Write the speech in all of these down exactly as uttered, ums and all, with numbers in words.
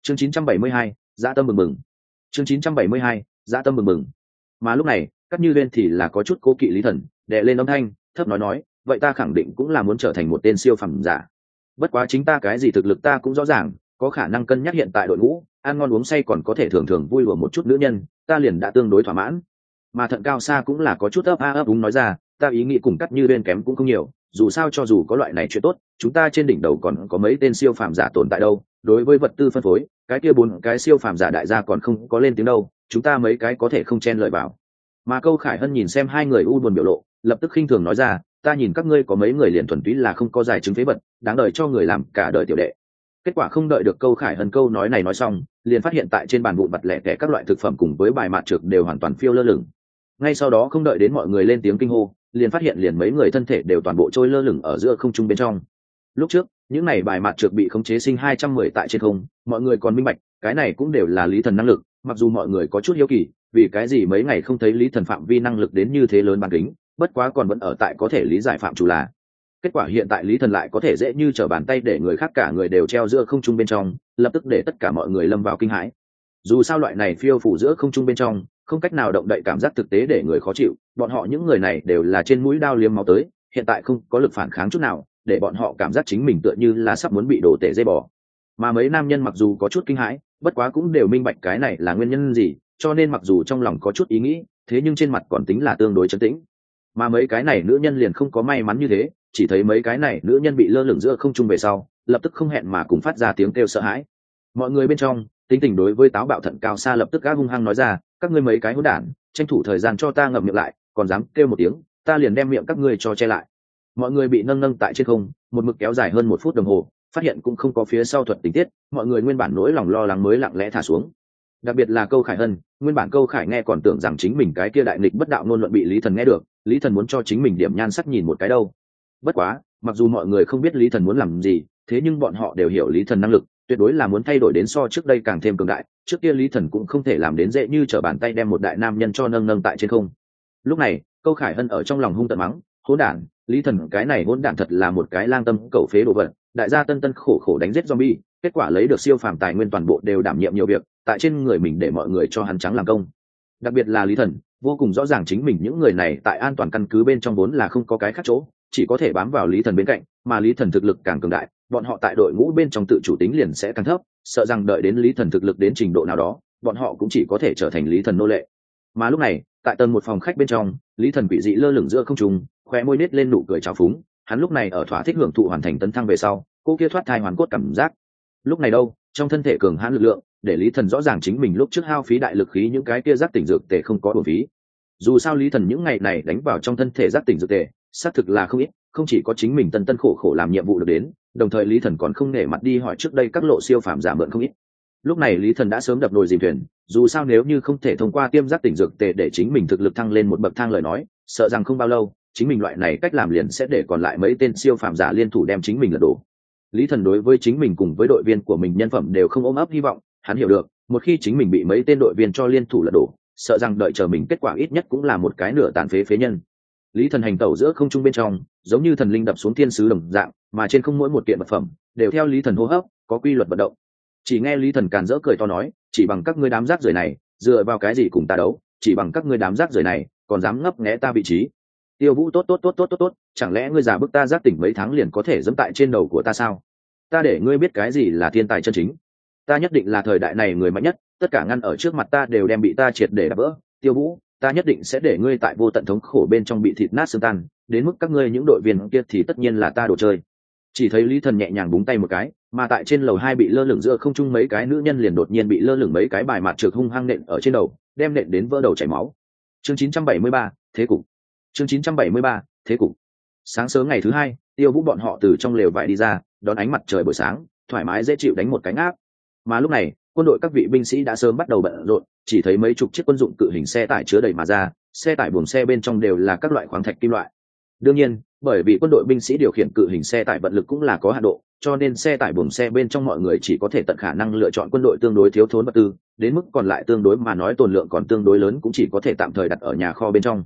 chương chín trăm bảy mươi hai, dã tâm mừng mừng. chương chín trăm bảy mươi hai, dã tâm mừng mừng. Mà lúc này Cát Như Uyên thì là có chút cố kỵ Lý Thần, đè lên âm thanh thấp nói nói, vậy ta khẳng định cũng là muốn trở thành một tên siêu phẩm giả. Bất quá chính ta cái gì thực lực ta cũng rõ ràng, có khả năng cân nhắc hiện tại đội ngũ ăn ngon uống say còn có thể thường thường vui lùa một chút nữ nhân, ta liền đã tương đối thỏa mãn. Mà Thận Cao Sa cũng là có chút ấp a ấp úng nói ra, ta ý nghĩ cùng Cát Như Uyên kém cũng không nhiều, dù sao cho dù có loại này chuyện tốt, chúng ta trên đỉnh đầu còn có mấy tên siêu phàm giả tồn tại đâu. Đối với vật tư phân phối, cái kia bốn cái siêu phàm giả đại gia còn không có lên tiếng đâu, chúng ta mấy cái có thể không chen lợi vào. Mà Câu Khải Hân nhìn xem hai người u buồn biểu lộ, lập tức khinh thường nói ra, ta nhìn các ngươi có mấy người liền thuần túy là không có giải chứng phế vật, đáng đời cho người làm cả đời tiểu đệ. Kết quả không đợi được Câu Khải Hân câu nói này nói xong, liền phát hiện tại trên bàn vụn vặt lẻ tẻ các loại thực phẩm cùng với bài mạt trược đều hoàn toàn phiêu lơ lửng. Ngay sau đó không đợi đến mọi người lên tiếng kinh hô, liền phát hiện liền mấy người thân thể đều toàn bộ trôi lơ lửng ở giữa không trung bên trong. Lúc trước những này bài mạt trược bị khống chế sinh hai trăm mười tại trên không, mọi người còn minh bạch cái này cũng đều là Lý Thần năng lực, mặc dù mọi người có chút hiếu kỳ vì cái gì mấy ngày không thấy Lý Thần phạm vi năng lực đến như thế lớn bán kính, bất quá còn vẫn ở tại có thể lý giải phạm chủ là. Kết quả hiện tại Lý Thần lại có thể dễ như trở bàn tay để người khác cả người đều treo giữa không trung bên trong, lập tức để tất cả mọi người lâm vào kinh hãi. Dù sao loại này phiêu phủ giữa không trung bên trong không cách nào động đậy cảm giác thực tế để người khó chịu, bọn họ những người này đều là trên mũi đao liếm máu tới, hiện tại không có lực phản kháng chút nào, để bọn họ cảm giác chính mình tựa như là sắp muốn bị đổ tể dây bò. Mà mấy nam nhân mặc dù có chút kinh hãi, bất quá cũng đều minh bạch cái này là nguyên nhân gì, cho nên mặc dù trong lòng có chút ý nghĩ, thế nhưng trên mặt còn tính là tương đối trấn tĩnh. Mà mấy cái này nữ nhân liền không có may mắn như thế, chỉ thấy mấy cái này nữ nhân bị lơ lửng giữa không trung về sau, lập tức không hẹn mà cùng phát ra tiếng kêu sợ hãi. Mọi người bên trong tính tình đối với táo bạo Thận Cao Sa lập tức gác hung hăng nói ra, các ngươi mấy cái hỗn đản, tranh thủ thời gian cho ta ngậm miệng lại, còn dám kêu một tiếng, ta liền đem miệng các ngươi cho che lại. Mọi người bị nâng nâng tại trên không, một mực kéo dài hơn một phút đồng hồ, phát hiện cũng không có phía sau thuật tình tiết, mọi người nguyên bản nỗi lòng lo lắng mới lặng lẽ thả xuống. Đặc biệt là Câu Khải Hân, nguyên bản Câu Khải nghe còn tưởng rằng chính mình cái kia đại nghịch bất đạo ngôn luận bị Lý Thần nghe được, Lý Thần muốn cho chính mình điểm nhan sắc nhìn một cái đâu. Bất quá, mặc dù mọi người không biết Lý Thần muốn làm gì, thế nhưng bọn họ đều hiểu Lý Thần năng lực, tuyệt đối là muốn thay đổi đến so trước đây càng thêm cường đại. Trước kia Lý Thần cũng không thể làm đến dễ như trở bàn tay đem một đại nam nhân cho nâng nâng tại trên không. Lúc này, Câu Khải Hân ở trong lòng hung tợn mắng, hỗn đản, Lý Thần cái này hỗn đản thật là một cái lang tâm cẩu phế đồ vật, đại gia tân tân khổ khổ đánh giết zombie, kết quả lấy được siêu phàm tài nguyên toàn bộ đều đảm nhiệm nhiều việc, tại trên người mình để mọi người cho hắn trắng làm công. Đặc biệt là Lý Thần, vô cùng rõ ràng chính mình những người này tại an toàn căn cứ bên trong vốn là không có cái khác chỗ, chỉ có thể bám vào Lý Thần bên cạnh, mà Lý Thần thực lực càng cường đại, bọn họ tại đội ngũ bên trong tự chủ tính liền sẽ càng thấp, sợ rằng đợi đến Lý Thần thực lực đến trình độ nào đó, bọn họ cũng chỉ có thể trở thành Lý Thần nô lệ. Mà lúc này, tại tầng một phòng khách bên trong, Lý Thần quỷ dị lơ lửng giữa không trung, khóe môi nết lên nụ cười trào phúng, hắn lúc này ở thỏa thích hưởng thụ hoàn thành tấn thăng về sau, cô kia thoát thai hoàn cốt cảm giác. Lúc này đâu, trong thân thể cường hãn lực lượng, để Lý Thần rõ ràng chính mình lúc trước hao phí đại lực khí những cái kia giác tỉnh dược tề không có uổng phí. Dù sao Lý Thần những ngày này đánh vào trong thân thể giác tỉnh dược tề, xác thực là không ít, không chỉ có chính mình tân tân khổ khổ làm nhiệm vụ được đến, đồng thời Lý Thần còn không nể mặt đi hỏi trước đây các lộ siêu phàm giả mượn không ít. Lúc này Lý Thần đã sớm đập nồi dìm thuyền, dù sao nếu như không thể thông qua tiêm giác tỉnh dược tề để chính mình thực lực thăng lên một bậc thang lời nói, sợ rằng không bao lâu, chính mình loại này cách làm liền sẽ để còn lại mấy tên siêu phàm giả liên thủ đem chính mình lật đổ. Lý Thần đối với chính mình cùng với đội viên của mình nhân phẩm đều không ôm ấp hy vọng, hắn hiểu được, một khi chính mình bị mấy tên đội viên cho liên thủ lật đổ, sợ rằng đợi chờ mình kết quả ít nhất cũng là một cái nửa tàn phế phế nhân. Lý Thần hành tẩu giữa không trung bên trong, giống như thần linh đập xuống thiên sứ đồng dạng, mà trên không mỗi một kiện vật phẩm đều theo Lý Thần hô hấp, có quy luật vận động. Chỉ nghe Lý Thần càn rỡ cười to nói, chỉ bằng các ngươi đám rác rưởi này, dựa vào cái gì cùng ta đấu, chỉ bằng các ngươi đám rác rưởi này, còn dám ngấp nghé ta vị trí. Tiêu Vũ tốt tốt tốt tốt tốt tốt, chẳng lẽ ngươi già bức ta giác tỉnh mấy tháng liền có thể giẫm tại trên đầu của ta sao? Ta để ngươi biết cái gì là thiên tài chân chính. Ta nhất định là thời đại này người mạnh nhất, tất cả ngăn ở trước mặt ta đều đem bị ta triệt để đập vỡ. Tiêu Vũ, ta nhất định sẽ để ngươi tại vô tận thống khổ bên trong bị thịt nát xương tan, đến mức các ngươi những đội viên kia thì tất nhiên là ta đồ chơi. Chỉ thấy Lý Thần nhẹ nhàng búng tay một cái, mà tại trên lầu hai bị lơ lửng giữa không trung mấy cái nữ nhân liền đột nhiên bị lơ lửng mấy cái bài mạt trược hung hăng nện ở trên đầu, đem nện đến vỡ đầu chảy máu. Chương chín trăm bảy mươi ba, thế cục. Chương chín trăm bảy mươi ba, thế cục. Sáng sớm ngày thứ hai, Tiêu Vũ bọn họ từ trong lều vải đi ra, đón ánh mặt trời buổi sáng, thoải mái dễ chịu đánh một cái ngáp. Mà lúc này, quân đội các vị binh sĩ đã sớm bắt đầu bận rộn, chỉ thấy mấy chục chiếc quân dụng cự hình xe tải chứa đầy mà ra, xe tải buồng xe bên trong đều là các loại khoáng thạch kim loại. Đương nhiên, bởi vì quân đội binh sĩ điều khiển cự hình xe tải vận lực cũng là có hạn độ, cho nên xe tải buồng xe bên trong mọi người chỉ có thể tận khả năng lựa chọn quân đội tương đối thiếu thốn vật tư, đến mức còn lại tương đối mà nói tồn lượng còn tương đối lớn cũng chỉ có thể tạm thời đặt ở nhà kho bên trong.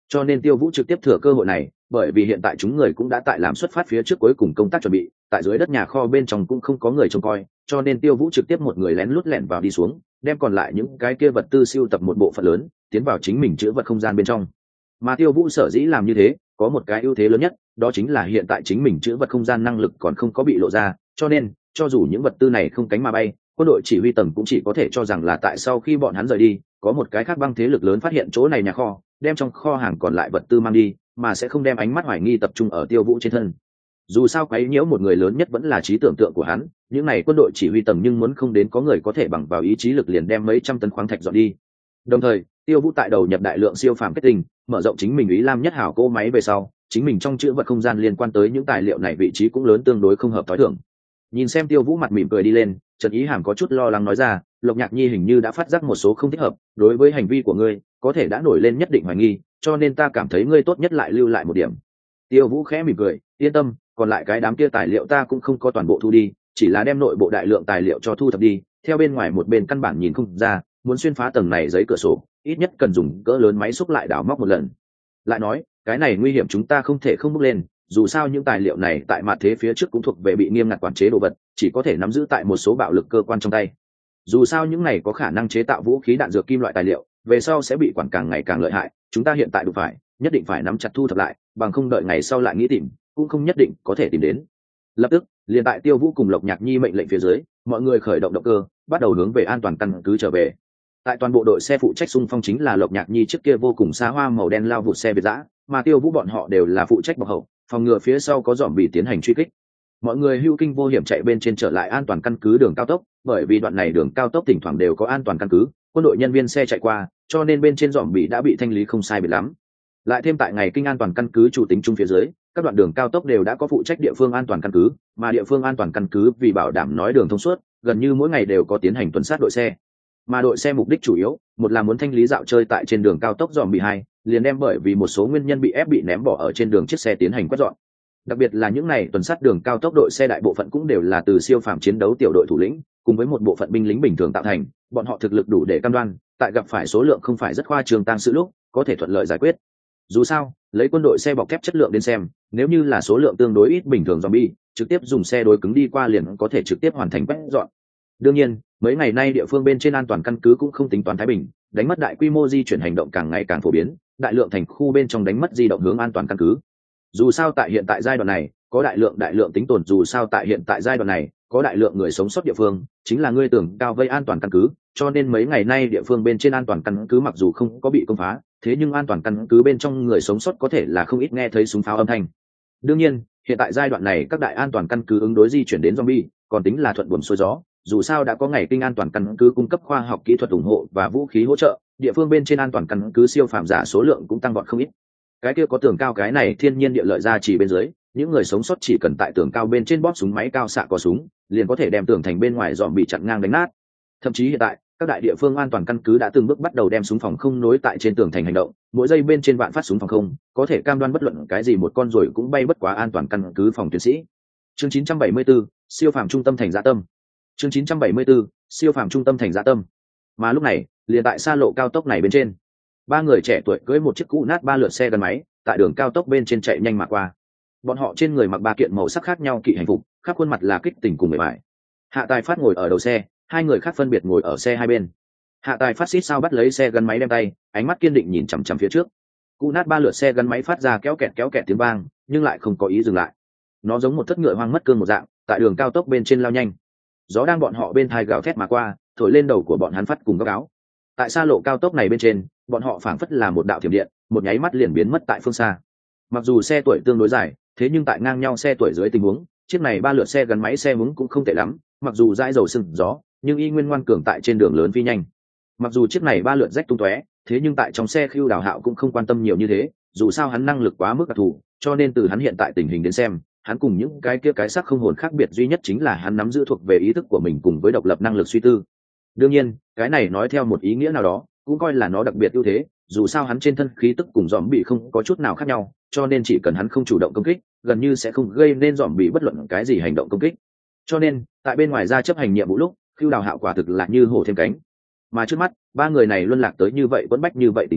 cho nên Tiêu Vũ trực tiếp thừa cơ hội này, bởi vì hiện tại chúng người cũng đã tại làm xuất phát phía trước cuối cùng công tác chuẩn bị, tại dưới đất nhà kho bên trong cũng không có người trông coi, cho nên Tiêu Vũ trực tiếp một người lén lút lẻn vào đi xuống, đem còn lại những cái kia vật tư siêu tập một bộ phận lớn, tiến vào chính mình chứa vật không gian bên trong. Mà Tiêu Vũ sở dĩ làm như thế, có một cái ưu thế lớn nhất, đó chính là hiện tại chính mình chứa vật không gian năng lực còn không có bị lộ ra, cho nên cho dù những vật tư này không cánh mà bay, quân đội chỉ huy tầng cũng chỉ có thể cho rằng là tại sau khi bọn hắn rời đi, có một cái khác băng thế lực lớn phát hiện chỗ này nhà kho, đem trong kho hàng còn lại vật tư mang đi, mà sẽ không đem ánh mắt hoài nghi tập trung ở Tiêu Vũ trên thân. Dù sao quấy nhiễu một người lớn nhất vẫn là trí tưởng tượng của hắn, những này quân đội chỉ huy tầng nhưng muốn không đến có người có thể bằng vào ý chí lực liền đem mấy trăm tấn khoáng thạch dọn đi. Đồng thời, Tiêu Vũ tại đầu nhập đại lượng siêu phàm kết tinh, mở rộng chính mình Ý Lam Nhất Hảo cô máy về sau, chính mình trong chữ vật không gian liên quan tới những tài liệu này vị trí cũng lớn tương đối không hợp tối thường. Nhìn xem Tiêu Vũ mặt mỉm cười đi lên, Trần Ý Hàm có chút lo lắng nói ra, Lộc Nhạc Nhi hình như đã phát giác một số không thích hợp, đối với hành vi của ngươi, có thể đã nổi lên nhất định hoài nghi, cho nên ta cảm thấy ngươi tốt nhất lại lưu lại một điểm. Tiêu Vũ khẽ mỉm cười, yên tâm, còn lại cái đám kia tài liệu ta cũng không có toàn bộ thu đi, chỉ là đem nội bộ đại lượng tài liệu cho thu thập đi, theo bên ngoài một bên căn bản nhìn không ra, muốn xuyên phá tầng này giấy cửa sổ, ít nhất cần dùng cỡ lớn máy xúc lại đào móc một lần. Lại nói, cái này nguy hiểm chúng ta không thể không bước lên, dù sao những tài liệu này tại mặt thế phía trước cũng thuộc về bị nghiêm ngặt quản chế đồ vật, chỉ có thể nắm giữ tại một số bạo lực cơ quan trong tay. Dù sao những này có khả năng chế tạo vũ khí đạn dược kim loại tài liệu, về sau sẽ bị quản càng ngày càng lợi hại, chúng ta hiện tại đủ phải, nhất định phải nắm chặt thu thập lại, bằng không đợi ngày sau lại nghĩ tìm, cũng không nhất định có thể tìm đến. Lập tức, liền tại Tiêu Vũ cùng Lộc Nhạc Nhi mệnh lệnh phía dưới, mọi người khởi động động cơ, bắt đầu hướng về an toàn căn cứ trở về. Tại toàn bộ đội xe phụ trách xung phong chính là Lộc Nhạc Nhi trước kia vô cùng xa hoa màu đen lao vụt xe Việt dã, mà Tiêu Vũ bọn họ đều là phụ trách bọc hậu, phòng ngừa phía sau có dòm bị tiến hành truy kích. Mọi người hưu kinh vô hiểm chạy bên trên trở lại an toàn căn cứ đường cao tốc, bởi vì đoạn này đường cao tốc thỉnh thoảng đều có an toàn căn cứ, quân đội nhân viên xe chạy qua, cho nên bên trên dòm bị đã bị thanh lý không sai biệt lắm. Lại thêm tại ngày kinh an toàn căn cứ chủ tính chung phía dưới, các đoạn đường cao tốc đều đã có phụ trách địa phương an toàn căn cứ, mà địa phương an toàn căn cứ vì bảo đảm nói đường thông suốt, gần như mỗi ngày đều có tiến hành tuần sát đội xe. Mà đội xe mục đích chủ yếu, một là muốn thanh lý dạo chơi tại trên đường cao tốc dòm bị, hai liền đem bởi vì một số nguyên nhân bị ép bị ném bỏ ở trên đường chiếc xe tiến hành quét dọn. Đặc biệt là những này tuần sát đường cao tốc đội xe đại bộ phận cũng đều là từ siêu phàm chiến đấu tiểu đội thủ lĩnh, cùng với một bộ phận binh lính bình thường tạo thành, bọn họ thực lực đủ để cam đoan, tại gặp phải số lượng không phải rất khoa trương tăng sự lúc, có thể thuận lợi giải quyết. Dù sao, lấy quân đội xe bọc thép chất lượng đến xem, nếu như là số lượng tương đối ít bình thường zombie, trực tiếp dùng xe đối cứng đi qua liền có thể trực tiếp hoàn thành quét dọn. Đương nhiên, mấy ngày nay địa phương bên trên an toàn căn cứ cũng không tính toán thái bình, đánh mất đại quy mô di chuyển hành động càng ngày càng phổ biến, đại lượng thành khu bên trong đánh mất di động hướng an toàn căn cứ. Dù sao tại hiện tại giai đoạn này, có đại lượng đại lượng tính tồn dù sao tại hiện tại giai đoạn này, có đại lượng người sống sót địa phương, chính là ngươi tưởng cao vây an toàn căn cứ, cho nên mấy ngày nay địa phương bên trên an toàn căn cứ mặc dù không có bị công phá, thế nhưng an toàn căn cứ bên trong người sống sót có thể là không ít nghe thấy súng pháo âm thanh. Đương nhiên, hiện tại giai đoạn này các đại an toàn căn cứ ứng đối di chuyển đến zombie, còn tính là thuận buồm xuôi gió, dù sao đã có ngày kinh an toàn căn cứ cung cấp khoa học kỹ thuật ủng hộ và vũ khí hỗ trợ, địa phương bên trên an toàn căn cứ siêu phàm giả số lượng cũng tăng vọt không ít. Cái kia có tường cao cái này thiên nhiên địa lợi ra chỉ bên dưới, những người sống sót chỉ cần tại tường cao bên trên bóp súng máy cao xạ có súng, liền có thể đem tường thành bên ngoài dòm bị chặn ngang đánh nát. Thậm chí hiện tại, các đại địa phương an toàn căn cứ đã từng bước bắt đầu đem súng phòng không nối tại trên tường thành hành động, mỗi giây bên trên vạn phát súng phòng không, có thể cam đoan bất luận cái gì một con rồi cũng bay bất quá an toàn căn cứ phòng tuyến sĩ. Chương chín trăm bảy mươi tư, siêu phàm trung tâm thành Dã Tâm. Chương chín trăm bảy mươi tư, siêu phàm trung tâm thành Dã Tâm. Mà lúc này, liền tại xa lộ cao tốc này bên trên, ba người trẻ tuổi cưỡi một chiếc cũ nát ba lượt xe gắn máy, tại đường cao tốc bên trên chạy nhanh mà qua. Bọn họ trên người mặc ba kiện màu sắc khác nhau kỵ hành phục, khắp khuôn mặt là kích tình cùng mệt mỏi. Hạ Tài Phát ngồi ở đầu xe, hai người khác phân biệt ngồi ở xe hai bên. Hạ Tài Phát xít sao bắt lấy xe gắn máy đem tay, ánh mắt kiên định nhìn chằm chằm phía trước. Cú nát ba lượt xe gắn máy phát ra kéo kẹt kéo kẹt tiếng vang, nhưng lại không có ý dừng lại. Nó giống một thất ngựa hoang mất cương một dạng, tại đường cao tốc bên trên lao nhanh. Gió đang bọn họ bên thai gào thét mà qua, thổi lên đầu của bọn hắn phát cùng góc áo. Tại xa lộ cao tốc này bên trên, bọn họ phảng phất là một đạo thiểm điện, một nháy mắt liền biến mất tại phương xa. Mặc dù xe tuổi tương đối dài, thế nhưng tại ngang nhau xe tuổi dưới tình huống, chiếc này ba lượt xe gắn máy xe hướng cũng không tệ lắm, mặc dù dãi dầu sừng gió, nhưng y nguyên ngoan cường tại trên đường lớn phi nhanh. Mặc dù chiếc này ba lượt rách tung tóe, thế nhưng tại trong xe Khưu Đào Hạo cũng không quan tâm nhiều như thế, dù sao hắn năng lực quá mức đặc thù, cho nên từ hắn hiện tại tình hình đến xem, hắn cùng những cái kia cái xác không hồn khác biệt duy nhất chính là hắn nắm giữ thuộc về ý thức của mình cùng với độc lập năng lực suy tư. Đương nhiên, cái này nói theo một ý nghĩa nào đó, cũng coi là nó đặc biệt ưu thế, dù sao hắn trên thân khí tức cùng dòm bị không có chút nào khác nhau, cho nên chỉ cần hắn không chủ động công kích, gần như sẽ không gây nên dòm bị bất luận cái gì hành động công kích. Cho nên, tại bên ngoài ra chấp hành nhiệm vụ lúc, Khưu Đào Hạo quả thực là như hổ thêm cánh. Mà trước mắt, ba người này luân lạc tới như vậy vẫn bách như vậy tình huống,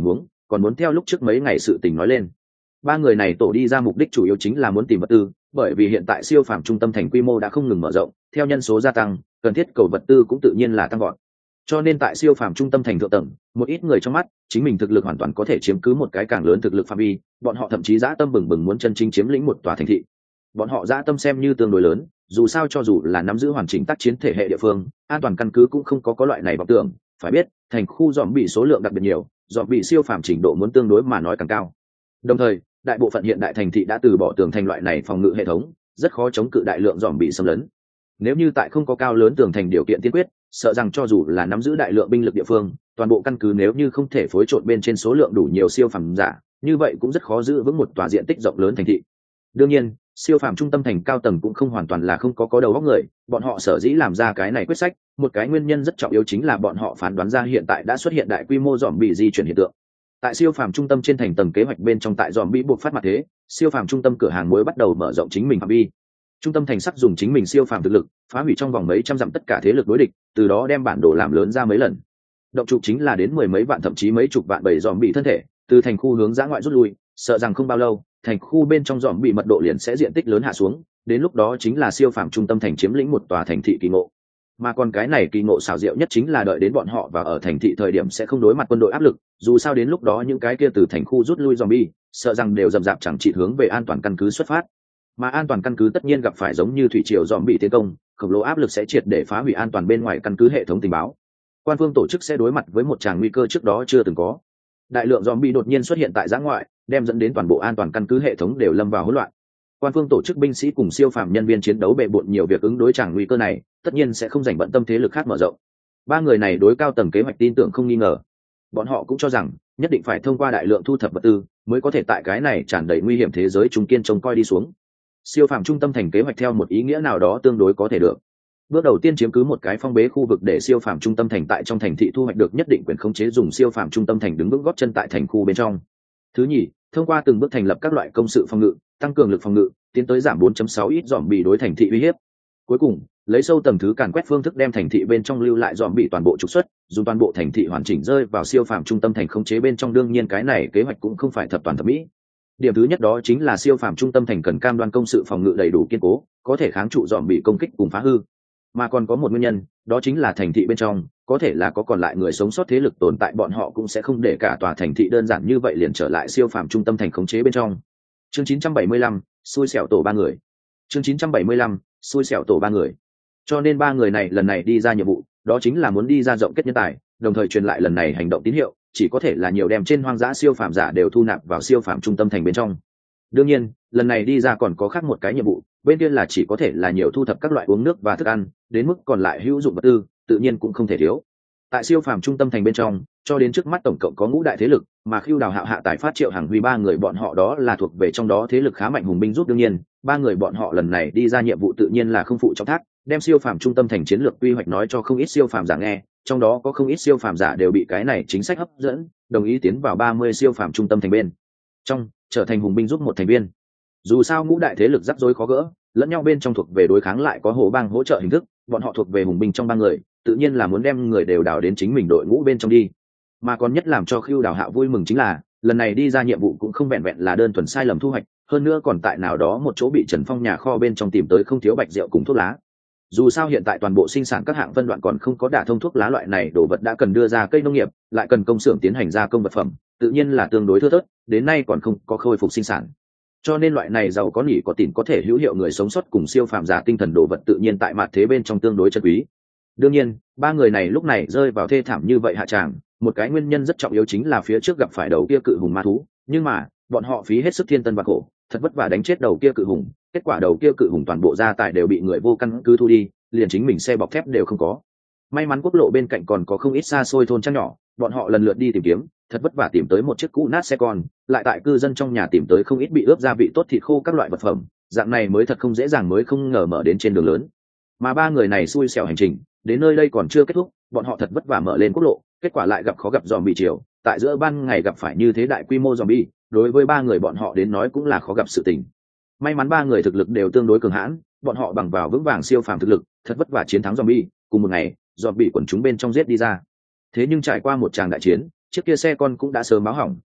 còn muốn theo lúc trước mấy ngày sự tình nói lên. Ba người này tổ đi ra mục đích chủ yếu chính là muốn tìm vật tư, bởi vì hiện tại siêu phàm trung tâm thành quy mô đã không ngừng mở rộng, theo nhân số gia tăng, cần thiết cầu vật tư cũng tự nhiên là tăng gọn. Cho nên tại siêu phàm trung tâm thành thượng tầng, một ít người trong mắt, chính mình thực lực hoàn toàn có thể chiếm cứ một cái càng lớn thực lực phạm vi, bọn họ thậm chí dã tâm bừng bừng muốn chân chính chiếm lĩnh một tòa thành thị. Bọn họ dã tâm xem như tương đối lớn, dù sao cho dù là nắm giữ hoàn chỉnh tác chiến thể hệ địa phương, an toàn căn cứ cũng không có có loại này vọng tưởng, phải biết, thành khu dòm bị số lượng đặc biệt nhiều, dòm bị siêu phàm trình độ muốn tương đối mà nói càng cao. Đồng thời, đại bộ phận hiện đại thành thị đã từ bỏ tường thành loại này phòng ngự hệ thống, rất khó chống cự đại lượng dòm bị xâm lấn. Nếu như tại không có cao lớn tường thành điều kiện tiên quyết, sợ rằng cho dù là nắm giữ đại lượng binh lực địa phương, toàn bộ căn cứ nếu như không thể phối trộn bên trên số lượng đủ nhiều siêu phàm giả, như vậy cũng rất khó giữ vững một tòa diện tích rộng lớn thành thị. Đương nhiên, siêu phàm trung tâm thành cao tầng cũng không hoàn toàn là không có có đầu óc người, bọn họ sở dĩ làm ra cái này quyết sách, một cái nguyên nhân rất trọng yếu chính là bọn họ phán đoán ra hiện tại đã xuất hiện đại quy mô dòm bị di chuyển hiện tượng. Tại siêu phàm trung tâm trên thành tầng kế hoạch bên trong tại dòm bị buộc phát mặt thế, siêu phàm trung tâm cửa hàng mới bắt đầu mở rộng chính mình phạm vi. Trung tâm thành sắc dùng chính mình siêu phàm thực lực, phá hủy trong vòng mấy trăm dặm tất cả thế lực đối địch, từ đó đem bản đồ làm lớn ra mấy lần. Động trục chính là đến mười mấy vạn thậm chí mấy chục vạn bầy dòm bị thân thể, từ thành khu hướng dã ngoại rút lui, sợ rằng không bao lâu, thành khu bên trong dòm bị mật độ liền sẽ diện tích lớn hạ xuống, đến lúc đó chính là siêu phàm trung tâm thành chiếm lĩnh một tòa thành thị kỳ ngộ. Mà còn cái này kỳ ngộ xảo diệu nhất chính là đợi đến bọn họ và ở thành thị thời điểm sẽ không đối mặt quân đội áp lực, dù sao đến lúc đó những cái kia từ thành khu rút lui zombie, sợ rằng đều dầm dạp chẳng chỉ hướng về an toàn căn cứ xuất phát. Mà an toàn căn cứ tất nhiên gặp phải giống như thủy triều zombie tiến công, khổng lồ áp lực sẽ triệt để phá hủy an toàn bên ngoài căn cứ hệ thống tình báo. Quan phương tổ chức sẽ đối mặt với một tràng nguy cơ trước đó chưa từng có. Đại lượng zombie đột nhiên xuất hiện tại giã ngoại, đem dẫn đến toàn bộ an toàn căn cứ hệ thống đều lâm vào hỗn loạn. Quan phương tổ chức binh sĩ cùng siêu phàm nhân viên chiến đấu bệ bội nhiều việc ứng đối tràng nguy cơ này, tất nhiên sẽ không dành bận tâm thế lực khác mở rộng. Ba người này đối cao tầng kế hoạch tin tưởng không nghi ngờ. Bọn họ cũng cho rằng nhất định phải thông qua đại lượng thu thập vật tư mới có thể tại cái này tràn đầy nguy hiểm thế giới trung kiên trông coi đi xuống. Siêu phàm trung tâm thành kế hoạch theo một ý nghĩa nào đó tương đối có thể được. Bước đầu tiên chiếm cứ một cái phong bế khu vực để siêu phàm trung tâm thành tại trong thành thị thu hoạch được nhất định quyền khống chế dùng siêu phàm trung tâm thành đứng vững gót chân tại thành khu bên trong. Thứ nhì, thông qua từng bước thành lập các loại công sự phòng ngự, tăng cường lực phòng ngự, tiến tới giảm bốn chấm sáu ít dòm bị đối thành thị uy hiếp. Cuối cùng, lấy sâu tầng thứ càn quét phương thức đem thành thị bên trong lưu lại dòm bị toàn bộ trục xuất, dùng toàn bộ thành thị hoàn chỉnh rơi vào siêu phàm trung tâm thành khống chế bên trong. Đương nhiên cái này kế hoạch cũng không phải thập toàn thập mỹ. Điểm thứ nhất đó chính là siêu phàm trung tâm thành cần cam đoan công sự phòng ngự đầy đủ kiên cố, có thể kháng trụ dòm bị công kích cùng phá hư. Mà còn có một nguyên nhân, đó chính là thành thị bên trong có thể là có còn lại người sống sót thế lực tồn tại, bọn họ cũng sẽ không để cả tòa thành thị đơn giản như vậy liền trở lại siêu phàm trung tâm thành khống chế bên trong. Chương chín trăm bảy mươi lăm, xui xẻo tổ ba người. Chương chín trăm bảy mươi lăm, xui xẻo tổ ba người. Cho nên ba người này lần này đi ra nhiệm vụ, đó chính là muốn đi ra rộng kết nhân tài, đồng thời truyền lại lần này hành động tín hiệu, chỉ có thể là nhiều đem trên hoang dã siêu phàm giả đều thu nạp vào siêu phàm trung tâm thành bên trong. Đương nhiên, lần này đi ra còn có khác một cái nhiệm vụ, bên kia là chỉ có thể là nhiều thu thập các loại uống nước và thức ăn, đến mức còn lại hữu dụng vật tư, tự nhiên cũng không thể thiếu. Tại siêu phàm trung tâm thành bên trong, cho đến trước mắt tổng cộng có ngũ đại thế lực, mà Khưu Đào Hạo Hạ Tài Phát Triệu Hàng Huy ba người bọn họ đó là thuộc về trong đó thế lực khá mạnh hùng binh giúp. Đương nhiên, ba người bọn họ lần này đi ra nhiệm vụ tự nhiên là không phụ trọng thác, đem siêu phàm trung tâm thành chiến lược quy hoạch nói cho không ít siêu phàm giả nghe, trong đó có không ít siêu phàm giả đều bị cái này chính sách hấp dẫn, đồng ý tiến vào ba mươi siêu phàm trung tâm thành bên trong, trở thành hùng binh giúp một thành viên. Dù sao ngũ đại thế lực rắc rối khó gỡ, lẫn nhau bên trong thuộc về đối kháng lại có hồ bang hỗ trợ hình thức, bọn họ thuộc về hùng binh trong ba người, tự nhiên là muốn đem người đều đào đến chính mình đội ngũ bên trong đi. Mà còn nhất làm cho Khưu Đào Hạo vui mừng chính là lần này đi ra nhiệm vụ cũng không vẹn vẹn là đơn thuần sai lầm thu hoạch, hơn nữa còn tại nào đó một chỗ bị Trần Phong nhà kho bên trong tìm tới không thiếu bạch rượu cùng thuốc lá. Dù sao hiện tại toàn bộ sinh sản các hạng phân đoạn còn không có đả thông thuốc lá loại này đồ vật đã cần đưa ra cây nông nghiệp, lại cần công xưởng tiến hành gia công vật phẩm, tự nhiên là tương đối thưa thớt, đến nay còn không có khôi phục sinh sản. Cho nên loại này giàu có nỉ có tiền có thể hữu hiệu người sống sót cùng siêu phàm giả tinh thần đồ vật tự nhiên tại mặt thế bên trong tương đối chân quý. Đương nhiên, ba người này lúc này rơi vào thê thảm như vậy hạ tràng, một cái nguyên nhân rất trọng yếu chính là phía trước gặp phải đầu kia cự hùng ma thú, nhưng mà bọn họ phí hết sức thiên tân và khổ, thật vất vả đánh chết đầu kia cự hùng, kết quả đầu kia cự hùng toàn bộ gia tài đều bị người vô căn cứ thu đi, liền chính mình xe bọc thép đều không có. May mắn quốc lộ bên cạnh còn có không ít xa xôi thôn trang nhỏ, bọn họ lần lượt đi tìm kiếm, thật vất vả tìm tới một chiếc cũ nát xe con, lại tại cư dân trong nhà tìm tới không ít bị ướp gia vị tốt thịt khô các loại vật phẩm, dạng này mới thật không dễ dàng mới không ngờ mở đến trên đường lớn. Mà ba người này xui xẻo hành trình, đến nơi đây còn chưa kết thúc, bọn họ thật vất vả mở lên quốc lộ, kết quả lại gặp khó gặp zombie chiều, tại giữa ban ngày gặp phải như thế đại quy mô zombie, đối với ba người bọn họ đến nói cũng là khó gặp sự tình. May mắn ba người thực lực đều tương đối cường hãn, bọn họ bằng vào vững vàng siêu phàm thực lực, thật vất vả chiến thắng zombie, cùng một ngày, zombie quần chúng bên trong giết đi ra. Thế nhưng trải qua một tràng đại chiến, chiếc kia xe con cũng đã sớm báo hỏng,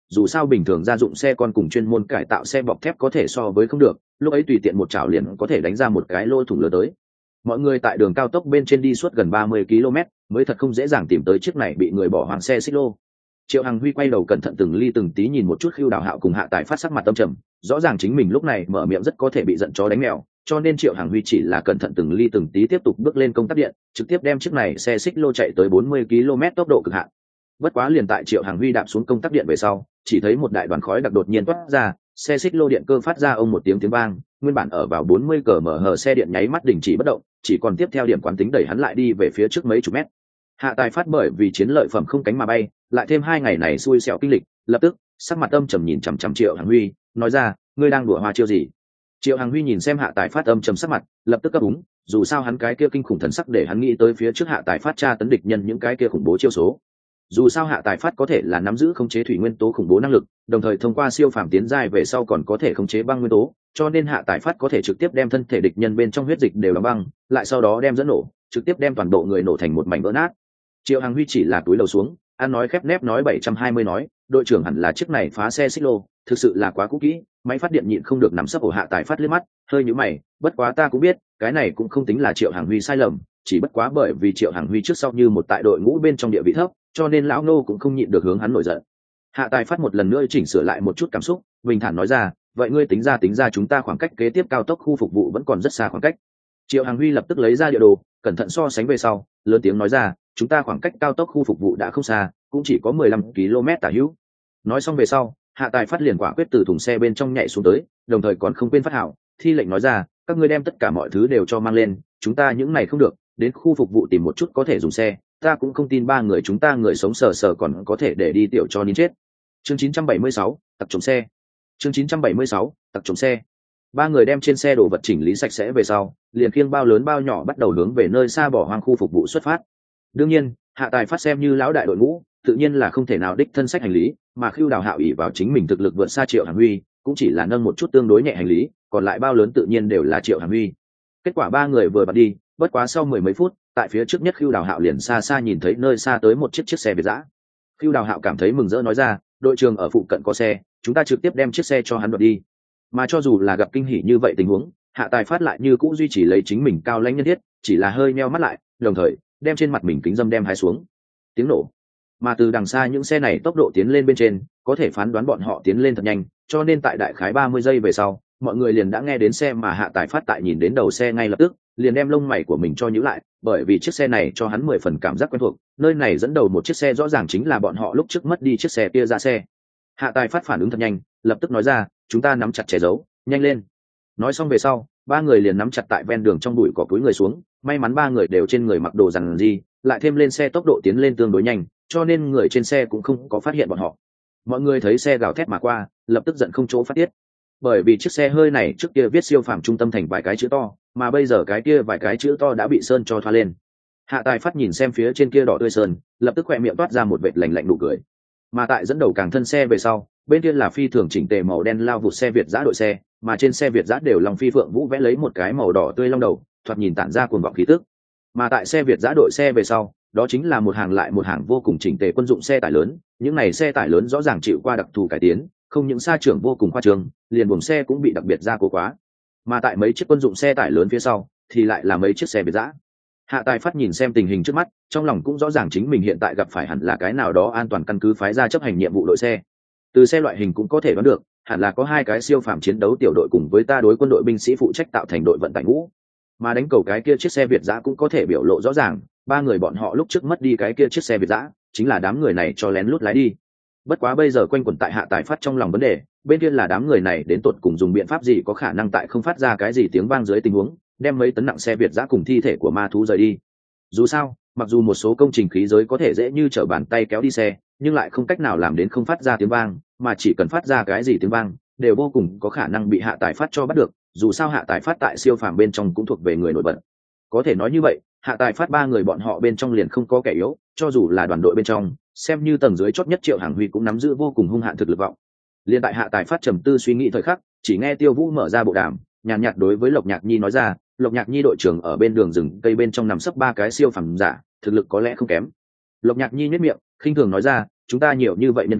dù sao bình thường gia dụng xe con cùng chuyên môn cải tạo xe bọc thép có thể so với không được, lúc ấy tùy tiện một chảo liền có thể đánh ra một cái lỗ thủng lớn tới. Mọi người tại đường cao tốc bên trên đi suốt gần ba mươi ki lô mét mới thật không dễ dàng tìm tới chiếc này bị người bỏ hoang xe xích lô. Triệu Hằng Huy quay đầu cẩn thận từng ly từng tí nhìn một chút Khưu Đào Hạo cùng Hạ Tài Phát sắc mặt tâm trầm, rõ ràng chính mình lúc này mở miệng rất có thể bị giận chó đánh mèo, cho nên Triệu Hằng Huy chỉ là cẩn thận từng ly từng tí tiếp tục bước lên công tắc điện, trực tiếp đem chiếc này xe xích lô chạy tới bốn mươi ki lô mét tốc độ cực hạn. Bất quá liền tại Triệu Hằng Huy đạp xuống công tắc điện về sau, chỉ thấy một đại đoàn khói đặc đột nhiên toát ra, xe xích lô điện cơ phát ra ông một tiếng tiếng vang, nguyên bản ở vào bốn mươi km/h xe điện nháy mắt đình chỉ bất động, chỉ còn tiếp theo điểm quán tính đẩy hắn lại đi về phía trước mấy chục mét. Hạ Tài Phát bởi vì chiến lợi phẩm không cánh mà bay, lại thêm hai ngày này xui xẻo kinh lịch, lập tức sắc mặt âm trầm nhìn chằm chằm Triệu Hằng Huy, nói ra, ngươi đang đùa hoa chiêu gì? Triệu Hằng Huy nhìn xem Hạ Tài Phát âm trầm sắc mặt, lập tức cấp úng, dù sao hắn cái kia kinh khủng thần sắc để hắn nghĩ tới phía trước Hạ Tài Phát tra tấn địch nhân những cái kia khủng bố chiêu số. Dù sao Hạ Tài Phát có thể là nắm giữ khống chế thủy nguyên tố khủng bố năng lực, đồng thời thông qua siêu phàm tiến giai về sau còn có thể khống chế băng nguyên tố, cho nên Hạ Tài Phát có thể trực tiếp đem thân thể địch nhân bên trong huyết dịch đều đóng băng, lại sau đó đem dẫn nổ, trực tiếp đem toàn bộ người nổ thành một mảnh vỡ nát. Triệu Hằng Huy chỉ là túi đầu xuống, ăn nói khép nép nói bảy trăm hai mươi nói, đội trưởng hẳn là chiếc này phá xe xích lô, thực sự là quá cũ kỹ, máy phát điện nhịn không được nằm sấp ổ Hạ Tài Phát liếc mắt, hơi nhíu mày, bất quá ta cũng biết, cái này cũng không tính là Triệu Hằng Huy sai lầm, chỉ bất quá bởi vì Triệu Hằng Huy trước sau như một tại đội ngũ bên trong địa vị thấp, cho nên lão nô cũng không nhịn được hướng hắn nổi giận. Hạ Tài Phát một lần nữa chỉnh sửa lại một chút cảm xúc, bình thản nói ra, vậy ngươi tính ra tính ra chúng ta khoảng cách kế tiếp cao tốc khu phục vụ vẫn còn rất xa khoảng cách. Triệu Hằng Huy lập tức lấy ra địa đồ, cẩn thận so sánh về sau, lớn tiếng nói ra, chúng ta khoảng cách cao tốc khu phục vụ đã không xa, cũng chỉ có mười lăm ki lô mét tả hữu. Nói xong về sau, Hạ Tài Phát liền quả quyết từ thùng xe bên trong nhảy xuống tới, đồng thời còn không quên phát hảo, thi lệnh nói ra, các ngươi đem tất cả mọi thứ đều cho mang lên, chúng ta những này không được, đến khu phục vụ tìm một chút có thể dùng xe, ta cũng không tin ba người chúng ta người sống sờ sờ còn có thể để đi tiểu cho nín chết. Chương chín trăm bảy mươi sáu, tặc trộm xe. Chương chín trăm bảy mươi sáu, tặc trộm xe. Ba người đem trên xe đồ vật chỉnh lý sạch sẽ về sau, liền khiêng bao lớn bao nhỏ bắt đầu hướng về nơi xa bỏ hoang khu phục vụ xuất phát. Đương nhiên, Hạ Tài Phát xem như lão đại đội ngũ, tự nhiên là không thể nào đích thân sách hành lý, mà Khưu Đào Hạo ỷ vào chính mình thực lực vượt xa Triệu Hằng Huy, cũng chỉ là nâng một chút tương đối nhẹ hành lý, còn lại bao lớn tự nhiên đều là Triệu Hằng Huy. Kết quả ba người vừa bắt đi, bất quá sau mười mấy phút, tại phía trước nhất Khưu Đào Hạo liền xa xa nhìn thấy nơi xa tới một chiếc chiếc xe Việt dã. Khưu Đào Hạo cảm thấy mừng rỡ nói ra, đội trưởng ở phụ cận có xe, chúng ta trực tiếp đem chiếc xe cho hắn đoạt đi. Mà cho dù là gặp kinh hỉ như vậy tình huống, Hạ Tài Phát lại như cũ duy trì lấy chính mình cao lãnh nhân thiết, chỉ là hơi nheo mắt lại, đồng thời đem trên mặt mình kính dâm đem hái xuống. Tiếng nổ. Mà từ đằng xa những xe này tốc độ tiến lên bên trên, có thể phán đoán bọn họ tiến lên thật nhanh, cho nên tại đại khái ba mươi giây về sau, mọi người liền đã nghe đến xe mà Hạ Tài Phát tại nhìn đến đầu xe ngay lập tức, liền đem lông mày của mình cho nhíu lại, bởi vì chiếc xe này cho hắn mười phần cảm giác quen thuộc, nơi này dẫn đầu một chiếc xe rõ ràng chính là bọn họ lúc trước mất đi chiếc xe kia ra xe. Hạ Tài Phát phản ứng thật nhanh, lập tức nói ra, chúng ta nắm chặt che giấu, nhanh lên. Nói xong về sau, ba người liền nắm chặt tại ven đường trong bụi cỏ cúi người xuống, may mắn ba người đều trên người mặc đồ rằng gì, lại thêm lên xe tốc độ tiến lên tương đối nhanh, cho nên người trên xe cũng không có phát hiện bọn họ. Mọi người thấy xe gào thét mà qua, lập tức giận không chỗ phát tiết. Bởi vì chiếc xe hơi này trước kia viết siêu phàm trung tâm thành vài cái chữ to, mà bây giờ cái kia vài cái chữ to đã bị sơn cho thoa lên. Hạ Tài Phát nhìn xem phía trên kia đỏ tươi sơn, lập tức khỏe miệng toát ra một vệt lạnh lạnh nụ cười. Mà tại dẫn đầu càng thân xe về sau, bên kia là phi thường chỉnh tề màu đen lao vụt xe Việt giã đội xe, mà trên xe Việt giã đều lòng phi phượng vũ vẽ lấy một cái màu đỏ tươi long đầu, thoạt nhìn tản ra cuồng vọng khí tức. Mà tại xe Việt giã đội xe về sau, đó chính là một hàng lại một hàng vô cùng chỉnh tề quân dụng xe tải lớn, những này xe tải lớn rõ ràng chịu qua đặc thù cải tiến, không những xa trưởng vô cùng khoa trương, liền buồng xe cũng bị đặc biệt gia cố quá. Mà tại mấy chiếc quân dụng xe tải lớn phía sau thì lại là mấy chiếc xe Việt giã. Hạ Tài Phát nhìn xem tình hình trước mắt, trong lòng cũng rõ ràng chính mình hiện tại gặp phải hẳn là cái nào đó an toàn căn cứ phái ra chấp hành nhiệm vụ đội xe. Từ xe loại hình cũng có thể đoán được, hẳn là có hai cái siêu phàm chiến đấu tiểu đội cùng với ta đối quân đội binh sĩ phụ trách tạo thành đội vận tải ngũ. Mà đánh cầu cái kia chiếc xe Việt giã cũng có thể biểu lộ rõ ràng, ba người bọn họ lúc trước mất đi cái kia chiếc xe Việt giã, chính là đám người này cho lén lút lái đi. Bất quá bây giờ quanh quẩn tại Hạ Tài Phát trong lòng vấn đề, bên kia là đám người này đến tột cùng dùng biện pháp gì có khả năng tại không phát ra cái gì tiếng vang dưới tình huống, đem mấy tấn nặng xe Việt giã cùng thi thể của ma thú rời đi. Dù sao, mặc dù một số công trình khí giới có thể dễ như trở bàn tay kéo đi xe, nhưng lại không cách nào làm đến không phát ra tiếng vang, mà chỉ cần phát ra cái gì tiếng vang, đều vô cùng có khả năng bị Hạ Tài Phát cho bắt được. Dù sao Hạ Tài Phát tại siêu phàm bên trong cũng thuộc về người nổi bật. Có thể nói như vậy, Hạ Tài Phát ba người bọn họ bên trong liền không có kẻ yếu, cho dù là đoàn đội bên trong, xem như tầng dưới chót nhất Triệu Hằng Huy cũng nắm giữ vô cùng hung hạn thực lực vọng. Liên tại Hạ Tài Phát trầm tư suy nghĩ thời khắc, chỉ nghe Tiêu Vũ mở ra bộ đàm, nhàn nhạt đối với Lộc Nhạc Nhi nói ra, Lộc Nhạc Nhi đội trưởng ở bên đường rừng cây bên trong nằm sấp ba cái siêu phàm giả, thực lực có lẽ không kém. Lộc Nhạc Nhi nhếch miệng, khinh thường nói ra, chúng ta nhiều như vậy nhân viên,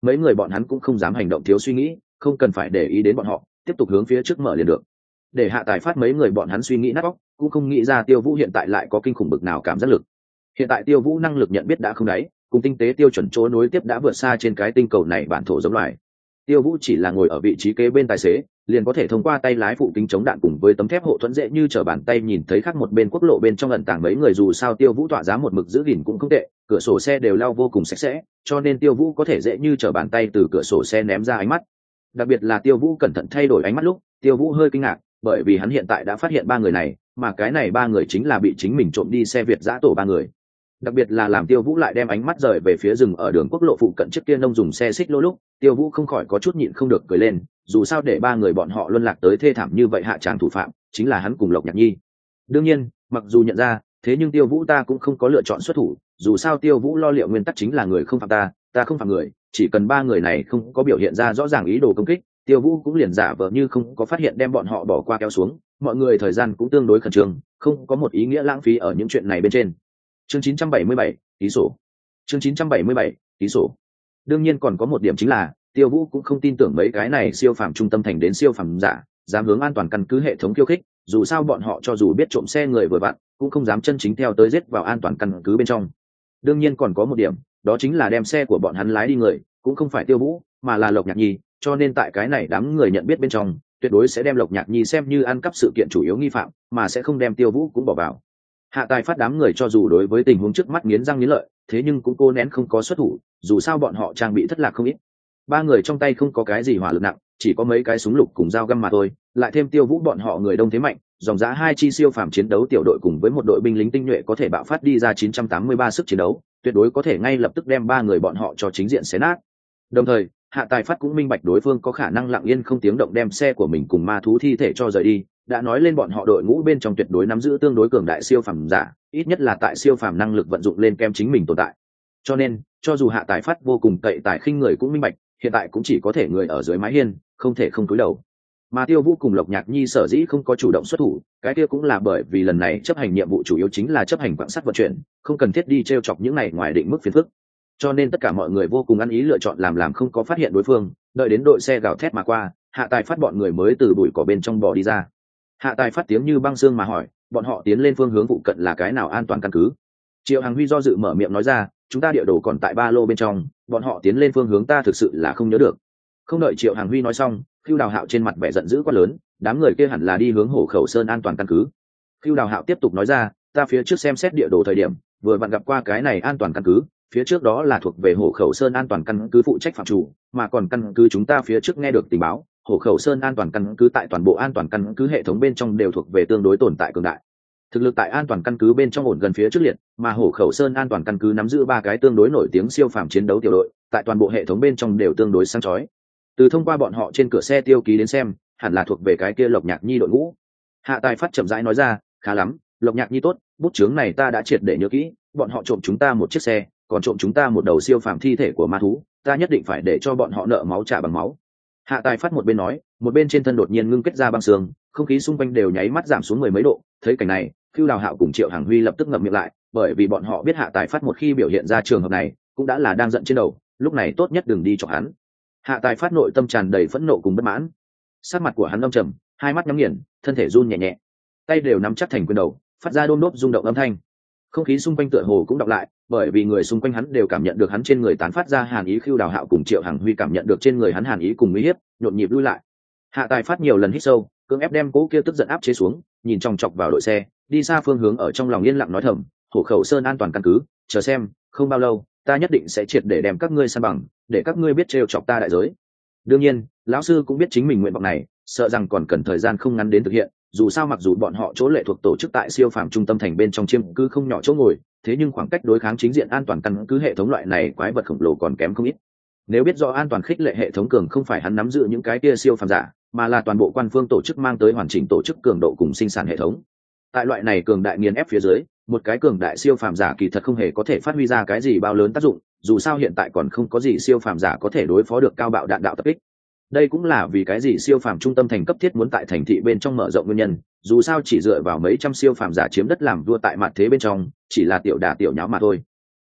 mấy người bọn hắn cũng không dám hành động thiếu suy nghĩ, không cần phải để ý đến bọn họ, tiếp tục hướng phía trước mở liền được. Để Hạ Tài Phát mấy người bọn hắn suy nghĩ nát óc, cũng không nghĩ ra Tiêu Vũ hiện tại lại có kinh khủng bực nào cảm giác lực. Hiện tại Tiêu Vũ năng lực nhận biết đã không đáy, cùng tinh tế tiêu chuẩn chỗ nối tiếp đã vượt xa trên cái tinh cầu này bản thổ giống loài. Tiêu Vũ chỉ là ngồi ở vị trí kế bên tài xế, liền có thể thông qua tay lái phụ kính chống đạn cùng với tấm thép hộ thuẫn dễ như trở bàn tay nhìn thấy khác một bên quốc lộ bên trong ẩn tàng mấy người, dù sao Tiêu Vũ tỏa giá một mực giữ gìn cũng không tệ, cửa sổ xe đều lau vô cùng sạch sẽ, cho nên Tiêu Vũ có thể dễ như trở bàn tay từ cửa sổ xe ném ra ánh mắt. Đặc biệt là Tiêu Vũ cẩn thận thay đổi ánh mắt lúc, Tiêu Vũ hơi kinh ngạc, bởi vì hắn hiện tại đã phát hiện ba người này, mà cái này ba người chính là bị chính mình trộm đi xe Việt giã tổ ba người. Đặc biệt là làm Tiêu Vũ lại đem ánh mắt rời về phía rừng ở đường quốc lộ phụ cận chiếc kia nông dùng xe xích lô lúc, Tiêu Vũ không khỏi có chút nhịn không được cười lên, dù sao để ba người bọn họ luân lạc tới thê thảm như vậy hạ tràng thủ phạm chính là hắn cùng Lộc Nhạc Nhi. Đương nhiên, mặc dù nhận ra, thế nhưng Tiêu Vũ ta cũng không có lựa chọn xuất thủ, dù sao Tiêu Vũ lo liệu nguyên tắc chính là người không phạm ta, ta không phạm người, chỉ cần ba người này không có biểu hiện ra rõ ràng ý đồ công kích, Tiêu Vũ cũng liền giả vờ như không có phát hiện đem bọn họ bỏ qua kéo xuống, mọi người thời gian cũng tương đối khẩn trương, không có một ý nghĩa lãng phí ở những chuyện này bên trên. Chương chín trăm bảy mươi bảy, ký sổ. Chương chín trăm bảy mươi bảy, ký sổ. Đương nhiên còn có một điểm chính là, Tiêu Vũ cũng không tin tưởng mấy cái này siêu phàm trung tâm thành đến siêu phàm giả, dám hướng an toàn căn cứ hệ thống khiêu khích, dù sao bọn họ cho dù biết trộm xe người vừa vặn, cũng không dám chân chính theo tới giết vào an toàn căn cứ bên trong. Đương nhiên còn có một điểm, đó chính là đem xe của bọn hắn lái đi người, cũng không phải Tiêu Vũ, mà là Lộc Nhạc Nhi, cho nên tại cái này đám người nhận biết bên trong, tuyệt đối sẽ đem Lộc Nhạc Nhi xem như ăn cắp sự kiện chủ yếu nghi phạm, mà sẽ không đem Tiêu Vũ cũng bỏ vào. Hạ Tài Phát đám người cho dù đối với tình huống trước mắt nghiến răng nghiến lợi, thế nhưng cũng cố nén không có xuất thủ, dù sao bọn họ trang bị thất lạc không ít. Ba người trong tay không có cái gì hỏa lực nặng, chỉ có mấy cái súng lục cùng dao găm mà thôi, lại thêm Tiêu Vũ bọn họ người đông thế mạnh, dòng giá hai chi siêu phàm chiến đấu tiểu đội cùng với một đội binh lính tinh nhuệ có thể bạo phát đi ra chín trăm tám mươi ba sức chiến đấu, tuyệt đối có thể ngay lập tức đem ba người bọn họ cho chính diện xé nát. Đồng thời, Hạ Tài Phát cũng minh bạch đối phương có khả năng lặng yên không tiếng động đem xe của mình cùng ma thú thi thể cho rời đi, đã nói lên bọn họ đội ngũ bên trong tuyệt đối nắm giữ tương đối cường đại siêu phàm giả, ít nhất là tại siêu phàm năng lực vận dụng lên kem chính mình tồn tại. Cho nên, cho dù Hạ Tài Phát vô cùng cậy tài khinh người cũng minh bạch, hiện tại cũng chỉ có thể người ở dưới mái hiên, không thể không cúi đầu. Mà Tiêu Vũ cùng Lộc Nhạc Nhi sở dĩ không có chủ động xuất thủ, cái kia cũng là bởi vì lần này chấp hành nhiệm vụ chủ yếu chính là chấp hành quặng sắt vận chuyển, không cần thiết đi trêu chọc những này ngoài định mức phiền phức. Cho nên tất cả mọi người vô cùng ăn ý lựa chọn làm làm không có phát hiện đối phương, đợi đến đội xe gào thét mà qua, Hạ Tài Phát bọn người mới từ bụi cỏ bên trong bò đi ra. Hạ Tài Phát tiếng như băng xương mà hỏi, bọn họ tiến lên phương hướng phụ cận là cái nào an toàn căn cứ? Triệu Hằng Huy do dự mở miệng nói ra, chúng ta địa đồ còn tại ba lô bên trong, bọn họ tiến lên phương hướng ta thực sự là không nhớ được. Không đợi Triệu Hằng Huy nói xong, Khưu Đào Hạo trên mặt vẻ giận dữ quá lớn, đám người kia hẳn là đi hướng Hổ Khẩu Sơn an toàn căn cứ. Khưu Đào Hạo tiếp tục nói ra, ta phía trước xem xét địa đồ thời điểm, vừa vặn gặp qua cái này an toàn căn cứ, phía trước đó là thuộc về Hổ Khẩu Sơn an toàn căn cứ phụ trách phạm chủ, mà còn căn cứ chúng ta phía trước nghe được tình báo, Hổ Khẩu Sơn an toàn căn cứ tại toàn bộ an toàn căn cứ hệ thống bên trong đều thuộc về tương đối tồn tại cường đại. Thực lực tại an toàn căn cứ bên trong ổn gần phía trước liệt, mà Hổ Khẩu Sơn an toàn căn cứ nắm giữ ba cái tương đối nổi tiếng siêu phàm chiến đấu tiểu đội, tại toàn bộ hệ thống bên trong đều tương đối sáng chói. Từ thông qua bọn họ trên cửa xe tiêu ký đến xem, hẳn là thuộc về cái kia Lộc Nhạc Nhi đội ngũ. Hạ Tài Phát chậm rãi nói ra, khá lắm, Lộc Nhạc Nhi tốt, bút chướng này ta đã triệt để nhớ kỹ, bọn họ trộm chúng ta một chiếc xe, còn trộm chúng ta một đầu siêu phàm thi thể của ma thú, ta nhất định phải để cho bọn họ nợ máu trả bằng máu. Hạ Tài Phát một bên nói, một bên trên thân đột nhiên ngưng kết ra băng sương, không khí xung quanh đều nháy mắt giảm xuống mười mấy độ. Thấy cảnh này, Khưu Đào Hạo cùng Triệu Hằng Huy lập tức ngậm miệng lại, bởi vì bọn họ biết Hạ Tài Phát một khi biểu hiện ra trường hợp này, cũng đã là đang giận trên đầu, lúc này tốt nhất đừng đi chọc hắn. Hạ Tài Phát nội tâm tràn đầy phẫn nộ cùng bất mãn, sắc mặt của hắn âm trầm, hai mắt nhắm nghiền, thân thể run nhẹ nhẹ, tay đều nắm chắc thành quyền đầu, phát ra đôm đốp rung động âm thanh. Không khí xung quanh tựa hồ cũng đọc lại, bởi vì người xung quanh hắn đều cảm nhận được hắn trên người tán phát ra hàn ý. Khưu Đào Hạo cùng Triệu Hằng Huy cảm nhận được trên người hắn hàn ý cùng uy hiếp, nhộn nhịp lui lại. Hạ Tài Phát nhiều lần hít sâu, cưỡng ép đem cố kia tức giận áp chế xuống, nhìn chòng chọc vào đội xe, đi xa phương hướng ở trong lòng yên lặng nói thầm, Hổ Khẩu Sơn an toàn căn cứ, chờ xem, không bao lâu, ta nhất định sẽ triệt để đem các ngươi san bằng, để các ngươi biết trêu chọc ta đại giới. Đương nhiên, lão sư cũng biết chính mình nguyện vọng này, sợ rằng còn cần thời gian không ngắn đến thực hiện. Dù sao mặc dù bọn họ chỗ lệ thuộc tổ chức tại siêu phàm trung tâm thành bên trong chiêm cư không nhỏ chỗ ngồi, thế nhưng khoảng cách đối kháng chính diện an toàn căn cứ hệ thống loại này quái vật khổng lồ còn kém không ít. Nếu biết rõ an toàn khích lệ hệ thống cường không phải hắn nắm giữ những cái kia siêu phàm giả, mà là toàn bộ quan phương tổ chức mang tới hoàn chỉnh tổ chức cường độ cùng sinh sản hệ thống. Tại loại này cường đại nghiền ép phía dưới, một cái cường đại siêu phàm giả kỳ thật không hề có thể phát huy ra cái gì bao lớn tác dụng, dù sao hiện tại còn không có gì siêu phàm giả có thể đối phó được cao bạo đạn đạo tập kích. Đây cũng là vì cái gì siêu phàm trung tâm thành cấp thiết muốn tại thành thị bên trong mở rộng nguyên nhân, dù sao chỉ dựa vào mấy trăm siêu phàm giả chiếm đất làm vua tại mặt thế bên trong, chỉ là tiểu đả tiểu nháo mà thôi.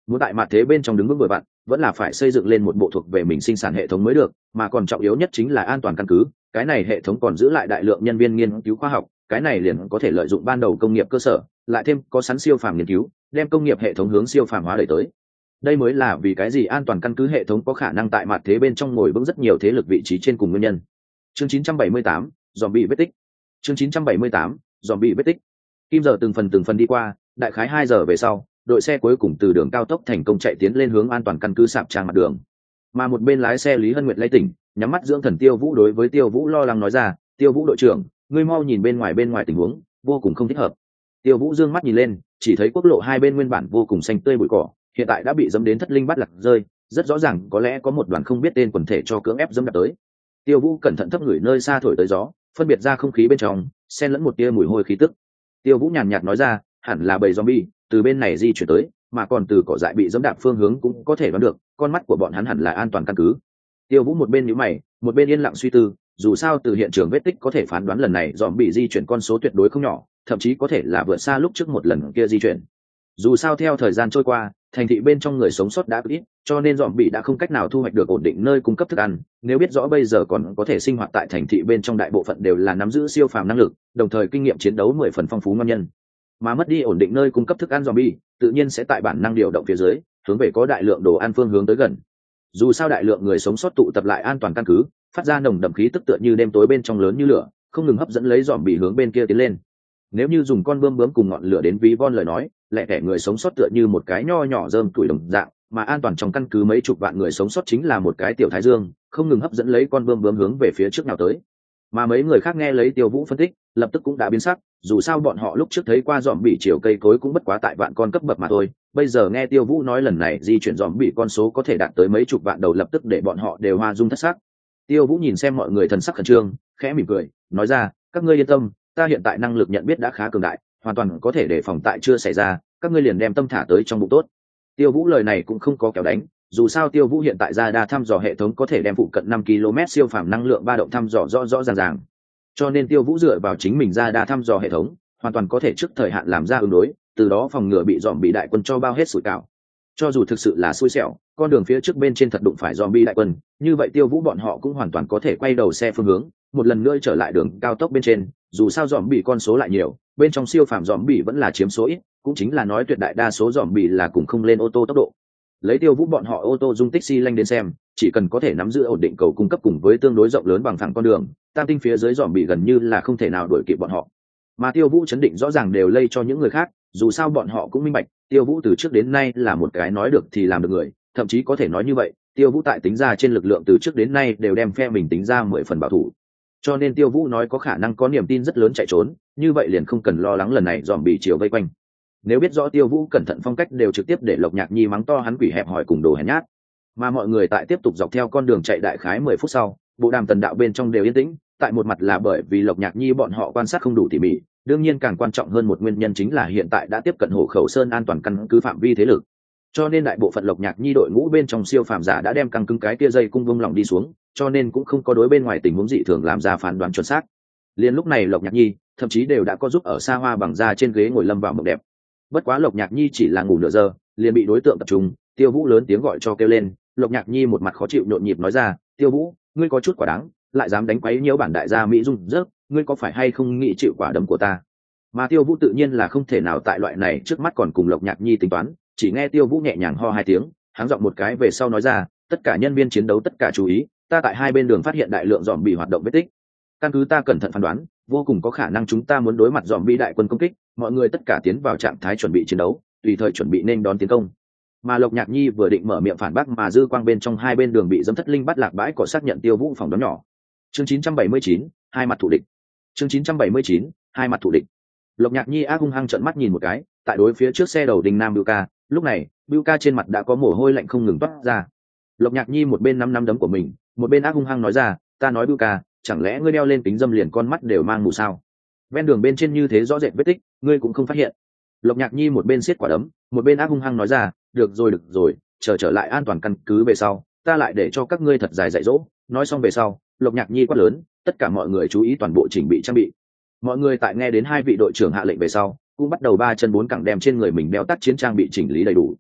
muốn tại mặt thế bên trong đứng vững vội vặn vẫn là phải xây dựng lên một bộ thuộc về mình sinh sản hệ thống mới được, mà còn trọng yếu nhất chính là an toàn căn cứ. Cái này hệ thống còn giữ lại đại lượng nhân viên nghiên cứu khoa học, cái này liền có thể lợi dụng ban đầu công nghiệp cơ sở, lại thêm có sẵn siêu phàm nghiên cứu, đem công nghiệp hệ thống hướng siêu phàm hóa đẩy tới. Đây mới là vì cái gì an toàn căn cứ hệ thống có khả năng tại mặt thế bên trong ngồi vững rất nhiều thế lực vị trí trên cùng nguyên nhân. Chương chín trăm bảy mươi tám, zombie vết tích. Chương chín trăm bảy mươi tám, zombie vết tích. Kim giờ từng phần từng phần đi qua, đại khái hai giờ về sau, đội xe cuối cùng từ đường cao tốc thành công chạy tiến lên hướng an toàn căn cứ sạp trang mặt đường. Mà một bên lái xe Lý Hân Nguyệt lấy tỉnh, nhắm mắt dưỡng thần Tiêu Vũ đối với Tiêu Vũ lo lắng nói ra, "Tiêu Vũ đội trưởng, ngươi mau nhìn bên ngoài bên ngoài tình huống, vô cùng không thích hợp." Tiêu Vũ dương mắt nhìn lên, chỉ thấy quốc lộ hai bên nguyên bản vô cùng xanh tươi bụi cỏ, hiện tại đã bị dẫm đến thất linh bát lạc rơi, rất rõ ràng có lẽ có một đoàn không biết tên quần thể cho cưỡng ép dẫm đạp tới. Tiêu Vũ cẩn thận thấp người nơi xa thổi tới gió, phân biệt ra không khí bên trong, xen lẫn một tia mùi hôi khí tức. Tiêu Vũ nhàn nhạt nói ra, hẳn là bầy zombie từ bên này di chuyển tới, mà còn từ cỏ dại bị dẫm đạp phương hướng cũng có thể đoán được, con mắt của bọn hắn hẳn là an toàn căn cứ. Tiêu Vũ một bên nhíu mày, một bên yên lặng suy tư, dù sao từ hiện trường vết tích có thể phán đoán lần này zombie di chuyển con số tuyệt đối không nhỏ, thậm chí có thể là vượt xa lúc trước một lần kia di chuyển. Dù sao theo thời gian trôi qua, thành thị bên trong người sống sót đã ít, cho nên zombie đã không cách nào thu hoạch được ổn định nơi cung cấp thức ăn. Nếu biết rõ bây giờ còn có thể sinh hoạt tại thành thị bên trong đại bộ phận đều là nắm giữ siêu phàm năng lực, đồng thời kinh nghiệm chiến đấu mười phần phong phú ngon nhân, mà mất đi ổn định nơi cung cấp thức ăn zombie, tự nhiên sẽ tại bản năng điều động phía dưới, hướng về có đại lượng đồ ăn phương hướng tới gần. Dù sao đại lượng người sống sót tụ tập lại an toàn căn cứ, phát ra nồng đậm khí tức tựa như đêm tối bên trong lớn như lửa, không ngừng hấp dẫn lấy zombie hướng bên kia tiến lên. Nếu như dùng con bươm bướm cùng ngọn lửa đến ví von lời nói, lẻ tẻ người sống sót tựa như một cái nho nhỏ rơm tuổi đồng dạng, mà an toàn trong căn cứ mấy chục vạn người sống sót chính là một cái tiểu thái dương, không ngừng hấp dẫn lấy con bươm bướm hướng về phía trước nào tới. Mà mấy người khác nghe lấy Tiêu Vũ phân tích, lập tức cũng đã biến sắc, dù sao bọn họ lúc trước thấy qua dòm bị chiều cây cối cũng bất quá tại vạn con cấp bậc mà thôi, bây giờ nghe Tiêu Vũ nói lần này di chuyển dòm bị con số có thể đạt tới mấy chục vạn đầu, lập tức để bọn họ đều hoa dung thất sắc. Tiêu Vũ nhìn xem mọi người thần sắc khẩn trương, khẽ mỉm cười, nói ra, các ngươi yên tâm, ta hiện tại năng lực nhận biết đã khá cường đại, hoàn toàn có thể để phòng tại chưa xảy ra, các ngươi liền đem tâm thả tới trong bụng tốt. Tiêu Vũ lời này cũng không có kéo đánh, dù sao Tiêu Vũ hiện tại ra đa thăm dò hệ thống có thể đem phụ cận năm ki lô mét siêu phàm năng lượng ba động thăm dò rõ rõ ràng ràng, cho nên Tiêu Vũ dựa vào chính mình ra đa thăm dò hệ thống, hoàn toàn có thể trước thời hạn làm ra ứng đối, từ đó phòng ngừa bị dòm bị đại quân cho bao hết sủi cảo. Cho dù thực sự là xui xẻo, con đường phía trước bên trên thật đụng phải dòm bị đại quân, như vậy Tiêu Vũ bọn họ cũng hoàn toàn có thể quay đầu xe phương hướng, một lần nữa trở lại đường cao tốc bên trên. Dù sao dòm bị con số lại nhiều, bên trong siêu phàm dòm bị vẫn là chiếm số ít, cũng chính là nói tuyệt đại đa số dòm bị là cùng không lên ô tô tốc độ. Lấy Tiêu Vũ bọn họ ô tô dung tích xi lanh đến xem, chỉ cần có thể nắm giữ ổn định cầu cung cấp cùng với tương đối rộng lớn bằng phẳng con đường, tam tinh phía dưới dòm bị gần như là không thể nào đuổi kịp bọn họ. Mà Tiêu Vũ chấn định rõ ràng đều lây cho những người khác, dù sao bọn họ cũng minh bạch, Tiêu Vũ từ trước đến nay là một cái nói được thì làm được người, thậm chí có thể nói như vậy, Tiêu Vũ tại tính ra trên lực lượng từ trước đến nay đều đem phe mình tính ra mười phần bảo thủ. Cho nên Tiêu Vũ nói có khả năng có niềm tin rất lớn chạy trốn, như vậy liền không cần lo lắng lần này dòm bị chiều vây quanh. Nếu biết rõ Tiêu Vũ cẩn thận phong cách đều trực tiếp để Lộc Nhạc Nhi mắng to hắn quỷ hẹp hỏi cùng đồ hèn nhát. Mà mọi người tại tiếp tục dọc theo con đường chạy đại khái mười phút sau, bộ đàm tần đạo bên trong đều yên tĩnh, tại một mặt là bởi vì Lộc Nhạc Nhi bọn họ quan sát không đủ tỉ mỉ, đương nhiên càng quan trọng hơn một nguyên nhân chính là hiện tại đã tiếp cận Hổ Khẩu Sơn an toàn căn cứ phạm vi thế lực. Cho nên đại bộ phận Lộc Nhạc Nhi đội ngũ bên trong siêu phàm giả đã đem căng cứng cái kia dây cung vung lỏng đi xuống, cho nên cũng không có đối bên ngoài tình huống dị thường làm ra phán đoán chuẩn xác. Liên lúc này Lộc Nhạc Nhi thậm chí đều đã có giúp ở xa hoa bằng da trên ghế ngồi lâm vào mộng đẹp. Bất quá Lộc Nhạc Nhi chỉ là ngủ nửa giờ, liền bị đối tượng tập trung, Tiêu Vũ lớn tiếng gọi cho kêu lên. Lộc Nhạc Nhi một mặt khó chịu nhộn nhịp nói ra, Tiêu Vũ, ngươi có chút quả đáng, lại dám đánh quấy nhiễu bản đại gia Mỹ Dung rớt, ngươi có phải hay không nghĩ chịu quả đấm của ta? Mà Tiêu Vũ tự nhiên là không thể nào tại loại này trước mắt còn cùng Lộc Nhạc Nhi tính toán, chỉ nghe Tiêu Vũ nhẹ nhàng ho hai tiếng, háng giọng một cái về sau nói ra, tất cả nhân viên chiến đấu tất cả chú ý, ta tại hai bên đường phát hiện đại lượng dòm bị hoạt động vết tích. Căn cứ ta cẩn thận phán đoán, vô cùng có khả năng chúng ta muốn đối mặt dòm bị đại quân công kích, mọi người tất cả tiến vào trạng thái chuẩn bị chiến đấu, tùy thời chuẩn bị nên đón tiến công. Mà Lộc Nhạc Nhi vừa định mở miệng phản bác mà dư quang bên trong hai bên đường bị dẫm thất linh bắt lạc bãi cỏ xác nhận Tiêu Vũ phòng đón nhỏ. Chương chín trăm bảy mươi chín, hai mặt thủ địch. Chương chín trăm bảy mươi chín, hai mặt thủ địch. Lộc Nhạc Nhi ác hung hăng trợn mắt nhìn một cái, tại đối phía trước xe đầu đình Nam Bưu Ca, lúc này, Bưu Ca trên mặt đã có mồ hôi lạnh không ngừng toát ra. Lộc Nhạc Nhi một bên năm năm đấm của mình, một bên ác hung hăng nói ra, ta nói Bưu Ca, chẳng lẽ ngươi đeo lên kính dâm liền con mắt đều mang mù sao? Ven đường bên trên như thế rõ rệt vết tích, ngươi cũng không phát hiện. Lộc Nhạc Nhi một bên siết quả đấm, một bên ác hung hăng nói ra, được rồi được rồi, chờ trở lại an toàn căn cứ về sau, ta lại để cho các ngươi thật dài dạy dỗ. Nói xong về sau, Lộc Nhạc Nhi quát lớn, tất cả mọi người chú ý toàn bộ chỉnh bị trang bị. Mọi người tại nghe đến hai vị đội trưởng hạ lệnh về sau, cũng bắt đầu ba chân bốn cẳng đem trên người mình đeo tác chiến trang bị chỉnh lý đầy đủ.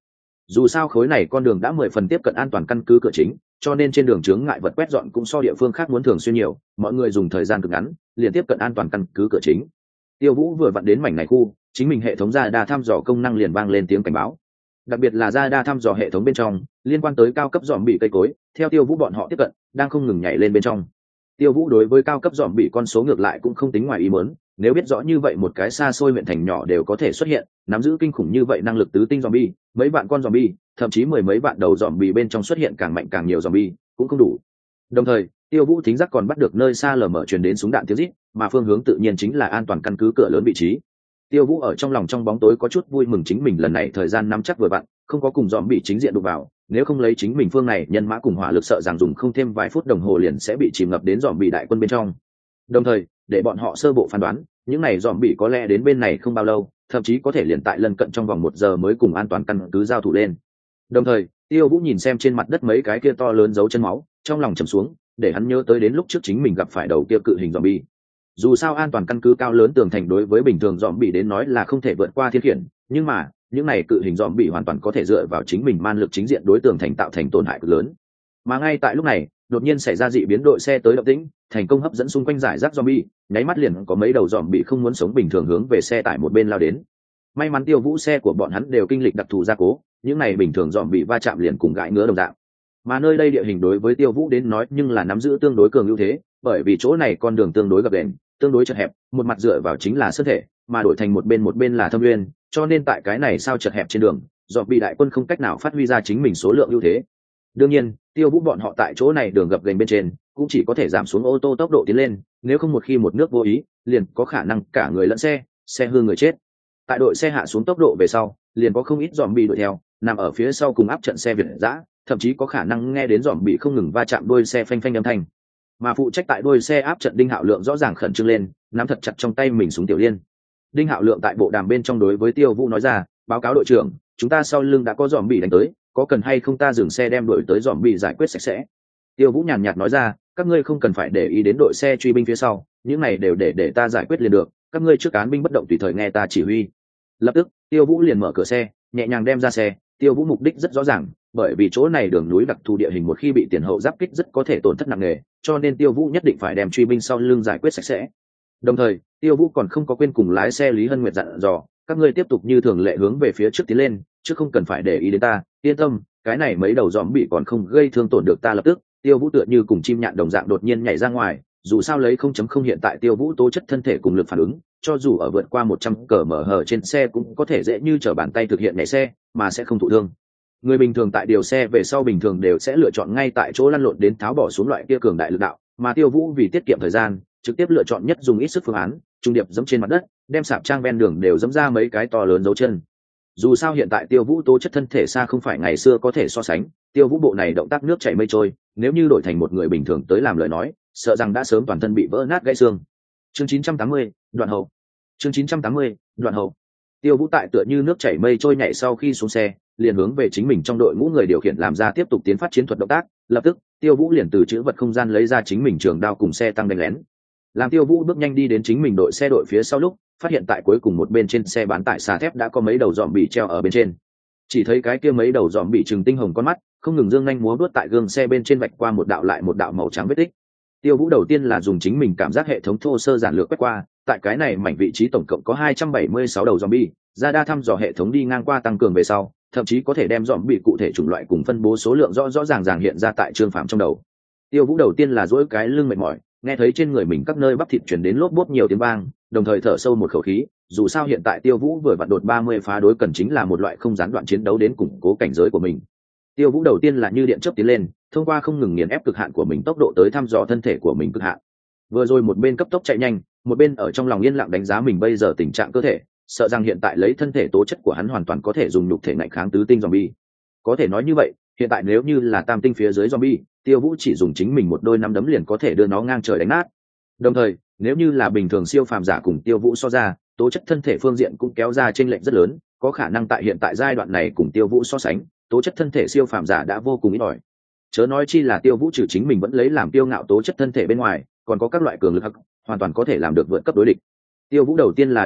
Dù sao khối này con đường đã mười phần tiếp cận an toàn căn cứ cửa chính, cho nên trên đường chướng ngại vật quét dọn cũng so địa phương khác muốn thường xuyên nhiều, mọi người dùng thời gian cực ngắn liền tiếp cận an toàn căn cứ cửa chính. Tiêu Vũ vừa vặn đến mảnh này khu, chính mình hệ thống radar thăm dò công năng liền vang lên tiếng cảnh báo. Đặc biệt là radar thăm dò hệ thống bên trong, liên quan tới cao cấp dòm bị cây cối, theo Tiêu Vũ bọn họ tiếp cận, đang không ngừng nhảy lên bên trong. Tiêu Vũ đối với cao cấp dòm bị con số ngược lại cũng không tính ngoài ý muốn, nếu biết rõ như vậy một cái xa xôi huyện thành nhỏ đều có thể xuất hiện, nắm giữ kinh khủng như vậy năng lực tứ tinh zombie, mấy vạn con zombie, thậm chí mười mấy vạn đầu zombie bên trong xuất hiện càng mạnh càng nhiều zombie, cũng không đủ. Đồng thời, Tiêu Vũ thính giác còn bắt được nơi xa lờ mờ truyền đến súng đạn tiếng rít, mà phương hướng tự nhiên chính là an toàn căn cứ cửa lớn vị trí. Tiêu Vũ ở trong lòng trong bóng tối có chút vui mừng chính mình lần này thời gian nắm chắc vừa vặn, không có cùng zombie chính diện đụng vào, nếu không lấy chính mình phương này nhân mã cùng hỏa lực sợ rằng dùng không thêm vài phút đồng hồ liền sẽ bị chìm ngập đến zombie đại quân bên trong. Đồng thời, để bọn họ sơ bộ phán đoán, những này zombie có lẽ đến bên này không bao lâu, thậm chí có thể liền tại lân cận trong vòng một giờ mới cùng an toàn căn cứ giao thủ lên. Đồng thời, Tiêu Vũ nhìn xem trên mặt đất mấy cái kia to lớn dấu chân máu, trong lòng trầm xuống, để hắn nhớ tới đến lúc trước chính mình gặp phải đầu kia cự hình zombie. Dù sao an toàn căn cứ cao lớn tường thành đối với bình thường zombie đến nói là không thể vượt qua thiên khiển, nhưng mà, những này cự hình zombie hoàn toàn có thể dựa vào chính mình man lực chính diện đối tường thành tạo thành tổn hại cực lớn. Mà ngay tại lúc này, đột nhiên xảy ra dị biến, đội xe tới động tĩnh, thành công hấp dẫn xung quanh giải rác zombie, nháy mắt liền có mấy đầu zombie không muốn sống bình thường hướng về xe tải một bên lao đến. May mắn Tiêu Vũ xe của bọn hắn đều kinh lịch đặc thù gia cố, những này bình thường zombie va chạm liền cùng gãi ngứa đồng dạng. Mà nơi đây địa hình đối với Tiêu Vũ đến nói nhưng là nắm giữ tương đối cường ưu thế, bởi vì chỗ này con đường tương đối gập ghềnh, tương đối chật hẹp, một mặt dựa vào chính là sơn thể, mà đổi thành một bên một bên là thâm nguyên, cho nên tại cái này sao chật hẹp trên đường, zombie đại quân không cách nào phát huy ra chính mình số lượng ưu thế. Đương nhiên, Tiêu Vũ bọn họ tại chỗ này đường gập ghềnh bên trên, cũng chỉ có thể giảm xuống ô tô tốc độ tiến lên, nếu không một khi một nước vô ý, liền có khả năng cả người lẫn xe, xe hư người chết. Tại đội xe hạ xuống tốc độ về sau, liền có không ít zombie đuổi theo, nằm ở phía sau cùng áp trận xe Việt dã, thậm chí có khả năng nghe đến zombie không ngừng va chạm đuôi xe phanh phanh âm thanh. Mà phụ trách tại đuôi xe áp trận Đinh Hạo Lượng rõ ràng khẩn trương lên, nắm thật chặt trong tay mình súng tiểu liên. Đinh Hạo Lượng tại bộ đàm bên trong đối với Tiêu Vũ nói ra, báo cáo đội trưởng, chúng ta sau lưng đã có zombie đánh tới, có cần hay không ta dừng xe đem đuổi tới zombie giải quyết sạch sẽ. Tiêu Vũ nhàn nhạt nói ra, các ngươi không cần phải để ý đến đội xe truy binh phía sau, những này đều để để ta giải quyết liền được, các ngươi trước cán binh bất động tùy thời nghe ta chỉ huy. Lập tức, Tiêu Vũ liền mở cửa xe, nhẹ nhàng đem ra xe. Tiêu Vũ mục đích rất rõ ràng, bởi vì chỗ này đường núi đặc thù địa hình một khi bị tiền hậu giáp kích rất có thể tổn thất nặng nề, cho nên Tiêu Vũ nhất định phải đem truy binh sau lưng giải quyết sạch sẽ. Đồng thời, Tiêu Vũ còn không có quên cùng lái xe Lý Hân Nguyệt dặn dò, các ngươi tiếp tục như thường lệ hướng về phía trước tiến lên, chứ không cần phải để ý đến ta, yên tâm, cái này mấy đầu giòm bị còn không gây thương tổn được ta. Lập tức, Tiêu Vũ tựa như cùng chim nhạn đồng dạng đột nhiên nhảy ra ngoài, dù sao lấy không chấm không hiện tại Tiêu Vũ tố chất thân thể cùng lực phản ứng, cho dù ở vượt qua một trăm cờ mở hở trên xe cũng có thể dễ như trở bàn tay thực hiện nhảy xe, mà sẽ không thụ thương. Người bình thường tại điều xe về sau bình thường đều sẽ lựa chọn ngay tại chỗ lăn lộn đến tháo bỏ xuống loại kia cường đại lực đạo, mà Tiêu Vũ vì tiết kiệm thời gian, trực tiếp lựa chọn nhất dùng ít sức phương án, trung điệp giẫm trên mặt đất, đem sạp trang ven đường đều giẫm ra mấy cái to lớn dấu chân. Dù sao hiện tại Tiêu Vũ tố chất thân thể xa không phải ngày xưa có thể so sánh, Tiêu Vũ bộ này động tác nước chảy mây trôi, nếu như đổi thành một người bình thường tới làm lời nói, sợ rằng đã sớm toàn thân bị vỡ nát gãy xương. Chương chín trăm tám mươi, đoạn hậu. Chương chín trăm tám mươi, đoạn hậu. Tiêu Vũ tại tựa như nước chảy mây trôi nhảy sau khi xuống xe, liền hướng về chính mình trong đội ngũ người điều khiển làm ra tiếp tục tiến phát chiến thuật động tác. Lập tức, Tiêu Vũ liền từ chữ vật không gian lấy ra chính mình trường đao cùng xe tăng đánh lén. Làm Tiêu Vũ bước nhanh đi đến chính mình đội xe đội phía sau lúc, phát hiện tại cuối cùng một bên trên xe bán tải xà thép đã có mấy đầu dòm bị treo ở bên trên. Chỉ thấy cái kia mấy đầu dòm bị trừng tinh hồng con mắt, không ngừng dương nhanh múa vuốt tại gương xe bên trên vạch qua một đạo lại một đạo màu trắng vết tích. Tiêu Vũ đầu tiên là dùng chính mình cảm giác hệ thống thô sơ giản lược quét qua, tại cái này mảnh vị trí tổng cộng có hai trăm bảy mươi sáu đầu zombie, ra đa thăm dò hệ thống đi ngang qua tăng cường về sau, thậm chí có thể đem zombie cụ thể chủng loại cùng phân bố số lượng rõ rõ ràng ràng hiện ra tại trương phạm trong đầu. Tiêu Vũ đầu tiên là duỗi cái lưng mệt mỏi, nghe thấy trên người mình các nơi bắp thịt truyền đến lốp bốp nhiều tiếng vang, đồng thời thở sâu một khẩu khí, dù sao hiện tại Tiêu Vũ vừa vặn đột ba mươi phá đối cần chính là một loại không gián đoạn chiến đấu đến củng cố cảnh giới của mình. Tiêu Vũ đầu tiên là như điện chớp tiến lên, thông qua không ngừng nghiền ép cực hạn của mình tốc độ tới thăm dò thân thể của mình cực hạn. Vừa rồi một bên cấp tốc chạy nhanh, một bên ở trong lòng yên lặng đánh giá mình bây giờ tình trạng cơ thể, sợ rằng hiện tại lấy thân thể tố chất của hắn hoàn toàn có thể dùng nhục thể ngạnh kháng tứ tinh zombie. Có thể nói như vậy, hiện tại nếu như là tam tinh phía dưới zombie, Tiêu Vũ chỉ dùng chính mình một đôi năm đấm liền có thể đưa nó ngang trời đánh nát. Đồng thời, nếu như là bình thường siêu phàm giả cùng Tiêu Vũ so ra, tố chất thân thể phương diện cũng kéo ra chênh lệch rất lớn, có khả năng tại hiện tại giai đoạn này cùng Tiêu Vũ so sánh, tố chất thân thể siêu phàm giả đã vô cùng ít ỏi. Chớ nói chi là Tiêu Vũ trừ chính mình vẫn lấy làm tiêu ngạo tố chất thân thể bên ngoài, còn có các loại cường lực hắc, hoàn toàn có thể làm được vượt cấp đối địch. Tiêu Vũ đầu tiên là đưa tay,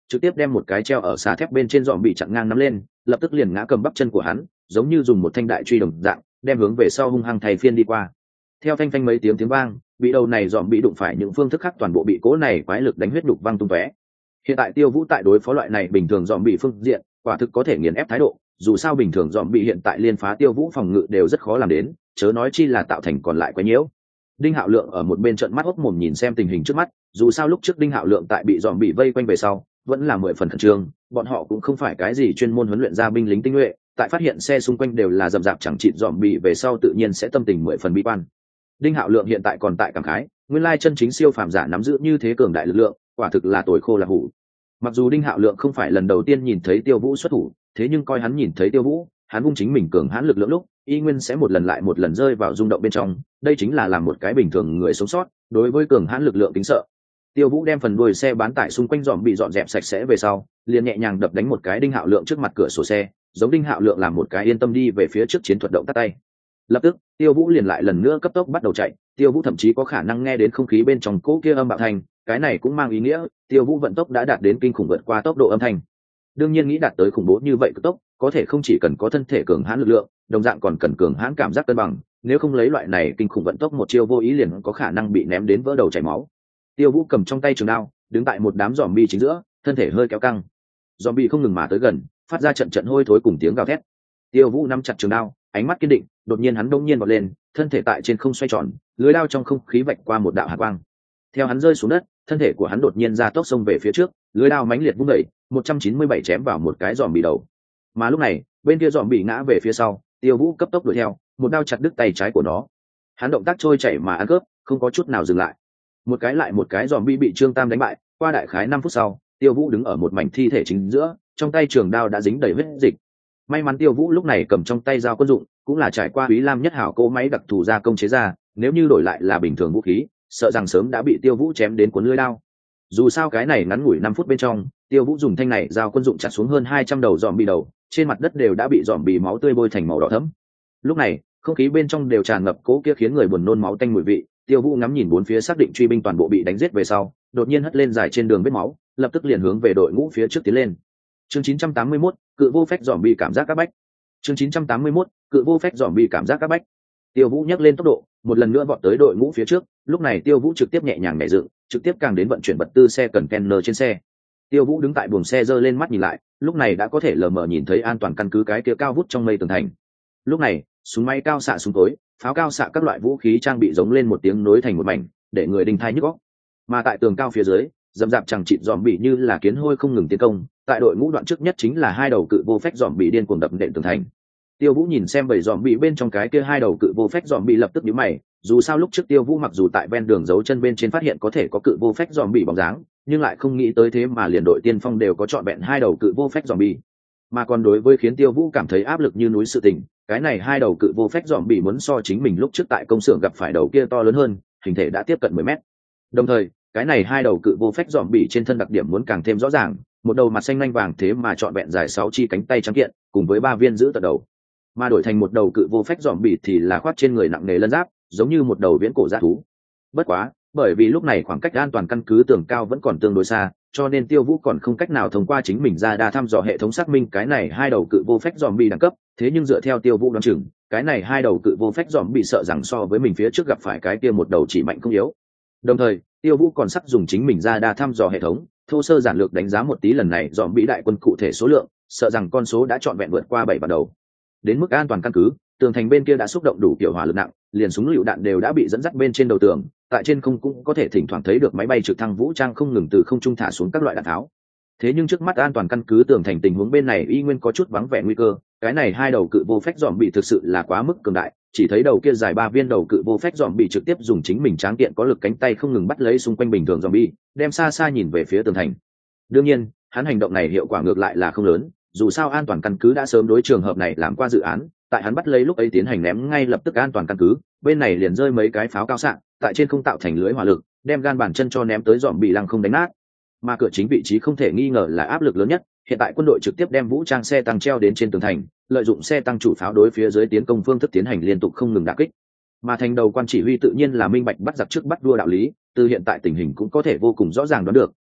trực tiếp đem một cái treo ở xà thép bên trên dòm bị chặn ngang nắm lên, lập tức liền ngã cầm bắp chân của hắn, giống như dùng một thanh đại truy đồng dạng đem hướng về sau hung hăng thay phiên đi qua. Theo phanh phanh mấy tiếng tiếng vang, bị đầu này dòm bị đụng phải những phương thức khác toàn bộ bị cố này quái lực đánh huyết đục văng tung tóe. Hiện tại Tiêu Vũ tại đối phó loại này bình thường dòm bị phương diện, quả thực có thể nghiền ép thái độ, dù sao bình thường dòm bị hiện tại liên phá Tiêu Vũ phòng ngự đều rất khó làm đến, chớ nói chi là tạo thành còn lại quái nhiễu. Đinh Hạo Lượng ở một bên trợn mắt hốc mồm nhìn xem tình hình trước mắt, dù sao lúc trước Đinh Hạo Lượng tại bị dòm bị vây quanh về sau, vẫn là mười phần khẩn trương, bọn họ cũng không phải cái gì chuyên môn huấn luyện ra binh lính tinh nhuệ, tại phát hiện xe xung quanh đều là rầm rạp chẳng chịt dòm bị về sau tự nhiên sẽ tâm tình mười phần bi quan. Đinh Hạo Lượng hiện tại còn tại cảm khái, nguyên lai chân chính siêu phàm giả nắm giữ như thế cường đại lực lượng, quả thực là tồi khô là hủ. Mặc dù Đinh Hạo Lượng không phải lần đầu tiên nhìn thấy Tiêu Vũ xuất thủ, thế nhưng coi hắn nhìn thấy Tiêu Vũ, hắn vung chính mình cường hãn lực lượng lúc, y nguyên sẽ một lần lại một lần rơi vào rung động bên trong, đây chính là làm một cái bình thường người sống sót, đối với cường hãn lực lượng kính sợ. Tiêu Vũ đem phần đuôi xe bán tải xung quanh dòm bị dọn dẹp sạch sẽ về sau, liền nhẹ nhàng đập đánh một cái Đinh Hạo Lượng trước mặt cửa sổ xe, giống Đinh Hạo Lượng làm một cái yên tâm đi về phía trước chiến thuật động tắt tay. Lập tức, Tiêu Vũ liền lại lần nữa cấp tốc bắt đầu chạy, Tiêu Vũ thậm chí có khả năng nghe đến không khí bên trong cỗ kia âm bạo thành, cái này cũng mang ý nghĩa, Tiêu Vũ vận tốc đã đạt đến kinh khủng vượt qua tốc độ âm thanh. Đương nhiên nghĩ đạt tới khủng bố như vậy cực tốc, có thể không chỉ cần có thân thể cường hãn lực lượng, đồng dạng còn cần cường hãn cảm giác cân bằng, nếu không lấy loại này kinh khủng vận tốc một chiêu vô ý liền có khả năng bị ném đến vỡ đầu chảy máu. Tiêu Vũ cầm trong tay trường đao, đứng tại một đám zombie chính giữa, thân thể hơi kéo căng. Zombie không ngừng mà tới gần, phát ra trận trận hôi thối cùng tiếng gào thét. Tiêu Vũ nắm chặt trường đao, ánh mắt kiên định, đột nhiên hắn đông nhiên vọt lên, thân thể tại trên không xoay tròn, lưỡi đao trong không khí vạch qua một đạo hàn quang. Theo hắn rơi xuống đất, thân thể của hắn đột nhiên ra tốc xông về phía trước, lưỡi đao mãnh liệt vung đẩy, một trăm chín mươi bảy chém vào một cái zombie đầu. Mà lúc này, bên kia zombie ngã về phía sau, Tiêu Vũ cấp tốc đuổi theo, một đao chặt đứt tay trái của nó. Hắn động tác trôi chảy mà ăn cướp, không có chút nào dừng lại. Một cái lại một cái zombie bị Trương Tam đánh bại, qua đại khái năm phút sau, Tiêu Vũ đứng ở một mảnh thi thể chính giữa, trong tay trường đao đã dính đầy huyết dịch. May mắn Tiêu Vũ lúc này cầm trong tay dao quân dụng, cũng là trải qua Úy Lam nhất hảo cỗ máy đặc thù gia công chế ra, nếu như đổi lại là bình thường vũ khí, sợ rằng sớm đã bị Tiêu Vũ chém đến cuốn lưỡi đao. Dù sao cái này ngắn ngủi năm phút bên trong, Tiêu Vũ dùng thanh này dao quân dụng chặt xuống hơn hai trăm đầu zombie đầu, trên mặt đất đều đã bị zombie máu tươi bôi thành màu đỏ thẫm. Lúc này, không khí bên trong đều tràn ngập cỗ kia khiến người buồn nôn máu tanh mùi vị. Tiêu Vũ ngắm nhìn bốn phía xác định truy binh toàn bộ bị đánh giết về sau, đột nhiên hất lên dài trên đường vết máu, lập tức liền hướng về đội ngũ phía trước tiến lên. Chương chín trăm tám mươi mốt, cự vô phách zombie cảm giác các bách. Chương chín trăm tám mươi mốt, cự vô phách zombie cảm giác các bách. Tiêu Vũ nhấc lên tốc độ, một lần nữa vọt tới đội ngũ phía trước, lúc này Tiêu Vũ trực tiếp nhẹ nhàng nhảy dựng, trực tiếp càng đến vận chuyển vật tư xe cần container trên xe. Tiêu Vũ đứng tại buồng xe giơ lên mắt nhìn lại, lúc này đã có thể lờ mờ nhìn thấy an toàn căn cứ cái kia cao vút trong mây tường thành. Lúc này, súng máy cao xạ súng tối, pháo cao xạ các loại vũ khí trang bị giống lên một tiếng nối thành một mảnh, để người đinh thai nhức óc. Mà tại tường cao phía dưới, dầm dạp chẳng chịt dòm bị như là kiến hôi không ngừng tiến công, tại đội ngũ đoạn trước nhất chính là hai đầu cự vô phách dòm bị điên cuồng đập nện tường thành. Tiêu Vũ nhìn xem bảy dòm bị bên trong cái kia hai đầu cự vô phách dòm bị lập tức nhíu mày, dù sao lúc trước Tiêu Vũ mặc dù tại ven đường giấu chân bên trên phát hiện có thể có cự vô phách dòm bị bóng dáng, nhưng lại không nghĩ tới thế mà liền đội tiên phong đều có chọn vẹn hai đầu cự vô phách dòm bị. Mà còn đối với khiến Tiêu Vũ cảm thấy áp lực như núi sự tình, cái này hai đầu cự vô phách dòm bị muốn so chính mình lúc trước tại công xưởng gặp phải đầu kia to lớn hơn, hình thể đã tiếp cận mười mét. Đồng thời, cái này hai đầu cự vô phách dòm bị trên thân đặc điểm muốn càng thêm rõ ràng, một đầu mặt xanh lanh vàng thế mà chọn vẹn dài sáu chi cánh tay trắng kiện, cùng với ba viên giữ tận đầu. Mà đổi thành một đầu cự vô phách dòm bị thì là khoát trên người nặng nề lân giáp, giống như một đầu viễn cổ dã thú. Bất quá, bởi vì lúc này khoảng cách an toàn căn cứ tường cao vẫn còn tương đối xa, cho nên Tiêu Vũ còn không cách nào thông qua chính mình ra đa thăm dò hệ thống xác minh cái này hai đầu cự vô phách dòm bị đẳng cấp, thế nhưng dựa theo Tiêu Vũ đoán chừng, cái này hai đầu cự vô phách dòm bị sợ rằng so với mình phía trước gặp phải cái kia một đầu chỉ mạnh không yếu. Đồng thời, Tiêu Vũ còn sắc dùng chính mình ra đa thăm dò hệ thống, thô sơ giản lược đánh giá một tí lần này dòm bị đại quân cụ thể số lượng, sợ rằng con số đã trọn vẹn vượt qua bảy vạn đầu. Đến mức an toàn căn cứ, tường thành bên kia đã xúc động đủ kiểu hỏa lực nặng, liền súng lựu đạn đều đã bị dẫn dắt bên trên đầu tường, tại trên không cũng có thể thỉnh thoảng thấy được máy bay trực thăng vũ trang không ngừng từ không trung thả xuống các loại đạn tháo. Thế nhưng trước mắt an toàn căn cứ tường thành tình huống bên này y nguyên có chút vắng vẻ nguy cơ, cái này hai đầu cự vô phách dòm bị thực sự là quá mức cường đại, chỉ thấy đầu kia dài ba viên đầu cự vô phách dòm bị trực tiếp dùng chính mình tráng kiện có lực cánh tay không ngừng bắt lấy xung quanh bình thường dòm bị, đem xa xa nhìn về phía tường thành. Đương nhiên, hắn hành động này hiệu quả ngược lại là không lớn, dù sao an toàn căn cứ đã sớm đối trường hợp này làm qua dự án, tại hắn bắt lấy lúc ấy tiến hành ném ngay lập tức an toàn căn cứ, bên này liền rơi mấy cái pháo cao xạ, tại trên không tạo thành lưới hỏa lực, đem gan bàn chân cho ném tới dòm bị lăng không đánh nát. Mà cửa chính vị trí không thể nghi ngờ là áp lực lớn nhất, hiện tại quân đội trực tiếp đem vũ trang xe tăng treo đến trên tường thành, lợi dụng xe tăng chủ pháo đối phía dưới tiến công phương thức tiến hành liên tục không ngừng đả kích. Mà thành đầu quan chỉ huy tự nhiên là minh bạch bắt giặc trước bắt đua đạo lý, từ hiện tại tình hình cũng có thể vô cùng rõ ràng đoán được,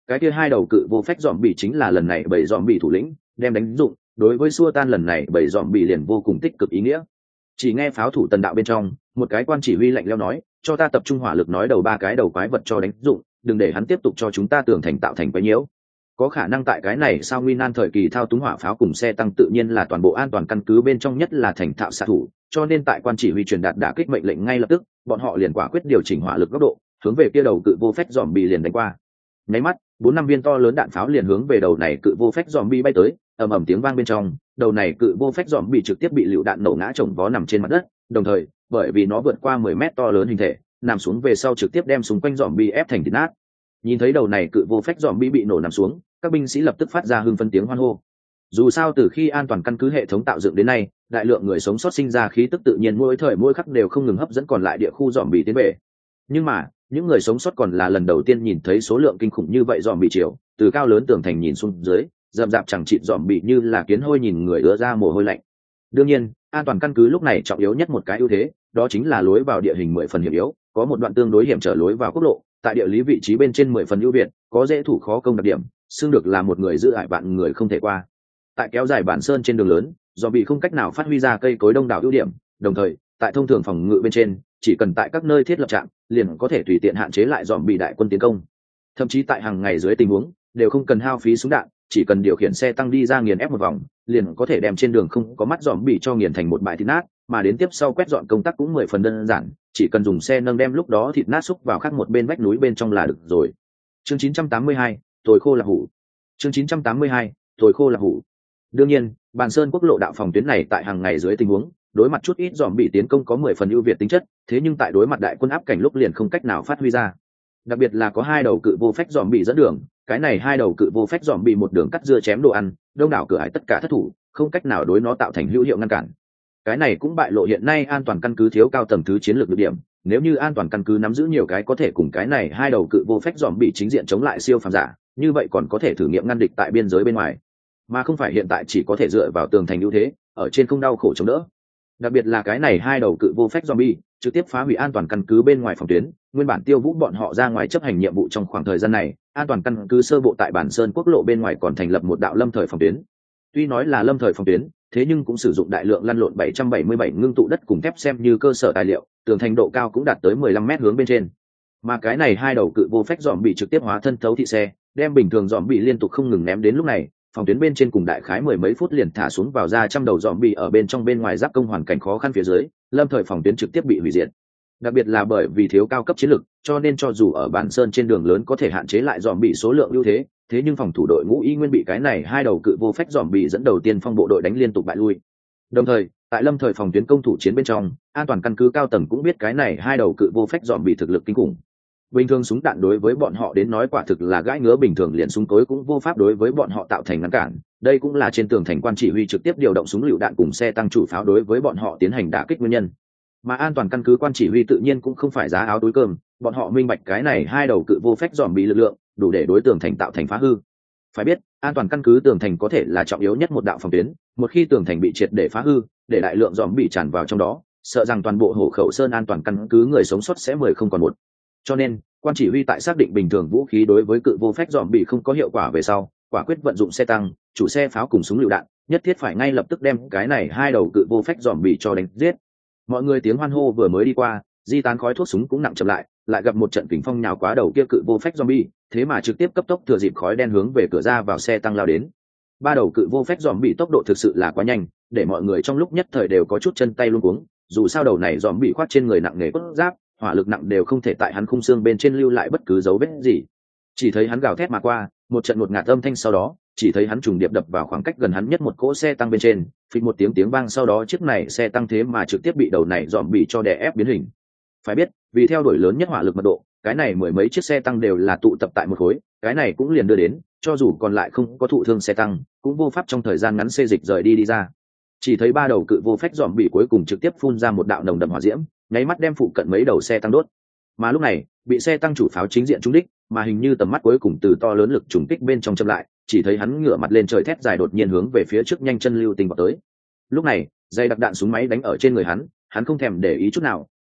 cái kia hai đầu cự vô phách dòm bị chính là lần này bảy dòm bị thủ lĩnh đem đánh dụng, đối với xua tan lần này bảy dòm bị liền vô cùng tích cực ý nghĩa. Chỉ nghe pháo thủ tần đạo bên trong một cái quan chỉ huy lạnh lẽo nói, cho ta tập trung hỏa lực nói đầu ba cái đầu quái vật cho đánh dụng, đừng để hắn tiếp tục cho chúng ta tường thành tạo thành quái nhiễu. Có khả năng tại cái này sao nguy nan thời kỳ thao túng hỏa pháo cùng xe tăng tự nhiên là toàn bộ an toàn căn cứ bên trong nhất là thành thạo xạ thủ, cho nên tại quan chỉ huy truyền đạt đả kích mệnh lệnh ngay lập tức, bọn họ liền quả quyết điều chỉnh hỏa lực góc độ, hướng về kia đầu cự vô phách dòm bị liền đánh qua. Nháy mắt, bốn năm viên to lớn đạn pháo liền hướng về đầu này cự vô phách dòm bị bay tới, ầm ầm tiếng vang bên trong, đầu này cự vô phách dòm bị trực tiếp bị lựu đạn nổ ngã chồng vó nằm trên mặt đất, đồng thời, bởi vì nó vượt qua mười mét to lớn hình thể, nằm xuống về sau trực tiếp đem xung quanh dòm bị ép thành thịt nát. Nhìn thấy đầu này cự vô phách dòm bị bị nổ nằm xuống, các binh sĩ lập tức phát ra hưng phấn tiếng hoan hô. Dù sao từ khi an toàn căn cứ hệ thống tạo dựng đến nay, đại lượng người sống sót sinh ra khí tức tự nhiên mỗi thời mỗi khắc đều không ngừng hấp dẫn còn lại địa khu dòm bị tiến về. Nhưng mà, những người sống sót còn là lần đầu tiên nhìn thấy số lượng kinh khủng như vậy dòm bị chiều, từ cao lớn tường thành nhìn xuống dưới, rậm rạp chẳng chịt dòm bị như là kiến hôi nhìn người ứa ra mồ hôi lạnh. Đương nhiên, an toàn căn cứ lúc này trọng yếu nhất một cái ưu thế, đó chính là lối vào địa hình mười phần hiểm yếu, có một đoạn tương đối hiểm trở lối vào quốc lộ, tại địa lý vị trí bên trên mười phần ưu việt, có dễ thủ khó công đặc điểm, xưng được là một người giữ ải vạn người không thể qua. Tại kéo dài bản sơn trên đường lớn, do bị không cách nào phát huy ra cây cối đông đảo ưu điểm, đồng thời, tại thông thường phòng ngự bên trên, chỉ cần tại các nơi thiết lập trạm, liền có thể tùy tiện hạn chế lại dòm bị đại quân tiến công. Thậm chí tại hàng ngày dưới tình huống, đều không cần hao phí súng đạn, chỉ cần điều khiển xe tăng đi ra nghiền ép một vòng, liền có thể đem trên đường không có mắt dòm bị cho nghiền thành một bãi thịt nát, mà đến tiếp sau quét dọn công tác cũng mười phần đơn giản, chỉ cần dùng xe nâng đem lúc đó thịt nát xúc vào khác một bên vách núi bên trong là được rồi. Chương chín trăm tám mươi hai, tồi khô là hủ. Chương chín trăm tám mươi hai, tồi khô là hủ. Đương nhiên, bàn sơn quốc lộ đạo phòng tuyến này tại hàng ngày dưới tình huống, đối mặt chút ít dòm bị tiến công có mười phần ưu việt tính chất, thế nhưng tại đối mặt đại quân áp cảnh lúc liền không cách nào phát huy ra. Đặc biệt là có hai đầu cự vô phách dòm bị dẫn đường, cái này hai đầu cự vô phách dòm bị một đường cắt dưa chém đồ ăn, đông đảo cửa ải tất cả thất thủ, không cách nào đối nó tạo thành hữu hiệu ngăn cản. Cái này cũng bại lộ hiện nay an toàn căn cứ thiếu cao tầng thứ chiến lược được điểm, nếu như an toàn căn cứ nắm giữ nhiều cái có thể cùng cái này hai đầu cự vô phách dòm bị chính diện chống lại siêu phàm giả, như vậy còn có thể thử nghiệm ngăn địch tại biên giới bên ngoài, mà không phải hiện tại chỉ có thể dựa vào tường thành ưu thế, ở trên không đau khổ chống đỡ. Đặc biệt là cái này hai đầu cự vô phách zombie trực tiếp phá hủy an toàn căn cứ bên ngoài phòng tuyến, nguyên bản tiêu vũ bọn họ ra ngoài chấp hành nhiệm vụ trong khoảng thời gian này, an toàn căn cứ sơ bộ tại bản sơn quốc lộ bên ngoài còn thành lập một đạo lâm thời phòng tuyến. Tuy nói là lâm thời phòng tuyến, thế nhưng cũng sử dụng đại lượng lăn lộn bảy trăm bảy mươi bảy ngưng tụ đất cùng thép xem như cơ sở tài liệu, tường thành độ cao cũng đạt tới mười lăm mét hướng bên trên. Mà cái này hai đầu cự vô phách dòm bị trực tiếp hóa thân thấu thị xe, đem bình thường dòm bị liên tục không ngừng ném đến lúc này, phòng tuyến bên trên cùng đại khái mười mấy phút liền thả xuống vào ra trăm đầu dòm bị ở bên trong bên ngoài giáp công hoàn cảnh khó khăn phía dưới, lâm thời phòng tuyến trực tiếp bị hủy diệt. Đặc biệt là bởi vì thiếu cao cấp chiến lực, cho nên cho dù ở bản sơn trên đường lớn có thể hạn chế lại dòm bị số lượng ưu thế, thế nhưng phòng thủ đội ngũ y nguyên bị cái này hai đầu cự vô phách dòm bị dẫn đầu tiên phong bộ đội đánh liên tục bại lui. Đồng thời, tại lâm thời phòng tuyến công thủ chiến bên trong, an toàn căn cứ cao tầng cũng biết cái này hai đầu cự vô phách dòm bị thực lực kinh khủng. Bình thường súng đạn đối với bọn họ đến nói quả thực là gãi ngứa bình thường, liền súng tối cũng vô pháp đối với bọn họ tạo thành ngăn cản. Đây cũng là trên tường thành quan chỉ huy trực tiếp điều động súng lựu đạn cùng xe tăng chủ pháo đối với bọn họ tiến hành đả kích nguyên nhân. Mà an toàn căn cứ quan chỉ huy tự nhiên cũng không phải giá áo túi cơm, bọn họ minh bạch cái này hai đầu cự vô phách dòm bị lực lượng đủ để đối tường thành tạo thành phá hư. Phải biết, an toàn căn cứ tường thành có thể là trọng yếu nhất một đạo phòng tuyến, một khi tường thành bị triệt để phá hư, để đại lượng dòm bị tràn vào trong đó, sợ rằng toàn bộ Hổ Khẩu Sơn an toàn căn cứ người sống sót sẽ mười không còn một. Cho nên, quan chỉ huy tại xác định bình thường vũ khí đối với cự vô phách dòm bị không có hiệu quả về sau, quả quyết vận dụng xe tăng, chủ xe pháo cùng súng lựu đạn, nhất thiết phải ngay lập tức đem cái này hai đầu cự vô phách dòm bị cho đánh giết. Mọi người tiếng hoan hô vừa mới đi qua, di tán khói thuốc súng cũng nặng chậm lại, lại gặp một trận kình phong nhào quá đầu kia cự vô phách zombie, thế mà trực tiếp cấp tốc thừa dịp khói đen hướng về cửa ra vào xe tăng lao đến. Ba đầu cự vô phách zombie tốc độ thực sự là quá nhanh, để mọi người trong lúc nhất thời đều có chút chân tay luống cuống, dù sao đầu này zombie khoác trên người nặng nề cốt giáp, hỏa lực nặng đều không thể tại hắn khung xương bên trên lưu lại bất cứ dấu vết gì. Chỉ thấy hắn gào thét mà qua, một trận một ngạt âm thanh sau đó, chỉ thấy hắn trùng điệp đập vào khoảng cách gần hắn nhất một cỗ xe tăng bên trên, phịch một tiếng tiếng vang, sau đó chiếc này xe tăng thế mà trực tiếp bị đầu này dòm bị cho đè ép biến hình. Phải biết, vì theo đuổi lớn nhất hỏa lực mật độ, cái này mười mấy chiếc xe tăng đều là tụ tập tại một khối, cái này cũng liền đưa đến, cho dù còn lại không có thụ thương xe tăng, cũng vô pháp trong thời gian ngắn xê dịch rời đi đi ra. Chỉ thấy ba đầu cự vô phách dòm bị cuối cùng trực tiếp phun ra một đạo nồng đậm hỏa diễm, nháy mắt đem phụ cận mấy đầu xe tăng đốt. Mà lúc này, bị xe tăng chủ pháo chính diện trúng đích, mà hình như tầm mắt cuối cùng từ to lớn lực trùng kích bên trong châm lại, chỉ thấy hắn ngửa mặt lên trời thét dài đột nhiên hướng về phía trước nhanh chân lưu tình vào tới. Lúc này, dây đặc đạn súng máy đánh ở trên người hắn, hắn không thèm để ý chút nào,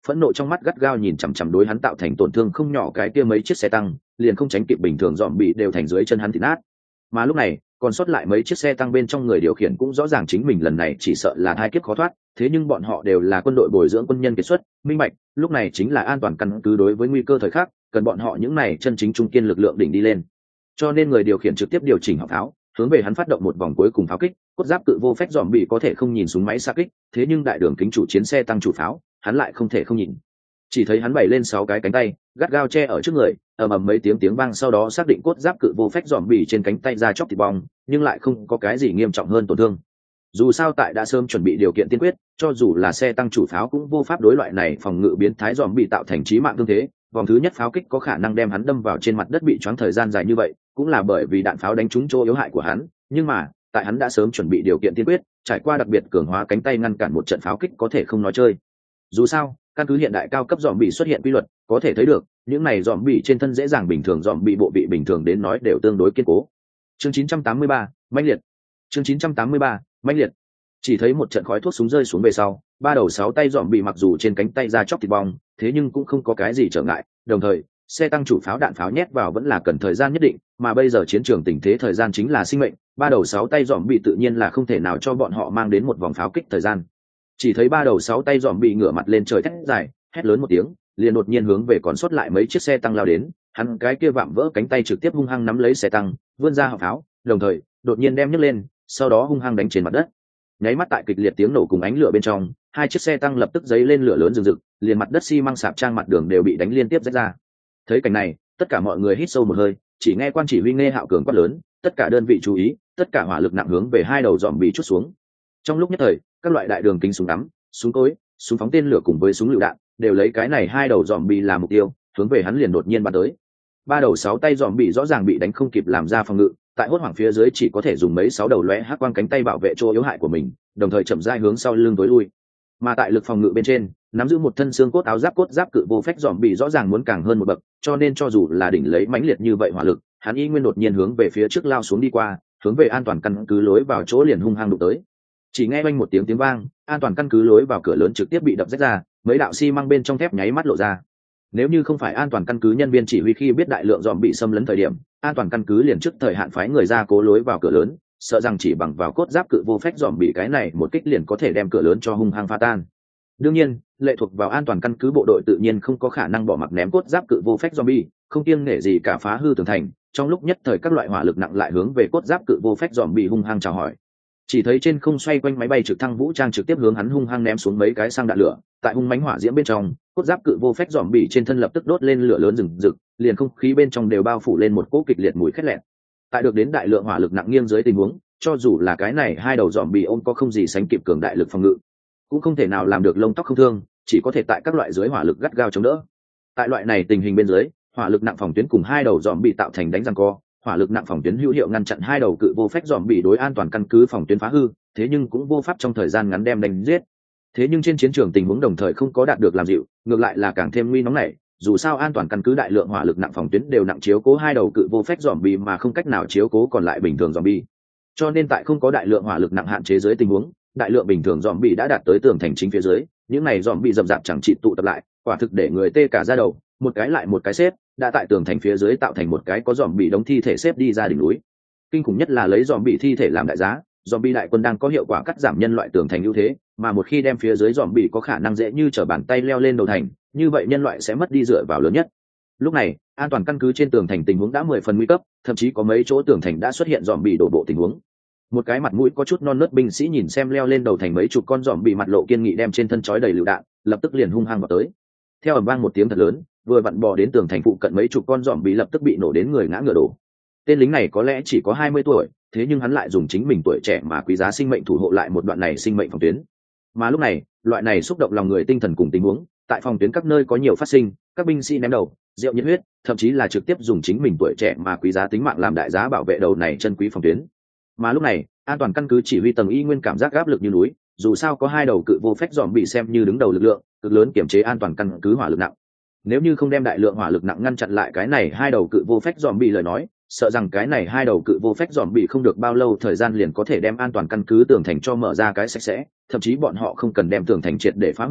phẫn nộ trong mắt gắt gao nhìn chằm chằm đối hắn tạo thành tổn thương không nhỏ cái kia mấy chiếc xe tăng, liền không tránh kịp bình thường dòm bị đều thành dưới chân hắn thịt nát. Mà lúc này còn sót lại mấy chiếc xe tăng bên trong người điều khiển cũng rõ ràng chính mình lần này chỉ sợ là hai kiếp khó thoát, thế nhưng bọn họ đều là quân đội bồi dưỡng quân nhân kiệt xuất, minh bạch lúc này chính là an toàn căn cứ đối với nguy cơ thời khắc, cần bọn họ những này chân chính trung kiên lực lượng đỉnh đi lên. Cho nên người điều khiển trực tiếp điều chỉnh họng pháo, hướng về hắn phát động một vòng cuối cùng pháo kích. Cốt giáp cự vô phách dòm bị có thể không nhìn súng máy xa kích, thế nhưng đại đường kính chủ chiến xe tăng chủ pháo hắn lại không thể không nhìn. Chỉ thấy hắn bày lên sáu cái cánh tay gắt gao che ở trước người, ầm ầm mấy tiếng tiếng vang, sau đó xác định cốt giáp cự vô phách dòm bị trên cánh tay ra chóc thịt bong, nhưng lại không có cái gì nghiêm trọng hơn tổn thương. Dù sao tại đã sớm chuẩn bị điều kiện tiên quyết, cho dù là xe tăng chủ pháo cũng vô pháp đối loại này phòng ngự biến thái dòm bị tạo thành chí mạng thương thế. Vòng thứ nhất pháo kích có khả năng đem hắn đâm vào trên mặt đất bị choáng thời gian dài như vậy, cũng là bởi vì đạn pháo đánh trúng chỗ yếu hại của hắn, nhưng mà tại hắn đã sớm chuẩn bị điều kiện tiên quyết, trải qua đặc biệt cường hóa cánh tay ngăn cản một trận pháo kích có thể không nói chơi. Dù sao căn cứ hiện đại cao cấp dòm bị xuất hiện quy luật, có thể thấy được những này dòm bị trên thân dễ dàng bình thường dòm bị bộ bị bình thường đến nói đều tương đối kiên cố. Chương chín trăm tám mươi ba, mãnh liệt. Chương chín trăm tám mươi ba, mãnh liệt. Chỉ thấy một trận khói thuốc súng rơi xuống về sau, ba đầu sáu tay dòm bị mặc dù trên cánh tay ra chóc thịt bong, thế nhưng cũng không có cái gì trở ngại. Đồng thời xe tăng chủ pháo đạn pháo nhét vào vẫn là cần thời gian nhất định, mà bây giờ chiến trường tình thế thời gian chính là sinh mệnh, ba đầu sáu tay dòm bị tự nhiên là không thể nào cho bọn họ mang đến một vòng pháo kích thời gian. Chỉ thấy ba đầu sáu tay dòm bị ngửa mặt lên trời thét dài, hét lớn một tiếng, liền đột nhiên hướng về còn sót lại mấy chiếc xe tăng lao đến. Hắn cái kia vạm vỡ cánh tay trực tiếp hung hăng nắm lấy xe tăng, vươn ra họng pháo, đồng thời đột nhiên đem nhấc lên, sau đó hung hăng đánh trên mặt đất. Nháy mắt tại kịch liệt tiếng nổ cùng ánh lửa bên trong, hai chiếc xe tăng lập tức dấy lên lửa lớn rừng rực, liền mặt đất xi măng sạp trang mặt đường đều bị đánh liên tiếp rách ra. Thấy cảnh này, tất cả mọi người hít sâu một hơi, chỉ nghe quan chỉ huy Nghe Hạo Cường quát lớn, tất cả đơn vị chú ý, tất cả hỏa lực nặng hướng về hai đầu dòm bị chút xuống. Trong lúc nhất thời, các loại đại đường kính súng ngắm, súng cối, súng phóng tên lửa cùng với súng lựu đạn đều lấy cái này hai đầu dòm bị làm mục tiêu, hướng về hắn liền đột nhiên bắn tới. Ba đầu sáu tay dòm bị rõ ràng bị đánh không kịp làm ra phòng ngự, tại hốt hoảng phía dưới chỉ có thể dùng mấy sáu đầu lóe hắc quang cánh tay bảo vệ chỗ yếu hại của mình, đồng thời chậm rãi hướng sau lưng tối lui. Mà tại lực phòng ngự bên trên, nắm giữ một thân xương cốt áo giáp cốt giáp cự vô phách dòm bị rõ ràng muốn càng hơn một bậc, cho nên cho dù là đỉnh lấy mãnh liệt như vậy hỏa lực, hắn y nguyên đột nhiên hướng về phía trước lao xuống đi qua, hướng về an toàn căn cứ lối vào chỗ liền hung hăng đụng tới. Chỉ nghe oanh một tiếng tiếng vang, an toàn căn cứ lối vào cửa lớn trực tiếp bị đập rách ra, mấy đạo xi măng bên trong thép nháy mắt lộ ra. Nếu như không phải an toàn căn cứ nhân viên chỉ huy khi biết đại lượng dòm bị xâm lấn thời điểm, an toàn căn cứ liền trước thời hạn phái người ra cố lối vào cửa lớn, sợ rằng chỉ bằng vào cốt giáp cự vô phách dòm bị cái này một kích liền có thể đem cửa lớn cho hung hăng phá tan. Đương nhiên, lệ thuộc vào an toàn căn cứ bộ đội tự nhiên không có khả năng bỏ mặc ném cốt giáp cự vô phách zombie, không kiêng nể gì cả phá hư tường thành. Trong lúc nhất thời các loại hỏa lực nặng lại hướng về cốt giáp cự vô phách zombie hung hăng chào hỏi. Chỉ thấy trên không xoay quanh máy bay trực thăng vũ trang trực tiếp hướng hắn hung hăng ném xuống mấy cái sang đạn lửa, tại hung mãnh hỏa diễm bên trong, cốt giáp cự vô phách zombie trên thân lập tức đốt lên lửa lớn rừng rực, liền không khí bên trong đều bao phủ lên một cỗ kịch liệt mùi khét lẹt. Tại được đến đại lượng hỏa lực nặng nghiêng dưới tình huống, cho dù là cái này hai đầu zombie ôm có không gì sánh kịp cường đại lực phòng ngự, cũng không thể nào làm được lông tóc không thương, chỉ có thể tại các loại dưới hỏa lực gắt gao chống đỡ. Tại loại này tình hình bên dưới, hỏa lực nặng phòng tuyến cùng hai đầu dòm bị tạo thành đánh giằng co, hỏa lực nặng phòng tuyến hữu hiệu ngăn chặn hai đầu cự vô phách dòm bị đối an toàn căn cứ phòng tuyến phá hư, thế nhưng cũng vô pháp trong thời gian ngắn đem đánh giết. Thế nhưng trên chiến trường tình huống đồng thời không có đạt được làm dịu, ngược lại là càng thêm nguy nóng nảy, dù sao an toàn căn cứ đại lượng hỏa lực nặng phòng tuyến đều nặng chiếu cố hai đầu cự vô phách dòm bị mà không cách nào chiếu cố còn lại bình thường dòm bị. Cho nên tại không có đại lượng hỏa lực nặng hạn chế dưới tình huống, đại lượng bình thường dòm bị đã đạt tới tường thành chính phía dưới, những này dòm bị rậm rạp chẳng trị tụ tập lại, quả thực để người tê cả da đầu, một cái lại một cái xếp, đã tại tường thành phía dưới tạo thành một cái có dòm bị đống thi thể xếp đi ra đỉnh núi. Kinh khủng nhất là lấy dòm bị thi thể làm đại giá, dòm bị đại quân đang có hiệu quả cắt giảm nhân loại tường thành ưu thế, mà một khi đem phía dưới dòm bị có khả năng dễ như trở bàn tay leo lên đầu thành, như vậy nhân loại sẽ mất đi dựa vào lớn nhất. Lúc này, an toàn căn cứ trên tường thành tình huống đã mười phần nguy cấp, thậm chí có mấy chỗ tường thành đã xuất hiện dòm bị đổ bộ tình huống. Một cái mặt mũi có chút non nớt binh sĩ nhìn xem leo lên đầu thành mấy chục con dòm bị mặt lộ kiên nghị đem trên thân trói đầy lựu đạn, lập tức liền hung hăng vào tới. Theo ầm vang một tiếng thật lớn, vừa vặn bò đến tường thành phụ cận mấy chục con dòm bị lập tức bị nổ đến người ngã ngựa đổ. Tên lính này có lẽ chỉ có hai mươi tuổi, thế nhưng hắn lại dùng chính mình tuổi trẻ mà quý giá sinh mệnh thủ hộ lại một đoạn này sinh mệnh phòng tuyến. Mà lúc này, loại này xúc động lòng người tinh thần cùng tình huống, tại phòng tuyến các nơi có nhiều phát sinh, các binh sĩ ném đầu, rượu nhiệt huyết, thậm chí là trực tiếp dùng chính mình tuổi trẻ mà quý giá tính mạng làm đại giá bảo vệ đầu này chân quý phòng tuyến. Mà lúc này, an toàn căn cứ chỉ huy tầng y nguyên cảm giác áp lực như núi, dù sao có hai đầu cự vô phách dòm bị xem như đứng đầu lực lượng, cực lớn kiểm chế an toàn căn cứ hỏa lực nặng. Nếu như không đem đại lượng hỏa lực nặng ngăn chặn lại cái này hai đầu cự vô phách dòm bị lời nói, sợ rằng cái này hai đầu cự vô phách dòm bị không được bao lâu thời gian liền có thể đem an toàn căn cứ tường thành cho mở ra cái sạch sẽ, thậm chí bọn họ không cần đem tường thành triệt để phá hủy,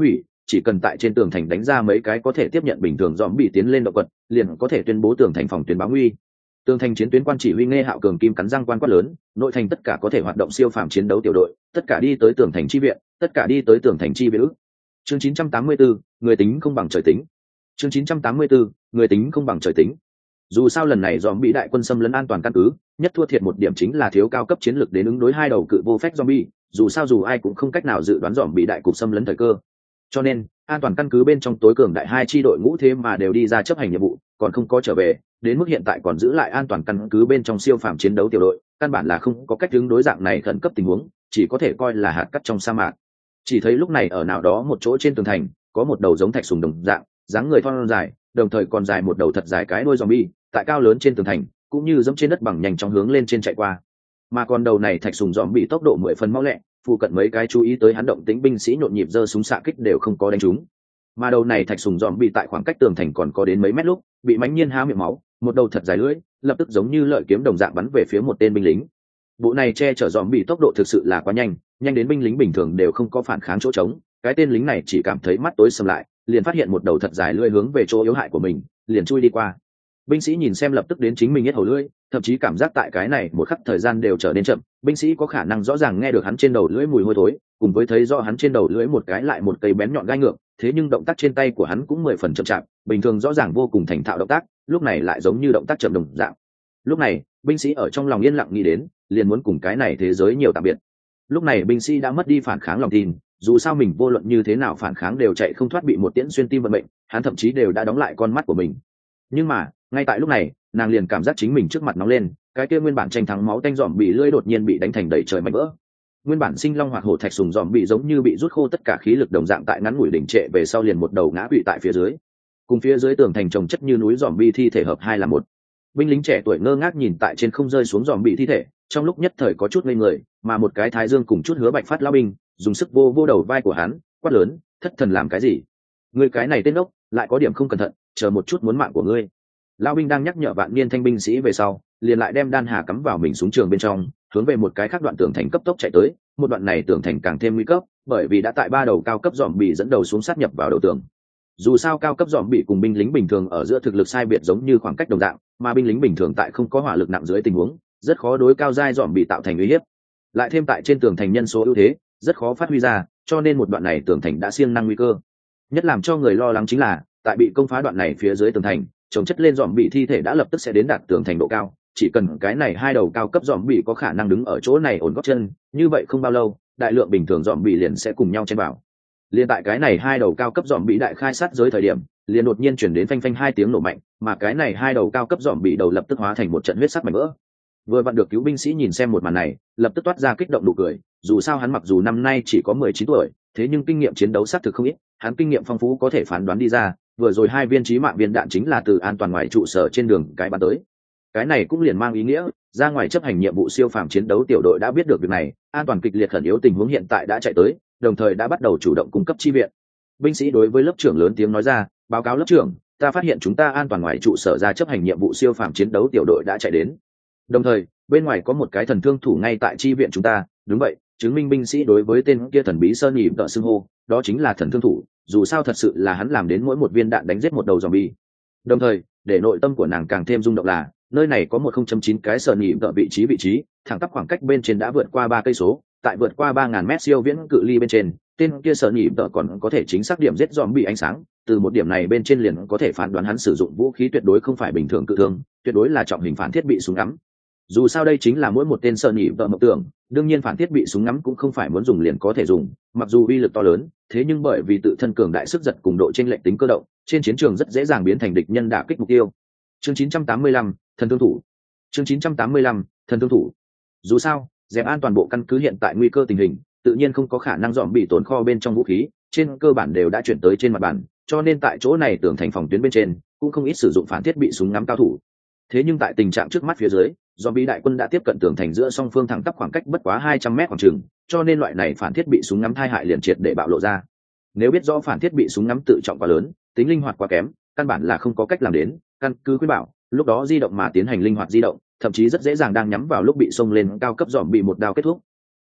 chỉ cần tại trên tường thành đánh ra mấy cái có thể tiếp nhận bình thường dòm bị tiến lên động quật, liền có thể tuyên bố tường thành phòng tuyến báo nguy. Tường thành chiến tuyến quan chỉ huy Nghe Hạo Cường kim cắn răng quan quát lớn, nội thành tất cả có thể hoạt động siêu phàm chiến đấu tiểu đội, tất cả đi tới tường thành chi viện, tất cả đi tới tường thành chi viện. Chương chín trăm tám mươi tư, người tính không bằng trời tính. Chương chín trăm tám mươi tư, người tính không bằng trời tính. Dù sao lần này dòm bị đại quân xâm lấn an toàn căn cứ, nhất thua thiệt một điểm chính là thiếu cao cấp chiến lược đến ứng đối hai đầu cự vô phách zombie, dù sao dù ai cũng không cách nào dự đoán dòm bị đại cục xâm lấn thời cơ. Cho nên, an toàn căn cứ bên trong tối cường đại hai chi đội ngũ thế mà đều đi ra chấp hành nhiệm vụ, còn không có trở về, đến mức hiện tại còn giữ lại an toàn căn cứ bên trong siêu phàm chiến đấu tiểu đội, căn bản là không có cách ứng đối dạng này khẩn cấp tình huống, chỉ có thể coi là hạt cát trong sa mạc. Chỉ thấy lúc này ở nào đó một chỗ trên tường thành, có một đầu giống thạch sùng đồng dạng, dáng người thon dài, đồng thời còn dài một đầu thật dài cái đuôi zombie, tại cao lớn trên tường thành, cũng như dẫm trên đất bằng nhanh chóng hướng lên trên chạy qua. Mà còn đầu này thạch sùng zombie tốc độ mười phần mau lẹ, phụ cận mấy cái chú ý tới hắn động tĩnh binh sĩ nhộn nhịp giơ súng xạ kích đều không có đánh trúng. Mà đầu này thạch sùng zombie tại khoảng cách tường thành còn có đến mấy mét lúc, bị mãnh nhiên há miệng máu, một đầu thật dài lưỡi, lập tức giống như lợi kiếm đồng dạng bắn về phía một tên binh lính. Bộ này che chở zombie tốc độ thực sự là quá nhanh, nhanh đến binh lính bình thường đều không có phản kháng chỗ trống, cái tên lính này chỉ cảm thấy mắt tối sầm lại, liền phát hiện một đầu thật dài lưỡi hướng về chỗ yếu hại của mình, liền chui đi qua. Binh sĩ nhìn xem lập tức đến chính mình hết hầu lưỡi, thậm chí cảm giác tại cái này một khắc thời gian đều trở nên chậm, binh sĩ có khả năng rõ ràng nghe được hắn trên đầu lưỡi mùi hôi thối, cùng với thấy rõ hắn trên đầu lưỡi một cái lại một cây bén nhọn gai ngược, thế nhưng động tác trên tay của hắn cũng mười phần chậm chạp, bình thường rõ ràng vô cùng thành thạo động tác, lúc này lại giống như động tác chậm đồng dạng. Lúc này, binh sĩ ở trong lòng yên lặng nghĩ đến, liền muốn cùng cái này thế giới nhiều tạm biệt. Lúc này binh sĩ đã mất đi phản kháng lòng tin, dù sao mình vô luận như thế nào phản kháng đều chạy không thoát bị một tiễn xuyên tim vận mệnh, hắn thậm chí đều đã đóng lại con mắt của mình. Nhưng mà, ngay tại lúc này, nàng liền cảm giác chính mình trước mặt nóng lên, cái kia nguyên bản tranh thắng máu tanh dòm bị lưỡi đột nhiên bị đánh thành đầy trời mảnh vỡ. Nguyên bản sinh long hoạt hổ thạch sùng dòm bị giống như bị rút khô tất cả khí lực đồng dạng tại ngắn ngủi đỉnh trệ về sau liền một đầu ngã quỵ tại phía dưới. Cùng phía dưới tường thành chồng chất như núi dòm bị thi thể hợp hai là một. Binh lính trẻ tuổi ngơ ngác nhìn tại trên không rơi xuống dòm bị thi thể, trong lúc nhất thời có chút ngây người, mà một cái thái dương cùng chút hứa bạch phát lao binh, dùng sức vô vô đầu vai của hắn, quát lớn, thất thần làm cái gì? Ngươi cái này tên ốc, lại có điểm không cẩn thận, chờ một chút muốn mạng của ngươi. Lão binh đang nhắc nhở vạn niên thanh binh sĩ về sau, liền lại đem đan hà cắm vào mình súng trường bên trong, hướng về một cái khác đoạn tường thành cấp tốc chạy tới. Một đoạn này tường thành càng thêm nguy cấp, bởi vì đã tại ba đầu cao cấp dòm bị dẫn đầu xuống sát nhập vào đầu tường. Dù sao cao cấp dòm bị cùng binh lính bình thường ở giữa thực lực sai biệt giống như khoảng cách đồng dạng, mà binh lính bình thường tại không có hỏa lực nặng dưới tình huống, rất khó đối cao giai dòm bị tạo thành uy hiếp. Lại thêm tại trên tường thành nhân số ưu thế, rất khó phát huy ra, cho nên một đoạn này tường thành đã siêng năng nguy cơ. Nhất làm cho người lo lắng chính là, tại bị công phá đoạn này phía dưới tường thành, chồng chất lên dòm bị thi thể đã lập tức sẽ đến đạt tường thành độ cao, chỉ cần cái này hai đầu cao cấp dòm bị có khả năng đứng ở chỗ này ổn gót chân, như vậy không bao lâu, đại lượng bình thường dòm bị liền sẽ cùng nhau chen vào. Liên tại cái này hai đầu cao cấp dòm bị đại khai sát giới thời điểm, liền đột nhiên chuyển đến phanh phanh hai tiếng nổ mạnh, mà cái này hai đầu cao cấp dòm bị đầu lập tức hóa thành một trận huyết sắc mảnh vỡ. Vừa vặn được cứu binh sĩ nhìn xem một màn này, lập tức toát ra kích động nụ cười, dù sao hắn mặc dù năm nay chỉ có mười chín tuổi, thế nhưng kinh nghiệm chiến đấu xác thực không ít, hắn kinh nghiệm phong phú có thể phán đoán đi ra, vừa rồi hai viên chí mạng viên đạn chính là từ an toàn ngoài trụ sở trên đường cái bắn tới. Cái này cũng liền mang ý nghĩa, ra ngoài chấp hành nhiệm vụ siêu phàm chiến đấu tiểu đội đã biết được việc này, an toàn kịch liệt khẩn yếu tình huống hiện tại đã chạy tới, đồng thời đã bắt đầu chủ động cung cấp chi viện. Binh sĩ đối với lớp trưởng lớn tiếng nói ra, báo cáo lớp trưởng, ta phát hiện chúng ta an toàn ngoài trụ sở ra chấp hành nhiệm vụ siêu phàm chiến đấu tiểu đội đã chạy đến. Đồng thời, bên ngoài có một cái thần thương thủ ngay tại chi viện chúng ta. Đúng vậy, chứng minh binh sĩ đối với tên kia thần bí sơn nhị tợ xưng hô, đó chính là thần thương thủ, dù sao thật sự là hắn làm đến mỗi một viên đạn đánh giết một đầu zombie. Đồng thời, để nội tâm của nàng càng thêm rung động là, nơi này có một không chấm chín cái sơn nhị tợ vị trí vị trí, thẳng tắp khoảng cách bên trên đã vượt qua ba cây số, tại vượt qua ba ngàn mét siêu viễn cự ly bên trên, tên kia sơn nhị tợ còn có thể chính xác điểm giết zombie ánh sáng, từ một điểm này bên trên liền có thể phán đoán hắn sử dụng vũ khí tuyệt đối không phải bình thường cự thương, tuyệt đối là trọng hình phản thiết bị súng ngắm. Dù sao đây chính là mỗi một tên sơn nhị tợ mộng tưởng, đương nhiên phản thiết bị súng ngắm cũng không phải muốn dùng liền có thể dùng, mặc dù uy lực to lớn, thế nhưng bởi vì tự thân cường đại sức giật cùng độ chênh lệch tính cơ động, trên chiến trường rất dễ dàng biến thành địch nhân đả kích mục tiêu. Chương chín trăm tám mươi lăm, thần thương thủ. Chương chín trăm tám mươi lăm, thần thương thủ. Dù sao, dẹp an toàn bộ căn cứ hiện tại nguy cơ tình hình, tự nhiên không có khả năng dọn bị tổn kho bên trong vũ khí, trên cơ bản đều đã chuyển tới trên mặt bàn, cho nên tại chỗ này tường thành phòng tuyến bên trên, cũng không ít sử dụng phản thiết bị súng ngắm cao thủ. Thế nhưng tại tình trạng trước mắt phía dưới, do bị đại quân đã tiếp cận tường thành giữa song phương thẳng tắp khoảng cách bất quá hai trăm mét khoảng chừng, cho nên loại này phản thiết bị súng ngắm thai hại liền triệt để bạo lộ ra. Nếu biết rõ phản thiết bị súng ngắm tự trọng quá lớn, tính linh hoạt quá kém, căn bản là không có cách làm đến, căn cứ khuyên bảo, lúc đó di động mà tiến hành linh hoạt di động, thậm chí rất dễ dàng đang nhắm vào lúc bị xông lên cao cấp dòm bị một đao kết thúc.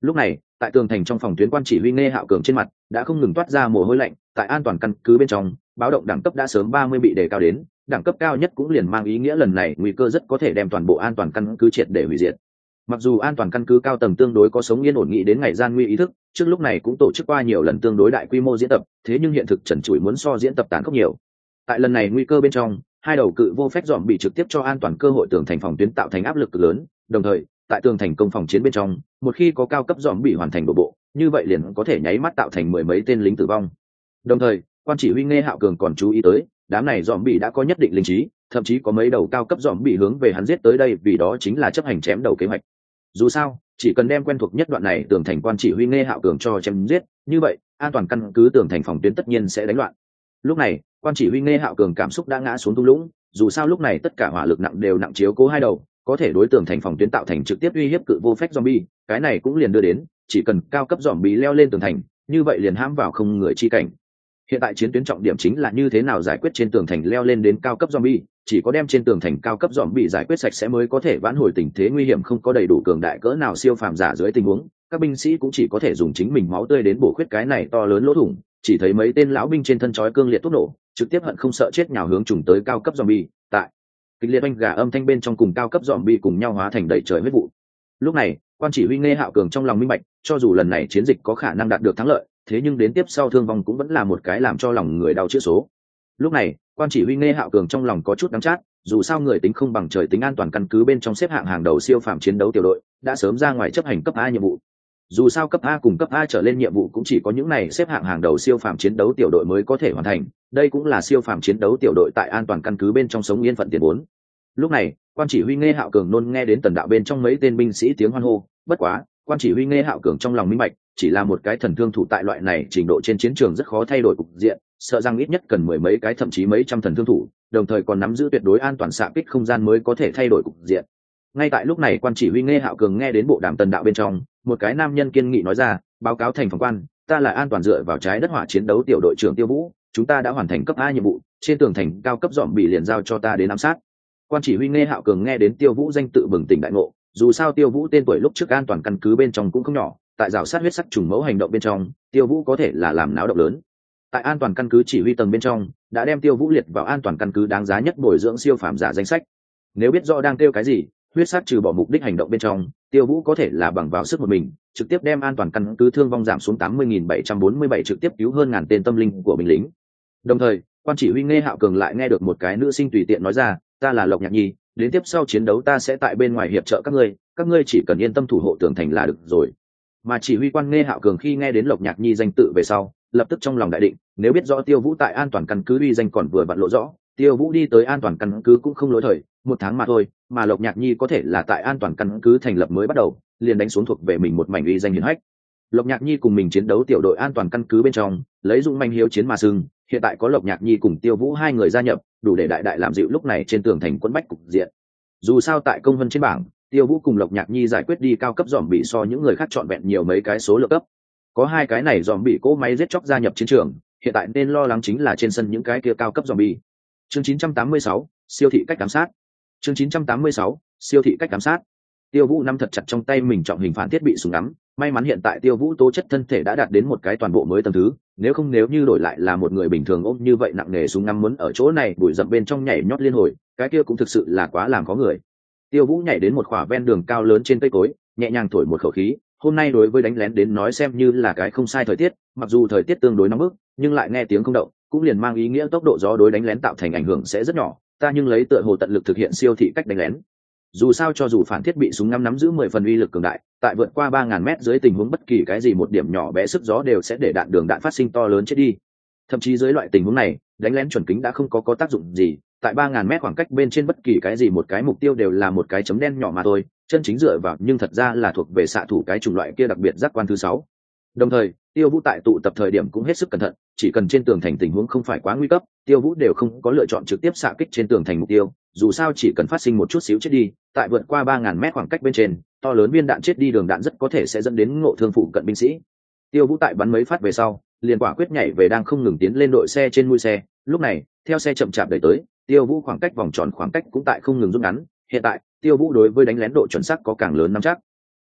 Lúc này tại tường thành trong phòng tuyến, quan chỉ huy Nghe Hạo Cường trên mặt đã không ngừng toát ra mồ hôi lạnh. Tại an toàn căn cứ bên trong, báo động đẳng cấp đã sớm ba mươi bị đề cao đến đẳng cấp cao nhất, cũng liền mang ý nghĩa lần này nguy cơ rất có thể đem toàn bộ an toàn căn cứ triệt để hủy diệt. Mặc dù an toàn căn cứ cao tầng tương đối có sống yên ổn nghĩ đến ngày gian nguy ý thức, trước lúc này cũng tổ chức qua nhiều lần tương đối đại quy mô diễn tập, thế nhưng hiện thực trần trụi muốn so diễn tập tán khốc nhiều. Tại lần này nguy cơ bên trong, hai đầu cự vô phép dòm bị trực tiếp cho an toàn cơ hội tường thành phòng tuyến tạo thành áp lực cực lớn. Đồng thời tại tường thành công phòng chiến bên trong, một khi có cao cấp dòm bị hoàn thành đổ bộ, như vậy liền có thể nháy mắt tạo thành mười mấy tên lính tử vong. Đồng thời quan chỉ huy Nghe Hạo Cường còn chú ý tới, đám này dòm bị đã có nhất định linh trí, thậm chí có mấy đầu cao cấp dòm bị hướng về hắn giết tới đây, vì đó chính là chấp hành chém đầu kế hoạch. Dù sao chỉ cần đem quen thuộc nhất đoạn này tường thành quan chỉ huy Nghe Hạo Cường cho chém giết, như vậy an toàn căn cứ tường thành phòng tuyến tất nhiên sẽ đánh loạn. Lúc này quan chỉ huy Nghe Hạo Cường cảm xúc đã ngã xuống thung lũng, dù sao lúc này tất cả hỏa lực nặng đều nặng chiếu cố hai đầu, có thể đối tường thành phòng tuyến tạo thành trực tiếp uy hiếp cự vô phép zombie, cái này cũng liền đưa đến chỉ cần cao cấp zombie leo lên tường thành, như vậy liền hãm vào không người chi cảnh. Hiện tại chiến tuyến trọng điểm chính là như thế nào giải quyết trên tường thành leo lên đến cao cấp zombie, chỉ có đem trên tường thành cao cấp zombie giải quyết sạch sẽ mới có thể vãn hồi tình thế nguy hiểm. Không có đầy đủ cường đại cỡ nào siêu phàm giả dưới tình huống, các binh sĩ cũng chỉ có thể dùng chính mình máu tươi đến bổ khuyết cái này to lớn lỗ thủng. Chỉ thấy mấy tên lão binh trên thân chói cương liệt thuốc nổ, trực tiếp hận không sợ chết nhào hướng trùng tới cao cấp zombie. Tại kịch liệt oanh gà âm thanh bên trong, cùng cao cấp zombie cùng nhau hóa thành đầy trời huyết vụ. Lúc này quan chỉ huy Nghe Hạo Cường trong lòng minh bạch, cho dù lần này chiến dịch có khả năng đạt được thắng lợi, thế nhưng đến tiếp sau thương vong cũng vẫn là một cái làm cho lòng người đau chữa số. Lúc này quan chỉ huy Nghe Hạo Cường trong lòng có chút đắng chát, dù sao người tính không bằng trời tính, an toàn căn cứ bên trong xếp hạng hàng đầu siêu phàm chiến đấu tiểu đội đã sớm ra ngoài chấp hành cấp A nhiệm vụ. Dù sao cấp A cùng cấp A trở lên nhiệm vụ cũng chỉ có những này xếp hạng hàng đầu siêu phàm chiến đấu tiểu đội mới có thể hoàn thành, đây cũng là siêu phàm chiến đấu tiểu đội tại an toàn căn cứ bên trong sống yên phận tiền vốn. Lúc này quan chỉ huy Nghe Hạo Cường nôn nghe đến tần đạo bên trong mấy tên binh sĩ tiếng hoan hô, bất quá quan chỉ huy Nghe Hạo Cường trong lòng minh bạch, chỉ là một cái thần thương thủ tại loại này trình độ trên chiến trường rất khó thay đổi cục diện, sợ rằng ít nhất cần mười mấy cái thậm chí mấy trăm thần thương thủ, đồng thời còn nắm giữ tuyệt đối an toàn xạ kích không gian mới có thể thay đổi cục diện. Ngay tại lúc này quan chỉ huy Nghe Hạo Cường nghe đến bộ đàm tần đạo bên trong, một cái nam nhân kiên nghị nói ra, báo cáo thành phòng quan, ta là an toàn dựa vào trái đất hỏa chiến đấu tiểu đội trưởng Tiêu Vũ, chúng ta đã hoàn thành cấp A nhiệm vụ, trên tường thành cao cấp dọn bị liền giao cho ta đến ám sát. Quan chỉ huy Nghe Hạo Cường nghe đến Tiêu Vũ danh tự bừng tỉnh đại ngộ, dù sao Tiêu Vũ tên tuổi lúc trước an toàn căn cứ bên trong cũng không nhỏ, tại rào sát huyết sắc trùng mẫu hành động bên trong, Tiêu Vũ có thể là làm náo động lớn. Tại an toàn căn cứ chỉ huy tầng bên trong, đã đem Tiêu Vũ liệt vào an toàn căn cứ đáng giá nhất bồi dưỡng siêu phàm giả danh sách. Nếu biết rõ đang kêu cái gì, huyết sát trừ bỏ mục đích hành động bên trong, Tiêu Vũ có thể là bằng vào sức một mình trực tiếp đem an toàn căn cứ thương vong giảm xuống tám mươi nghìn bảy trăm bốn mươi bảy, trực tiếp cứu hơn ngàn tên tâm linh của binh lính. Đồng thời quan chỉ huy Nghe Hạo Cường lại nghe được một cái nữ sinh tùy tiện nói ra, ta là Lộc Nhạc Nhi, đến tiếp sau chiến đấu ta sẽ tại bên ngoài hiệp trợ các ngươi, các ngươi chỉ cần yên tâm thủ hộ tường thành là được rồi. Mà chỉ huy quan Nghe Hạo Cường khi nghe đến Lộc Nhạc Nhi danh tự về sau, lập tức trong lòng đại định, nếu biết rõ Tiêu Vũ tại an toàn căn cứ uy danh còn vừa vặn lộ rõ, Tiêu Vũ đi tới an toàn căn cứ cũng không lỗi thời, một tháng mà thôi, mà Lộc Nhạc Nhi có thể là tại an toàn căn cứ thành lập mới bắt đầu, liền đánh xuống thuộc về mình một mảnh uy danh hiển hách. Lộc Nhạc Nhi cùng mình chiến đấu tiểu đội an toàn căn cứ bên trong, lấy dũng manh hiếu chiến mà sừng, hiện tại có Lộc Nhạc Nhi cùng Tiêu Vũ hai người gia nhập, đủ để đại đại làm dịu lúc này trên tường thành quẫn bách cục diện. Dù sao tại công vân trên bảng, Tiêu Vũ cùng Lộc Nhạc Nhi giải quyết đi cao cấp dòm bị so những người khác trọn vẹn nhiều mấy cái số lượng cấp. Có hai cái này dòm bị cỗ máy giết chóc gia nhập chiến trường, hiện tại nên lo lắng chính là trên sân những cái kia cao cấp dòm bị. Chương chín trăm tám mươi sáu, siêu thị cách giám sát. Chương chín trăm tám mươi sáu, siêu thị cách giám sát. Tiêu Vũ nắm thật chặt trong tay mình trọng hình phản thiết bị súng ngắm, may mắn hiện tại Tiêu Vũ tố chất thân thể đã đạt đến một cái toàn bộ mới tầng thứ, nếu không nếu như đổi lại là một người bình thường ôm như vậy nặng nề súng ngắm muốn ở chỗ này bụi rậm bên trong nhảy nhót liên hồi, cái kia cũng thực sự là quá làm khó người. Tiêu Vũ nhảy đến một khỏa ven đường cao lớn trên cây cối, nhẹ nhàng thổi một khẩu khí, hôm nay đối với đánh lén đến nói xem như là cái không sai thời tiết, mặc dù thời tiết tương đối nóng bức, nhưng lại nghe tiếng không động, cũng liền mang ý nghĩa tốc độ gió đối đánh lén tạo thành ảnh hưởng sẽ rất nhỏ, ta nhưng lấy tựa hồ tận lực thực hiện siêu thị cách đánh lén. Dù sao cho dù phản thiết bị súng ngắm nắm giữ mười phần uy lực cường đại, tại vượt qua ba ngàn mét dưới tình huống bất kỳ cái gì một điểm nhỏ bé sức gió đều sẽ để đạn đường đạn phát sinh to lớn chết đi. Thậm chí dưới loại tình huống này, đánh lén chuẩn kính đã không có có tác dụng gì, tại ba ngàn mét khoảng cách bên trên bất kỳ cái gì một cái mục tiêu đều là một cái chấm đen nhỏ mà thôi, chân chính dựa vào nhưng thật ra là thuộc về xạ thủ cái chủng loại kia đặc biệt giác quan thứ sáu. Đồng thời, Tiêu Vũ tại tụ tập thời điểm cũng hết sức cẩn thận, chỉ cần trên tường thành tình huống không phải quá nguy cấp, Tiêu Vũ đều không có lựa chọn trực tiếp xạ kích trên tường thành mục tiêu, dù sao chỉ cần phát sinh một chút xíu chết đi, tại vượt qua ba ngàn mét khoảng cách bên trên, to lớn viên đạn chết đi đường đạn rất có thể sẽ dẫn đến ngộ thương phụ cận binh sĩ. Tiêu Vũ tại bắn mấy phát về sau, liền quả quyết nhảy về đang không ngừng tiến lên đội xe trên mũi xe, lúc này, theo xe chậm chạp đẩy tới, Tiêu Vũ khoảng cách vòng tròn khoảng cách cũng tại không ngừng rút ngắn, hiện tại, Tiêu Vũ đối với đánh lén độ chuẩn xác có càng lớn nắm chắc.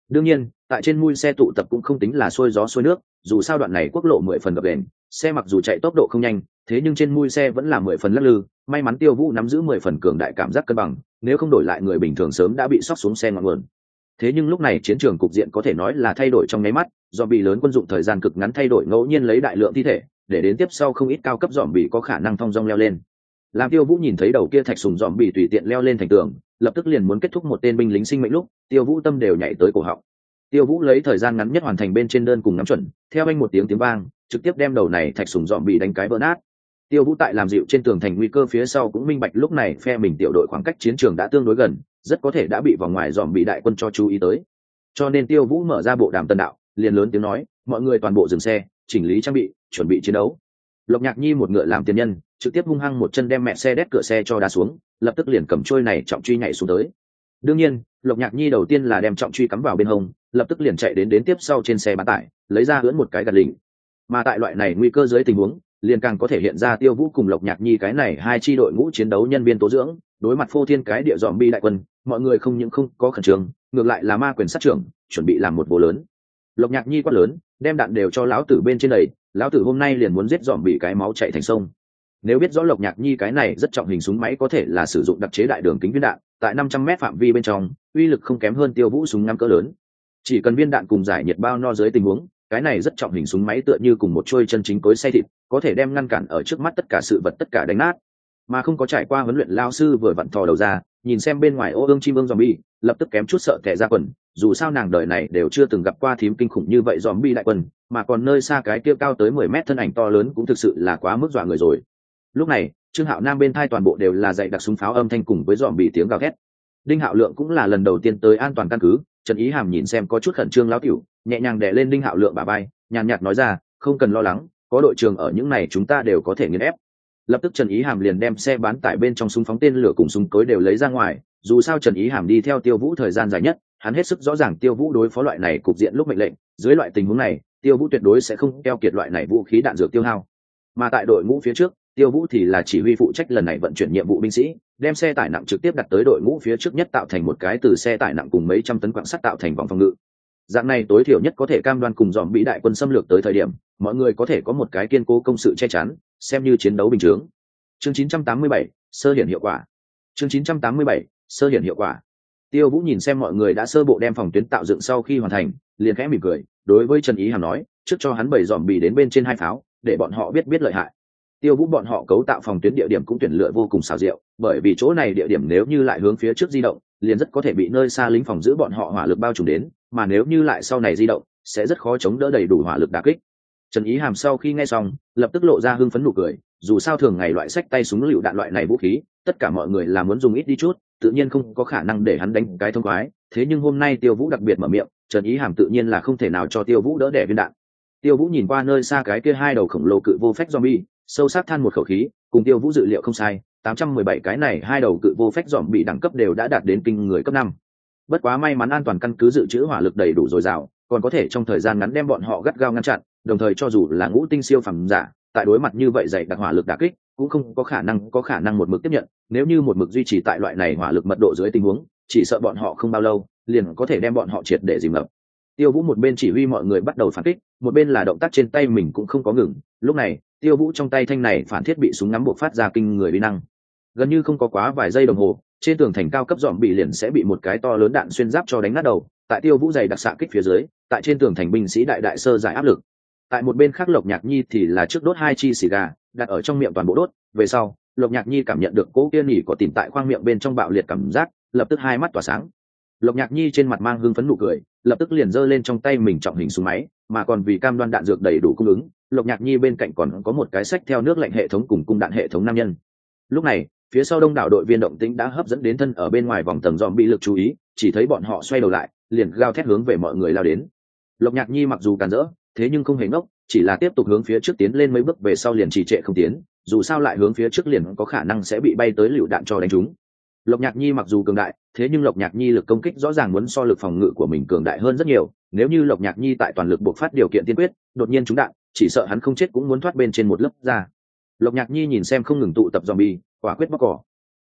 đương nhiên tại trên mui xe tụ tập cũng không tính là xuôi gió xuôi nước, dù sao đoạn này quốc lộ mười phần gập ghềnh, xe mặc dù chạy tốc độ không nhanh, thế nhưng trên mui xe vẫn là mười phần lắc lư. May mắn Tiêu Vũ nắm giữ mười phần cường đại cảm giác cân bằng, nếu không đổi lại người bình thường sớm đã bị xóc xuống xe ngọn nguồn. Thế nhưng lúc này chiến trường cục diện có thể nói là thay đổi trong nháy mắt, do bị lớn quân dụng thời gian cực ngắn thay đổi ngẫu nhiên lấy đại lượng thi thể, để đến tiếp sau không ít cao cấp dòm bị có khả năng thong dong leo lên. Làm Tiêu Vũ nhìn thấy đầu kia thạch sùng dòm bị tùy tiện leo lên thành tường, lập tức liền muốn kết thúc một tên binh lính sinh mệnh lúc, Tiêu Vũ tâm đều nhảy tới cổ họng. Tiêu Vũ lấy thời gian ngắn nhất hoàn thành bên trên đơn cùng nắm chuẩn, theo anh một tiếng tiếng vang, trực tiếp đem đầu này thạch sùng dòm bị đánh cái vỡ nát. Tiêu Vũ tại làm dịu trên tường thành nguy cơ phía sau cũng minh bạch lúc này phe mình tiểu đội khoảng cách chiến trường đã tương đối gần, rất có thể đã bị vòng ngoài dòm bị đại quân cho chú ý tới. Cho nên Tiêu Vũ mở ra bộ đàm tân đạo, liền lớn tiếng nói, mọi người toàn bộ dừng xe, chỉnh lý trang bị, chuẩn bị chiến đấu. Lộc Nhạc Nhi một ngựa làm tiền nhân, trực tiếp hung hăng một chân đem mẹ xe đét cửa xe cho đá xuống, lập tức liền cầm trôi này trọng truy nhảy xuống tới. Đương nhiên, Lộc Nhạc Nhi đầu tiên là đem trọng truy cắm vào bên hông, lập tức liền chạy đến đến tiếp sau trên xe bán tải, lấy ra ưỡn một cái gạt lỉnh. Mà tại loại này nguy cơ dưới tình huống, liền càng có thể hiện ra Tiêu Vũ cùng Lộc Nhạc Nhi cái này hai chi đội ngũ chiến đấu nhân viên tố dưỡng, đối mặt phô thiên cái địa dòm bi đại quân, mọi người không những không có khẩn trương, ngược lại là ma quyền sát trưởng, chuẩn bị làm một vụ lớn. Lộc Nhạc Nhi quát lớn, đem đạn đều cho lão tử bên trên đầy, lão tử hôm nay liền muốn giết dòm bị cái máu chảy thành sông. Nếu biết rõ Lộc Nhạc Nhi cái này rất trọng hình súng máy có thể là sử dụng đặc chế đại đường kính viên đạn, tại năm trăm mét phạm vi bên trong, uy lực không kém hơn Tiêu Vũ súng ngắm cỡ lớn. Chỉ cần viên đạn cùng giải nhiệt bao no dưới tình huống, cái này rất trọng hình súng máy tựa như cùng một trôi chân chính cối xay thịt, có thể đem ngăn cản ở trước mắt tất cả sự vật tất cả đánh nát. Mà không có trải qua huấn luyện lao sư vừa vặn thò đầu ra, nhìn xem bên ngoài ô ương chim ương zombie, lập tức kém chút sợ tè ra quần, dù sao nàng đời này đều chưa từng gặp qua thím kinh khủng như vậy zombie đại quân, mà còn nơi xa cái kia cao tới mười mét thân ảnh to lớn cũng thực sự là quá mức dọa người rồi. Lúc này, Trương Hạo Nam bên thai toàn bộ đều là dạy đặc súng pháo âm thanh cùng với zombie tiếng gào thét. Đinh Hạo Lượng cũng là lần đầu tiên tới an toàn căn cứ, Trần Ý Hàm nhìn xem có chút khẩn trương lão tiểu, nhẹ nhàng đè lên Đinh Hạo Lượng bả vai, nhàn nhạt nói ra, không cần lo lắng, có đội trưởng ở những này chúng ta đều có thể nghiền ép. Lập tức Trần Ý Hàm liền đem xe bán tải bên trong súng phóng tên lửa cùng súng cối đều lấy ra ngoài, dù sao Trần Ý Hàm đi theo Tiêu Vũ thời gian dài nhất, hắn hết sức rõ ràng Tiêu Vũ đối phó loại này cục diện lúc mệnh lệnh, dưới loại tình huống này, Tiêu Vũ tuyệt đối sẽ không keo kiệt loại này vũ khí đạn dược tiêu hao. Mà tại đội ngũ phía trước, Tiêu Vũ thì là chỉ huy phụ trách lần này vận chuyển nhiệm vụ binh sĩ, đem xe tải nặng trực tiếp đặt tới đội ngũ phía trước nhất tạo thành một cái từ xe tải nặng cùng mấy trăm tấn quặng sắt tạo thành vòng phòng ngự. Dạng này tối thiểu nhất có thể cam đoan cùng dòm bị đại quân xâm lược tới thời điểm, mọi người có thể có một cái kiên cố công sự che chắn, xem như chiến đấu bình thường. Chương chín trăm tám mươi bảy, sơ hiển hiệu quả. Chương chín trăm tám mươi bảy, sơ hiển hiệu quả. Tiêu Vũ nhìn xem mọi người đã sơ bộ đem phòng tuyến tạo dựng sau khi hoàn thành, liền khẽ mỉm cười, đối với Trần Ý Hàm nói, trước cho hắn bày dòm bị đến bên trên hai pháo, để bọn họ biết biết lợi hại. Tiêu Vũ bọn họ cấu tạo phòng tuyến địa điểm cũng tuyển lựa vô cùng xảo diệu, bởi vì chỗ này địa điểm nếu như lại hướng phía trước di động, liền rất có thể bị nơi xa lính phòng giữ bọn họ hỏa lực bao trùm đến, mà nếu như lại sau này di động, sẽ rất khó chống đỡ đầy đủ hỏa lực đả kích. Trần Ý Hàm sau khi nghe xong, lập tức lộ ra hưng phấn nụ cười, dù sao thường ngày loại sách tay súng lựu đạn loại này vũ khí, tất cả mọi người là muốn dùng ít đi chút, tự nhiên không có khả năng để hắn đánh cái thông khoái, thế nhưng hôm nay Tiêu Vũ đặc biệt mở miệng, Trần Ý Hàm tự nhiên là không thể nào cho Tiêu Vũ đỡ đẻ viên đạn. Tiêu Vũ nhìn qua nơi xa cái kia hai đầu khổng lồ cự vô phách zombie, sâu sắc than một khẩu khí, cùng Tiêu Vũ dự liệu không sai, tám trăm mười bảy cái này hai đầu cự vô phách zombie đẳng cấp đều đã đạt đến kinh người cấp năm. Bất quá may mắn an toàn căn cứ dự trữ hỏa lực đầy đủ dồi dào, còn có thể trong thời gian ngắn đem bọn họ gắt gao ngăn chặn, đồng thời cho dù là ngũ tinh siêu phẩm giả, tại đối mặt như vậy dày đặc hỏa lực đả kích, cũng không có khả năng có khả năng một mực tiếp nhận, nếu như một mực duy trì tại loại này hỏa lực mật độ dưới tình huống, chỉ sợ bọn họ không bao lâu liền có thể đem bọn họ triệt để dìm ngập. Tiêu Vũ một bên chỉ huy mọi người bắt đầu phản kích, một bên là động tác trên tay mình cũng không có ngừng, lúc này, Tiêu Vũ trong tay thanh này phản thiết bị súng ngắm buộc phát ra kinh người uy năng. Gần như không có quá vài giây đồng hồ, trên tường thành cao cấp dòm bị liền sẽ bị một cái to lớn đạn xuyên giáp cho đánh nát đầu, tại Tiêu Vũ dày đặc xạ kích phía dưới, tại trên tường thành binh sĩ đại đại sơ giải áp lực. Tại một bên khác Lộc Nhạc Nhi thì là trước đốt hai chi xì gà, đặt ở trong miệng toàn bộ đốt, về sau, Lộc Nhạc Nhi cảm nhận được cỗ kia nhỉ có tìm tại khoang miệng bên trong bạo liệt cảm giác, lập tức hai mắt tỏa sáng. Lộc Nhạc Nhi trên mặt mang hưng phấn nụ cười, lập tức liền giơ lên trong tay mình trọng hình súng máy, mà còn vì cam đoan đạn dược đầy đủ cung ứng, Lộc Nhạc Nhi bên cạnh còn có một cái xách theo nước lạnh hệ thống cùng cung đạn hệ thống nam nhân. Lúc này, phía sau đông đảo đội viên động tĩnh đã hấp dẫn đến thân ở bên ngoài vòng tầng dòm bị lực chú ý, chỉ thấy bọn họ xoay đầu lại, liền gào thét hướng về mọi người lao đến. Lộc Nhạc Nhi mặc dù càn rỡ, thế nhưng không hề ngốc, chỉ là tiếp tục hướng phía trước tiến lên mấy bước, về sau liền trì trệ không tiến, dù sao lại hướng phía trước liền có khả năng sẽ bị bay tới lựu đạn cho đánh trúng. Lộc Nhạc Nhi mặc dù cường đại, thế nhưng Lộc Nhạc Nhi lực công kích rõ ràng muốn so lực phòng ngự của mình cường đại hơn rất nhiều, nếu như Lộc Nhạc Nhi tại toàn lực buộc phát điều kiện tiên quyết, đột nhiên trúng đạn, chỉ sợ hắn không chết cũng muốn thoát bên trên một lớp ra. Lộc Nhạc Nhi nhìn xem không ngừng tụ tập zombie, quả quyết bóc cỏ.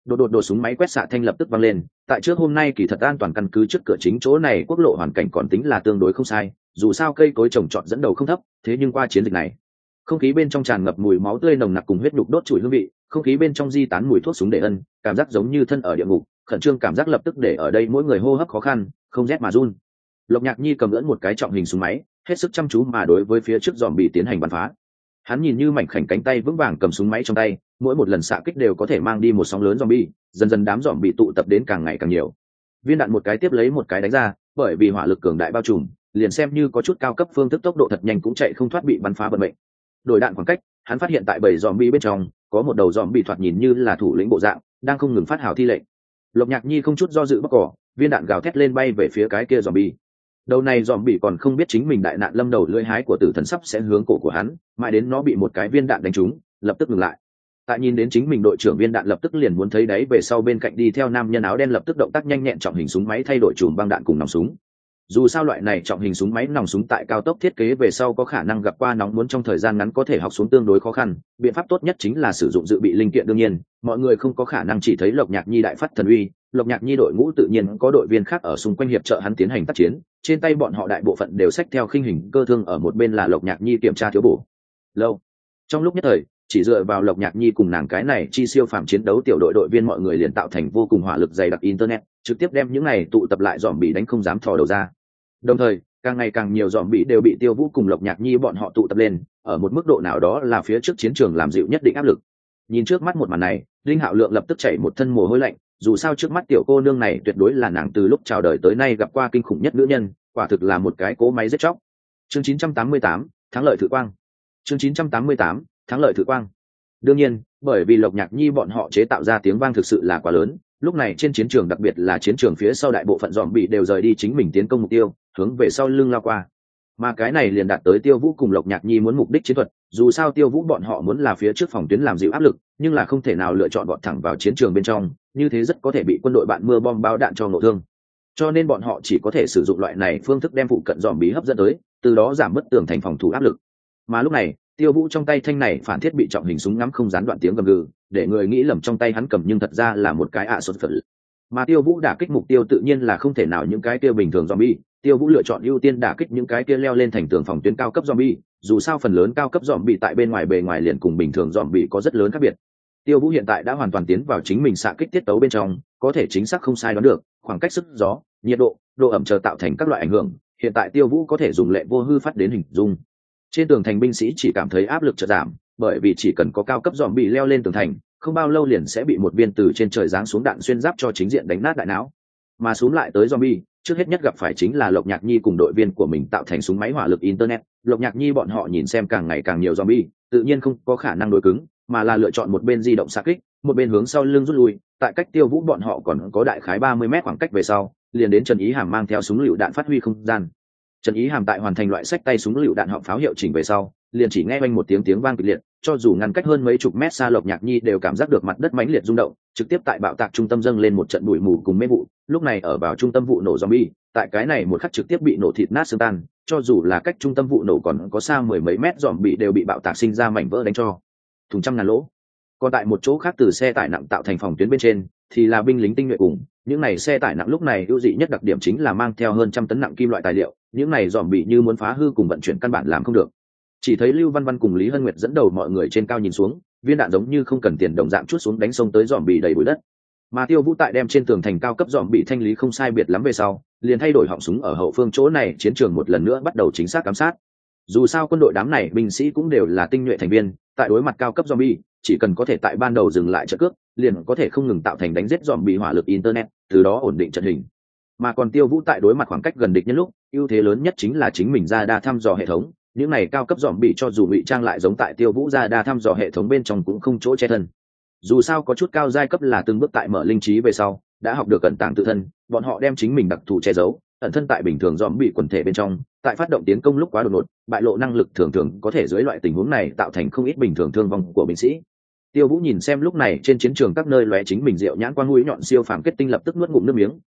đột đột đột súng máy quét xạ thanh lập tức vang lên. Tại trước hôm nay kỳ thật an toàn căn cứ trước cửa chính chỗ này quốc lộ hoàn cảnh còn tính là tương đối không sai, dù sao cây cối trồng trọt dẫn đầu không thấp, thế nhưng qua chiến dịch này không khí bên trong tràn ngập mùi máu tươi nồng nặc cùng huyết nhục đốt trụi hương vị, không khí bên trong di tán mùi thuốc súng để ân, cảm giác giống như thân ở địa ngục, khẩn trương cảm giác lập tức để ở đây mỗi người hô hấp khó khăn, không rét mà run. Lộc Nhạc Nhi cầm lẫn một cái trọng hình súng máy, hết sức chăm chú mà đối với phía trước dòm bị tiến hành bắn phá. Hắn nhìn như mảnh khảnh cánh tay vững vàng cầm súng máy trong tay, mỗi một lần xạ kích đều có thể mang đi một sóng lớn zombie, dần dần đám zombie tụ tập đến càng ngày càng nhiều. Viên đạn một cái tiếp lấy một cái đánh ra, bởi vì hỏa lực cường đại bao trùm, liền xem như có chút cao cấp phương thức tốc độ thật nhanh cũng chạy không thoát bị bắn phá vận mệnh. Đổi đạn khoảng cách, hắn phát hiện tại bầy zombie bên trong, có một đầu zombie thoạt nhìn như là thủ lĩnh bộ dạng, đang không ngừng phát hào thi lệnh. Lộc Nhạc Nhi không chút do dự bóc cỏ, viên đạn gào thét lên bay về phía cái kia zombie. Đầu này zombie còn không biết chính mình đại nạn lâm đầu, lưỡi hái của tử thần sắp sẽ hướng cổ của hắn, mãi đến nó bị một cái viên đạn đánh trúng, lập tức ngừng lại. Tại nhìn đến chính mình đội trưởng viên đạn lập tức liền muốn thấy đáy về sau bên cạnh đi theo nam nhân áo đen lập tức động tác nhanh nhẹn trọng hình súng máy thay đổi chùm băng đạn cùng nòng súng. Dù sao loại này trọng hình súng máy nòng súng tại cao tốc thiết kế về sau có khả năng gặp qua nóng muốn trong thời gian ngắn có thể học xuống tương đối khó khăn, biện pháp tốt nhất chính là sử dụng dự bị linh kiện. Đương nhiên mọi người không có khả năng chỉ thấy Lộc Nhạc Nhi đại phát thần uy, Lộc Nhạc Nhi đội ngũ tự nhiên có đội viên khác ở xung quanh hiệp trợ hắn tiến hành tác chiến, trên tay bọn họ đại bộ phận đều xách theo khinh hình cơ thương, ở một bên là Lộc Nhạc Nhi kiểm tra thiếu bổ lâu. Trong lúc nhất thời chỉ dựa vào Lộc Nhạc Nhi cùng nàng cái này chi siêu phàm chiến đấu tiểu đội đội viên mọi người liền tạo thành vô cùng hỏa lực dày đặc internet, trực tiếp đem những này tụ tập lại dòm bị đánh không dám thò đầu ra. Đồng thời càng ngày càng nhiều dòm bị đều bị Tiêu Vũ cùng Lộc Nhạc Nhi bọn họ tụ tập lên, ở một mức độ nào đó là phía trước chiến trường làm dịu nhất định áp lực. Nhìn trước mắt một màn này, Linh Hạo Lượng lập tức chảy một thân mồ hôi lạnh, dù sao trước mắt tiểu cô nương này tuyệt đối là nàng từ lúc chào đời tới nay gặp qua kinh khủng nhất nữ nhân, quả thực là một cái cỗ máy giết chóc. Chương chín trăm tám mươi tám, thắng lợi thử quang. Chương chín trăm tám mươi tám, thắng lợi thử quang. Đương nhiên, bởi vì Lộc Nhạc Nhi bọn họ chế tạo ra tiếng vang thực sự là quá lớn, lúc này trên chiến trường, đặc biệt là chiến trường phía sau, đại bộ phận dòm bị đều rời đi chính mình tiến công mục tiêu, hướng về sau lưng lao qua. Mà cái này liền đạt tới Tiêu Vũ cùng Lộc Nhạc Nhi muốn mục đích chiến thuật, dù sao Tiêu Vũ bọn họ muốn là phía trước phòng tuyến làm dịu áp lực, nhưng là không thể nào lựa chọn vọt thẳng vào chiến trường bên trong, như thế rất có thể bị quân đội bạn mưa bom bao đạn cho nổ thương. Cho nên bọn họ chỉ có thể sử dụng loại này phương thức đem phụ cận dòm bí hấp dẫn tới, từ đó giảm bớt tường thành phòng thủ áp lực. Mà lúc này, Tiêu Vũ trong tay thanh này phản thiết bị trọng hình súng ngắm không gián đoạn tiếng gầm gừ, để người nghĩ lầm trong tay hắn cầm nhưng thật ra là một cái ạ sốt phật. Mà Tiêu Vũ đả kích mục tiêu tự nhiên là không thể nào những cái kia bình thường zombie, Tiêu Vũ lựa chọn ưu tiên đả kích những cái kia leo lên thành tường phòng tuyến cao cấp zombie, dù sao phần lớn cao cấp zombie tại bên ngoài bề ngoài liền cùng bình thường zombie có rất lớn khác biệt. Tiêu Vũ hiện tại đã hoàn toàn tiến vào chính mình xạ kích tiết tấu bên trong, có thể chính xác không sai đoán được khoảng cách, sức gió, nhiệt độ, độ ẩm chờ tạo thành các loại ảnh hưởng, hiện tại Tiêu Vũ có thể dùng lệ vô hư phát đến hình dung. Trên tường thành binh sĩ chỉ cảm thấy áp lực chợt giảm, bởi vì chỉ cần có cao cấp zombie leo lên tường thành, không bao lâu liền sẽ bị một viên từ trên trời giáng xuống đạn xuyên giáp cho chính diện đánh nát đại não. Mà xuống lại tới zombie, trước hết nhất gặp phải chính là Lộc Nhạc Nhi cùng đội viên của mình tạo thành súng máy hỏa lực internet. Lộc Nhạc Nhi bọn họ nhìn xem càng ngày càng nhiều zombie, tự nhiên không có khả năng đối cứng, mà là lựa chọn một bên di động xạ kích, một bên hướng sau lưng rút lui. Tại cách Tiêu Vũ bọn họ còn có đại khái ba mươi mét khoảng cách về sau, liền đến Trần Ý Hàm mang theo súng lựu đạn phát huy không gian. Trần Ý Hàm tại hoàn thành loại sách tay súng lựu đạn họng pháo hiệu chỉnh về sau, liền chỉ nghe oanh một tiếng tiếng vang kịch liệt, cho dù ngăn cách hơn mấy chục mét xa, Lộc Nhạc Nhi đều cảm giác được mặt đất mãnh liệt rung động, trực tiếp tại bạo tạc trung tâm dâng lên một trận bụi mù cùng mê vụ. Lúc này ở vào trung tâm vụ nổ zombie, tại cái này một khắc trực tiếp bị nổ thịt nát xương tan, cho dù là cách trung tâm vụ nổ còn có xa mười mấy mét, zombie đều bị bạo tạc sinh ra mảnh vỡ đánh cho thùng trăm ngàn lỗ. Còn tại một chỗ khác, từ xe tải nặng tạo thành phòng tuyến bên trên, thì là binh lính tinh nhuệ cùng những này xe tải nặng. Lúc này ưu dị nhất đặc điểm chính là mang theo hơn trăm tấn nặng kim loại tài liệu, những này zombie như muốn phá hư cùng vận chuyển căn bản làm không được. Chỉ thấy Lưu Văn Văn cùng Lý Hân Nguyệt dẫn đầu mọi người trên cao nhìn xuống, viên đạn giống như không cần tiền đồng dạng chút xuống đánh sông tới dòm bị đầy bụi đất. Mà Tiêu Vũ tại đem trên tường thành cao cấp dòm bị thanh lý không sai biệt lắm về sau, liền thay đổi họng súng ở hậu phương chỗ này chiến trường một lần nữa bắt đầu chính xác ám sát. Dù sao quân đội đám này binh sĩ cũng đều là tinh nhuệ thành viên, tại đối mặt cao cấp zombie, chỉ cần có thể tại ban đầu dừng lại trận cước, liền có thể không ngừng tạo thành đánh giết dòm bị hỏa lực internet, từ đó ổn định trận hình. Mà còn Tiêu Vũ tại đối mặt khoảng cách gần địch nhân lúc, ưu thế lớn nhất chính là chính mình ra đa thăm dò hệ thống. Những này cao cấp dòm bị cho dù ngụy trang lại giống tại Tiêu Vũ ra đa thăm dò hệ thống bên trong cũng không chỗ che thân. Dù sao có chút cao giai cấp là từng bước tại mở linh trí về sau đã học được cẩn tàng tự thân, bọn họ đem chính mình đặc thù che giấu, ẩn thân tại bình thường dòm bị quần thể bên trong, tại phát động tiến công lúc quá đột ngột, bại lộ năng lực thường thường có thể dưới loại tình huống này tạo thành không ít bình thường thương vong của binh sĩ. Tiêu Vũ nhìn xem lúc này trên chiến trường các nơi lóe chính mình rượu nhãn quan mũi nhọn siêu phàm kết tinh, lập tức nuốt ngụm nước miếng,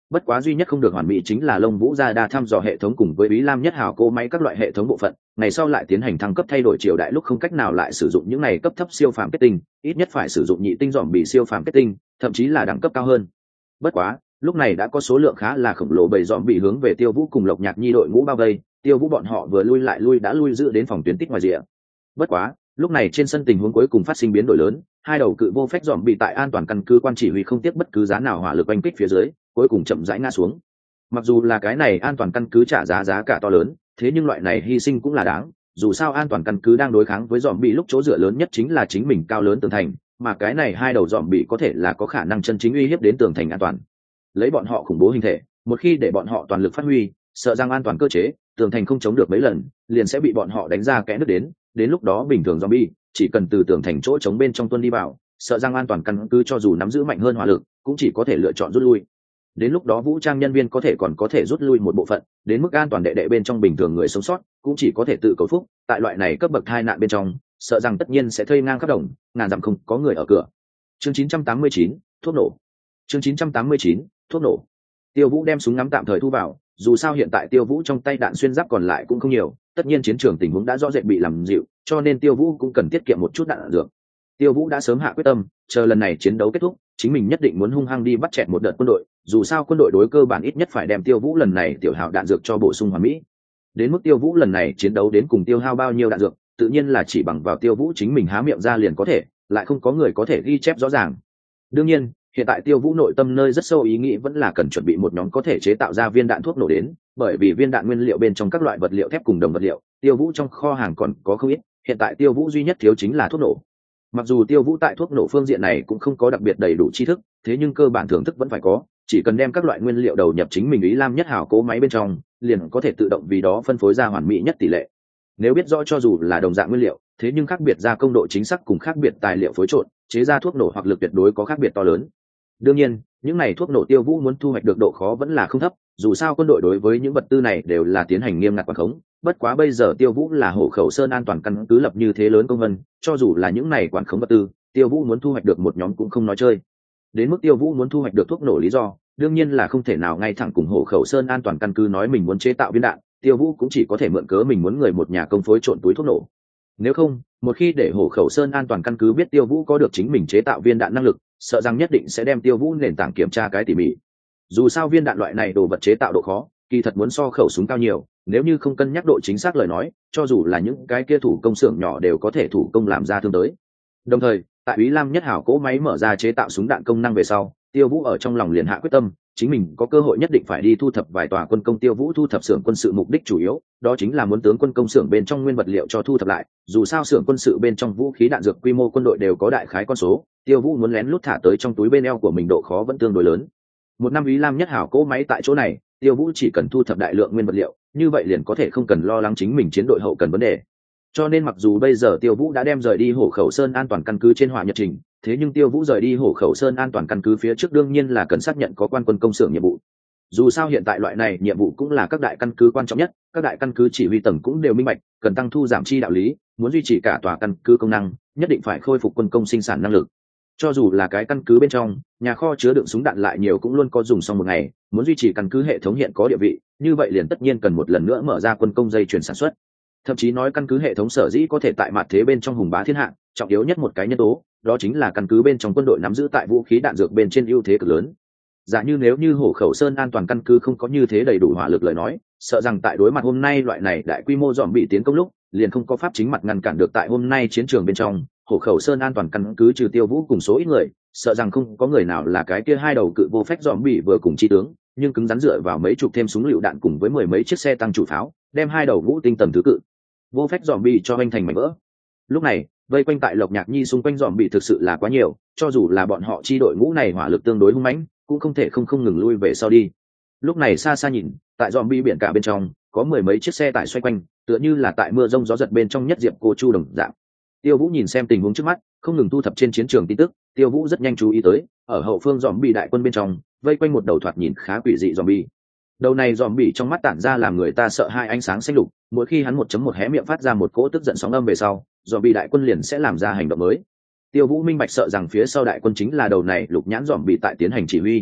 Bất quá duy nhất không được hoàn mỹ chính là Long Vũ ra đa thăm dò hệ thống cùng với Ý Lam nhất hào cỗ máy các loại hệ thống bộ phận, ngày sau lại tiến hành thăng cấp thay đổi triều đại lúc không cách nào lại sử dụng những này cấp thấp siêu phàm kết tinh, ít nhất phải sử dụng nhị tinh dòm bị siêu phàm kết tinh, thậm chí là đẳng cấp cao hơn. Bất quá, lúc này đã có số lượng khá là khổng lồ bầy dòm bị hướng về Tiêu Vũ cùng Lộc Nhạc Nhi đội ngũ bao vây, Tiêu Vũ bọn họ vừa lui lại lui đã lui giữ đến phòng tuyến tích ngoài rìa. Bất quá, lúc này trên sân tình huống cuối cùng phát sinh biến đổi lớn, hai đầu cự vô phách dòm bị tại an toàn căn cứ quan chỉ huy không tiếc bất cứ giá nào hỏa lực oanh kích phía dưới, cuối cùng chậm rãi ngã xuống. Mặc dù là cái này an toàn căn cứ trả giá giá cả to lớn, thế nhưng loại này hy sinh cũng là đáng, dù sao an toàn căn cứ đang đối kháng với dòm bị lúc chỗ dựa lớn nhất chính là chính mình cao lớn tường thành, mà cái này hai đầu dòm bị có thể là có khả năng chân chính uy hiếp đến tường thành an toàn. Lấy bọn họ khủng bố hình thể, một khi để bọn họ toàn lực phát huy, sợ rằng an toàn cơ chế, tường thành không chống được mấy lần, liền sẽ bị bọn họ đánh ra kẽ nứt đến, đến lúc đó bình thường zombie chỉ cần từ tường thành chỗ chống bên trong tuân đi vào, sợ rằng an toàn căn cứ cho dù nắm giữ mạnh hơn hỏa lực, cũng chỉ có thể lựa chọn rút lui. Đến lúc đó vũ trang nhân viên có thể còn có thể rút lui một bộ phận, đến mức an toàn đệ đệ bên trong bình thường người sống sót cũng chỉ có thể tự cầu phúc, tại loại này cấp bậc tai nạn bên trong, sợ rằng tất nhiên sẽ thây ngang khắp đồng, ngàn dặm không có người ở cửa. Chương chín trăm tám mươi chín, thuốc nổ. Chương chín trăm tám mươi chín, thuốc nổ. Tiêu Vũ đem súng ngắm tạm thời thu vào, dù sao hiện tại Tiêu Vũ trong tay đạn xuyên giáp còn lại cũng không nhiều, tất nhiên chiến trường tình huống đã rõ rệt bị làm dịu, cho nên Tiêu Vũ cũng cần tiết kiệm một chút đạn dược. Tiêu Vũ đã sớm hạ quyết tâm, chờ lần này chiến đấu kết thúc, chính mình nhất định muốn hung hăng đi bắt chẹt một đợt quân đội, dù sao quân đội đối cơ bản ít nhất phải đem Tiêu Vũ lần này tiểu hào đạn dược cho bổ sung hoàn mỹ. Đến mức Tiêu Vũ lần này chiến đấu đến cùng tiêu hao bao nhiêu đạn dược, tự nhiên là chỉ bằng vào Tiêu Vũ chính mình há miệng ra liền có thể, lại không có người có thể ghi chép rõ ràng. Đương nhiên, hiện tại Tiêu Vũ nội tâm nơi rất sâu ý nghĩ vẫn là cần chuẩn bị một nhóm có thể chế tạo ra viên đạn thuốc nổ đến, bởi vì viên đạn nguyên liệu bên trong các loại vật liệu thép cùng đồng vật liệu, Tiêu Vũ trong kho hàng còn có không ít, hiện tại Tiêu Vũ duy nhất thiếu chính là thuốc nổ. Mặc dù Tiêu Vũ tại thuốc nổ phương diện này cũng không có đặc biệt đầy đủ tri thức, thế nhưng cơ bản thưởng thức vẫn phải có, chỉ cần đem các loại nguyên liệu đầu nhập chính mình ý lam nhất hào cố máy bên trong, liền có thể tự động vì đó phân phối ra hoàn mỹ nhất tỷ lệ. Nếu biết rõ cho dù là đồng dạng nguyên liệu, thế nhưng khác biệt ra công độ chính xác cùng khác biệt tài liệu phối trộn, chế ra thuốc nổ hoặc lực tuyệt đối có khác biệt to lớn. Đương nhiên, những này thuốc nổ Tiêu Vũ muốn thu hoạch được độ khó vẫn là không thấp, dù sao quân đội đối với những vật tư này đều là tiến hành nghiêm ngặt quản khống. Bất quá bây giờ Tiêu Vũ là Hổ Khẩu Sơn an toàn căn cứ lập như thế lớn công vân, cho dù là những này quản khống vật tư, Tiêu Vũ muốn thu hoạch được một nhóm cũng không nói chơi. Đến mức Tiêu Vũ muốn thu hoạch được thuốc nổ lý do, đương nhiên là không thể nào ngay thẳng cùng Hổ Khẩu Sơn an toàn căn cứ nói mình muốn chế tạo viên đạn, Tiêu Vũ cũng chỉ có thể mượn cớ mình muốn người một nhà công phối trộn túi thuốc nổ. Nếu không, một khi để Hổ Khẩu Sơn an toàn căn cứ biết Tiêu Vũ có được chính mình chế tạo viên đạn năng lực, sợ rằng nhất định sẽ đem Tiêu Vũ nền tảng kiểm tra cái tỉ mỉ. Dù sao viên đạn loại này đồ vật chế tạo độ khó, kỳ thật muốn so khẩu súng cao nhiều, nếu như không cân nhắc độ chính xác lời nói, cho dù là những cái kia thủ công xưởng nhỏ đều có thể thủ công làm ra thương tới. Đồng thời, tại Úy Lam nhất hảo cỗ máy mở ra chế tạo súng đạn công năng về sau, Tiêu Vũ ở trong lòng liền hạ quyết tâm, chính mình có cơ hội nhất định phải đi thu thập vài tòa quân công. Tiêu Vũ thu thập xưởng quân sự mục đích chủ yếu, đó chính là muốn tướng quân công xưởng bên trong nguyên vật liệu cho thu thập lại, dù sao xưởng quân sự bên trong vũ khí đạn dược quy mô quân đội đều có đại khái con số, Tiêu Vũ muốn lén lút thả tới trong túi bên eo của mình độ khó vẫn tương đối lớn. Một năm Úy Lam nhất hảo cỗ máy tại chỗ này, Tiêu Vũ chỉ cần thu thập đại lượng nguyên vật liệu, như vậy liền có thể không cần lo lắng chính mình chiến đội hậu cần vấn đề. Cho nên mặc dù bây giờ Tiêu Vũ đã đem rời đi Hổ Khẩu Sơn an toàn căn cứ trên hỏa nhật trình, thế nhưng Tiêu Vũ rời đi Hổ Khẩu Sơn an toàn căn cứ phía trước đương nhiên là cần xác nhận có quan quân công xưởng nhiệm vụ. Dù sao hiện tại loại này nhiệm vụ cũng là các đại căn cứ quan trọng nhất, các đại căn cứ chỉ huy tầng cũng đều minh bạch, cần tăng thu giảm chi đạo lý, muốn duy trì cả tòa căn cứ công năng, nhất định phải khôi phục quân công sinh sản năng lực. Cho dù là cái căn cứ bên trong, nhà kho chứa đựng súng đạn lại nhiều cũng luôn có dùng xong một ngày, muốn duy trì căn cứ hệ thống hiện có địa vị, như vậy liền tất nhiên cần một lần nữa mở ra quân công dây chuyền sản xuất. Thậm chí nói căn cứ hệ thống sở dĩ có thể tại mặt thế bên trong hùng bá thiên hạ, trọng yếu nhất một cái nhân tố, đó chính là căn cứ bên trong quân đội nắm giữ tại vũ khí đạn dược bên trên ưu thế cực lớn. Giả như nếu như Hổ Khẩu Sơn an toàn căn cứ không có như thế đầy đủ hỏa lực lời nói, sợ rằng tại đối mặt hôm nay loại này đại quy mô dòm bị tiến công lúc, liền không có pháp chính mặt ngăn cản được. Tại hôm nay chiến trường bên trong, Hổ Khẩu Sơn an toàn căn cứ trừ Tiêu Vũ cùng số ít người, sợ rằng không có người nào là cái kia hai đầu cự vô phách dòm bị vừa cùng chi tướng, nhưng cứng rắn dựa vào mấy chục thêm súng lựu đạn cùng với mười mấy chiếc xe tăng chủ pháo, đem hai đầu ngũ tinh tầm thứ cự vô phách dòm bị cho anh thành mảnh vỡ. Lúc này, vây quanh tại Lộc Nhạc Nhi xung quanh dòm bị thực sự là quá nhiều, cho dù là bọn họ chi đội ngũ này hỏa lực tương đối hung mãnh, cũng không thể không không ngừng lui về sau đi. Lúc này xa xa nhìn, tại dòm bị biển cả bên trong, có mười mấy chiếc xe tải xoay quanh, tựa như là tại mưa rông gió giật bên trong nhất diệp cô chu đồng dạng. Tiêu Vũ nhìn xem tình huống trước mắt, không ngừng thu thập trên chiến trường tin tức, Tiêu Vũ rất nhanh chú ý tới, ở hậu phương dòm bị đại quân bên trong, vây quanh một đầu thoạt nhìn khá quỷ dị dòm bị. Đầu này dòm bị trong mắt tản ra làm người ta sợ hai ánh sáng xanh lục, mỗi khi hắn một chấm một hé miệng phát ra một cỗ tức giận sóng âm về sau, dòm bị đại quân liền sẽ làm ra hành động mới. Tiêu Vũ minh bạch sợ rằng phía sau đại quân chính là đầu này lục nhãn dòm bị tại tiến hành chỉ huy.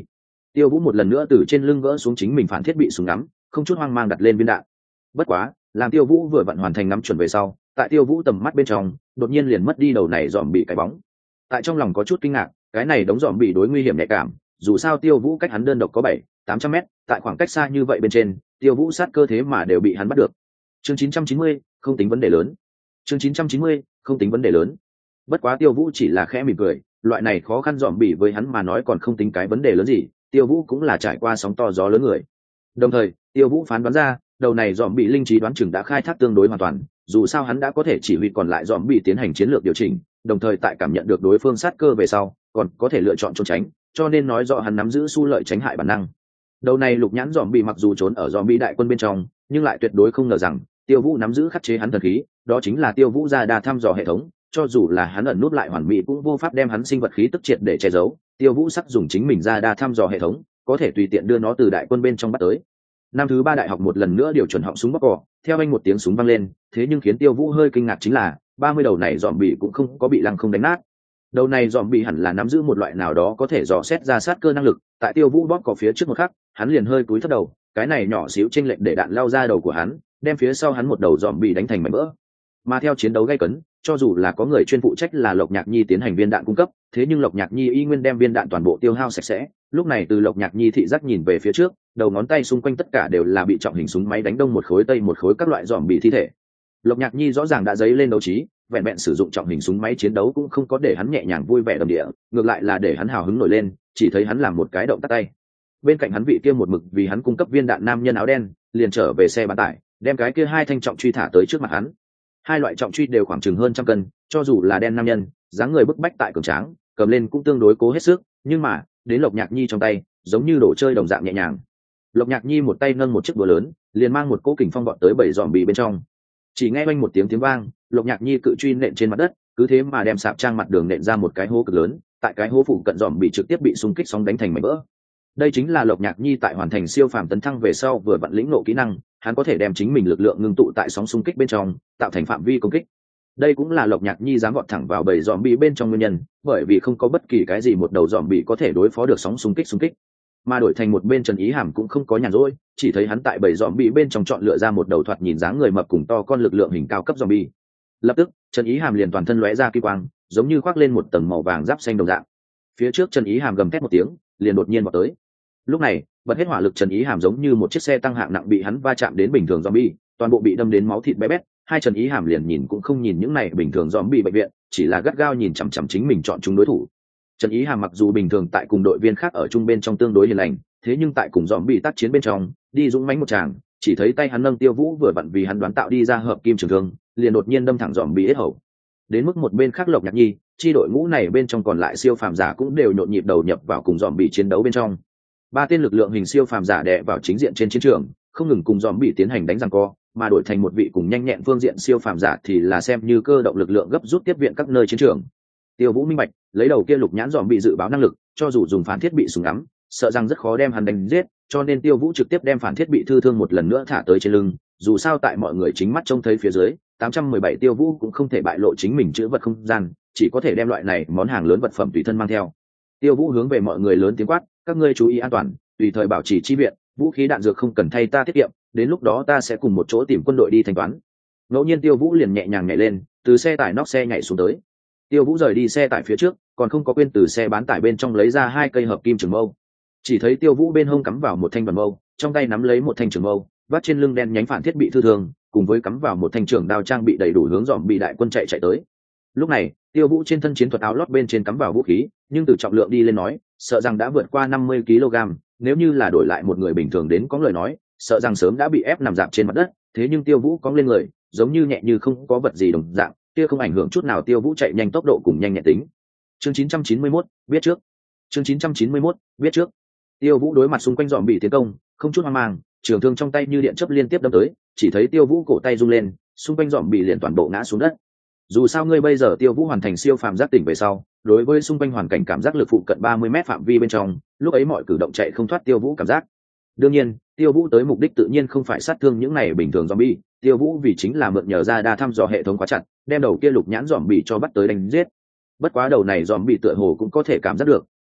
Tiêu Vũ một lần nữa từ trên lưng gỡ xuống chính mình phản thiết bị súng ngắm, không chút hoang mang đặt lên viên đạn. Bất quá, làm Tiêu Vũ vừa vặn hoàn thành ngắm chuẩn về sau, tại Tiêu Vũ tầm mắt bên trong, đột nhiên liền mất đi đầu này dòm bị cái bóng. Tại trong lòng có chút kinh ngạc, cái này đống dòm bị đối nguy hiểm nhạy cảm, dù sao Tiêu Vũ cách hắn đơn độc có bảy, tám trăm mét, tại khoảng cách xa như vậy bên trên, Tiêu Vũ sát cơ thế mà đều bị hắn bắt được. Chương chín trăm chín mươi, không tính vấn đề lớn. Chương chín trăm chín mươi, không tính vấn đề lớn. Bất quá Tiêu Vũ chỉ là khẽ mỉm cười, loại này khó khăn dòm bị với hắn mà nói còn không tính cái vấn đề lớn gì, Tiêu Vũ cũng là trải qua sóng to gió lớn người. Đồng thời, Tiêu Vũ phán đoán ra, đầu này dòm bị linh trí đoán chừng đã khai thác tương đối hoàn toàn, dù sao hắn đã có thể chỉ huy còn lại dòm bị tiến hành chiến lược điều chỉnh, đồng thời tại cảm nhận được đối phương sát cơ về sau, còn có thể lựa chọn trốn tránh, cho nên nói rõ hắn nắm giữ xu lợi tránh hại bản năng. Đầu này lục nhãn dòm bị mặc dù trốn ở dòm bị đại quân bên trong, nhưng lại tuyệt đối không ngờ rằng Tiêu Vũ nắm giữ khắc chế hắn thần khí, đó chính là Tiêu Vũ ra đa thăm dò hệ thống, cho dù là hắn ẩn nút lại hoàn mỹ cũng vô pháp đem hắn sinh vật khí tức triệt để che giấu. Tiêu Vũ sắc dùng chính mình ra đa thăm dò hệ thống, có thể tùy tiện đưa nó từ đại quân bên trong bắt tới. Năm thứ ba đại học một lần nữa điều chuẩn họng súng bóc cỏ, theo anh một tiếng súng vang lên, thế nhưng khiến Tiêu Vũ hơi kinh ngạc chính là ba mươi đầu này dòm bị cũng không có bị lăng không đánh nát. Đầu này dòm bị hẳn là nắm giữ một loại nào đó có thể dò xét ra sát cơ năng lực, tại Tiêu Vũ bóp cỏ phía trước một khắc, hắn liền hơi cúi thấp đầu, cái này nhỏ xíu chênh lệch để đạn lao ra đầu của hắn, đem phía sau hắn một đầu dòm bị đánh thành mảnh vỡ. Mà theo chiến đấu gay cấn, cho dù là có người chuyên phụ trách là Lộc Nhạc Nhi tiến hành viên đạn cung cấp, thế nhưng Lộc Nhạc Nhi y nguyên đem viên đạn toàn bộ tiêu hao sạch sẽ. Lúc này từ Lộc Nhạc Nhi thị giác nhìn về phía trước, đầu ngón tay xung quanh tất cả đều là bị trọng hình súng máy đánh đông một khối tây một khối các loại dòm bị thi thể. Lộc Nhạc Nhi rõ ràng đã dấy lên đấu trí, vẹn vẹn sử dụng trọng hình súng máy chiến đấu cũng không có để hắn nhẹ nhàng vui vẻ đầm địa, ngược lại là để hắn hào hứng nổi lên, chỉ thấy hắn làm một cái động tác tay. Bên cạnh hắn vị kia một mực vì hắn cung cấp viên đạn nam nhân áo đen, liền trở về xe bán tải, đem cái kia hai thanh trọng truy thả tới trước mặt hắn. Hai loại trọng truy đều khoảng chừng hơn trăm cân, cho dù là đen nam nhân, dáng người bức bách tại cường tráng, cầm lên cũng tương đối cố hết sức, nhưng mà đến Lộc Nhạc Nhi trong tay, giống như đồ chơi đồng dạng nhẹ nhàng. Lộc Nhạc Nhi một tay nâng một chiếc búa lớn, liền mang một cỗ kình phong bọt tới bảy dòm bị bên trong. Chỉ nghe oanh một tiếng tiếng vang, Lộc Nhạc Nhi cự truy nện trên mặt đất, cứ thế mà đem sạp trang mặt đường nện ra một cái hố cực lớn, tại cái hố phụ cận dòm bị trực tiếp bị xung kích sóng đánh thành mảnh vỡ. Đây chính là Lộc Nhạc Nhi tại hoàn thành siêu phàm tấn thăng về sau vừa vận lĩnh ngộ kỹ năng, hắn có thể đem chính mình lực lượng ngưng tụ tại sóng xung kích bên trong, tạo thành phạm vi công kích. Đây cũng là Lộc Nhạc Nhi dám vọt thẳng vào bầy dòm bị bên trong nguyên nhân, bởi vì không có bất kỳ cái gì một đầu dòm bị có thể đối phó được sóng xung kích xung kích. Mà đổi thành một bên Trần Ý Hàm cũng không có nhàn rỗi, chỉ thấy hắn tại bầy dòm bị bên trong chọn lựa ra một đầu thoạt nhìn dáng người mập cùng to con lực lượng hình cao cấp dòm bị. Lập tức, Trần Ý Hàm liền toàn thân lóe ra kim quang, giống như khoác lên một tầng màu vàng giáp xanh đồng dạng. Phía trước Trần Ý Hàm gầm thét một tiếng, liền đột nhiên vọt tới. Lúc này, bật hết hỏa lực Trần Ý Hàm giống như một chiếc xe tăng hạng nặng bị hắn va chạm đến bình thường zombie, toàn bộ bị đâm đến máu thịt bé bét. Hai Trần Ý Hàm liền nhìn cũng không nhìn những này bình thường zombie bệnh viện, chỉ là gắt gao nhìn chằm chằm chính mình chọn chúng đối thủ. Trần Ý Hàm mặc dù bình thường tại cùng đội viên khác ở chung bên trong tương đối hiền lành, thế nhưng tại cùng zombie tác chiến bên trong, đi dũng mãnh một tràng, chỉ thấy tay hắn nâng Tiêu Vũ vừa vặn vì hắn đoán tạo đi ra hợp kim trường thương, liền đột nhiên đâm thẳng zombie yết hầu. Đến mức một bên khác Lộc Nhạc Nhi, chi đội ngũ này bên trong còn lại siêu phàm giả cũng đều nhộn nhịp đầu nhập vào cùng zombie chiến đấu bên trong. Ba tên lực lượng hình siêu phàm giả đè vào chính diện trên chiến trường, không ngừng cùng zombie tiến hành đánh giằng co, mà đổi thành một vị cùng nhanh nhẹn phương diện siêu phàm giả thì là xem như cơ động lực lượng gấp rút tiếp viện các nơi chiến trường. Tiêu Vũ minh bạch, lấy đầu kia lục nhãn zombie dự báo năng lực, cho dù dùng phản thiết bị súng ngắm, sợ rằng rất khó đem hắn đánh giết, cho nên Tiêu Vũ trực tiếp đem phản thiết bị thư thương một lần nữa thả tới trên lưng, dù sao tại mọi người chính mắt trông thấy phía dưới, tám trăm mười bảy Tiêu Vũ cũng không thể bại lộ chính mình chữ vật không gian, chỉ có thể đem loại này món hàng lớn vật phẩm tùy thân mang theo. Tiêu Vũ hướng về mọi người lớn tiếng quát, các ngươi chú ý an toàn, tùy thời bảo trì chi viện, vũ khí đạn dược không cần thay ta tiết kiệm, đến lúc đó ta sẽ cùng một chỗ tìm quân đội đi thanh toán. Ngẫu nhiên Tiêu Vũ liền nhẹ nhàng nhảy lên, từ xe tải nóc xe nhảy xuống tới. Tiêu Vũ rời đi xe tải phía trước, còn không có quên từ xe bán tải bên trong lấy ra hai cây hợp kim trường mâu. Chỉ thấy Tiêu Vũ bên hông cắm vào một thanh đoàn mâu, trong tay nắm lấy một thanh trường mâu, vắt trên lưng đen nhánh phản thiết bị thư thường, cùng với cắm vào một thanh trường đao trang bị đầy đủ hướng dòm bị đại quân chạy chạy tới. Lúc này, Tiêu Vũ trên thân chiến thuật áo lót bên trên cắm vào vũ khí, nhưng từ trọng lượng đi lên nói, sợ rằng đã vượt qua năm mươi ki lô gam, nếu như là đổi lại một người bình thường đến có lời nói, sợ rằng sớm đã bị ép nằm dạp trên mặt đất, thế nhưng Tiêu Vũ cong lên người, giống như nhẹ như không có vật gì đồng dạng, kia không ảnh hưởng chút nào Tiêu Vũ chạy nhanh tốc độ cùng nhanh nhẹn tính. Chương chín trăm chín mươi mốt, biết trước. Chương chín trăm chín mươi mốt, biết trước. Tiêu Vũ đối mặt xung quanh dòm bị tiến công, không chút hoang mang, trường thương trong tay như điện chớp liên tiếp đâm tới, chỉ thấy Tiêu Vũ cổ tay rung lên, xung quanh dòm bị liền toàn bộ ngã xuống đất. Dù sao ngươi bây giờ Tiêu Vũ hoàn thành siêu phàm giác tỉnh về sau, đối với xung quanh hoàn cảnh cảm giác lực phụ cận ba mươi mét phạm vi bên trong, lúc ấy mọi cử động chạy không thoát Tiêu Vũ cảm giác. Đương nhiên, Tiêu Vũ tới mục đích tự nhiên không phải sát thương những này bình thường zombie, Tiêu Vũ vì chính là mượn nhờ ra đa thăm dò hệ thống khóa chặt, đem đầu kia lục nhãn zombie cho bắt tới đánh giết. Bất quá đầu này zombie tựa hồ cũng có thể cảm giác được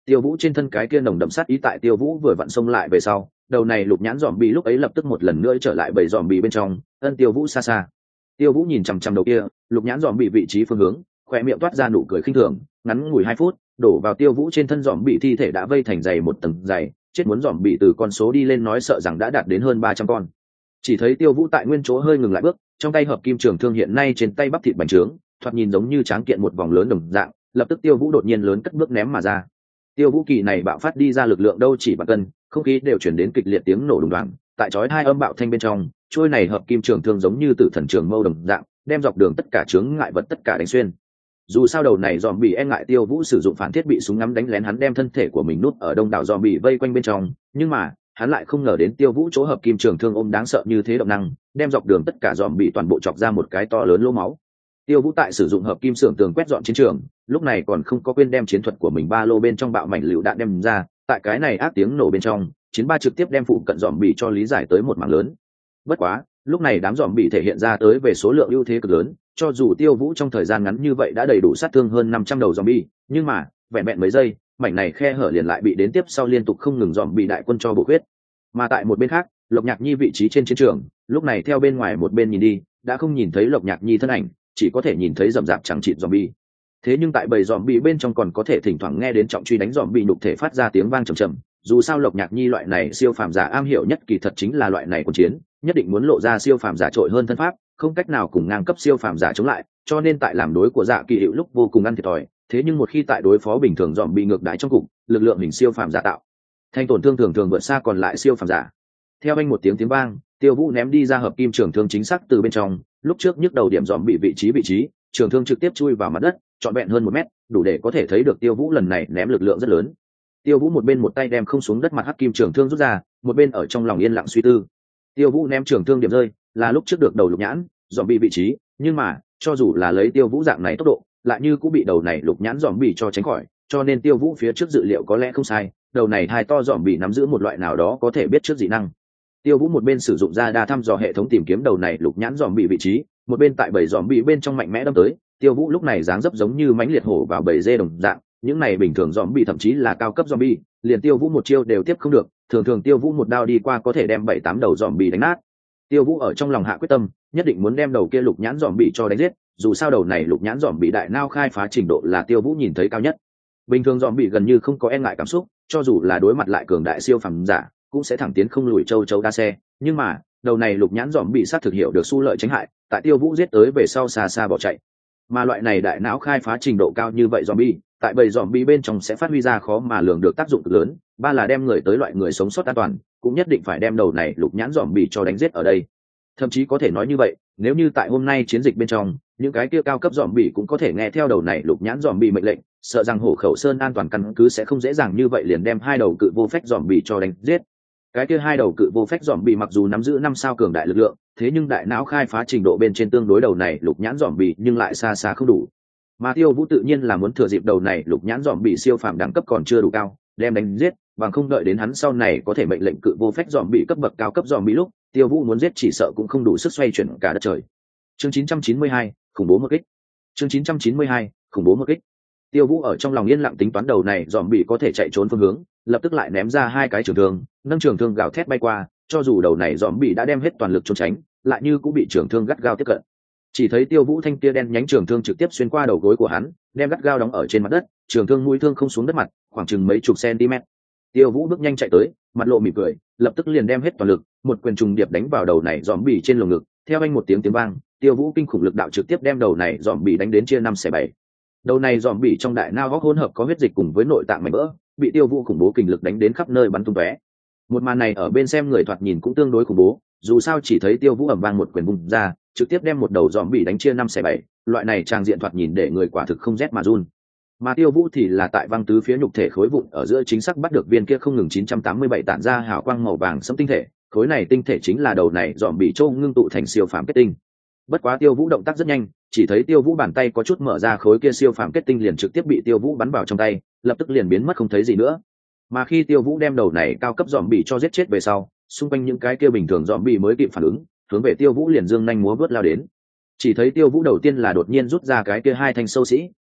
Tiêu Vũ trên thân cái kia nồng đậm sát ý tại Tiêu Vũ vừa vặn xông lại về sau, đầu này lục nhãn dòm bị lúc ấy lập tức một lần nữa trở lại bầy dòm bị bên trong, ân Tiêu Vũ xa xa. Tiêu Vũ nhìn chằm chằm đầu kia, lục nhãn dòm bị vị trí phương hướng, khóe miệng toát ra nụ cười khinh thường, ngắn ngủi hai phút, đổ vào Tiêu Vũ trên thân dòm bị thi thể đã vây thành dày một tầng dày, chết muốn dòm bị từ con số đi lên nói sợ rằng đã đạt đến hơn ba trăm con. Chỉ thấy Tiêu Vũ tại nguyên chỗ hơi ngừng lại bước, trong tay hợp kim trường thương hiện nay trên tay bắp thịt bành trướng, thoạt nhìn giống như tráng kiện một vòng lớn đồng dạng, lập tức Tiêu Vũ đột nhiên lớn cất bước ném mà ra. Tiêu Vũ kỳ này bạo phát đi ra lực lượng đâu chỉ bằng cân, không khí đều chuyển đến kịch liệt tiếng nổ đùng đoàng, tại chói hai âm bạo thanh bên trong, trôi này hợp kim trường thương giống như tử thần trường mâu đồng dạng, đem dọc đường tất cả chướng ngại vật tất cả đánh xuyên. Dù sao đầu này dòm bị e ngại Tiêu Vũ sử dụng phản thiết bị súng ngắm đánh lén hắn đem thân thể của mình nút ở đông đảo dòm bị vây quanh bên trong, nhưng mà hắn lại không ngờ đến Tiêu Vũ chỗ hợp kim trường thương ôm đáng sợ như thế động năng, đem dọc đường tất cả dòm bị toàn bộ chọc ra một cái to lớn lỗ máu. Tiêu Vũ tại sử dụng hợp kim xưởng tường quét dọn chiến trường, lúc này còn không có quên đem chiến thuật của mình ba lô bên trong bạo mảnh lựu đạn đem ra, tại cái này ác tiếng nổ bên trong, chiến ba trực tiếp đem phụ cận dòm bị cho lý giải tới một mảng lớn. Bất quá, lúc này đám dòm bị thể hiện ra tới về số lượng ưu thế cực lớn, cho dù Tiêu Vũ trong thời gian ngắn như vậy đã đầy đủ sát thương hơn năm trăm đầu dòm bị, nhưng mà, vẹn vẹn mấy giây, mảnh này khe hở liền lại bị đến tiếp sau liên tục không ngừng dòm bị đại quân cho bổ huyết. Mà tại một bên khác, Lộc Nhạc Nhi vị trí trên chiến trường, lúc này theo bên ngoài một bên nhìn đi, đã không nhìn thấy Lộc Nhạc Nhi thân ảnh, chỉ có thể nhìn thấy rậm rạp chẳng chịt zombie. Thế nhưng tại bầy zombie bên trong còn có thể thỉnh thoảng nghe đến trọng truy đánh zombie nhục thể phát ra tiếng vang trầm trầm. Dù sao Lộc Nhạc Nhi loại này siêu phàm giả am hiểu nhất kỳ thật chính là loại này quân chiến, nhất định muốn lộ ra siêu phàm giả trội hơn thân pháp, không cách nào cùng ngang cấp siêu phàm giả chống lại, cho nên tại làm đối của Dạ Kỳ Hiệu lúc vô cùng ăn thiệt thòi. Thế nhưng một khi tại đối phó bình thường zombie ngược đãi trong cục, lực lượng hình siêu phàm giả tạo, thanh tổn thương thường thường vượt xa còn lại siêu phàm giả. Theo anh một tiếng tiếng vang, Tiêu Vũ ném đi ra hợp kim trường thương chính xác từ bên trong, lúc trước nhức đầu điểm dòm bị vị trí vị trí, trường thương trực tiếp chui vào mặt đất, trọn vẹn hơn một mét, đủ để có thể thấy được Tiêu Vũ lần này ném lực lượng rất lớn. Tiêu Vũ một bên một tay đem không xuống đất mặt hắc kim trường thương rút ra, một bên ở trong lòng yên lặng suy tư. Tiêu Vũ ném trường thương điểm rơi, là lúc trước được đầu lục nhãn, dòm bị vị trí, nhưng mà, cho dù là lấy Tiêu Vũ dạng này tốc độ, lại như cũng bị đầu này lục nhãn dòm bị cho tránh khỏi, cho nên Tiêu Vũ phía trước dự liệu có lẽ không sai, đầu này hai to dòm bị nắm giữ một loại nào đó có thể biết trước dị năng. Tiêu Vũ một bên sử dụng ra đa thăm dò hệ thống tìm kiếm đầu này lục nhãn dòm bị vị trí, một bên tại bầy dòm bị bên trong mạnh mẽ đâm tới. Tiêu Vũ lúc này dáng dấp giống như mãnh liệt hổ vào bầy dê đồng dạng, những này bình thường dòm bị thậm chí là cao cấp dòm bị, liền Tiêu Vũ một chiêu đều tiếp không được, thường thường Tiêu Vũ một đao đi qua có thể đem bảy tám đầu dòm bị đánh nát. Tiêu Vũ ở trong lòng hạ quyết tâm, nhất định muốn đem đầu kia lục nhãn dòm bị cho đánh giết, dù sao đầu này lục nhãn dòm bị đại nao khai phá trình độ là Tiêu Vũ nhìn thấy cao nhất. Bình thường dòm bị gần như không có e ngại cảm xúc, cho dù là đối mặt lại cường đại siêu phàm giả, cũng sẽ thẳng tiến không lùi châu châu đa xe, nhưng mà đầu này lục nhãn dòm bị sát thực hiểu được xu lợi tránh hại, tại Tiêu Vũ giết tới về sau xa xa bỏ chạy. Mà loại này đại não khai phá trình độ cao như vậy zombie, tại bầy zombie bên trong sẽ phát huy ra khó mà lường được tác dụng cực lớn, ba là đem người tới loại người sống sót an toàn, cũng nhất định phải đem đầu này lục nhãn zombie cho đánh giết ở đây. Thậm chí có thể nói như vậy, nếu như tại hôm nay chiến dịch bên trong, những cái kia cao cấp zombie cũng có thể nghe theo đầu này lục nhãn zombie mệnh lệnh, sợ rằng Hổ Khẩu Sơn an toàn căn cứ sẽ không dễ dàng như vậy liền đem hai đầu cự vô phách zombie cho đánh giết. Cái kia hai đầu cự vô phách dòm bị mặc dù nắm giữ năm sao cường đại lực lượng, thế nhưng đại não khai phá trình độ bên trên tương đối đầu này lục nhãn dòm bị nhưng lại xa xa không đủ. Mà Tiêu Vũ tự nhiên là muốn thừa dịp đầu này lục nhãn dòm bị siêu phàm đẳng cấp còn chưa đủ cao, đem đánh giết, bằng không đợi đến hắn sau này có thể mệnh lệnh cự vô phách dòm bị cấp bậc cao cấp dòm bị lúc, Tiêu Vũ muốn giết chỉ sợ cũng không đủ sức xoay chuyển cả đất trời. Chương chín trăm chín mươi hai, khủng bố một kích. Chương chín trăm chín mươi hai, khủng bố một kích. Tiêu Vũ ở trong lòng yên lặng tính toán đầu này dòm bị có thể chạy trốn phương hướng, lập tức lại ném ra hai cái trường thương, nâng trường thương gào thét bay qua, cho dù đầu này dòm bị đã đem hết toàn lực trốn tránh, lại như cũng bị trường thương gắt gao tiếp cận. Chỉ thấy Tiêu Vũ thanh tia đen nhánh trường thương trực tiếp xuyên qua đầu gối của hắn, đem gắt gao đóng ở trên mặt đất, trường thương mũi thương không xuống đất mặt, khoảng chừng mấy chục cm. Tiêu Vũ bước nhanh chạy tới, mặt lộ mỉm cười, lập tức liền đem hết toàn lực, một quyền trùng điệp đánh vào đầu này dòm bị trên lồng ngực, theo anh một tiếng tiếng vang, Tiêu Vũ kinh khủng lực đạo trực tiếp đem đầu này dòm bị đánh đến chia năm xẻ bảy. Đầu này dòm bị trong đại nao góc hỗn hợp có huyết dịch cùng với nội tạng mảnh vỡ, bị Tiêu Vũ khủng bố kình lực đánh đến khắp nơi bắn tung tóe. Một màn này ở bên xem người thoạt nhìn cũng tương đối khủng bố, dù sao chỉ thấy Tiêu Vũ ầm vang một quyền vung ra, trực tiếp đem một đầu dòm bị đánh chia năm xẻ bảy, loại này trang diện thoạt nhìn để người quả thực không rét mà run. Mà Tiêu Vũ thì là tại văng tứ phía nhục thể khối vụn ở giữa chính xác bắt được viên kia không ngừng chín trăm tám mươi bảy tản ra hào quang màu vàng sẫm tinh thể, khối này tinh thể chính là đầu này dòm bị châu ngưng tụ thành siêu phàm kết tinh. Bất quá Tiêu Vũ động tác rất nhanh, chỉ thấy Tiêu Vũ bàn tay có chút mở ra, khối kia siêu phàm kết tinh liền trực tiếp bị Tiêu Vũ bắn vào trong tay, lập tức liền biến mất không thấy gì nữa. Mà khi Tiêu Vũ đem đầu này cao cấp dòm bị cho giết chết về sau, xung quanh những cái kia bình thường dòm bị mới kịp phản ứng, hướng về Tiêu Vũ liền dương nhanh múa vớt lao đến. Chỉ thấy Tiêu Vũ đầu tiên là đột nhiên rút ra cái kia hai thanh sâu sĩ,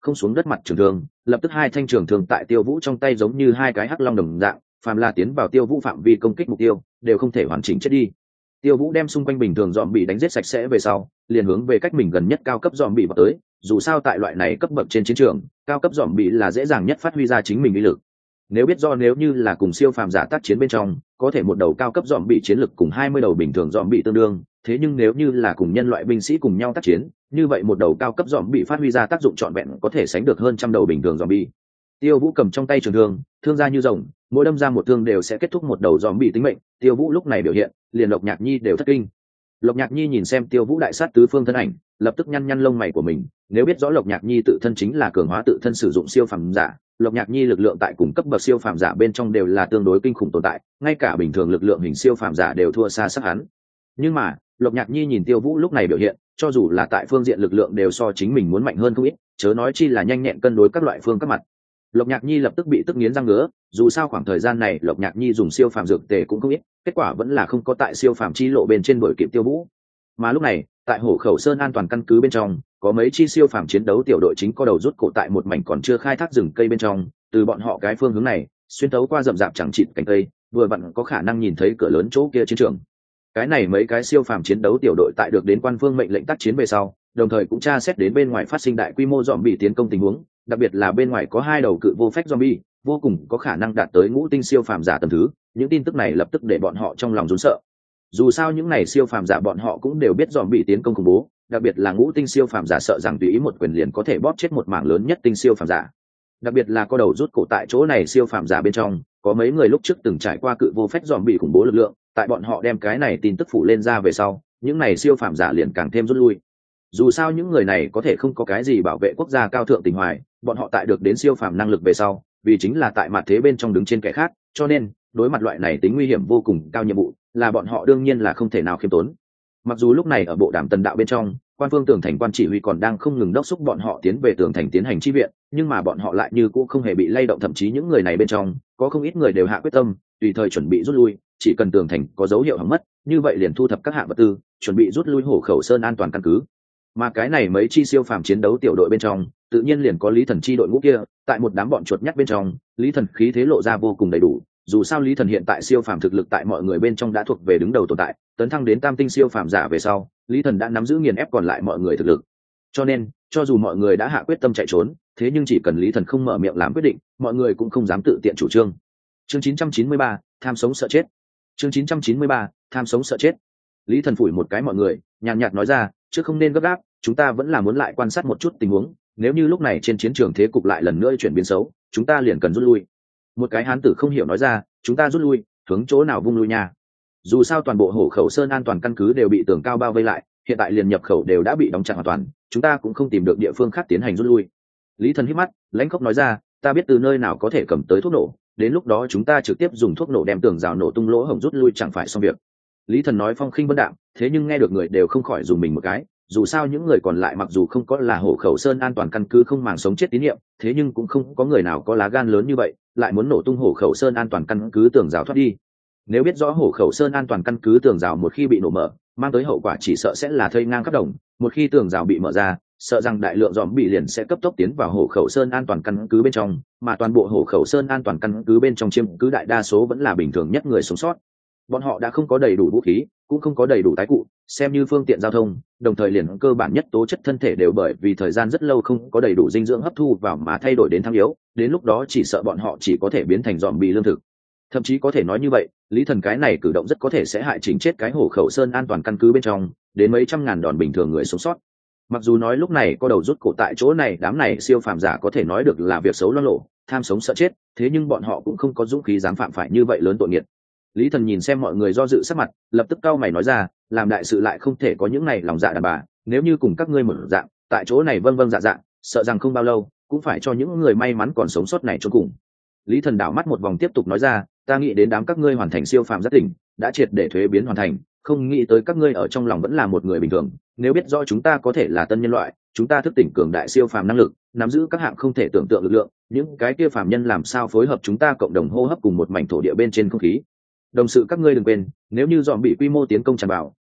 không xuống đất mặt trường thương, lập tức hai thanh trường thương tại Tiêu Vũ trong tay giống như hai cái hắc long đồng dạng, phàm là tiến vào Tiêu Vũ phạm vi công kích mục tiêu, đều không thể hoàn chỉnh chết đi. Tiêu Vũ đem xung quanh bình thường dòm bị đánh giết sạch sẽ về sau, liền hướng về cách mình gần nhất cao cấp dòm bị vào tới, dù sao tại loại này cấp bậc trên chiến trường, cao cấp dòm bị là dễ dàng nhất phát huy ra chính mình uy lực. Nếu biết do nếu như là cùng siêu phàm giả tác chiến bên trong, có thể một đầu cao cấp dòm bị chiến lực cùng hai mươi đầu bình thường dòm bị tương đương, thế nhưng nếu như là cùng nhân loại binh sĩ cùng nhau tác chiến, như vậy một đầu cao cấp dòm bị phát huy ra tác dụng trọn vẹn có thể sánh được hơn trăm đầu bình thường dòm bị. Tiêu Vũ cầm trong tay trường thương, thương ra như rồng, mỗi đâm ra một thương đều sẽ kết thúc một đầu dòm bị tính mệnh. Tiêu Vũ lúc này biểu hiện, liền Lộc Nhạc Nhi đều thất kinh. Lộc Nhạc Nhi nhìn xem Tiêu Vũ đại sát tứ phương thân ảnh, lập tức nhăn nhăn lông mày của mình. Nếu biết rõ Lộc Nhạc Nhi tự thân chính là cường hóa tự thân sử dụng siêu phàm giả, Lộc Nhạc Nhi lực lượng tại cùng cấp bậc siêu phàm giả bên trong đều là tương đối kinh khủng tồn tại, ngay cả bình thường lực lượng hình siêu phàm giả đều thua xa sắc hắn. Nhưng mà, Lộc Nhạc Nhi nhìn Tiêu Vũ lúc này biểu hiện, cho dù là tại phương diện lực lượng đều so chính mình muốn mạnh hơn không ít, chớ nói chi là nhanh nhẹn cân đối các loại phương các mặt. Lộc Nhạc Nhi lập tức bị tức nghiến răng ngứa, dù sao khoảng thời gian này Lộc Nhạc Nhi dùng siêu phàm dược tề cũng không ít, kết quả vẫn là không có tại siêu phàm chi lộ bên trên đuổi kịp Tiêu Vũ. Mà lúc này, tại Hổ Khẩu Sơn an toàn căn cứ bên trong, có mấy chi siêu phàm chiến đấu tiểu đội chính có đầu rút cổ tại một mảnh còn chưa khai thác rừng cây bên trong, từ bọn họ cái phương hướng này, xuyên thấu qua rậm rạp chẳng chịt cành cây, vừa vặn có khả năng nhìn thấy cửa lớn chỗ kia chiến trường. Cái này mấy cái siêu phàm chiến đấu tiểu đội tại được đến quan phương mệnh lệnh tác chiến về sau, đồng thời cũng tra xét đến bên ngoài phát sinh đại quy mô zombie tiến công tình huống, đặc biệt là bên ngoài có hai đầu cự vô phách zombie, vô cùng có khả năng đạt tới ngũ tinh siêu phàm giả tầm thứ. Những tin tức này lập tức để bọn họ trong lòng run sợ. Dù sao những này siêu phàm giả bọn họ cũng đều biết zombie tiến công khủng bố, đặc biệt là ngũ tinh siêu phàm giả sợ rằng tùy ý một quyền liền có thể bóp chết một mảng lớn nhất tinh siêu phàm giả. Đặc biệt là có đầu rút cổ tại chỗ này siêu phàm giả bên trong, có mấy người lúc trước từng trải qua cự vô phách zombie khủng bố lực lượng, tại bọn họ đem cái này tin tức phủ lên ra về sau, những này siêu phàm giả liền càng thêm rút lui. Dù sao những người này có thể không có cái gì bảo vệ quốc gia cao thượng tình hoài, bọn họ tại được đến siêu phàm năng lực về sau, vì chính là tại mặt thế bên trong đứng trên kẻ khác, cho nên đối mặt loại này tính nguy hiểm vô cùng cao nhiệm vụ, là bọn họ đương nhiên là không thể nào khiêm tốn. Mặc dù lúc này ở bộ đàm tần đạo bên trong, quan phương tường thành quan chỉ huy còn đang không ngừng đốc thúc bọn họ tiến về tường thành tiến hành chi viện, nhưng mà bọn họ lại như cũ không hề bị lay động, thậm chí những người này bên trong có không ít người đều hạ quyết tâm tùy thời chuẩn bị rút lui, chỉ cần tường thành có dấu hiệu hỏng mất, như vậy liền thu thập các hạng vật tư, chuẩn bị rút lui Hổ Khẩu Sơn an toàn căn cứ. Mà cái này mấy chi siêu phàm chiến đấu tiểu đội bên trong, tự nhiên liền có Lý Thần chi đội ngũ kia, tại một đám bọn chuột nhắt bên trong, Lý Thần khí thế lộ ra vô cùng đầy đủ. Dù sao Lý Thần hiện tại siêu phàm thực lực tại mọi người bên trong đã thuộc về đứng đầu tồn tại, tấn thăng đến tam tinh siêu phàm giả về sau, Lý Thần đã nắm giữ nghiền ép còn lại mọi người thực lực. Cho nên, cho dù mọi người đã hạ quyết tâm chạy trốn, thế nhưng chỉ cần Lý Thần không mở miệng làm quyết định, mọi người cũng không dám tự tiện chủ trương. Chương chín trăm chín mươi ba, tham sống sợ chết. Chương chín trăm chín mươi ba, tham sống sợ chết. Lý Thần phủi một cái mọi người, nhàn nhạt nói ra, chứ không nên gấp gáp, chúng ta vẫn là muốn lại quan sát một chút tình huống, nếu như lúc này trên chiến trường thế cục lại lần nữa chuyển biến xấu, chúng ta liền cần rút lui. Một cái hán tử không hiểu nói ra, chúng ta rút lui, hướng chỗ nào vung lui nha? Dù sao toàn bộ Hổ Khẩu Sơn an toàn căn cứ đều bị tường cao bao vây lại, hiện tại liền nhập khẩu đều đã bị đóng chặt hoàn toàn, chúng ta cũng không tìm được địa phương khác tiến hành rút lui. Lý Thần hít mắt, lãnh khốc nói ra, ta biết từ nơi nào có thể cầm tới thuốc nổ, đến lúc đó chúng ta trực tiếp dùng thuốc nổ đem tường rào nổ tung lỗ hổng rút lui chẳng phải xong việc. Lý Thần nói phong khinh vân đạm, thế nhưng nghe được người đều không khỏi dùng mình một cái, dù sao những người còn lại mặc dù không có là Hổ Khẩu Sơn an toàn căn cứ không màng sống chết tín nhiệm, thế nhưng cũng không có người nào có lá gan lớn như vậy, lại muốn nổ tung Hổ Khẩu Sơn an toàn căn cứ tường rào thoát đi. Nếu biết rõ Hổ Khẩu Sơn an toàn căn cứ tường rào một khi bị nổ mở, mang tới hậu quả chỉ sợ sẽ là thây ngang khắp đồng, một khi tường rào bị mở ra, sợ rằng đại lượng dòm bị liền sẽ cấp tốc tiến vào Hổ Khẩu Sơn an toàn căn cứ bên trong, mà toàn bộ Hổ Khẩu Sơn an toàn căn cứ bên trong chiếm cứ đại đa số vẫn là bình thường nhất người sống sót. Bọn họ đã không có đầy đủ vũ khí, cũng không có đầy đủ tái cụ, xem như phương tiện giao thông, đồng thời liền cơ bản nhất tố chất thân thể đều bởi vì thời gian rất lâu không có đầy đủ dinh dưỡng hấp thu vào mà thay đổi đến tham yếu, đến lúc đó chỉ sợ bọn họ chỉ có thể biến thành dòm bị lương thực. Thậm chí có thể nói như vậy, Lý Thần cái này cử động rất có thể sẽ hại chính chết cái Hổ Khẩu Sơn an toàn căn cứ bên trong đến mấy trăm ngàn đòn bình thường người sống sót. Mặc dù nói lúc này có đầu rút cổ tại chỗ này, đám này siêu phàm giả có thể nói được là việc xấu loang lộ, tham sống sợ chết, thế nhưng bọn họ cũng không có dũng khí dám phạm phải như vậy lớn tội nghiệp. Lý Thần nhìn xem mọi người do dự sắc mặt, lập tức cau mày nói ra, làm đại sự lại không thể có những này lòng dạ đàn bà, nếu như cùng các ngươi một dạng, tại chỗ này vâng vâng dạ dạ, sợ rằng không bao lâu cũng phải cho những người may mắn còn sống sót này cho cùng. Lý Thần đảo mắt một vòng tiếp tục nói ra, ta nghĩ đến đám các ngươi hoàn thành siêu phàm giác tỉnh, đã triệt để thuế biến hoàn thành, không nghĩ tới các ngươi ở trong lòng vẫn là một người bình thường, nếu biết rõ chúng ta có thể là tân nhân loại, chúng ta thức tỉnh cường đại siêu phàm năng lực, nắm giữ các hạng không thể tưởng tượng lực lượng, những cái kia phàm nhân làm sao phối hợp chúng ta cộng đồng hô hấp cùng một mảnh thổ địa bên trên không khí. Đồng sự các ngươi đừng quên, nếu như dòm bị quy mô tiến công tràn vào,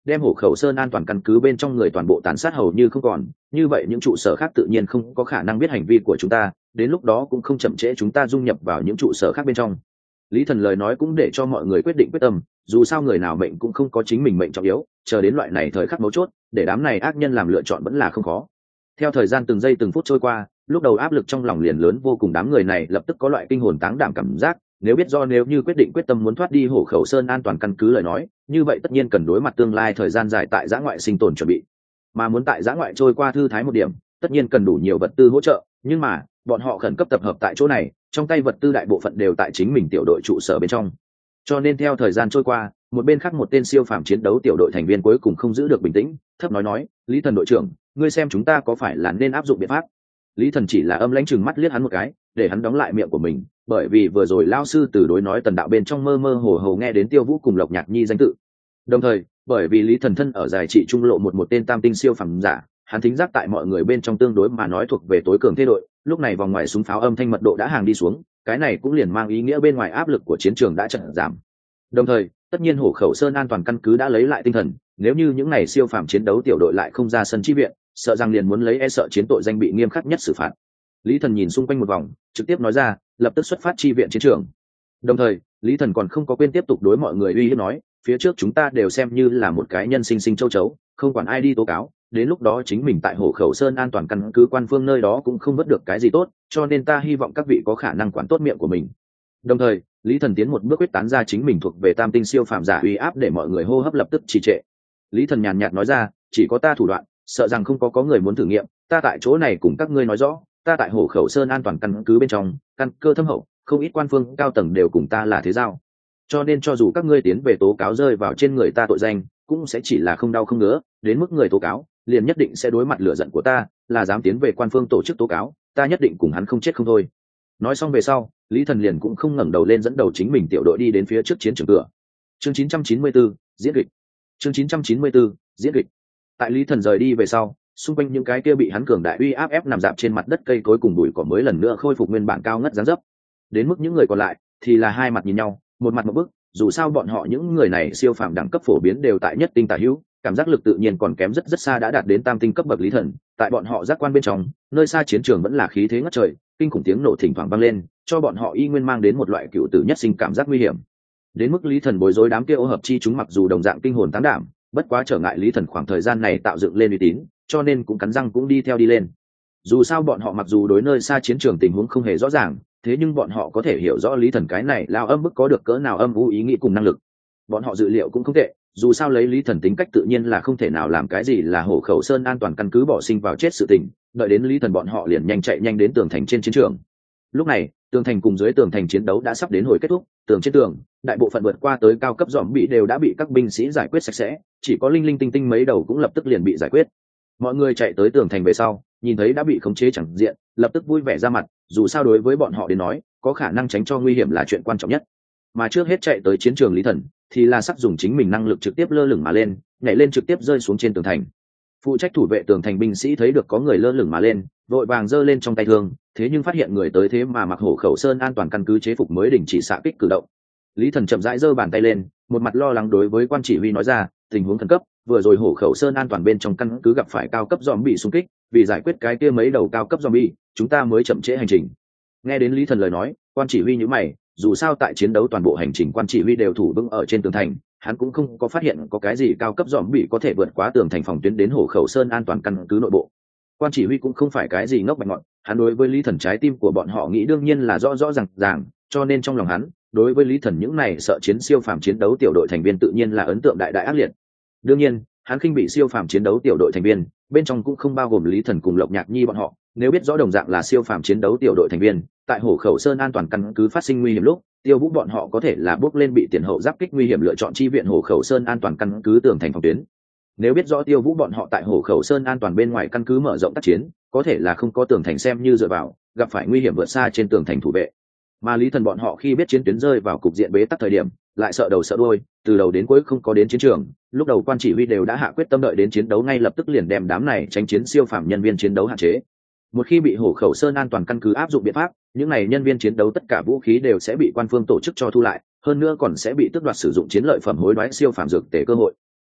đem hổ khẩu sơn an toàn căn cứ bên trong người toàn bộ tàn sát hầu như không còn, như vậy những trụ sở khác tự nhiên không có khả năng biết hành vi của chúng ta, đến lúc đó cũng không chậm trễ chúng ta dung nhập vào những trụ sở khác bên trong. Lý Thần lời nói cũng để cho mọi người quyết định quyết tâm, dù sao người nào mệnh cũng không có chính mình mệnh trọng yếu, chờ đến loại này thời khắc mấu chốt, để đám này ác nhân làm lựa chọn vẫn là không khó. Theo thời gian từng giây từng phút trôi qua, lúc đầu áp lực trong lòng liền lớn vô cùng, đám người này lập tức có loại kinh hồn táng đảm cảm giác, nếu biết do nếu như quyết định quyết tâm muốn thoát đi hổ khẩu sơn an toàn căn cứ lời nói, như vậy tất nhiên cần đối mặt tương lai thời gian dài tại giã ngoại sinh tồn chuẩn bị, mà muốn tại giã ngoại trôi qua thư thái một điểm, tất nhiên cần đủ nhiều vật tư hỗ trợ, nhưng mà bọn họ khẩn cấp tập hợp tại chỗ này, trong tay vật tư đại bộ phận đều tại chính mình tiểu đội trụ sở bên trong, cho nên theo thời gian trôi qua, một bên khác một tên siêu phàm chiến đấu tiểu đội thành viên cuối cùng không giữ được bình tĩnh, thấp nói nói, Lý Thần đội trưởng, ngươi xem chúng ta có phải là nên áp dụng biện pháp? Lý Thần chỉ là âm lãnh chừng mắt liếc hắn một cái, để hắn đóng lại miệng của mình, bởi vì vừa rồi lao sư từ đối nói tần đạo bên trong mơ mơ hồ hồ nghe đến Tiêu Vũ cùng Lộc Nhạc Nhi danh tự. Đồng thời, bởi vì Lý Thần thân ở giải trị trung lộ một một tên tam tinh siêu phàm giả, hắn thính giác tại mọi người bên trong tương đối mà nói thuộc về tối cường thế đội, lúc này vòng ngoài súng pháo âm thanh mật độ đã hàng đi xuống, cái này cũng liền mang ý nghĩa bên ngoài áp lực của chiến trường đã chậm giảm. Đồng thời, tất nhiên hổ khẩu sơn an toàn căn cứ đã lấy lại tinh thần, nếu như những này siêu phàm chiến đấu tiểu đội lại không ra sân chi viện, sợ rằng liền muốn lấy e sợ chiến tội danh bị nghiêm khắc nhất xử phạt. Lý Thần nhìn xung quanh một vòng, trực tiếp nói ra, lập tức xuất phát chi viện chiến trường. Đồng thời, Lý Thần còn không có quên tiếp tục đối mọi người uy hiếp nói, phía trước chúng ta đều xem như là một cái nhân sinh sinh châu chấu, không quản ai đi tố cáo, đến lúc đó chính mình tại hổ khẩu sơn an toàn căn cứ quan phương nơi đó cũng không vớt được cái gì tốt, cho nên ta hy vọng các vị có khả năng quản tốt miệng của mình. Đồng thời, Lý Thần tiến một bước quyết tán ra chính mình thuộc về tam tinh siêu phàm giả uy áp để mọi người hô hấp lập tức trì trệ. Lý Thần nhàn nhạt nói ra, chỉ có ta thủ đoạn, sợ rằng không có có người muốn thử nghiệm, ta tại chỗ này cùng các ngươi nói rõ, ta tại hổ khẩu sơn an toàn căn cứ bên trong, căn cơ thâm hậu, không ít quan phương cao tầng đều cùng ta là thế giao, cho nên cho dù các ngươi tiến về tố cáo rơi vào trên người ta tội danh, cũng sẽ chỉ là không đau không ngứa, đến mức người tố cáo liền nhất định sẽ đối mặt lửa giận của ta, là dám tiến về quan phương tổ chức tố cáo, ta nhất định cùng hắn không chết không thôi. Nói xong về sau, Lý Thần liền cũng không ngẩng đầu lên dẫn đầu chính mình tiểu đội đi đến phía trước chiến trường cửa. Chương chín trăm chín mươi tư, diễn kịch. Chương chín trăm chín mươi tư, diễn kịch. Tại Lý Thần rời đi về sau, xung quanh những cái kia bị hắn cường đại uy áp ép nằm dạp trên mặt đất cây cối cùng bụi cỏ mới lần nữa khôi phục nguyên bản cao ngất dáng dấp. Đến mức những người còn lại thì là hai mặt nhìn nhau, một mặt một bức, dù sao bọn họ những người này siêu phàm đẳng cấp phổ biến đều tại nhất tinh tả hữu, cảm giác lực tự nhiên còn kém rất rất xa đã đạt đến tam tinh cấp bậc. Lý Thần, tại bọn họ giác quan bên trong, nơi xa chiến trường vẫn là khí thế ngất trời, kinh khủng tiếng nổ thỉnh thoảng vang lên, cho bọn họ y nguyên mang đến một loại cựu tử nhất sinh cảm giác nguy hiểm. Đến mức Lý Thần bối rối đám kia ô hợp chi chúng mặc dù đồng dạng kinh hồn tán đảm, bất quá trở ngại Lý Thần khoảng thời gian này tạo dựng lên uy tín, cho nên cũng cắn răng cũng đi theo đi lên. Dù sao bọn họ mặc dù đối nơi xa chiến trường tình huống không hề rõ ràng, thế nhưng bọn họ có thể hiểu rõ Lý Thần cái này lao âm bức có được cỡ nào âm u ý nghĩ cùng năng lực. Bọn họ dự liệu cũng không tệ, dù sao lấy Lý Thần tính cách tự nhiên là không thể nào làm cái gì là hổ khẩu sơn an toàn căn cứ bỏ sinh vào chết sự tình, đợi đến Lý Thần bọn họ liền nhanh chạy nhanh đến tường thành trên chiến trường. Lúc này, tường thành cùng dưới tường thành chiến đấu đã sắp đến hồi kết thúc, tường trên tường, đại bộ phận vượt qua tới cao cấp dòm bị đều đã bị các binh sĩ giải quyết sạch sẽ, chỉ có linh linh tinh tinh mấy đầu cũng lập tức liền bị giải quyết. Mọi người chạy tới tường thành về sau, nhìn thấy đã bị khống chế chẳng diện, lập tức vui vẻ ra mặt, dù sao đối với bọn họ đến nói, có khả năng tránh cho nguy hiểm là chuyện quan trọng nhất. Mà trước hết chạy tới chiến trường Lý Thần thì là sắp dùng chính mình năng lực trực tiếp lơ lửng mà lên, nhảy lên trực tiếp rơi xuống trên tường thành. Phụ trách thủ vệ tường thành binh sĩ thấy được có người lơ lửng mà lên, vội vàng giơ lên trong tay thương, thế nhưng phát hiện người tới thế mà mặc hổ khẩu sơn an toàn căn cứ chế phục mới đình chỉ xạ kích cử động. Lý Thần chậm rãi giơ bàn tay lên, một mặt lo lắng đối với quan chỉ huy nói ra, tình huống khẩn cấp, vừa rồi hổ khẩu sơn an toàn bên trong căn cứ gặp phải cao cấp zombie xung kích, vì giải quyết cái kia mấy đầu cao cấp zombie, chúng ta mới chậm trễ hành trình. Nghe đến Lý Thần lời nói, quan chỉ huy nhíu mày, dù sao tại chiến đấu toàn bộ hành trình quan chỉ huy đều thủ vững ở trên tường thành, hắn cũng không có phát hiện có cái gì cao cấp zombie có thể vượt quá tường thành phòng tuyến đến hổ khẩu sơn an toàn căn cứ nội bộ. Quan chỉ huy cũng không phải cái gì ngốc bạch ngọn, hắn đối với Lý Thần trái tim của bọn họ nghĩ đương nhiên là rõ rõ ràng ràng, cho nên trong lòng hắn, đối với Lý Thần những này sợ chiến siêu phàm chiến đấu tiểu đội thành viên tự nhiên là ấn tượng đại đại ác liệt. Đương nhiên, hắn khinh bị siêu phàm chiến đấu tiểu đội thành viên, bên trong cũng không bao gồm Lý Thần cùng Lộc Nhạc Nhi bọn họ, nếu biết rõ đồng dạng là siêu phàm chiến đấu tiểu đội thành viên, tại hổ khẩu sơn an toàn căn cứ phát sinh nguy hiểm lúc, Tiêu Vũ bọn họ có thể là bước lên bị tiền hậu giáp kích nguy hiểm lựa chọn chi viện hổ khẩu sơn an toàn căn cứ tường thành phòng tuyến. Nếu biết rõ Tiêu Vũ bọn họ tại hổ khẩu sơn an toàn bên ngoài căn cứ mở rộng tác chiến, có thể là không có tường thành xem như dựa vào, gặp phải nguy hiểm vượt xa trên tường thành thủ vệ. Mà Lý Thần bọn họ khi biết chiến tuyến rơi vào cục diện bế tắc thời điểm, lại sợ đầu sợ đuôi, từ đầu đến cuối không có đến chiến trường, lúc đầu quan chỉ huy đều đã hạ quyết tâm đợi đến chiến đấu ngay lập tức liền đem đám này tránh chiến siêu phàm nhân viên chiến đấu hạn chế. Một khi bị hổ khẩu sơn an toàn căn cứ áp dụng biện pháp, những này nhân viên chiến đấu tất cả vũ khí đều sẽ bị quan phương tổ chức cho thu lại, hơn nữa còn sẽ bị tước đoạt sử dụng chiến lợi phẩm hối đoái siêu phàm dược tể cơ hội.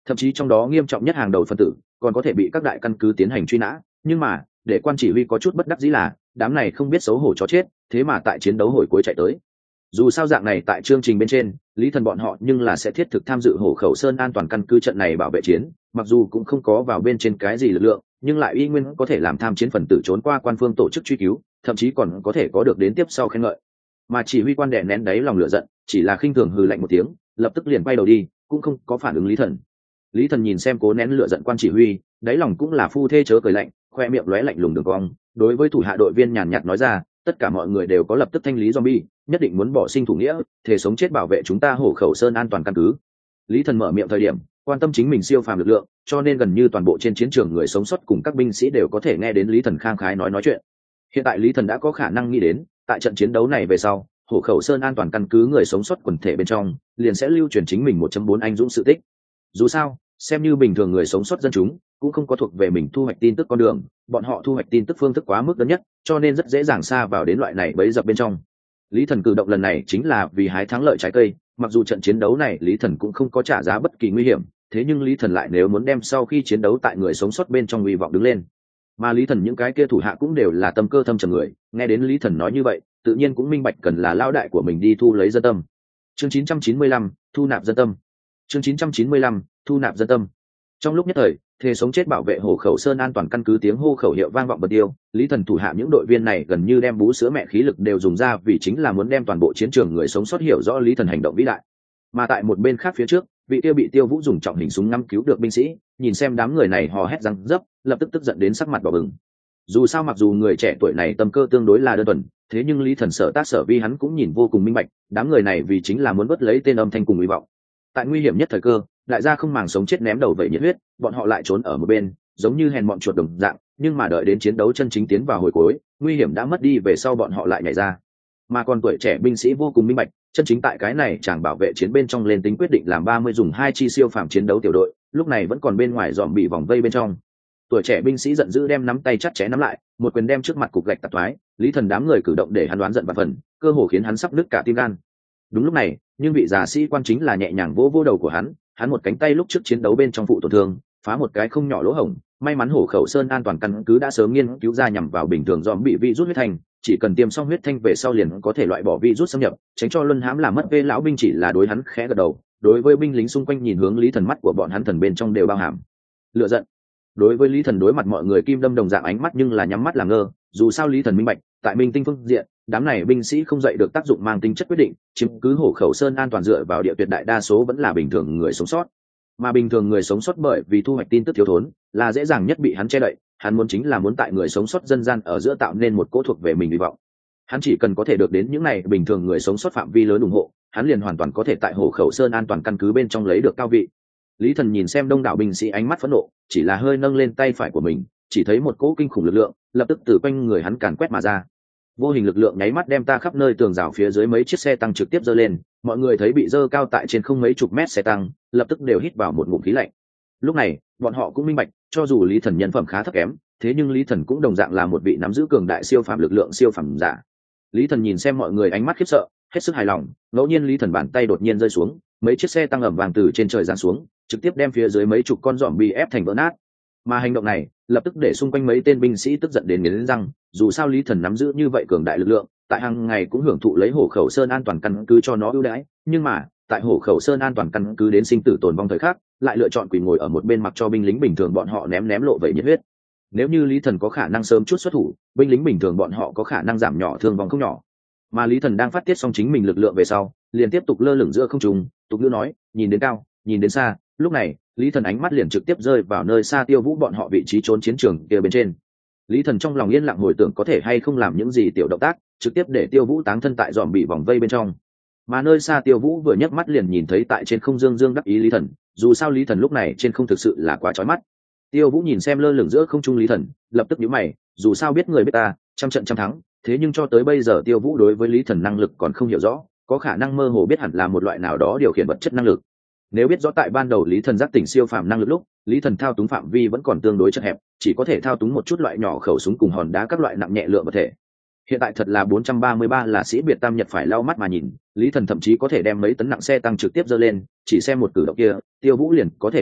thậm chí trong đó nghiêm trọng nhất hàng đầu phân tử còn có thể bị các đại căn cứ tiến hành truy nã. Nhưng mà để quan chỉ huy có chút bất đắc dĩ là đám này không biết xấu hổ chó chết thế mà tại chiến đấu hồi cuối chạy tới. Dù sao dạng này tại chương trình bên trên Lý Thần bọn họ nhưng là sẽ thiết thực tham dự Hổ Khẩu Sơn an toàn căn cứ trận này bảo vệ chiến, mặc dù cũng không có vào bên trên cái gì lực lượng, nhưng lại y nguyên có thể làm tham chiến phần tử trốn qua quan phương tổ chức truy cứu, thậm chí còn có thể có được đến tiếp sau khen ngợi. Mà chỉ huy quan đè nén đáy lòng lửa giận, chỉ là khinh thường hừ lạnh một tiếng, lập tức liền quay đầu đi, cũng không có phản ứng Lý Thần. Lý Thần nhìn xem cố nén lửa giận quan chỉ huy, đáy lòng cũng là phu thê chớ cười lạnh, khoe miệng lóe lạnh lùng đường cong, đối với thủ hạ đội viên nhàn nhạt nói ra, tất cả mọi người đều có lập tức thanh lý zombie, nhất định muốn bỏ sinh thủ nghĩa, thể sống chết bảo vệ chúng ta Hổ Khẩu Sơn an toàn căn cứ. Lý Thần mở miệng thời điểm quan tâm chính mình siêu phàm lực lượng, cho nên gần như toàn bộ trên chiến trường người sống sót cùng các binh sĩ đều có thể nghe đến Lý Thần khang khái nói nói chuyện. Hiện tại Lý Thần đã có khả năng nghĩ đến, tại trận chiến đấu này về sau, Hổ Khẩu Sơn an toàn căn cứ người sống sót quần thể bên trong liền sẽ lưu truyền chính mình một chấm bốn anh dũng sự tích. Dù sao, xem như bình thường người sống sót dân chúng cũng không có thuộc về mình thu hoạch tin tức con đường, bọn họ thu hoạch tin tức phương thức quá mức đơn nhất, cho nên rất dễ dàng xa vào đến loại này bấy dập bên trong. Lý Thần cử động lần này chính là vì hái thắng lợi trái cây, mặc dù trận chiến đấu này Lý Thần cũng không có trả giá bất kỳ nguy hiểm, thế nhưng Lý Thần lại nếu muốn đem sau khi chiến đấu tại người sống sót bên trong hy vọng đứng lên. Mà Lý Thần những cái kia thủ hạ cũng đều là tâm cơ thâm trầm người, nghe đến Lý Thần nói như vậy, tự nhiên cũng minh bạch cần là lao đại của mình đi thu lấy dân tâm. Chương chín trăm chín mươi lăm, thu nạp dân tâm. Chương chín trăm chín mươi lăm, thu nạp dân tâm. Trong lúc nhất thời, thề sống chết bảo vệ Hổ Khẩu Sơn an toàn căn cứ tiếng hô khẩu hiệu vang vọng bật tiêu, Lý Thần thủ hạ những đội viên này gần như đem bú sữa mẹ khí lực đều dùng ra, vì chính là muốn đem toàn bộ chiến trường người sống sót hiểu rõ Lý Thần hành động vĩ đại. Mà tại một bên khác phía trước, vị tiêu bị Tiêu Vũ dùng trọng hình súng ngắm cứu được binh sĩ, nhìn xem đám người này hò hét răng dấp, lập tức tức giận đến sắc mặt đỏ bừng. Dù sao mặc dù người trẻ tuổi này tâm cơ tương đối là đơn thuần, thế nhưng Lý Thần sở tác sở vi hắn cũng nhìn vô cùng minh bạch, đám người này vì chính là muốn vớt lấy tên âm thanh cùng hy vọng. Tại nguy hiểm nhất thời cơ, đại gia không màng sống chết ném đầu vậy nhiệt huyết, bọn họ lại trốn ở một bên, giống như hèn bọn chuột đồng dạng, nhưng mà đợi đến chiến đấu chân chính tiến vào hồi cuối, nguy hiểm đã mất đi về sau bọn họ lại nhảy ra. Mà còn tuổi trẻ binh sĩ vô cùng minh bạch, chân chính tại cái này chàng bảo vệ chiến bên trong lên tính quyết định làm ba mươi dùng hai chi siêu phàm chiến đấu tiểu đội, lúc này vẫn còn bên ngoài dòm bị vòng vây bên trong. Tuổi trẻ binh sĩ giận dữ đem nắm tay chặt chẽ nắm lại, một quyền đem trước mặt cục gạch tạt toái, Lý Thần đám người cử động để hắn đoán giận và phần, cơ hồ khiến hắn sắp nứt cả tim gan. Đúng lúc này, nhưng vị già sĩ quan chính là nhẹ nhàng vỗ vỗ đầu của hắn, hắn một cánh tay lúc trước chiến đấu bên trong phụ tổn thương, phá một cái không nhỏ lỗ hổng, may mắn Hổ Khẩu Sơn an toàn căn cứ đã sớm nghiên cứu ra nhằm vào bình thường dòm bị virus huyết thanh, chỉ cần tiêm xong huyết thanh về sau liền có thể loại bỏ virus xâm nhập, tránh cho luân hãm làm mất vê lão binh chỉ là đối hắn khẽ gật đầu, đối với binh lính xung quanh nhìn hướng Lý Thần mắt của bọn hắn thần bên trong đều bao hàm lựa giận. Đối với Lý Thần đối mặt mọi người kim đâm đồng dạng ánh mắt nhưng là nhắm mắt làm ngơ, dù sao Lý Thần minh bạch, tại Minh Tinh phương diện, đám này binh sĩ không dậy được tác dụng mang tính chất quyết định, chiếm cứ Hổ Khẩu Sơn an toàn dựa vào địa tuyệt đại đa số vẫn là bình thường người sống sót. Mà bình thường người sống sót bởi vì thu hoạch tin tức thiếu thốn, là dễ dàng nhất bị hắn che đậy, hắn muốn chính là muốn tại người sống sót dân gian ở giữa tạo nên một cỗ thuộc về mình hy vọng. Hắn chỉ cần có thể được đến những này bình thường người sống sót phạm vi lớn ủng hộ, hắn liền hoàn toàn có thể tại Hổ Khẩu Sơn an toàn căn cứ bên trong lấy được cao vị. Lý Thần nhìn xem đông đảo binh sĩ ánh mắt phẫn nộ, chỉ là hơi nâng lên tay phải của mình, chỉ thấy một cỗ kinh khủng lực lượng lập tức từ quanh người hắn càn quét mà ra. Vô hình lực lượng nháy mắt đem ta khắp nơi tường rào phía dưới mấy chiếc xe tăng trực tiếp giơ lên, mọi người thấy bị giơ cao tại trên không mấy chục mét xe tăng, lập tức đều hít vào một ngụm khí lạnh. Lúc này, bọn họ cũng minh bạch, cho dù Lý Thần nhân phẩm khá thấp kém, thế nhưng Lý Thần cũng đồng dạng là một vị nắm giữ cường đại siêu phàm lực lượng siêu phàm giả. Lý Thần nhìn xem mọi người ánh mắt khiếp sợ, hết sức hài lòng, ngẫu nhiên Lý Thần bàn tay đột nhiên rơi xuống, mấy chiếc xe tăng ầm vang từ trên trời giáng xuống, trực tiếp đem phía dưới mấy chục con zombie ép thành vỡ nát. Mà hành động này lập tức để xung quanh mấy tên binh sĩ tức giận đến nghiến răng, dù sao Lý Thần nắm giữ như vậy cường đại lực lượng, tại hàng ngày cũng hưởng thụ lấy Hổ Khẩu Sơn an toàn căn cứ cho nó ưu đãi, nhưng mà tại Hổ Khẩu Sơn an toàn căn cứ đến sinh tử tồn vong thời khắc, lại lựa chọn quỳ ngồi ở một bên mặc cho binh lính bình thường bọn họ ném ném lộ vậy nhiệt huyết. Nếu như Lý Thần có khả năng sớm chút xuất thủ, binh lính bình thường bọn họ có khả năng giảm nhỏ thương vong không nhỏ. Mà Lý Thần đang phát tiết xong chính mình lực lượng về sau, liền tiếp tục lơ lửng giữa không trung, tục ngữ nói, nhìn đến cao, nhìn đến xa. Lúc này, Lý Thần ánh mắt liền trực tiếp rơi vào nơi xa Tiêu Vũ bọn họ vị trí trốn chiến trường kia bên trên. Lý Thần trong lòng yên lặng hồi tưởng có thể hay không làm những gì tiểu động tác, trực tiếp để Tiêu Vũ táng thân tại dòm bị vòng vây bên trong. Mà nơi xa Tiêu Vũ vừa nhấc mắt liền nhìn thấy tại trên không dương dương đắc ý Lý Thần, dù sao Lý Thần lúc này trên không thực sự là quá chói mắt. Tiêu Vũ nhìn xem lơ lửng giữa không trung Lý Thần, lập tức nhíu mày, dù sao biết người biết ta, trăm trận trăm thắng, thế nhưng cho tới bây giờ Tiêu Vũ đối với Lý Thần năng lực còn không hiểu rõ, có khả năng mơ hồ biết hẳn là một loại nào đó điều khiển vật chất năng lực. Nếu biết rõ tại ban đầu Lý Thần giác tỉnh siêu phàm năng lực lúc, Lý Thần thao túng phạm vi vẫn còn tương đối chật hẹp, chỉ có thể thao túng một chút loại nhỏ khẩu súng cùng hòn đá các loại nặng nhẹ lượng vật thể. Hiện tại thật là bốn trăm ba mươi ba là sĩ biệt tam nhật phải lau mắt mà nhìn, Lý Thần thậm chí có thể đem mấy tấn nặng xe tăng trực tiếp giơ lên, chỉ xem một cử động kia, Tiêu Vũ liền có thể đoán được,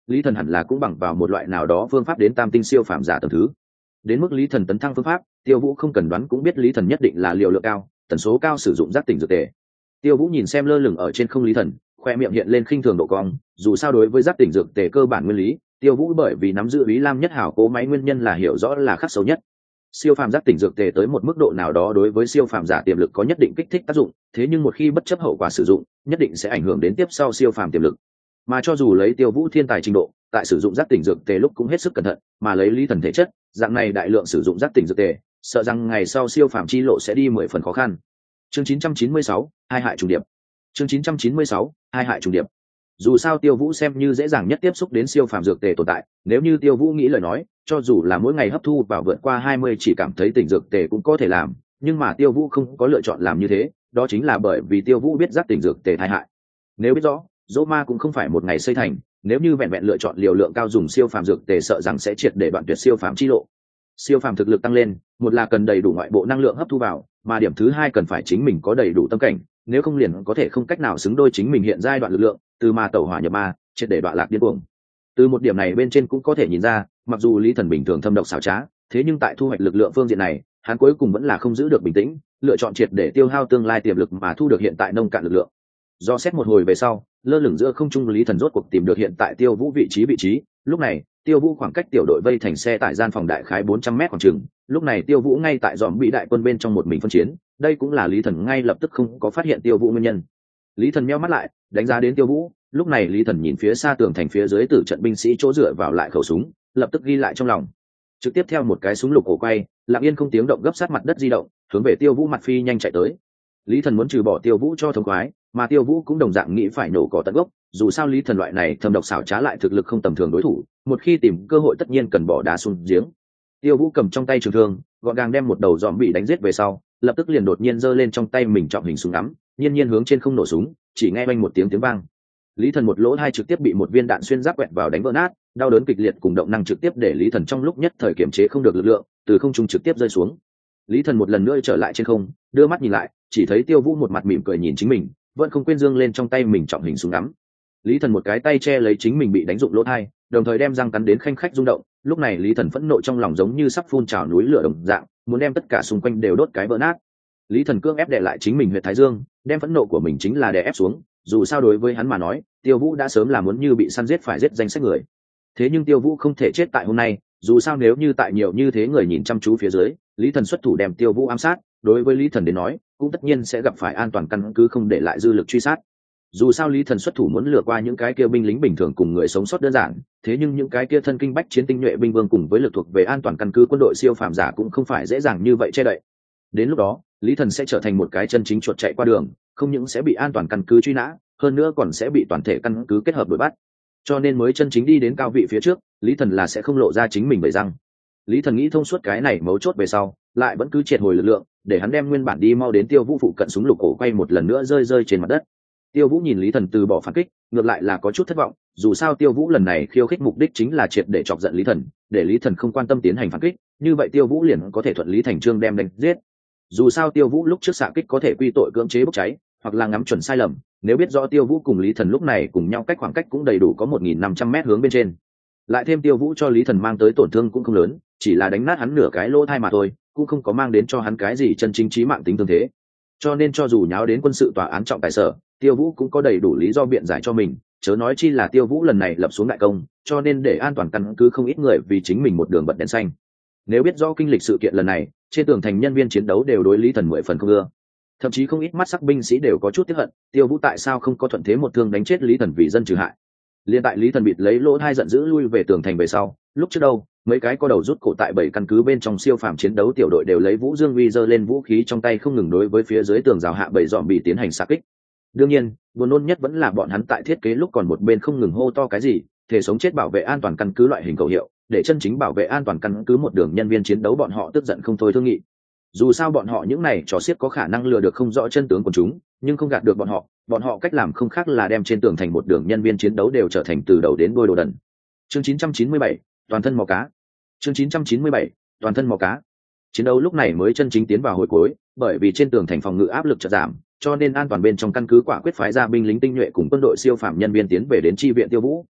lý thần hẳn là cũng bằng vào một loại nào đó phương pháp đến tam tinh siêu phàm giả tầm thứ. Đến mức lý thần tấn thăng phương pháp, Tiêu Vũ không cần đoán cũng biết lý thần nhất định là liều lượng cao, tần số cao sử dụng giác tỉnh dược tề. Tiêu Vũ nhìn xem lơ lửng ở trên không lý thần, khoe miệng hiện lên khinh thường độ cong, dù sao đối với giác tỉnh dược tề cơ bản nguyên lý, Tiêu Vũ bởi vì nắm giữ Ý Lam nhất hảo cố máy nguyên nhân là hiểu rõ là khắc sâu nhất. Siêu phàm giác tỉnh dược tề tới một mức độ nào đó đối với siêu phàm giả tiềm lực có nhất định kích thích tác dụng, thế nhưng một khi bất chấp hậu quả sử dụng, nhất định sẽ ảnh hưởng đến tiếp sau siêu phàm tiềm lực. Mà cho dù lấy Tiêu Vũ thiên tài trình độ, tại sử dụng giác tỉnh dược tề lúc cũng hết sức cẩn thận, mà lấy lý thần thể chất, dạng này đại lượng sử dụng giác tỉnh dược tề, sợ rằng ngày sau siêu phàm chi lộ sẽ đi mười phần khó khăn. Chương chín trăm chín mươi sáu, hai hại trùng điệp. Chương chín trăm chín mươi sáu, hai hại trùng điệp. Dù sao Tiêu Vũ xem như dễ dàng nhất tiếp xúc đến siêu phàm dược tề tồn tại, nếu như Tiêu Vũ nghĩ lời nói, cho dù là mỗi ngày hấp thu vào vượt qua hai mươi chỉ cảm thấy tỉnh dược tề cũng có thể làm, nhưng mà Tiêu Vũ không có lựa chọn làm như thế, đó chính là bởi vì Tiêu Vũ biết giác tỉnh dược tề tai hại. Nếu biết rõ, dỗ ma cũng không phải một ngày xây thành, nếu như vẹn vẹn lựa chọn liều lượng cao dùng siêu phàm dược tề sợ rằng sẽ triệt để đoạn tuyệt siêu phàm chi lộ. Siêu phàm thực lực tăng lên, một là cần đầy đủ ngoại bộ năng lượng hấp thu vào, mà điểm thứ hai cần phải chính mình có đầy đủ tâm cảnh, nếu không liền có thể không cách nào xứng đôi chính mình hiện giai đoạn lực lượng, từ ma tẩu hỏa nhập ma, triệt để đoạn lạc điên cuồng. Từ một điểm này bên trên cũng có thể nhìn ra, mặc dù Lý Thần bình thường thâm độc xảo trá, thế nhưng tại thu hoạch lực lượng phương diện này, hắn cuối cùng vẫn là không giữ được bình tĩnh, lựa chọn triệt để tiêu hao tương lai tiềm lực mà thu được hiện tại nông cạn lực lượng. Do xét một hồi về sau, lơ lửng giữa không trung Lý Thần rốt cuộc tìm được hiện tại Tiêu Vũ vị trí vị trí, lúc này, Tiêu Vũ khoảng cách tiểu đội vây thành xe tại gian phòng đại khái bốn trăm mét khoảng chừng, lúc này Tiêu Vũ ngay tại dòm bị đại quân bên trong một mình phân chiến, đây cũng là Lý Thần ngay lập tức không có phát hiện Tiêu Vũ nguyên nhân. Lý Thần nheo mắt lại, đánh giá đến Tiêu Vũ, lúc này Lý Thần nhìn phía xa tường thành phía dưới tử trận binh sĩ chỗ dựa vào lại khẩu súng, lập tức ghi lại trong lòng. Trực tiếp theo một cái súng lục cổ quay, lặng yên không tiếng động gấp sát mặt đất di động, hướng về Tiêu Vũ mặt phi nhanh chạy tới. Lý Thần muốn trừ bỏ Tiêu Vũ cho thống khoái, mà Tiêu Vũ cũng đồng dạng nghĩ phải nổ cỏ tận gốc, dù sao Lý Thần loại này thâm độc xảo trá lại thực lực không tầm thường đối thủ, một khi tìm cơ hội tất nhiên cần bỏ đá xuống giếng. Tiêu Vũ cầm trong tay trường thương, gọn gàng đem một đầu dòm bị đánh giết về sau, lập tức liền đột nhiên giơ lên trong tay mình trọng hình súng ngắm, nhiên nhiên hướng trên không nổ súng, chỉ nghe vang một tiếng tiếng vang. Lý Thần một lỗ hai trực tiếp bị một viên đạn xuyên giáp quẹt vào đánh vỡ nát, đau đớn kịch liệt cùng động năng trực tiếp để Lý Thần trong lúc nhất thời kiểm chế không được lực lượng, từ không trung trực tiếp rơi xuống. Lý Thần một lần nữa trở lại trên không, đưa mắt nhìn lại, chỉ thấy Tiêu Vũ một mặt mỉm cười nhìn chính mình, vẫn không quên dương lên trong tay mình trọng hình súng ngắm. Lý Thần một cái tay che lấy chính mình bị đánh rụng lỗ tai, đồng thời đem răng cắn đến khanh khách rung động, lúc này Lý Thần phẫn nộ trong lòng giống như sắp phun trào núi lửa đồng dạng, muốn đem tất cả xung quanh đều đốt cái vỡ nát. Lý Thần cưỡng ép đè lại chính mình huyệt thái dương, đem phẫn nộ của mình chính là đè ép xuống, dù sao đối với hắn mà nói, Tiêu Vũ đã sớm là muốn như bị săn giết phải giết danh sách người. Thế nhưng Tiêu Vũ không thể chết tại hôm nay, dù sao nếu như tại nhiều như thế người nhìn chăm chú phía dưới, Lý Thần xuất thủ đem Tiêu Vũ ám sát, đối với Lý Thần đến nói, cũng tất nhiên sẽ gặp phải an toàn căn cứ không để lại dư lực truy sát. Dù sao Lý Thần xuất thủ muốn lừa qua những cái kia binh lính bình thường cùng người sống sót đơn giản, thế nhưng những cái kia thân kinh bách chiến tinh nhuệ binh vương cùng với lực thuộc về an toàn căn cứ quân đội siêu phàm giả cũng không phải dễ dàng như vậy che đậy. Đến lúc đó, Lý Thần sẽ trở thành một cái chân chính chuột chạy qua đường, không những sẽ bị an toàn căn cứ truy nã, hơn nữa còn sẽ bị toàn thể căn cứ kết hợp đuổi bắt. Cho nên mới chân chính đi đến cao vị phía trước, Lý Thần là sẽ không lộ ra chính mình bởi răng. Lý Thần nghĩ thông suốt cái này mấu chốt về sau, lại vẫn cứ triệt hồi lực lượng, để hắn đem nguyên bản đi mau đến Tiêu Vũ phụ cận súng lục cổ quay một lần nữa rơi rơi trên mặt đất. Tiêu Vũ nhìn Lý Thần từ bỏ phản kích, ngược lại là có chút thất vọng, dù sao Tiêu Vũ lần này khiêu khích mục đích chính là triệt để chọc giận Lý Thần, để Lý Thần không quan tâm tiến hành phản kích, như vậy Tiêu Vũ liền có thể thuận lý thành chương đem đánh giết. Dù sao Tiêu Vũ lúc trước xạ kích có thể quy tội cưỡng chế bốc cháy, hoặc là ngắm chuẩn sai lầm, nếu biết rõ Tiêu Vũ cùng Lý Thần lúc này cùng nhau cách khoảng cách cũng đầy đủ có một nghìn năm trăm mét hướng bên trên. Lại thêm Tiêu Vũ cho Lý Thần mang tới tổn thương cũng không lớn, chỉ là đánh nát hắn nửa cái lỗ thai mà thôi, cũng không có mang đến cho hắn cái gì chân chính chí mạng tính thương thế. Cho nên cho dù nháo đến quân sự tòa án trọng tài sở, Tiêu Vũ cũng có đầy đủ lý do biện giải cho mình, chớ nói chi là Tiêu Vũ lần này lập xuống đại công, cho nên để an toàn căn cứ không ít người vì chính mình một đường bật đèn xanh. Nếu biết rõ kinh lịch sự kiện lần này, trên tường thành nhân viên chiến đấu đều đối Lý Thần mười phần không ưa, thậm chí không ít mắt sắc binh sĩ đều có chút tiếc hận, Tiêu Vũ tại sao không có thuận thế một thương đánh chết Lý Thần vì dân trừ hại. Liên tại Lý Thần bịt lấy lỗ hai giận dữ lui về tường thành về sau, lúc trước đâu, mấy cái có đầu rút cổ tại bảy căn cứ bên trong siêu phàm chiến đấu tiểu đội đều lấy Vũ Dương uy giơ lên vũ khí trong tay không ngừng đối với phía dưới tường rào hạ bảy dòm bị tiến hành xạ kích. Đương nhiên, buồn nôn nhất vẫn là bọn hắn tại thiết kế lúc còn một bên không ngừng hô to cái gì, thể sống chết bảo vệ an toàn căn cứ loại hình khẩu hiệu, để chân chính bảo vệ an toàn căn cứ một đường nhân viên chiến đấu bọn họ tức giận không thôi thương nghị. Dù sao bọn họ những này trò xiếc có khả năng lừa được không rõ chân tướng của chúng, nhưng không gạt được bọn họ, bọn họ cách làm không khác là đem trên tường thành một đường nhân viên chiến đấu đều trở thành từ đầu đến đuôi đồ đần. Chương chín trăm chín mươi bảy, toàn thân mò cá. Chương chín trăm chín mươi bảy, toàn thân mò cá. Chiến đấu lúc này mới chân chính tiến vào hồi cuối, bởi vì trên tường thành phòng ngự áp lực chợt giảm, cho nên an toàn bên trong căn cứ quả quyết phái ra binh lính tinh nhuệ cùng quân đội siêu phàm nhân viên tiến về đến chi viện Tiêu Vũ.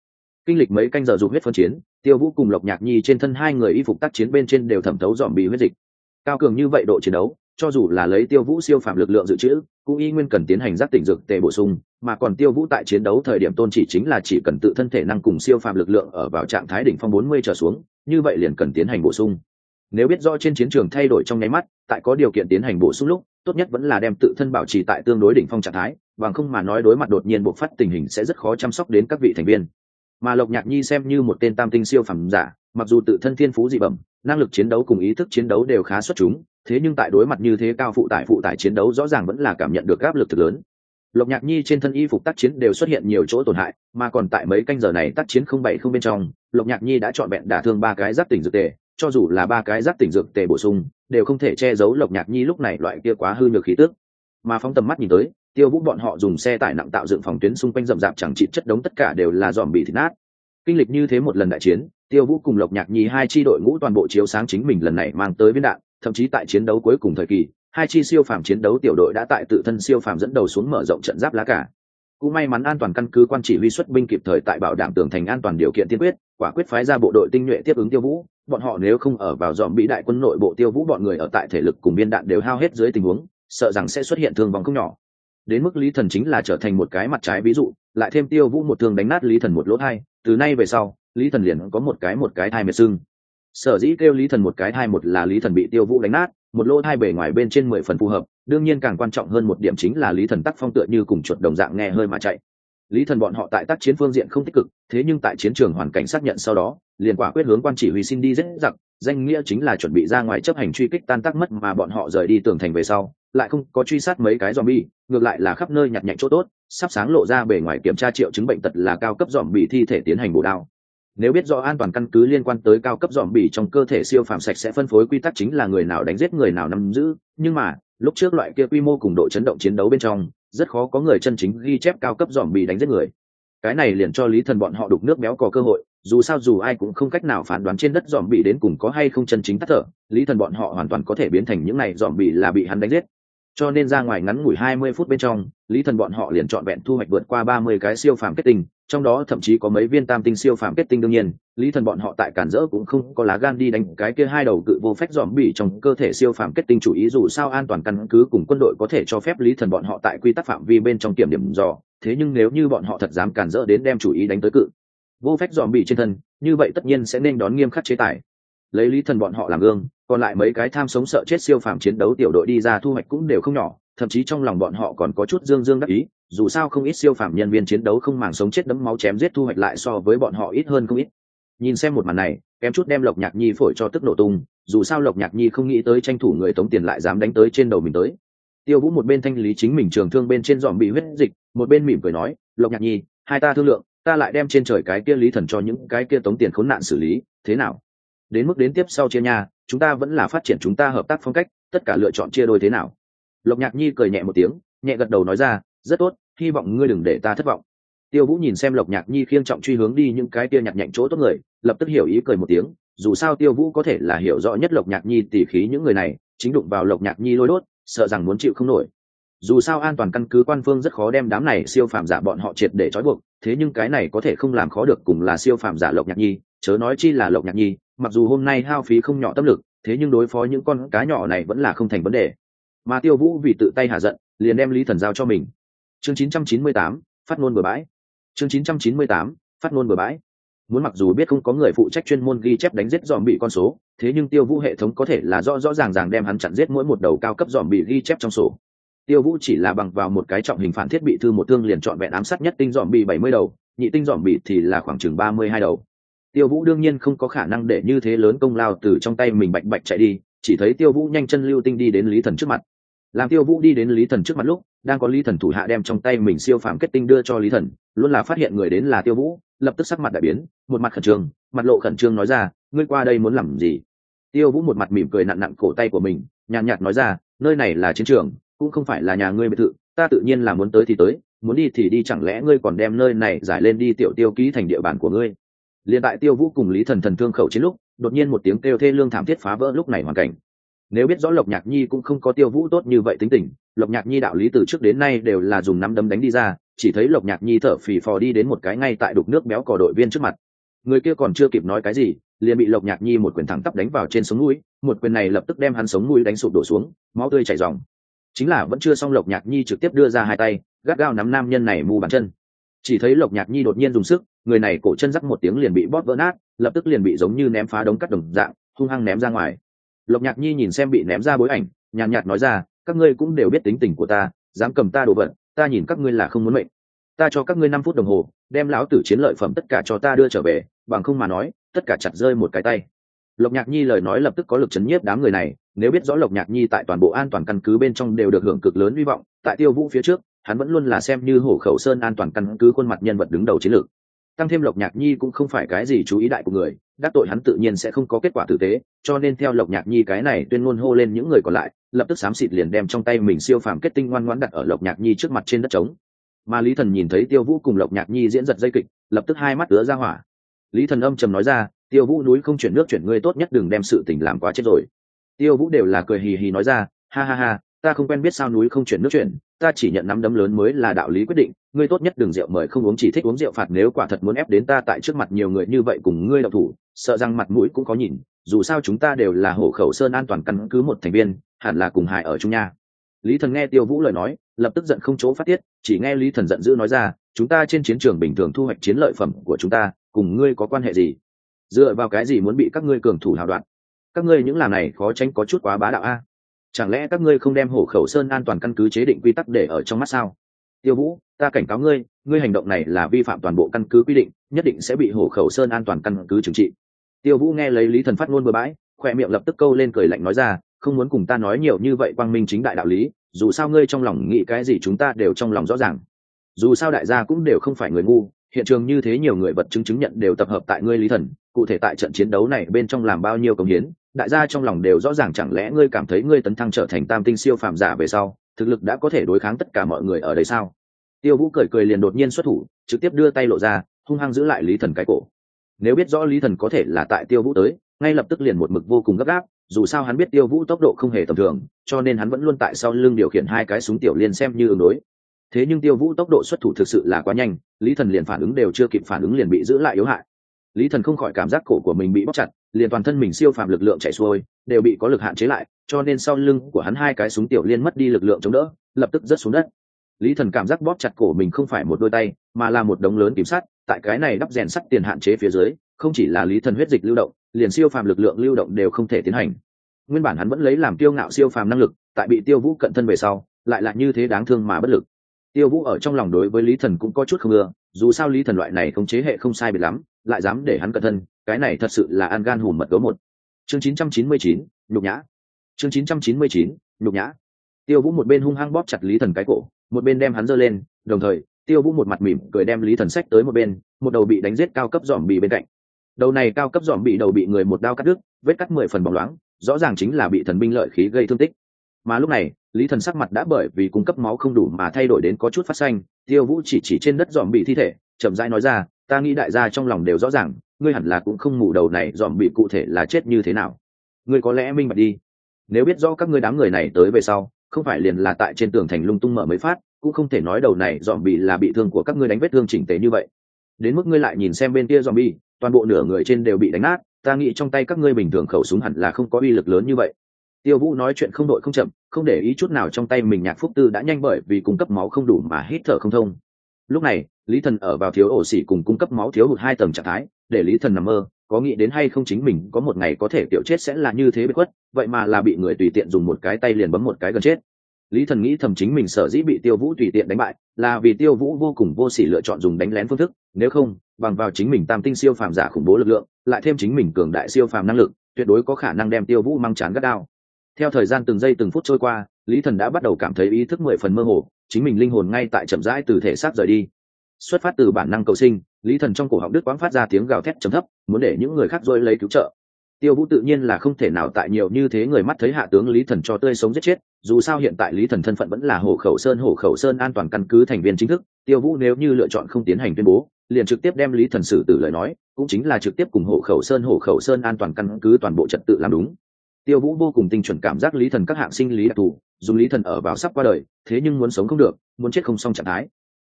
Kinh lịch mấy canh giờ dục huyết phân chiến, Tiêu Vũ cùng Lộc Nhạc Nhi trên thân hai người y phục tác chiến bên trên đều thẩm thấu dòm bị huyết dịch. Cao cường như vậy độ chiến đấu, cho dù là lấy Tiêu Vũ siêu phạm lực lượng dự trữ, cũng y nguyên cần tiến hành giác tỉnh dược tề bổ sung, mà còn Tiêu Vũ tại chiến đấu thời điểm tôn chỉ chính là chỉ cần tự thân thể năng cùng siêu phạm lực lượng ở vào trạng thái đỉnh phong bốn mươi trở xuống, như vậy liền cần tiến hành bổ sung. Nếu biết rõ trên chiến trường thay đổi trong nháy mắt, tại có điều kiện tiến hành bổ sung lúc, tốt nhất vẫn là đem tự thân bảo trì tại tương đối đỉnh phong trạng thái, bằng không mà nói đối mặt đột nhiên bộc phát tình hình sẽ rất khó chăm sóc đến các vị thành viên. Mà Lộc Nhạc Nhi xem như một tên tam tinh siêu phẩm giả, mặc dù tự thân thiên phú dị bẩm, năng lực chiến đấu cùng ý thức chiến đấu đều khá xuất chúng, thế nhưng tại đối mặt như thế cao phụ tải phụ tải chiến đấu rõ ràng vẫn là cảm nhận được áp lực thực lớn. Lộc Nhạc Nhi trên thân y phục tác chiến đều xuất hiện nhiều chỗ tổn hại, mà còn tại mấy canh giờ này tác chiến không bảy không bên trong, Lộc Nhạc Nhi đã chọn vẹn đả thương ba cái giác tỉnh dược tề, cho dù là ba cái giác tỉnh dược tề bổ sung, đều không thể che giấu Lộc Nhạc Nhi lúc này loại kia quá hư nhược khí tức. Mà phóng tầm mắt nhìn tới, Tiêu Vũ bọn họ dùng xe tải nặng tạo dựng phòng tuyến xung quanh rậm rạp chẳng chịt chất đống tất cả đều là dòm bị thịt nát. Kinh lịch như thế một lần đại chiến, Tiêu Vũ cùng Lộc Nhạc Nhi hai chi đội ngũ toàn bộ chiếu sáng chính mình lần này mang tới viên đạn, thậm chí tại chiến đấu cuối cùng thời kỳ, hai chi siêu phàm chiến đấu tiểu đội đã tại tự thân siêu phàm dẫn đầu xuống mở rộng trận giáp lá cả. Cũng may mắn an toàn căn cứ quan chỉ huy xuất binh kịp thời tại bảo đảm tường thành an toàn điều kiện tiên quyết, quả quyết phái ra bộ đội tinh nhuệ tiếp ứng Tiêu Vũ, bọn họ nếu không ở vào dòm bị đại quân nội bộ Tiêu Vũ bọn người ở tại thể lực cùng viên đạn đều hao hết dưới tình huống, sợ rằng sẽ xuất hiện thương vong không nhỏ. Đến mức Lý Thần chính là trở thành một cái mặt trái ví dụ, lại thêm Tiêu Vũ một thương đánh nát Lý Thần một lỗ thai, từ nay về sau, Lý Thần liền có một cái một cái thai mệt sưng. Sở dĩ kêu Lý Thần một cái thai một là Lý Thần bị Tiêu Vũ đánh nát, một lỗ thai bề ngoài bên trên mười phần phù hợp, đương nhiên càng quan trọng hơn một điểm chính là Lý Thần tác phong tựa như cùng chuột đồng dạng nghe hơi mà chạy. Lý Thần bọn họ tại tác chiến phương diện không tích cực, thế nhưng tại chiến trường hoàn cảnh xác nhận sau đó, liền quả quyết hướng quan chỉ huy xin đi giết giặc, danh nghĩa chính là chuẩn bị ra ngoài chấp hành truy kích tan tác mất, mà bọn họ rời đi tường thành về sau, lại không có truy sát mấy cái zombie, ngược lại là khắp nơi nhặt nhạnh chỗ tốt, sắp sáng lộ ra bề ngoài kiểm tra triệu chứng bệnh tật là cao cấp zombie thi thể tiến hành bổ đao. Nếu biết rõ an toàn căn cứ liên quan tới cao cấp zombie trong cơ thể siêu phàm sạch sẽ phân phối quy tắc chính là người nào đánh giết người nào nắm giữ, nhưng mà, lúc trước loại kia quy mô cùng độ chấn động chiến đấu bên trong, rất khó có người chân chính ghi chép cao cấp zombie đánh giết người. Cái này liền cho Lý Thần bọn họ đục nước béo cò cơ hội, dù sao dù ai cũng không cách nào phán đoán trên đất zombie đến cùng có hay không chân chính tắt thở, Lý Thần bọn họ hoàn toàn có thể biến thành những này zombie là bị hắn đánh giết. Cho nên ra ngoài ngắn ngủi hai mươi phút bên trong, Lý Thần bọn họ liền chọn vẹn thu hoạch vượt qua ba mươi cái siêu phàm kết tinh, trong đó thậm chí có mấy viên tam tinh siêu phàm kết tinh. Đương nhiên, Lý Thần bọn họ tại cản rỡ cũng không có lá gan đi đánh cái kia hai đầu cự vô phách zombie trong cơ thể siêu phàm kết tinh, chủ ý dù sao an toàn căn cứ cùng quân đội có thể cho phép Lý Thần bọn họ tại quy tắc phạm vi bên trong kiểm điểm dò, thế nhưng nếu như bọn họ thật dám cản rỡ đến đem chủ ý đánh tới cự vô phách zombie trên thân, như vậy tất nhiên sẽ nên đón nghiêm khắc chế tài. Lấy Lý Thần bọn họ làm gương, còn lại mấy cái tham sống sợ chết siêu phàm chiến đấu tiểu đội đi ra thu hoạch cũng đều không nhỏ, thậm chí trong lòng bọn họ còn có chút dương dương đắc ý, dù sao không ít siêu phàm nhân viên chiến đấu không màng sống chết đẫm máu chém giết thu hoạch lại so với bọn họ ít hơn không ít. Nhìn xem một màn này, kém chút đem Lộc Nhạc Nhi phổi cho tức nổ tung, dù sao Lộc Nhạc Nhi không nghĩ tới tranh thủ người tống tiền lại dám đánh tới trên đầu mình tới. Tiêu Vũ một bên thanh lý chính mình trường thương bên trên dòm bị huyết dịch, một bên mỉm cười nói, Lộc Nhạc Nhi, hai ta thương lượng, ta lại đem trên trời cái kia Lý Thần cho những cái kia tống tiền khốn nạn xử lý, thế nào? Đến mức đến tiếp sau chia nhà, chúng ta vẫn là phát triển chúng ta hợp tác phong cách, tất cả lựa chọn chia đôi thế nào? Lộc Nhạc Nhi cười nhẹ một tiếng, nhẹ gật đầu nói ra, rất tốt, hy vọng ngươi đừng để ta thất vọng. Tiêu Vũ nhìn xem Lộc Nhạc Nhi khiêng trọng truy hướng đi những cái kia nhặt nhạnh chỗ tốt người, lập tức hiểu ý cười một tiếng, dù sao Tiêu Vũ có thể là hiểu rõ nhất Lộc Nhạc Nhi tỉ khí những người này, chính đụng vào Lộc Nhạc Nhi lôi đốt, sợ rằng muốn chịu không nổi. Dù sao an toàn căn cứ quan phương rất khó đem đám này siêu phàm giả bọn họ triệt để trói buộc, thế nhưng cái này có thể không làm khó được cùng là siêu phàm giả Lộc Nhạc Nhi, chớ nói chi là Lộc Nhạc Nhi, mặc dù hôm nay hao phí không nhỏ tâm lực, thế nhưng đối phó những con cá nhỏ này vẫn là không thành vấn đề. Mà Tiêu Vũ vì tự tay hạ giận, liền đem Lý Thần giao cho mình. Chương chín trăm chín mươi tám, phát ngôn bừa bãi. Chương chín trăm chín mươi tám, phát ngôn bừa bãi. Muốn mặc dù biết không có người phụ trách chuyên môn ghi chép đánh giết dòm bị con số, thế nhưng Tiêu Vũ hệ thống có thể là rõ rõ ràng ràng đem hắn chặn giết mỗi một đầu cao cấp dòm bị ghi chép trong sổ. Tiêu Vũ chỉ là bằng vào một cái trọng hình phản thiết bị thư một thương liền chọn vẹn ám sát nhất tinh dòm bị bảy mươi đầu, nhị tinh dòm bị thì là khoảng chừng ba mươi hai đầu. Tiêu Vũ đương nhiên không có khả năng để như thế lớn công lao từ trong tay mình bạch bạch chạy đi, chỉ thấy Tiêu Vũ nhanh chân lưu tinh đi đến Lý Thần trước mặt. Làm Tiêu Vũ đi đến Lý Thần trước mặt lúc, đang có Lý Thần thủ hạ đem trong tay mình siêu phàm kết tinh đưa cho Lý Thần, luôn là phát hiện người đến là Tiêu Vũ, lập tức sắc mặt đại biến, một mặt khẩn trương, mặt lộ khẩn trương nói ra, ngươi qua đây muốn làm gì? Tiêu Vũ một mặt mỉm cười nặn nặn cổ tay của mình, nhàn nhạt nói ra, nơi này là chiến trường, cũng không phải là nhà ngươi biệt thự, ta tự nhiên là muốn tới thì tới, muốn đi thì đi, chẳng lẽ ngươi còn đem nơi này giải lên đi tiểu Tiêu ký thành địa bàn của ngươi? Liên tại Tiêu Vũ cùng Lý Thần thần thương khẩu chiến lúc, đột nhiên một tiếng kêu thê lương thảm thiết phá vỡ lúc này hoàn cảnh. Nếu biết rõ Lộc Nhạc Nhi cũng không có Tiêu Vũ tốt như vậy tính tình, Lộc Nhạc Nhi đạo lý từ trước đến nay đều là dùng nắm đấm đánh đi ra, chỉ thấy Lộc Nhạc Nhi thở phì phò đi đến một cái ngay tại đục nước béo cò đội viên trước mặt. Người kia còn chưa kịp nói cái gì, liền bị Lộc Nhạc Nhi một quyền thẳng tắp đánh vào trên sống mũi, một quyền này lập tức đem hắn sống mũi đánh sụp đổ xuống, máu tươi chảy ròng. Chính là vẫn chưa xong, Lộc Nhạc Nhi trực tiếp đưa ra hai tay, gắt gao nắm nam nhân này mu bàn chân. Chỉ thấy Lộc Nhạc Nhi đột nhiên dùng sức, người này cổ chân rắc một tiếng liền bị bóp vỡ nát, lập tức liền bị giống như ném phá đống cắt đồng dạng, hung hăng ném ra ngoài. Lộc Nhạc Nhi nhìn xem bị ném ra bối ảnh, nhàn nhạt nói ra, các ngươi cũng đều biết tính tình của ta, dám cầm ta đồ vật, ta nhìn các ngươi là không muốn mệnh. Ta cho các ngươi năm phút đồng hồ, đem lão tử chiến lợi phẩm tất cả cho ta đưa trở về, bằng không mà nói, tất cả chặt rơi một cái tay. Lộc Nhạc Nhi lời nói lập tức có lực chấn nhiếp đám người này, nếu biết rõ Lộc Nhạc Nhi tại toàn bộ an toàn căn cứ bên trong đều được hưởng cực lớn hy vọng, tại Tiêu Vũ phía trước, hắn vẫn luôn là xem như hổ khẩu sơn an toàn căn cứ khuôn mặt nhân vật đứng đầu chiến lược. Tăng thêm Lộc Nhạc Nhi cũng không phải cái gì chú ý đại của người, đắc tội hắn tự nhiên sẽ không có kết quả tử tế, cho nên theo Lộc Nhạc Nhi cái này tuyên ngôn hô lên những người còn lại, lập tức xám xịt liền đem trong tay mình siêu phàm kết tinh ngoan ngoãn đặt ở Lộc Nhạc Nhi trước mặt trên đất trống. Mà Lý Thần nhìn thấy Tiêu Vũ cùng Lộc Nhạc Nhi diễn giật dây kịch, lập tức hai mắt ứa ra hỏa. Lý Thần âm trầm nói ra, Tiêu Vũ núi không chuyển nước chuyển, ngươi tốt nhất đừng đem sự tình làm quá chết rồi. Tiêu Vũ đều là cười hì hì nói ra, ha ha ha, ta không quen biết sao núi không chuyển nước chuyển, ta chỉ nhận nắm đấm lớn mới là đạo lý quyết định, ngươi tốt nhất đừng rượu mời không uống, chỉ thích uống rượu phạt, nếu quả thật muốn ép đến ta tại trước mặt nhiều người như vậy cùng ngươi động thủ, sợ rằng mặt mũi cũng có nhìn, dù sao chúng ta đều là hổ khẩu sơn an toàn căn cứ một thành viên, hẳn là cùng hại ở chung nha. Lý Thần nghe Tiêu Vũ lời nói, lập tức giận không chỗ phát tiết, chỉ nghe Lý Thần giận dữ nói ra, chúng ta trên chiến trường bình thường thu hoạch chiến lợi phẩm của chúng ta, cùng ngươi có quan hệ gì? Dựa vào cái gì muốn bị các ngươi cường thủ hào đoạn? Các ngươi những làm này khó tránh có chút quá bá đạo a. Chẳng lẽ các ngươi không đem hổ khẩu sơn an toàn căn cứ chế định quy tắc để ở trong mắt sao? Tiêu Vũ, ta cảnh cáo ngươi, ngươi hành động này là vi phạm toàn bộ căn cứ quy định, nhất định sẽ bị hổ khẩu sơn an toàn căn cứ trừng trị. Tiêu Vũ nghe lấy Lý Thần phát ngôn bừa bãi, khoe miệng lập tức câu lên cười lạnh nói ra, không muốn cùng ta nói nhiều như vậy, quang minh chính đại đạo lý, dù sao ngươi trong lòng nghĩ cái gì chúng ta đều trong lòng rõ ràng. Dù sao đại gia cũng đều không phải người ngu, hiện trường như thế nhiều người vật chứng chứng nhận đều tập hợp tại ngươi Lý Thần, cụ thể tại trận chiến đấu này bên trong làm bao nhiêu công hiến, đại gia trong lòng đều rõ ràng, chẳng lẽ ngươi cảm thấy ngươi tấn thăng trở thành tam tinh siêu phàm giả về sau, thực lực đã có thể đối kháng tất cả mọi người ở đây sao? Tiêu Vũ cười cười liền đột nhiên xuất thủ, trực tiếp đưa tay lộ ra, hung hăng giữ lại Lý Thần cái cổ. Nếu biết rõ Lý Thần có thể là tại Tiêu Vũ tới, ngay lập tức liền một mực vô cùng gấp gáp, dù sao hắn biết Tiêu Vũ tốc độ không hề tầm thường, cho nên hắn vẫn luôn tại sau lưng điều khiển hai cái súng tiểu liên xem như ứng đối. Thế nhưng Tiêu Vũ tốc độ xuất thủ thực sự là quá nhanh, Lý Thần liền phản ứng đều chưa kịp phản ứng liền bị giữ lại yếu hại. Lý Thần không khỏi cảm giác cổ của mình bị bóp chặt, liền toàn thân mình siêu phàm lực lượng chạy xuôi, đều bị có lực hạn chế lại, cho nên sau lưng của hắn hai cái súng tiểu liên mất đi lực lượng chống đỡ, lập tức rớt xuống đất. Lý Thần cảm giác bóp chặt cổ mình không phải một đôi tay, mà là một đống lớn kìm sắt, tại cái này đắp rèn sắt tiền hạn chế phía dưới, không chỉ là Lý Thần huyết dịch lưu động, liền siêu phàm lực lượng lưu động đều không thể tiến hành. Nguyên bản hắn vẫn lấy làm kiêu ngạo siêu phàm năng lực, tại bị Tiêu Vũ cận thân về sau, lại là như thế đáng thương mà bất lực. Tiêu Vũ ở trong lòng đối với Lý Thần cũng có chút không ưa, dù sao Lý Thần loại này khống chế hệ không sai biệt lắm, lại dám để hắn cận thân, cái này thật sự là ăn gan hùm mật gấu một. Chương chín trăm chín mươi chín, nhục nhã. Chương chín trăm chín mươi chín, nhục nhã. Tiêu Vũ một bên hung hăng bóp chặt Lý Thần cái cổ, một bên đem hắn giơ lên, đồng thời, Tiêu Vũ một mặt mỉm cười đem Lý Thần xách tới một bên, một đầu bị đánh giết cao cấp giòm bị bên cạnh. Đầu này cao cấp giòm bị đầu bị người một đao cắt đứt, vết cắt mười phần bóng loáng, rõ ràng chính là bị thần binh lợi khí gây thương tích. Mà lúc này, Lý Thần sắc mặt đã bởi vì cung cấp máu không đủ mà thay đổi đến có chút phát xanh. Tiêu Vũ chỉ chỉ trên đất giòm bị thi thể, chậm rãi nói ra, ta nghĩ đại gia trong lòng đều rõ ràng, ngươi hẳn là cũng không mù đầu này giòm bị cụ thể là chết như thế nào. Ngươi có lẽ minh bạch đi. Nếu biết rõ các ngươi đám người này tới về sau, không phải liền là tại trên tường thành lung tung mở mấy phát, cũng không thể nói đầu này giòm bị là bị thương của các ngươi đánh vết thương chỉnh tề như vậy. Đến mức ngươi lại nhìn xem bên kia giòm bị, toàn bộ nửa người trên đều bị đánh nát, ta nghĩ trong tay các ngươi bình thường khẩu súng hẳn là không có uy lực lớn như vậy. Tiêu Vũ nói chuyện không đội không chậm, không để ý chút nào trong tay mình Nhạc Phúc Tư đã nhanh bởi vì cung cấp máu không đủ mà hít thở không thông. Lúc này, Lý Thần ở vào thiếu ổ xỉ cùng cung cấp máu thiếu hụt hai tầng trạng thái, để Lý Thần nằm mơ, có nghĩ đến hay không chính mình có một ngày có thể tiểu chết sẽ là như thế bất khuất, vậy mà là bị người tùy tiện dùng một cái tay liền bấm một cái gần chết. Lý Thần nghĩ thầm chính mình sở dĩ bị Tiêu Vũ tùy tiện đánh bại, là vì Tiêu Vũ vô cùng vô sỉ lựa chọn dùng đánh lén phương thức, nếu không, bằng vào chính mình tam tinh siêu phàm giả khủng bố lực lượng, lại thêm chính mình cường đại siêu phàm năng lực, tuyệt đối có khả năng đem Tiêu Vũ mang chán gắt đao. Theo thời gian từng giây từng phút trôi qua, Lý Thần đã bắt đầu cảm thấy ý thức mười phần mơ hồ, chính mình linh hồn ngay tại chậm rãi từ thể xác rời đi. Xuất phát từ bản năng cầu sinh, Lý Thần trong cổ họng đứt quãng phát ra tiếng gào thét trầm thấp, muốn để những người khác rối lấy cứu trợ. Tiêu Vũ tự nhiên là không thể nào tại nhiều như thế người mắt thấy hạ tướng Lý Thần cho tươi sống giết chết, dù sao hiện tại Lý Thần thân phận vẫn là Hổ Khẩu Sơn Hổ Khẩu Sơn an toàn căn cứ thành viên chính thức, Tiêu Vũ nếu như lựa chọn không tiến hành tuyên bố, liền trực tiếp đem Lý Thần xử tử lời nói, cũng chính là trực tiếp cùng Hổ Khẩu Sơn Hổ Khẩu Sơn an toàn căn cứ toàn bộ trật tự làm đúng. Tiêu Vũ vô cùng tinh chuẩn cảm giác Lý Thần các hạng sinh lý đặc thù, dùng Lý Thần ở vào sắp qua đời, thế nhưng muốn sống không được, muốn chết không xong trạng thái.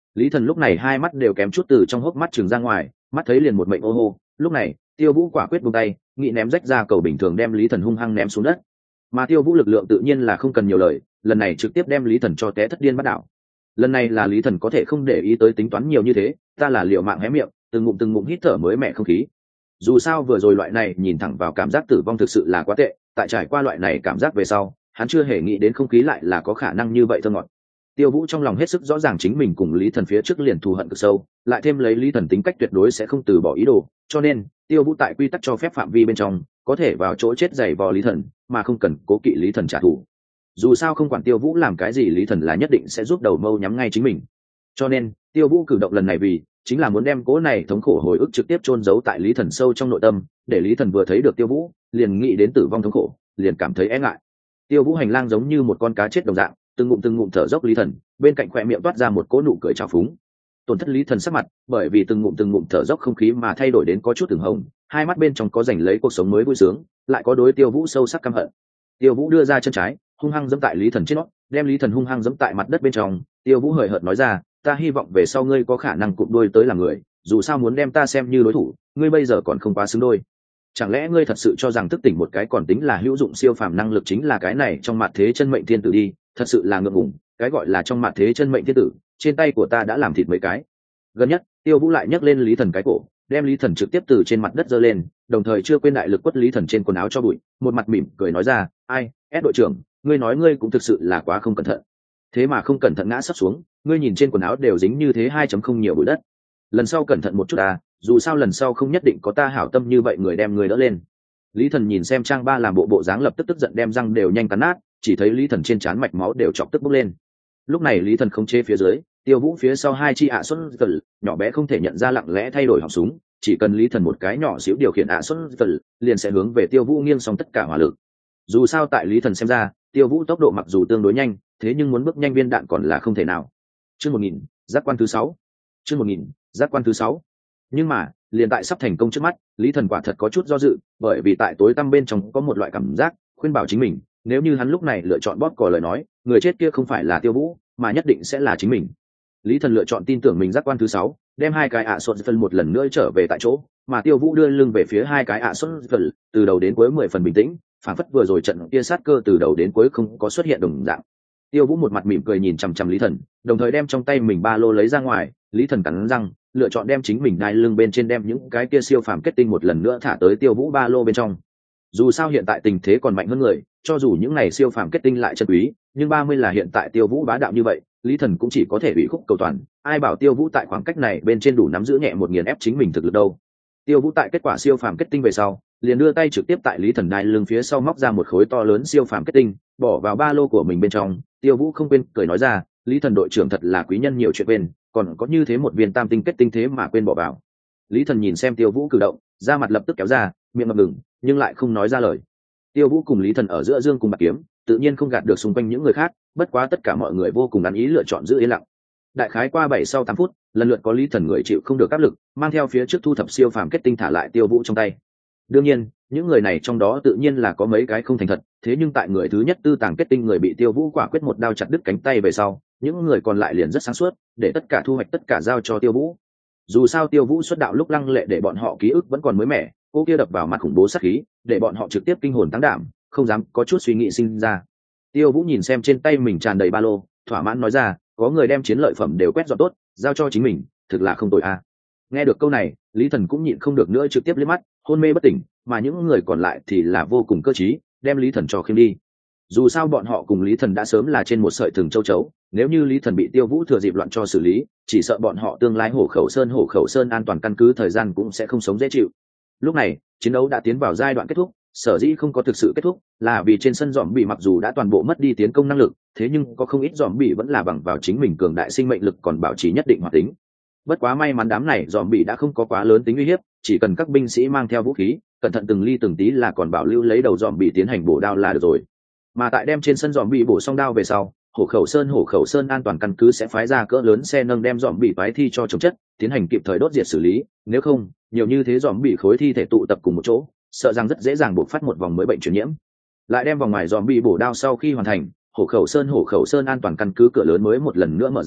Lý Thần lúc này hai mắt đều kém chút từ trong hốc mắt trừng ra ngoài, mắt thấy liền một mệnh ô hô. Lúc này Tiêu Vũ quả quyết buông tay, nghĩ ném rách ra cầu bình thường đem Lý Thần hung hăng ném xuống đất. Mà Tiêu Vũ lực lượng tự nhiên là không cần nhiều lời, lần này trực tiếp đem Lý Thần cho té thất điên bắt đảo. Lần này là Lý Thần có thể không để ý tới tính toán nhiều như thế, ta là liều mạng hé miệng, từng ngụm từng ngụm hít thở mới mẻ không khí. Dù sao vừa rồi loại này nhìn thẳng vào cảm giác tử vong thực sự là quá tệ, tại trải qua loại này cảm giác về sau, hắn chưa hề nghĩ đến không khí lại là có khả năng như vậy thơ ngọt. Tiêu Vũ trong lòng hết sức rõ ràng chính mình cùng Lý Thần phía trước liền thù hận cực sâu, lại thêm lấy Lý Thần tính cách tuyệt đối sẽ không từ bỏ ý đồ, cho nên Tiêu Vũ tại quy tắc cho phép phạm vi bên trong, có thể vào chỗ chết giày vò Lý Thần, mà không cần cố kỵ Lý Thần trả thù. Dù sao không quản Tiêu Vũ làm cái gì, Lý Thần là nhất định sẽ giúp đầu mâu nhắm ngay chính mình. Cho nên Tiêu Vũ cử động lần này vì chính là muốn đem cố này thống khổ hồi ức trực tiếp chôn giấu tại Lý Thần sâu trong nội tâm, để Lý Thần vừa thấy được Tiêu Vũ, liền nghĩ đến tử vong thống khổ, liền cảm thấy e ngại. Tiêu Vũ hành lang giống như một con cá chết đồng dạng, từng ngụm từng ngụm thở dốc Lý Thần, bên cạnh khóe miệng toát ra một cỗ nụ cười trào phúng. Tổn thất Lý Thần sắc mặt, bởi vì từng ngụm từng ngụm thở dốc không khí mà thay đổi đến có chút từng hồng, hai mắt bên trong có rảnh lấy cuộc sống mới vui sướng, lại có đối Tiêu Vũ sâu sắc căm hận. Tiêu Vũ đưa ra chân trái, hung hăng giẫm tại Lý Thần trên nót, đem Lý Thần hung hăng giẫm tại mặt đất bên trong. Tiêu Vũ hời hợt nói ra, ta hy vọng về sau ngươi có khả năng cụm đôi tới làm người, dù sao muốn đem ta xem như đối thủ, ngươi bây giờ còn không quá xứng đôi. Chẳng lẽ ngươi thật sự cho rằng thức tỉnh một cái còn tính là hữu dụng siêu phàm năng lực chính là cái này trong mặt thế chân mệnh thiên tử đi, thật sự là ngượng ngùng, cái gọi là trong mặt thế chân mệnh thiên tử, trên tay của ta đã làm thịt mấy cái. Gần nhất, Tiêu Vũ lại nhấc lên Lý Thần cái cổ, đem Lý Thần trực tiếp từ trên mặt đất giơ lên, đồng thời chưa quên đại lực quất Lý Thần trên quần áo cho bụi, một mặt mỉm cười nói ra, ai, ép đội trưởng, ngươi nói ngươi cũng thực sự là quá không cẩn thận. Thế mà không cẩn thận ngã sắp xuống, ngươi nhìn trên quần áo đều dính như thế hai chấm không nhiều bụi đất. Lần sau cẩn thận một chút à, dù sao lần sau không nhất định có ta hảo tâm như vậy người đem người đỡ lên. Lý Thần nhìn xem Trang Ba làm bộ bộ dáng lập tức tức giận đem răng đều nhanh cắn nát, chỉ thấy Lý Thần trên trán mạch máu đều chọc tức bốc lên. Lúc này Lý Thần không chế phía dưới, Tiêu Vũ phía sau hai chi ạ xuất vật, nhỏ bé không thể nhận ra lặng lẽ thay đổi họng súng, chỉ cần Lý Thần một cái nhỏ xíu điều khiển ạ xuất vật, liền sẽ hướng về Tiêu Vũ nghiêng xong tất cả hỏa lực. Dù sao tại Lý Thần xem ra, Tiêu Vũ tốc độ mặc dù tương đối nhanh, thế nhưng muốn bước nhanh viên đạn còn là không thể nào. Chương một nghìn, giác quan thứ sáu. Chương một nghìn, giác quan thứ sáu. Nhưng mà, liền tại sắp thành công trước mắt, Lý Thần quả thật có chút do dự, bởi vì tại tối tăm bên trong có một loại cảm giác khuyên bảo chính mình, nếu như hắn lúc này lựa chọn bóp cò lời nói, người chết kia không phải là Tiêu Vũ, mà nhất định sẽ là chính mình. Lý Thần lựa chọn tin tưởng mình giác quan thứ sáu, đem hai cái ạ xuất phân một lần nữa trở về tại chỗ, mà Tiêu Vũ đưa lưng về phía hai cái ạ xuất phân, từ đầu đến cuối mười phần bình tĩnh, phản phất vừa rồi trận kia sát cơ từ đầu đến cuối không có xuất hiện đồng dạng. Tiêu Vũ một mặt mỉm cười nhìn chằm chằm Lý Thần, đồng thời đem trong tay mình ba lô lấy ra ngoài. Lý Thần cắn răng, lựa chọn đem chính mình đai lưng bên trên đem những cái kia siêu phàm kết tinh một lần nữa thả tới Tiêu Vũ ba lô bên trong. Dù sao hiện tại tình thế còn mạnh hơn người, cho dù những này siêu phàm kết tinh lại chân quý, nhưng ba mươi là hiện tại Tiêu Vũ bá đạo như vậy, Lý Thần cũng chỉ có thể ủy khúc cầu toàn. Ai bảo Tiêu Vũ tại khoảng cách này bên trên đủ nắm giữ nhẹ một nghiền ép chính mình thực lực đâu. Tiêu Vũ tại kết quả siêu phàm kết tinh về sau, liền đưa tay trực tiếp tại Lý Thần đai lưng phía sau móc ra một khối to lớn siêu phàm kết tinh, bỏ vào ba lô của mình bên trong. Tiêu Vũ không quên cười nói ra, Lý Thần đội trưởng thật là quý nhân nhiều chuyện quên, còn có như thế một viên tam tinh kết tinh thế mà quên bỏ vào. Lý Thần nhìn xem Tiêu Vũ cử động, da mặt lập tức kéo ra, miệng ngập ngừng, nhưng lại không nói ra lời. Tiêu Vũ cùng Lý Thần ở giữa dương cùng bạc kiếm, tự nhiên không gạt được xung quanh những người khác, bất quá tất cả mọi người vô cùng ăn ý lựa chọn giữ yên lặng. Đại khái qua bảy sau tám phút, lần lượt có Lý Thần người chịu không được áp lực, mang theo phía trước thu thập siêu phàm kết tinh thả lại Tiêu Vũ trong tay. Đương nhiên, những người này trong đó tự nhiên là có mấy cái không thành thật, thế nhưng tại người thứ nhất tư tàng kết tinh người bị Tiêu Vũ quả quyết một đao chặt đứt cánh tay về sau, những người còn lại liền rất sáng suốt, để tất cả thu hoạch tất cả giao cho Tiêu Vũ. Dù sao Tiêu Vũ xuất đạo lúc lăng lệ để bọn họ ký ức vẫn còn mới mẻ, cô kia đập vào mặt khủng bố sát khí, để bọn họ trực tiếp kinh hồn tăng đảm, không dám có chút suy nghĩ sinh ra. Tiêu Vũ nhìn xem trên tay mình tràn đầy ba lô, thỏa mãn nói ra, có người đem chiến lợi phẩm đều quét dọn tốt, giao cho chính mình, thực là không tồi a. À. Nghe được câu này, Lý Thần cũng nhịn không được nữa trực tiếp liếc mắt, hôn mê bất tỉnh, mà những người còn lại thì là vô cùng cơ trí, đem Lý Thần cho khiêng đi. Dù sao bọn họ cùng Lý Thần đã sớm là trên một sợi thừng châu chấu, nếu như Lý Thần bị Tiêu Vũ thừa dịp loạn cho xử lý, chỉ sợ bọn họ tương lai Hổ Khẩu Sơn Hổ Khẩu Sơn an toàn căn cứ thời gian cũng sẽ không sống dễ chịu. Lúc này, chiến đấu đã tiến vào giai đoạn kết thúc, sở dĩ không có thực sự kết thúc, là vì trên sân dòm bị mặc dù đã toàn bộ mất đi tiến công năng lực, thế nhưng có không ít dòm bị vẫn là bằng vào chính mình cường đại sinh mệnh lực còn bảo trì nhất định hoạt tính. Bất quá may mắn đám này dòm bị đã không có quá lớn tính uy hiếp, chỉ cần các binh sĩ mang theo vũ khí, cẩn thận từng ly từng tí là còn bảo lưu lấy đầu dòm bị tiến hành bổ đao là được rồi. Mà tại đem trên sân dòm bị bổ xong đao về sau, Hổ Khẩu Sơn Hổ Khẩu Sơn an toàn căn cứ sẽ phái ra cỡ lớn xe nâng đem dòm bị phái thi cho chống chất, tiến hành kịp thời đốt diệt xử lý, nếu không, nhiều như thế dòm bị khối thi thể tụ tập cùng một chỗ, sợ rằng rất dễ dàng buộc phát một vòng mới bệnh truyền nhiễm. Lại đem vòng ngoài dòm bị bổ đao sau khi hoàn thành, Hổ Khẩu Sơn Hổ Khẩu Sơn an toàn căn cứ cửa lớn mới một lần nữa mở ra,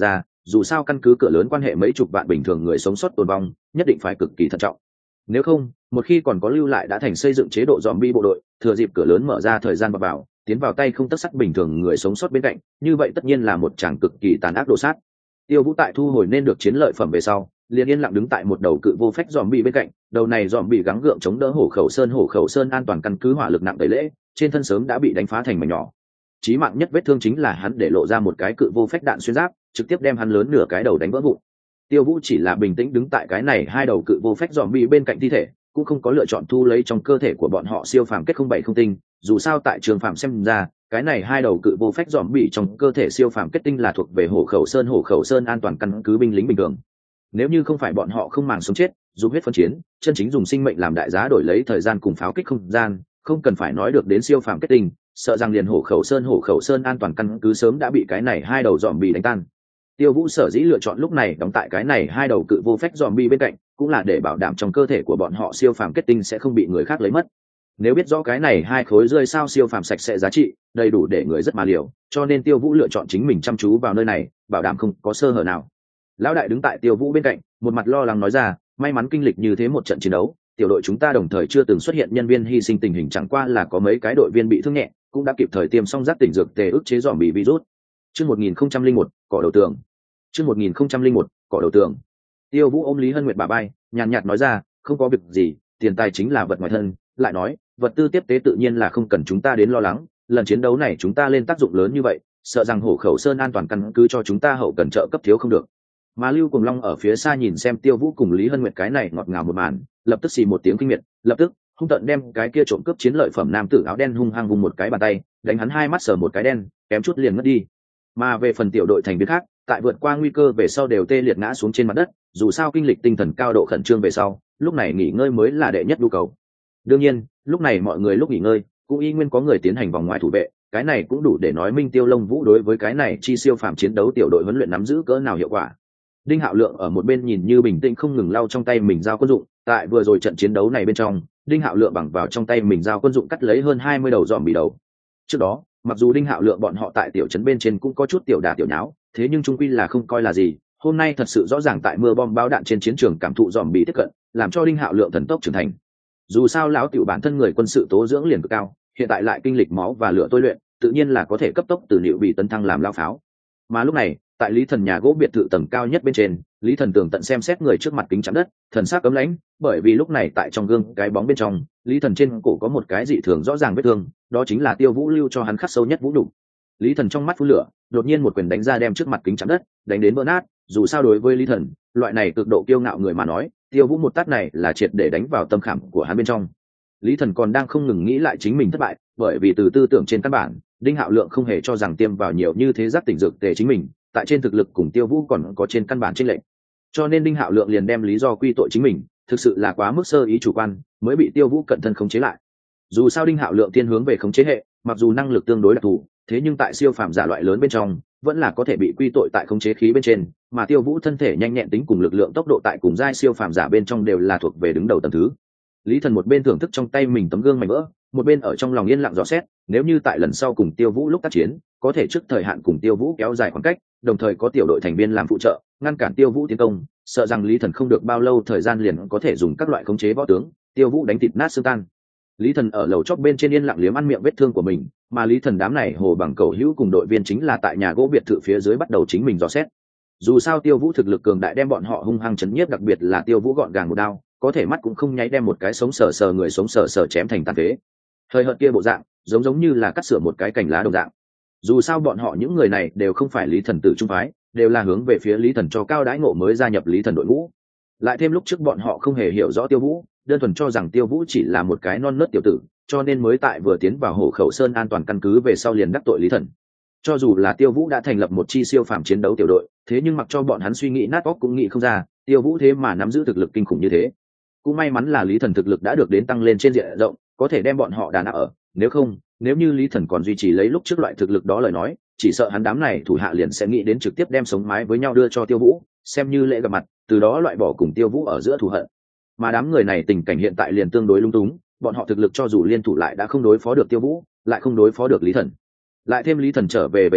dù sao căn cứ cửa lớn quan hệ mấy chục vạn bình thường người sống sót tồn vong nhất định phải cực kỳ thận trọng. Nếu không, một khi còn có lưu lại đã thành xây dựng chế độ zombie bộ đội, thừa dịp cửa lớn mở ra thời gian vào vào, tiến vào tay không tất sắt bình thường người sống sót bên cạnh, như vậy tất nhiên là một tràng cực kỳ tàn ác đồ sát. Tiêu Vũ tại thu hồi nên được chiến lợi phẩm về sau, liền yên lặng đứng tại một đầu cự vô phách zombie bên cạnh, đầu này zombie gắng gượng chống đỡ hổ khẩu sơn hổ khẩu sơn an toàn căn cứ hỏa lực nặng tẩy lễ, trên thân sớm đã bị đánh phá thành mảnh nhỏ. Chí mạng nhất vết thương chính là hắn để lộ ra một cái cự vô phách đạn xuyên giáp, trực tiếp đem hắn lớn nửa cái đầu đánh vỡ vụn. Tiêu Vũ chỉ là bình tĩnh đứng tại cái này hai đầu cự vô phách zombie bên cạnh thi thể, cũng không có lựa chọn thu lấy trong cơ thể của bọn họ siêu phàm kết không bảy không tinh, dù sao tại trường phạm xem ra, cái này hai đầu cự vô phách zombie trong cơ thể siêu phàm kết tinh là thuộc về hổ khẩu sơn hổ khẩu sơn an toàn căn cứ binh lính bình thường. Nếu như không phải bọn họ không màng sống chết, dùng huyết phân chiến, chân chính dùng sinh mệnh làm đại giá đổi lấy thời gian cùng pháo kích không gian, không cần phải nói được đến siêu phàm kết tinh, sợ rằng liền hổ khẩu sơn hổ khẩu sơn an toàn căn cứ sớm đã bị cái này hai đầu zombie đánh tan. Tiêu Vũ sở dĩ lựa chọn lúc này đóng tại cái này hai đầu cự vô phách zombie bên cạnh, cũng là để bảo đảm trong cơ thể của bọn họ siêu phàm kết tinh sẽ không bị người khác lấy mất. Nếu biết rõ cái này hai khối rơi sao siêu phàm sạch sẽ giá trị, đầy đủ để người rất mà liều, cho nên Tiêu Vũ lựa chọn chính mình chăm chú vào nơi này, bảo đảm không có sơ hở nào. Lão đại đứng tại Tiêu Vũ bên cạnh, một mặt lo lắng nói ra, may mắn kinh lịch như thế một trận chiến đấu, tiểu đội chúng ta đồng thời chưa từng xuất hiện nhân viên hy sinh tình hình, chẳng qua là có mấy cái đội viên bị thương nhẹ, cũng đã kịp thời tiêm xong giác tỉnh dược tề ức chế zombie virus. Chương một nghìn không trăm lẻ một, cỏ đầu tường. Chương một nghìn không trăm lẻ một, cỏ đầu tường. Tiêu Vũ ôm Lý Hân Nguyệt bả vai, nhàn nhạt nói ra, không có việc gì, tiền tài chính là vật ngoài thân, lại nói, vật tư tiếp tế tự nhiên là không cần chúng ta đến lo lắng, lần chiến đấu này chúng ta lên tác dụng lớn như vậy, sợ rằng hổ khẩu sơn an toàn căn cứ cho chúng ta hậu cần trợ cấp thiếu không được. Mà Lưu Cuồng Long ở phía xa nhìn xem Tiêu Vũ cùng Lý Hân Nguyệt cái này ngọt ngào một màn, lập tức xì một tiếng kinh miệt, lập tức hung tợn đem cái kia trộm cướp chiến lợi phẩm nam tử áo đen hung hăng vùng một cái bàn tay, đánh hắn hai mắt sờ một cái đen, kém chút liền mất đi. Mà về phần tiểu đội thành viên khác, tại vượt qua nguy cơ về sau đều tê liệt ngã xuống trên mặt đất, dù sao kinh lịch tinh thần cao độ khẩn trương về sau, lúc này nghỉ ngơi mới là đệ nhất nhu cầu. Đương nhiên, lúc này mọi người lúc nghỉ ngơi, cũng y nguyên có người tiến hành vòng ngoài thủ vệ, cái này cũng đủ để nói minh Tiêu Long Vũ đối với cái này chi siêu phàm chiến đấu tiểu đội huấn luyện nắm giữ cỡ nào hiệu quả. Đinh Hạo Lượng ở một bên nhìn như bình tĩnh không ngừng lau trong tay mình dao quân dụng, tại vừa rồi trận chiến đấu này bên trong, Đinh Hạo Lượng bằng vào trong tay mình dao quân dụng cắt lấy hơn hai mươi đầu dòm bị đầu. Trước đó, mặc dù Đinh Hạo Lượng bọn họ tại tiểu trấn bên trên cũng có chút tiểu đả tiểu nháo, thế nhưng trung quy là không coi là gì, hôm nay thật sự rõ ràng tại mưa bom bao đạn trên chiến trường cảm thụ dòm bị tiếp cận, làm cho Đinh Hạo Lượng thần tốc trưởng thành. Dù sao lão tiểu bản thân người quân sự tố dưỡng liền cực cao, hiện tại lại kinh lịch máu và lửa tôi luyện, tự nhiên là có thể cấp tốc từ liệu bị tấn thăng làm lao pháo. Mà lúc này, tại Lý Thần nhà gỗ biệt thự tầng cao nhất bên trên, Lý Thần tường tận xem xét người trước mặt kính chắn đất, thần sắc cấm lãnh, bởi vì lúc này tại trong gương cái bóng bên trong, Lý Thần trên cổ có một cái dị thường rõ ràng vết thương, đó chính là Tiêu Vũ lưu cho hắn khắc sâu nhất vũ đục. Lý Thần trong mắt phun lửa, đột nhiên một quyền đánh ra đem trước mặt kính chắn đất, đánh đến vỡ nát, dù sao đối với Lý Thần, loại này cực độ kiêu ngạo người mà nói, Tiêu Vũ một tát này là triệt để đánh vào tâm khảm của hắn bên trong. Lý Thần còn đang không ngừng nghĩ lại chính mình thất bại, bởi vì từ tư tưởng trên căn bản, Đinh Hạo Lượng không hề cho rằng tiêm vào nhiều như thế giác tỉnh dược tề chính mình, tại trên thực lực cùng Tiêu Vũ còn có trên căn bản chênh lệch. Cho nên Đinh Hạo Lượng liền đem lý do quy tội chính mình, thực sự là quá mức sơ ý chủ quan, mới bị Tiêu Vũ cận thân khống chế lại. Dù sao Đinh Hạo Lượng thiên hướng về khống chế hệ, mặc dù năng lực tương đối đặc thù, thế nhưng tại siêu phàm giả loại lớn bên trong, vẫn là có thể bị quy tội tại khống chế khí bên trên, mà Tiêu Vũ thân thể nhanh nhẹn tính cùng lực lượng tốc độ tại cùng giai siêu phàm giả bên trong đều là thuộc về đứng đầu tầng thứ. Lý Thần một bên thưởng thức trong tay mình tấm gương mảnh vỡ, một bên ở trong lòng yên lặng dò xét, nếu như tại lần sau cùng Tiêu Vũ lúc tác chiến, có thể trước thời hạn cùng Tiêu Vũ kéo dài khoảng cách, đồng thời có tiểu đội thành viên làm phụ trợ, ngăn cản Tiêu Vũ tiến công, sợ rằng Lý Thần không được bao lâu thời gian liền có thể dùng các loại khống chế võ tướng, Tiêu Vũ đánh thịt nát xương tan. Lý Thần ở lầu chóp bên trên yên lặng liếm ăn miệng vết thương của mình, mà Lý Thần đám này hồ bằng cầu hữu cùng đội viên chính là tại nhà gỗ biệt thự phía dưới bắt đầu chính mình dò xét. Dù sao Tiêu Vũ thực lực cường đại đem bọn họ hung hăng chấn nhiếp, đặc biệt là Tiêu Vũ gọn gàng một đao, có thể mắt cũng không nháy đem một cái sống sờ sờ người sống sờ sờ chém thành tàn phế. Hơi hợt kia bộ dạng, giống giống như là cắt sửa một cái cành lá đồng dạng. Dù sao bọn họ những người này đều không phải Lý Thần tử trung phái, đều là hướng về phía Lý Thần cho cao đãi ngộ mới gia nhập Lý Thần đội ngũ. Lại thêm lúc trước bọn họ không hề hiểu rõ Tiêu Vũ, đơn thuần cho rằng Tiêu Vũ chỉ là một cái non nớt tiểu tử, cho nên mới tại vừa tiến vào Hổ Khẩu Sơn an toàn căn cứ về sau liền đắc tội Lý Thần. Cho dù là Tiêu Vũ đã thành lập một chi siêu phàm chiến đấu tiểu đội, thế nhưng mặc cho bọn hắn suy nghĩ nát óc cũng nghĩ không ra, Tiêu Vũ thế mà nắm giữ thực lực kinh khủng như thế. Cũng may mắn là Lý Thần thực lực đã được đến tăng lên trên diện rộng, có thể đem bọn họ đàn áp ở, nếu không, nếu như Lý Thần còn duy trì lấy lúc trước loại thực lực đó lời nói, chỉ sợ hắn đám này thủ hạ liền sẽ nghĩ đến trực tiếp đem sống mái với nhau đưa cho Tiêu Vũ, xem như lễ gặp mặt, từ đó loại bỏ cùng Tiêu Vũ ở giữa thù hận. Mà đám người này tình cảnh hiện tại liền tương đối lung túng, bọn họ thực lực cho dù liên thủ lại đã không đối phó được Tiêu Vũ, lại không đối phó được Lý Thần. Lại thêm Lý Thần trở về về sau,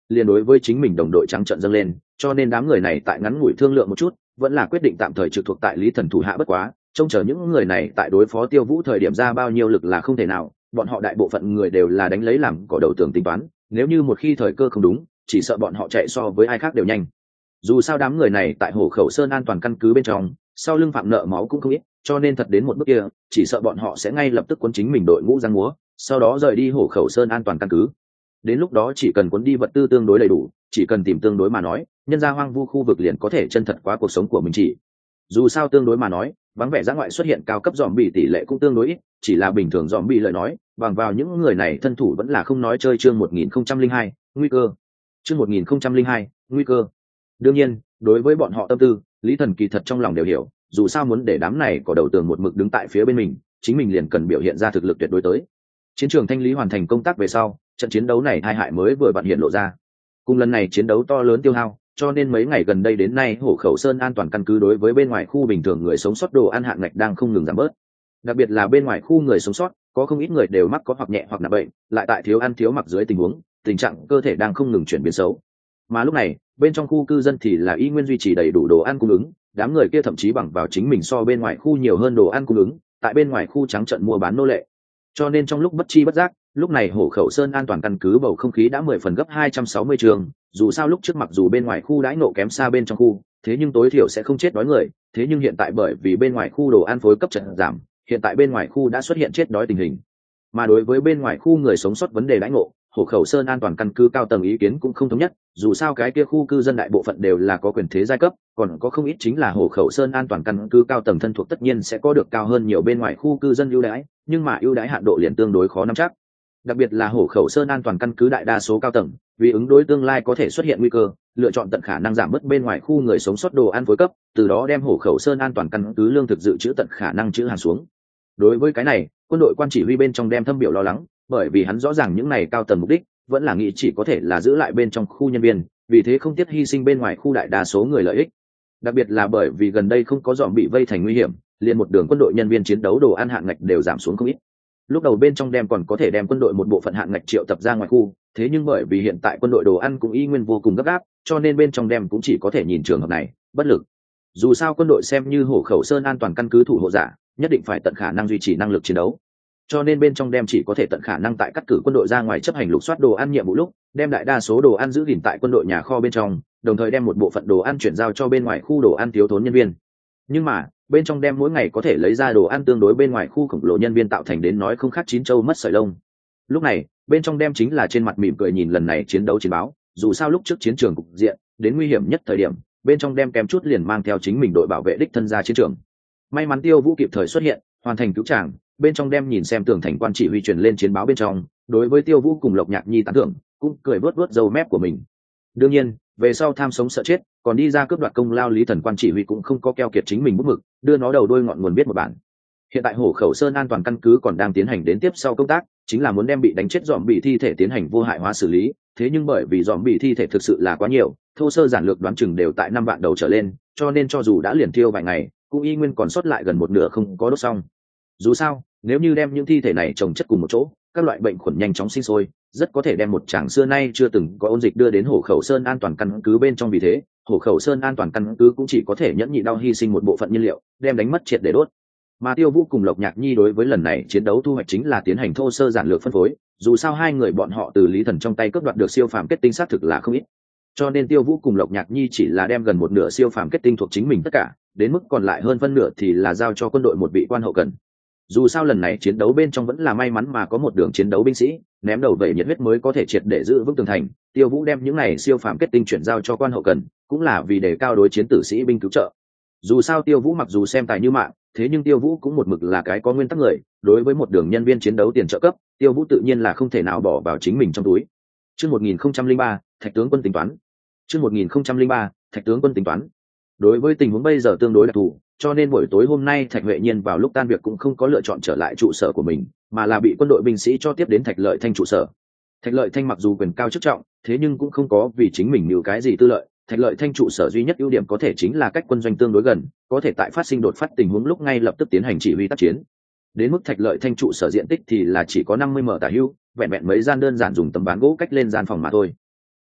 liền đối với chính mình đồng đội trắng trợn dâng lên, cho nên đám người này tại ngắn ngủi thương lượng một chút, vẫn là quyết định tạm thời trực thuộc tại Lý Thần thủ hạ bất quá, trông chờ những người này tại đối phó Tiêu Vũ thời điểm ra bao nhiêu lực là không thể nào, bọn họ đại bộ phận người đều là đánh lấy làm cỏ đầu tường tính toán, nếu như một khi thời cơ không đúng, chỉ sợ bọn họ chạy so với ai khác đều nhanh. Dù sao đám người này tại Hổ Khẩu Sơn an toàn căn cứ bên trong, sau lưng phạm nợ máu cũng không ít, cho nên thật đến một bước kia, chỉ sợ bọn họ sẽ ngay lập tức cuốn chính mình đội ngũ giang múa, sau đó rời đi Hổ Khẩu Sơn an toàn căn cứ. Đến lúc đó chỉ cần cuốn đi vật tư tương đối đầy đủ, chỉ cần tìm tương đối mà nói, nhân ra hoang vu khu vực liền có thể chân thật quá cuộc sống của mình chỉ. Dù sao tương đối mà nói, vắng vẻ giã ngoại xuất hiện cao cấp dòm bị tỷ lệ cũng tương đối ít, chỉ là bình thường dòm bị lời nói, bằng vào những người này thân thủ vẫn là không nói chơi. Chương một nghìn không trăm linh hai nguy cơ. Chương một nghìn không trăm linh hai nguy cơ. Đương nhiên, đối với bọn họ tâm tư, Lý Thần kỳ thật trong lòng đều hiểu, dù sao muốn để đám này có đầu tường một mực đứng tại phía bên mình, chính mình liền cần biểu hiện ra thực lực tuyệt đối tới. Chiến trường thanh lý hoàn thành công tác về sau, trận chiến đấu này tai hại mới vừa vặn hiện lộ ra. Cùng lần này chiến đấu to lớn tiêu hao, cho nên mấy ngày gần đây đến nay Hổ Khẩu Sơn an toàn căn cứ đối với bên ngoài khu bình thường người sống sót đồ ăn hạn ngạch đang không ngừng giảm bớt. Đặc biệt là bên ngoài khu người sống sót, có không ít người đều mắc có hoặc nhẹ hoặc nặng bệnh, lại tại thiếu ăn thiếu mặc dưới tình huống, tình trạng cơ thể đang không ngừng chuyển biến xấu. Mà lúc này, bên trong khu cư dân thì là y nguyên duy trì đầy đủ đồ ăn cung ứng, đám người kia thậm chí bằng vào chính mình so bên ngoài khu nhiều hơn đồ ăn cung ứng, tại bên ngoài khu trắng trợn mua bán nô lệ. Cho nên trong lúc bất chi bất giác, lúc này Hổ Khẩu Sơn an toàn căn cứ bầu không khí đã mười phần gấp hai trăm sáu mươi trường, dù sao lúc trước mặc dù bên ngoài khu đãi nộ kém xa bên trong khu, thế nhưng tối thiểu sẽ không chết đói người, thế nhưng hiện tại bởi vì bên ngoài khu đồ ăn phối cấp trận giảm, hiện tại bên ngoài khu đã xuất hiện chết đói tình hình. Mà đối với bên ngoài khu người sống sót vấn đề đãi ngộ, Hổ Khẩu Sơn an toàn căn cứ cao tầng ý kiến cũng không thống nhất, dù sao cái kia khu cư dân đại bộ phận đều là có quyền thế giai cấp, còn có không ít chính là Hổ Khẩu Sơn an toàn căn cứ cao tầng thân thuộc tất nhiên sẽ có được cao hơn nhiều bên ngoài khu cư dân ưu đãi, nhưng mà ưu đãi hạn độ liền tương đối khó nắm chắc. Đặc biệt là Hổ Khẩu Sơn an toàn căn cứ đại đa số cao tầng, vì ứng đối tương lai có thể xuất hiện nguy cơ, lựa chọn tận khả năng giảm bớt bên ngoài khu người sống sót đồ ăn phối cấp, từ đó đem Hổ Khẩu Sơn an toàn căn cứ lương thực dự trữ tận khả năng trữ hàng xuống. Đối với cái này, quân đội quan chỉ huy bên trong đem thâm biểu lo lắng, bởi vì hắn rõ ràng những này cao tầng mục đích vẫn là nghĩ chỉ có thể là giữ lại bên trong khu nhân viên, vì thế không tiếc hy sinh bên ngoài khu đại đa số người lợi ích. Đặc biệt là bởi vì gần đây không có dòm bị vây thành nguy hiểm, liền một đường quân đội nhân viên chiến đấu đồ ăn hạn ngạch đều giảm xuống không ít. Lúc đầu bên trong đem còn có thể đem quân đội một bộ phận hạn ngạch triệu tập ra ngoài khu, thế nhưng bởi vì hiện tại quân đội đồ ăn cũng y nguyên vô cùng gấp gáp, cho nên bên trong đem cũng chỉ có thể nhìn trường hợp này, bất lực. Dù sao quân đội xem như Hổ Khẩu Sơn an toàn căn cứ thủ hộ giả, nhất định phải tận khả năng duy trì năng lực chiến đấu, cho nên bên trong đem chỉ có thể tận khả năng tại cắt cử quân đội ra ngoài chấp hành lục soát đồ ăn nhiệm vụ lúc, đem đại đa số đồ ăn giữ gìn tại quân đội nhà kho bên trong, đồng thời đem một bộ phận đồ ăn chuyển giao cho bên ngoài khu đồ ăn thiếu thốn nhân viên. Nhưng mà bên trong đem mỗi ngày có thể lấy ra đồ ăn tương đối bên ngoài khu khổng lồ nhân viên tạo thành đến nói không khác chín châu mất sợi lông. Lúc này bên trong đem chính là trên mặt mỉm cười nhìn lần này chiến đấu chiến báo, dù sao lúc trước chiến trường cục diện đến nguy hiểm nhất thời điểm, bên trong đem kém chút liền mang theo chính mình đội bảo vệ đích thân ra chiến trường. May mắn Tiêu Vũ kịp thời xuất hiện, hoàn thành cứu tràng. Bên trong đem nhìn xem tường thành quan chỉ huy truyền lên chiến báo bên trong, đối với Tiêu Vũ cùng Lộc Nhạc Nhi tán thưởng, cũng cười vớt vớt râu mép của mình. Đương nhiên, về sau tham sống sợ chết, còn đi ra cướp đoạt công lao Lý Thần quan chỉ huy cũng không có keo kiệt chính mình bút mực, đưa nó đầu đuôi ngọn nguồn biết một bản. Hiện tại Hổ Khẩu Sơn an toàn căn cứ còn đang tiến hành đến tiếp sau công tác, chính là muốn đem bị đánh chết dòm bị thi thể tiến hành vô hại hóa xử lý, thế nhưng bởi vì dòm bị thi thể thực sự là quá nhiều, thô sơ giản lược đoán chừng đều tại năm vạn đầu trở lên, cho nên cho dù đã liền tiêu vài ngày, cũng y nguyên còn sót lại gần một nửa không có đốt xong. Dù sao, nếu như đem những thi thể này chồng chất cùng một chỗ, các loại bệnh khuẩn nhanh chóng sinh sôi, rất có thể đem một chàng xưa nay chưa từng có ôn dịch đưa đến Hổ Khẩu Sơn an toàn căn cứ bên trong, vì thế Hổ Khẩu Sơn an toàn căn cứ cũng chỉ có thể nhẫn nhị đau hy sinh một bộ phận nhiên liệu, đem đánh mất triệt để đốt. Mà Tiêu Vũ cùng Lộc Nhạc Nhi đối với lần này chiến đấu thu hoạch chính là tiến hành thô sơ giản lược phân phối, dù sao hai người bọn họ từ Lý Thần trong tay cướp đoạt được siêu phàm kết tinh xác thực là không ít, cho nên Tiêu Vũ cùng Lộc Nhạc Nhi chỉ là đem gần một nửa siêu phàm kết tinh thuộc chính mình tất cả, đến mức còn lại hơn phân nửa thì là giao cho quân đội một vị quan hậu cần. Dù sao lần này chiến đấu bên trong vẫn là may mắn mà có một đường chiến đấu binh sĩ ném đầu vẩy nhiệt huyết mới có thể triệt để giữ vững tường thành. Tiêu Vũ đem những này siêu phàm kết tinh chuyển giao cho quan hậu cần, cũng là vì đề cao đối chiến tử sĩ binh cứu trợ. Dù sao Tiêu Vũ mặc dù xem tài như mạng, thế nhưng Tiêu Vũ cũng một mực là cái có nguyên tắc người, đối với một đường nhân viên chiến đấu tiền trợ cấp, Tiêu Vũ tự nhiên là không thể nào bỏ vào chính mình trong túi. Chương một nghìn không trăm lẻ ba, Thạch tướng quân tính toán. Chương một nghìn không trăm lẻ ba, Thạch tướng quân tính toán. Đối với tình huống bây giờ tương đối đặc thù, cho nên buổi tối hôm nay Thạch Huệ Nhiên vào lúc tan việc cũng không có lựa chọn trở lại trụ sở của mình, mà là bị quân đội binh sĩ cho tiếp đến Thạch Lợi Thanh trụ sở. Thạch Lợi Thanh mặc dù quyền cao chức trọng, thế nhưng cũng không có vì chính mình nhiều cái gì tư lợi. Thạch Lợi Thanh trụ sở duy nhất ưu điểm có thể chính là cách quân doanh tương đối gần, có thể tại phát sinh đột phát tình huống lúc ngay lập tức tiến hành chỉ huy tác chiến. Đến mức Thạch Lợi Thanh trụ sở diện tích thì là chỉ có năm mươi mét tả hữu, vẹn vẹn mấy gian đơn giản dùng tấm ván gỗ cách lên gian phòng mà thôi.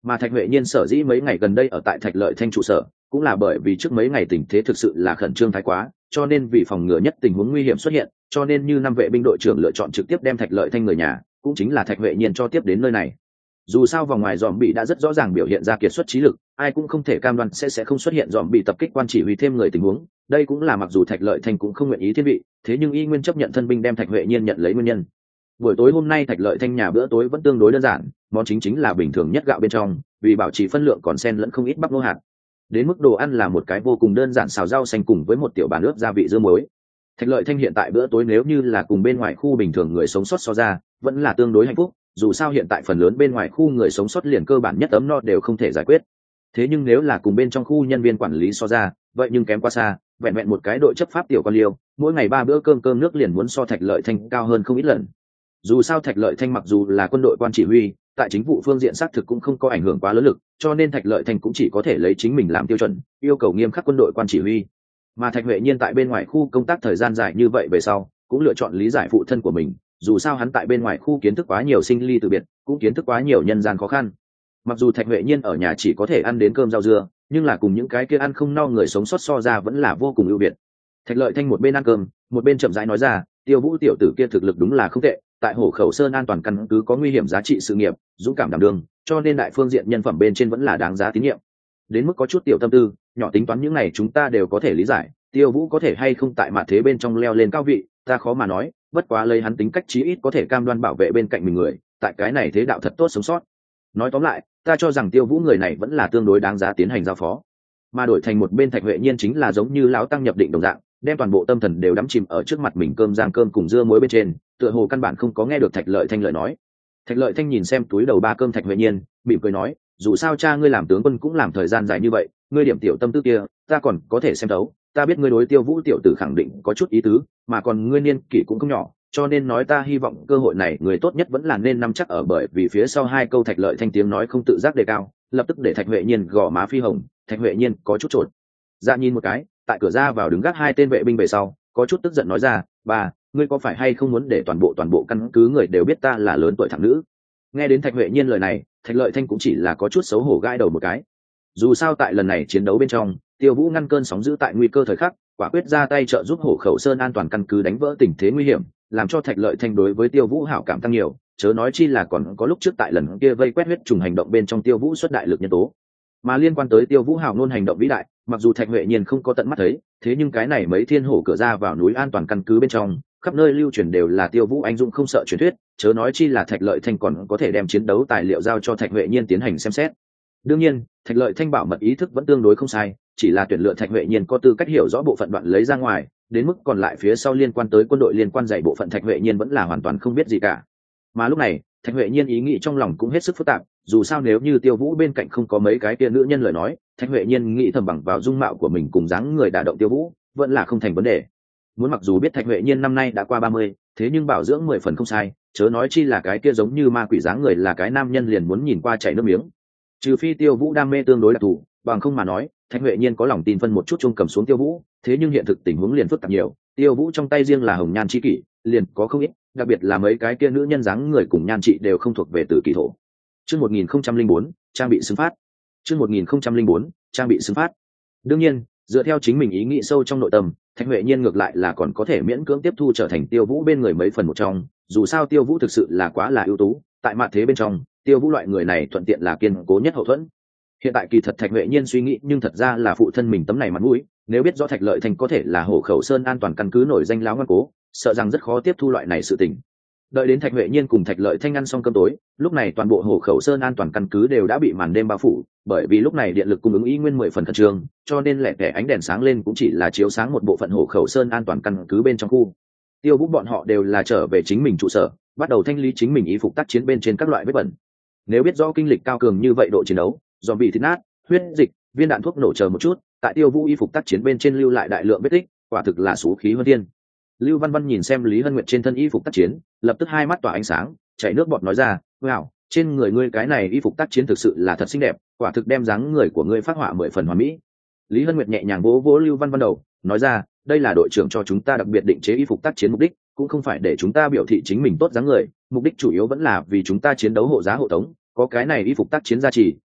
Mà Thạch Huệ Nhiên sở dĩ mấy ngày gần đây ở tại Thạch Lợi Thanh trụ sở cũng là bởi vì trước mấy ngày tình thế thực sự là khẩn trương thái quá, cho nên vì phòng ngừa nhất tình huống nguy hiểm xuất hiện, cho nên như năm vệ binh đội trưởng lựa chọn trực tiếp đem Thạch Lợi Thanh người nhà, cũng chính là Thạch Huệ Nhiên cho tiếp đến nơi này. Dù sao vòng ngoài dòm bị đã rất rõ ràng biểu hiện ra kiệt xuất trí lực, ai cũng không thể cam đoan sẽ sẽ không xuất hiện dòm bị tập kích quan chỉ huy thêm người tình huống. Đây cũng là mặc dù Thạch Lợi Thanh cũng không nguyện ý thiên vị, thế nhưng y nguyên chấp nhận thân binh đem Thạch Huệ Nhiên nhận lấy nguyên nhân. Buổi tối hôm nay Thạch Lợi Thanh nhà bữa tối vẫn tương đối đơn giản, món chính chính là bình thường nhất gạo bên trong, vì bảo trì phân lượng còn xen lẫn không ít bắp nô hạt. Đến mức đồ ăn là một cái vô cùng đơn giản xào rau xanh cùng với một tiểu bàn ướp gia vị dưa muối. Thạch Lợi Thanh hiện tại bữa tối nếu như là cùng bên ngoài khu bình thường người sống sót so ra, vẫn là tương đối hạnh phúc, dù sao hiện tại phần lớn bên ngoài khu người sống sót liền cơ bản nhất ấm no đều không thể giải quyết. Thế nhưng nếu là cùng bên trong khu nhân viên quản lý so ra, vậy nhưng kém quá xa, vẹn vẹn một cái đội chấp pháp tiểu quan liêu, mỗi ngày ba bữa cơm cơm nước liền muốn so Thạch Lợi Thanh cao hơn không ít lần. Dù sao Thạch Lợi Thanh mặc dù là quân đội quan chỉ huy, tại chính vụ phương diện xác thực cũng không có ảnh hưởng quá lớn lực, cho nên Thạch Lợi Thanh cũng chỉ có thể lấy chính mình làm tiêu chuẩn, yêu cầu nghiêm khắc quân đội quan chỉ huy. Mà Thạch Huệ Nhiên tại bên ngoài khu công tác thời gian dài như vậy về sau, cũng lựa chọn lý giải phụ thân của mình, dù sao hắn tại bên ngoài khu kiến thức quá nhiều sinh ly từ biệt, cũng kiến thức quá nhiều nhân gian khó khăn. Mặc dù Thạch Huệ Nhiên ở nhà chỉ có thể ăn đến cơm rau dưa, nhưng là cùng những cái kia ăn không no người sống sót so ra vẫn là vô cùng ưu việt. Thạch Lợi Thanh một bên ăn cơm, một bên chậm rãi nói ra, Tiêu Vũ tiểu tử kia thực lực đúng là không tệ, tại Hổ Khẩu Sơn an toàn căn cứ có nguy hiểm giá trị sự nghiệp, dũng cảm đảm đương, cho nên đại phương diện nhân phẩm bên trên vẫn là đáng giá tín nhiệm. Đến mức có chút tiểu tâm tư, nhỏ tính toán những này chúng ta đều có thể lý giải, Tiêu Vũ có thể hay không tại mặt thế bên trong leo lên cao vị, ta khó mà nói, bất quá lấy hắn tính cách chí ít có thể cam đoan bảo vệ bên cạnh mình người, tại cái này thế đạo thật tốt sống sót. Nói tóm lại, ta cho rằng Tiêu Vũ người này vẫn là tương đối đáng giá tiến hành giao phó. Mà đổi thành một bên Thạch Huệ Nhiên chính là giống như lão tăng nhập định đồng dạng, đem toàn bộ tâm thần đều đắm chìm ở trước mặt mình cơm rang cơm cùng dưa muối bên trên, tựa hồ căn bản không có nghe được Thạch Lợi Thanh lời nói. Thạch Lợi Thanh nhìn xem túi đầu ba cơm Thạch Huệ Nhiên, mỉm cười nói, dù sao cha ngươi làm tướng quân cũng làm thời gian dài như vậy, ngươi điểm tiểu tâm tư kia, ta còn có thể xem thấu, ta biết ngươi đối Tiêu Vũ tiểu tử khẳng định có chút ý tứ, mà còn ngươi niên kỷ cũng không nhỏ, cho nên nói ta hy vọng cơ hội này người tốt nhất vẫn là nên nắm chắc ở, bởi vì phía sau hai câu Thạch Lợi Thanh tiếng nói không tự giác đề cao, lập tức để Thạch Huệ Nhiên gò má phi hồng. Thạch Huệ Nhiên có chút chột dạ nhìn một cái, tại cửa ra vào đứng gác hai tên vệ binh về sau, có chút tức giận nói ra, bà, ngươi có phải hay không muốn để toàn bộ toàn bộ căn cứ người đều biết ta là lớn tuổi thằng nữ? Nghe đến Thạch Huệ Nhiên lời này, Thạch Lợi Thanh cũng chỉ là có chút xấu hổ gãi đầu một cái. Dù sao tại lần này chiến đấu bên trong, Tiêu Vũ ngăn cơn sóng dữ tại nguy cơ thời khắc, quả quyết ra tay trợ giúp Hổ Khẩu Sơn an toàn căn cứ đánh vỡ tình thế nguy hiểm, làm cho Thạch Lợi Thanh đối với Tiêu Vũ hảo cảm tăng nhiều, chớ nói chi là còn có lúc trước tại lần kia vây quét huyết trùng hành động bên trong Tiêu Vũ xuất đại lực nhân tố. Mà liên quan tới Tiêu Vũ hào ngôn hành động vĩ đại, mặc dù Thạch Huệ Nhiên không có tận mắt thấy, thế nhưng cái này mấy thiên hổ cửa ra vào núi an toàn căn cứ bên trong, khắp nơi lưu truyền đều là Tiêu Vũ anh dũng không sợ truyền thuyết, chớ nói chi là Thạch Lợi Thanh còn có thể đem chiến đấu tài liệu giao cho Thạch Huệ Nhiên tiến hành xem xét. Đương nhiên, Thạch Lợi Thanh bảo mật ý thức vẫn tương đối không sai, chỉ là tuyển lựa Thạch Huệ Nhiên có tư cách hiểu rõ bộ phận đoạn lấy ra ngoài, đến mức còn lại phía sau liên quan tới quân đội liên quan dạy bộ phận Thạch Huệ Nhiên vẫn là hoàn toàn không biết gì cả. Mà lúc này, Thạch Huệ Nhiên ý nghĩ trong lòng cũng hết sức phức tạp, dù sao nếu như Tiêu Vũ bên cạnh không có mấy cái kia nữ nhân lời nói, Thạch Huệ Nhiên nghĩ thầm bằng vào dung mạo của mình cùng dáng người đả động Tiêu Vũ, vẫn là không thành vấn đề. Muốn mặc dù biết Thạch Huệ Nhiên năm nay đã qua ba mươi, thế nhưng bảo dưỡng mười phần không sai, chớ nói chi là cái kia giống như ma quỷ dáng người là cái nam nhân liền muốn nhìn qua chảy nước miếng. Trừ phi Tiêu Vũ đam mê tương đối đặc thù, bằng không mà nói, Thạch Huệ Nhiên có lòng tin phân một chút chung cầm xuống Tiêu Vũ, thế nhưng hiện thực tình huống liền phức tạp nhiều, Tiêu Vũ trong tay riêng là hồng nhan chi kỷ, liền có không ít, đặc biệt là mấy cái kia nữ nhân dáng người cùng nhan trị đều không thuộc về từ kỳ thổ. Chương một nghìn không trăm lẻ bốn, trang bị xứng phát. Chương một nghìn không trăm lẻ bốn, trang bị xứng phát. Đương nhiên, dựa theo chính mình ý nghĩ sâu trong nội tâm, Thạch Huệ Nhiên ngược lại là còn có thể miễn cưỡng tiếp thu trở thành Tiêu Vũ bên người mấy phần một trong, dù sao Tiêu Vũ thực sự là quá là ưu tú, tại mặt thế bên trong, Tiêu Vũ loại người này thuận tiện là kiên cố nhất hậu thuẫn. Hiện tại kỳ thật Thạch Huệ Nhiên suy nghĩ, nhưng thật ra là phụ thân mình tấm này mặt mũi, nếu biết rõ Thạch Lợi Thanh có thể là Hổ Khẩu Sơn an toàn căn cứ nổi danh láo ngoan cố, sợ rằng rất khó tiếp thu loại này sự tình. Đợi đến Thạch Huệ Nhiên cùng Thạch Lợi Thanh ăn xong cơm tối, lúc này toàn bộ Hổ Khẩu Sơn an toàn căn cứ đều đã bị màn đêm bao phủ, bởi vì lúc này điện lực cung ứng y nguyên mười phần khẩn trương, cho nên lẻ tẻ ánh đèn sáng lên cũng chỉ là chiếu sáng một bộ phận Hổ Khẩu Sơn an toàn căn cứ bên trong khu. Tiêu Vũ bọn họ đều là trở về chính mình trụ sở, bắt đầu thanh lý chính mình y phục tác chiến bên trên các loại vết bẩn. Nếu biết rõ kinh lịch cao cường như vậy độ chiến đấu, do bị thịt nát, huyết dịch, viên đạn thuốc nổ chờ một chút, tại Tiêu Vũ y phục tác chiến bên trên lưu lại đại lượng vết tích, quả thực là số khí hơn thiên. Lưu Văn Văn nhìn xem Lý Hân Nguyệt trên thân y phục tác chiến, lập tức hai mắt tỏa ánh sáng, chảy nước bọt nói ra, "Wow, trên người ngươi cái này y phục tác chiến thực sự là thật xinh đẹp, quả thực đem dáng người của ngươi phát họa mười phần hoàn mỹ." Lý Hân Nguyệt nhẹ nhàng vỗ vỗ Lưu Văn Văn đầu, nói ra, "Đây là đội trưởng cho chúng ta đặc biệt định chế y phục tác chiến mục đích, cũng không phải để chúng ta biểu thị chính mình tốt dáng người, mục đích chủ yếu vẫn là vì chúng ta chiến đấu hộ giá hộ tống, có cái này y phục tác chiến gia trì,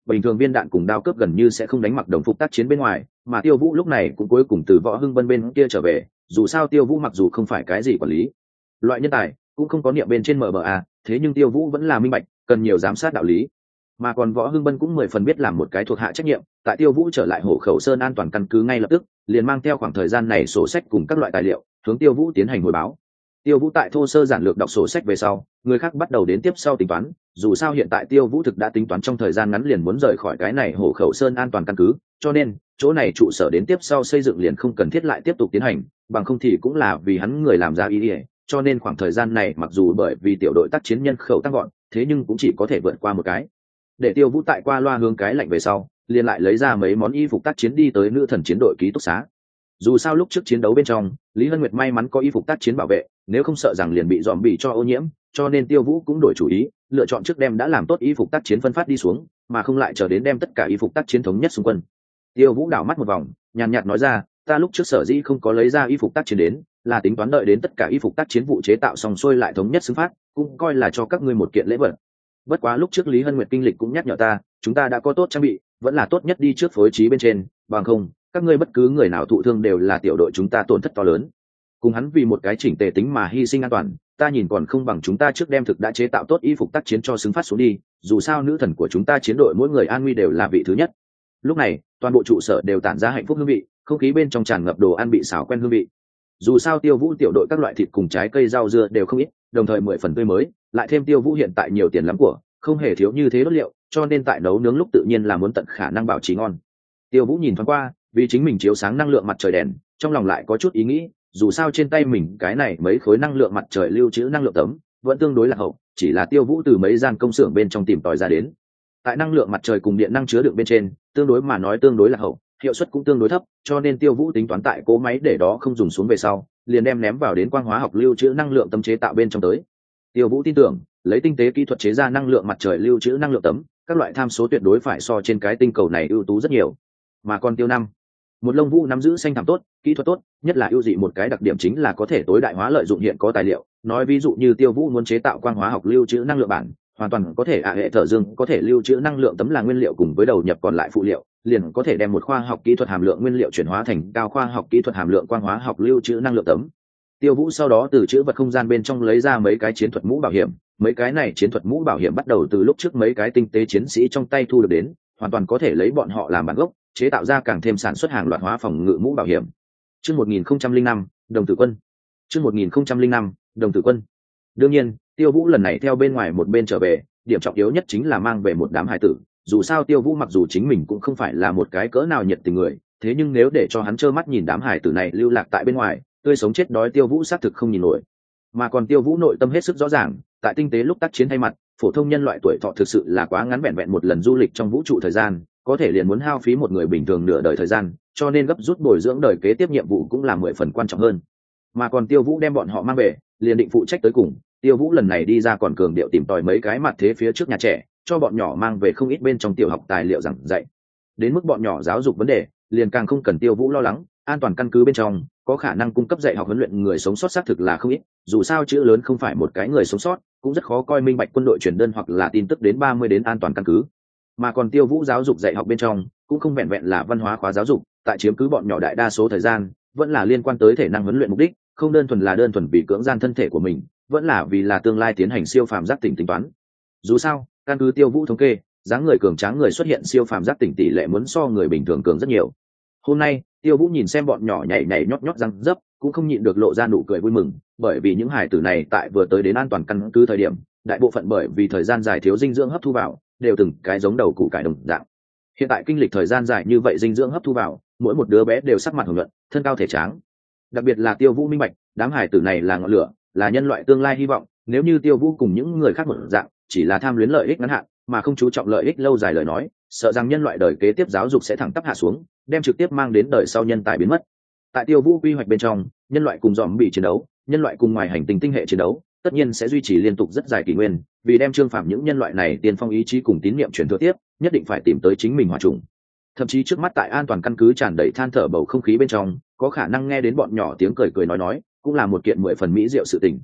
bình thường viên đạn cùng đao cướp gần như sẽ không đánh mặc đồng phục tác chiến bên ngoài, mà Tiêu Vũ lúc này cũng cuối cùng từ Võ Hưng Vân bên kia trở về, dù sao Tiêu Vũ mặc dù không phải cái gì quản lý loại nhân tài, cũng không có niệm bên trên em bê a, thế nhưng Tiêu Vũ vẫn là minh bạch, cần nhiều giám sát đạo lý. Mà còn Võ Hưng Vân cũng mười phần biết làm một cái thuộc hạ trách nhiệm, tại Tiêu Vũ trở lại Hổ Khẩu Sơn an toàn căn cứ ngay lập tức, liền mang theo khoảng thời gian này sổ sách cùng các loại tài liệu, hướng Tiêu Vũ tiến hành hồi báo. Tiêu Vũ tại thô sơ giản lược đọc sổ sách về sau, người khác bắt đầu đến tiếp sau tính toán, dù sao hiện tại Tiêu Vũ thực đã tính toán trong thời gian ngắn liền muốn rời khỏi cái này Hổ Khẩu Sơn an toàn căn cứ, cho nên chỗ này trụ sở đến tiếp sau xây dựng liền không cần thiết lại tiếp tục tiến hành, bằng không thì cũng là vì hắn người làm ra ý nghĩa, cho nên khoảng thời gian này mặc dù bởi vì tiểu đội tác chiến nhân khẩu tăng gọn, thế nhưng cũng chỉ có thể vượt qua một cái. Để Tiêu Vũ tại qua loa hướng cái lạnh về sau, liền lại lấy ra mấy món y phục tác chiến đi tới nữ thần chiến đội ký túc xá. Dù sao lúc trước chiến đấu bên trong, Lý Hân Nguyệt may mắn có y phục tác chiến bảo vệ, nếu không sợ rằng liền bị dòm bị cho ô nhiễm, cho nên Tiêu Vũ cũng đổi chủ ý, lựa chọn trước đem đã làm tốt y phục tác chiến phân phát đi xuống, mà không lại chờ đến đem tất cả y phục tác chiến thống nhất xung quân. Tiêu Vũ đảo mắt một vòng, nhàn nhạt nói ra, ta lúc trước sở dĩ không có lấy ra y phục tác chiến đến, là tính toán đợi đến tất cả y phục tác chiến vụ chế tạo xong xuôi lại thống nhất xứng phát, cũng coi là cho các ngươi một kiện lễ vật. Bất quá lúc trước Lý Hân Nguyệt kinh lịch cũng nhắc nhở ta, chúng ta đã có tốt trang bị, vẫn là tốt nhất đi trước phối trí bên trên, bằng không, các ngươi bất cứ người nào thụ thương đều là tiểu đội chúng ta tổn thất to lớn. Cùng hắn vì một cái chỉnh tề tính mà hy sinh an toàn, ta nhìn còn không bằng chúng ta trước đem thực đã chế tạo tốt y phục tác chiến cho xứng phát xuống đi, dù sao nữ thần của chúng ta chiến đội mỗi người an nguy đều là vị thứ nhất. Lúc này, toàn bộ trụ sở đều tản ra hạnh phúc hương vị, không khí bên trong tràn ngập đồ ăn bị xào quen hương vị. Dù sao Tiêu Vũ tiểu đội các loại thịt cùng trái cây rau dưa đều không ít, đồng thời mười phần tươi mới, lại thêm Tiêu Vũ hiện tại nhiều tiền lắm của, không hề thiếu như thế đốt liệu, cho nên tại nấu nướng lúc tự nhiên là muốn tận khả năng bảo trì ngon. Tiêu Vũ nhìn thoáng qua, vì chính mình chiếu sáng năng lượng mặt trời đèn, trong lòng lại có chút ý nghĩ, dù sao trên tay mình cái này mấy khối năng lượng mặt trời lưu trữ năng lượng tấm vẫn tương đối là hậu, chỉ là Tiêu Vũ từ mấy gian công xưởng bên trong tìm tòi ra đến. Tại năng lượng mặt trời cùng điện năng chứa đựng bên trên, tương đối mà nói tương đối là hậu, hiệu suất cũng tương đối thấp, cho nên Tiêu Vũ tính toán tại cố máy để đó không dùng xuống về sau, liền đem ném vào đến quang hóa học lưu trữ năng lượng tấm chế tạo bên trong tới. Tiêu Vũ tin tưởng, lấy tinh tế kỹ thuật chế ra năng lượng mặt trời lưu trữ năng lượng tấm, các loại tham số tuyệt đối phải so trên cái tinh cầu này ưu tú rất nhiều. Mà còn Tiêu năm, một lông vũ nắm giữ xanh thảm tốt, kỹ thuật tốt, nhất là ưu dị một cái đặc điểm chính là có thể tối đại hóa lợi dụng hiện có tài liệu. Nói ví dụ như Tiêu Vũ muốn chế tạo quang hóa học lưu trữ năng lượng bản, hoàn toàn có thể ạ hệ thở dương có thể lưu trữ năng lượng tấm là nguyên liệu cùng với đầu nhập còn lại phụ liệu, liền có thể đem một khoa học kỹ thuật hàm lượng nguyên liệu chuyển hóa thành cao khoa học kỹ thuật hàm lượng quang hóa học lưu trữ năng lượng tấm. Tiêu Vũ sau đó từ chữ vật không gian bên trong lấy ra mấy cái chiến thuật mũ bảo hiểm, mấy cái này chiến thuật mũ bảo hiểm bắt đầu từ lúc trước mấy cái tinh tế chiến sĩ trong tay thu được đến, hoàn toàn có thể lấy bọn họ làm bản gốc, chế tạo ra càng thêm sản xuất hàng loạt hóa phòng ngự mũ bảo hiểm. Chương một nghìn không trăm lẻ năm, Đồng Tử Quân. Chương một nghìn không trăm lẻ năm, Đồng Tử Quân. Đương nhiên, Tiêu Vũ lần này theo bên ngoài một bên trở về, điểm trọng yếu nhất chính là mang về một đám hải tử. Dù sao Tiêu Vũ mặc dù chính mình cũng không phải là một cái cỡ nào nhiệt tình người, thế nhưng nếu để cho hắn trơ mắt nhìn đám hải tử này lưu lạc tại bên ngoài, tươi sống chết đói Tiêu Vũ xác thực không nhìn nổi. Mà còn Tiêu Vũ nội tâm hết sức rõ ràng, tại tinh tế lúc tác chiến thay mặt, phổ thông nhân loại tuổi thọ thực sự là quá ngắn, vẹn vẹn một lần du lịch trong vũ trụ thời gian, có thể liền muốn hao phí một người bình thường nửa đời thời gian, cho nên gấp rút bồi dưỡng đời kế tiếp nhiệm vụ cũng là mười phần quan trọng hơn. Mà còn Tiêu Vũ đem bọn họ mang về, liền định phụ trách tới cùng. Tiêu Vũ lần này đi ra còn cường điệu tìm tòi mấy cái mặt thế phía trước nhà trẻ, cho bọn nhỏ mang về không ít bên trong tiểu học tài liệu giảng dạy. Đến mức bọn nhỏ giáo dục vấn đề, liền càng không cần Tiêu Vũ lo lắng, an toàn căn cứ bên trong có khả năng cung cấp dạy học huấn luyện người sống sót xác thực là không ít, dù sao chữ lớn không phải một cái người sống sót, cũng rất khó coi minh bạch quân đội chuyển đơn hoặc là tin tức đến ba mươi đến an toàn căn cứ. Mà còn Tiêu Vũ giáo dục dạy học bên trong cũng không vẹn vẹn là văn hóa khóa giáo dục, tại chiếm cứ bọn nhỏ đại đa số thời gian vẫn là liên quan tới thể năng huấn luyện mục đích, không đơn thuần là đơn thuần vì cưỡng gian thân thể của mình, vẫn là vì là tương lai tiến hành siêu phàm giác tỉnh tính toán. Dù sao, căn cứ Tiêu Vũ thống kê, dáng người cường tráng người xuất hiện siêu phàm giác tỉnh tỷ lệ muốn so người bình thường cường rất nhiều. Hôm nay, Tiêu Vũ nhìn xem bọn nhỏ nhảy nhảy nhót nhót răng dấp, cũng không nhịn được lộ ra nụ cười vui mừng, bởi vì những hải tử này tại vừa tới đến an toàn căn cứ thời điểm, đại bộ phận bởi vì thời gian dài thiếu dinh dưỡng hấp thu vào, đều từng cái giống đầu củ cải đồng dạng. Hiện tại kinh lịch thời gian dài như vậy dinh dưỡng hấp thu vào, mỗi một đứa bé đều sắc mặt hồng nhuận, thân cao thể tráng. Đặc biệt là Tiêu Vũ minh bạch, đám hải tử này là ngọn lửa, là nhân loại tương lai hy vọng, nếu như Tiêu Vũ cùng những người khác một dạng, chỉ là tham luyến lợi ích ngắn hạn, mà không chú trọng lợi ích lâu dài lời nói, sợ rằng nhân loại đời kế tiếp giáo dục sẽ thẳng tắp hạ xuống, đem trực tiếp mang đến đời sau nhân tài biến mất. Tại Tiêu Vũ quy hoạch bên trong, nhân loại cùng dòm bị chiến đấu, nhân loại cùng ngoài hành tinh tinh hệ chiến đấu, tất nhiên sẽ duy trì liên tục rất dài kỷ nguyên, vì đem trương phạm những nhân loại này tiên phong ý chí cùng tín niệm truyền thừa tiếp, nhất định phải tìm tới chính mình hòa trùng. Thậm chí trước mắt tại an toàn căn cứ tràn đầy than thở bầu không khí bên trong, có khả năng nghe đến bọn nhỏ tiếng cười cười nói nói, cũng là một kiện mười phần mỹ diệu sự tình.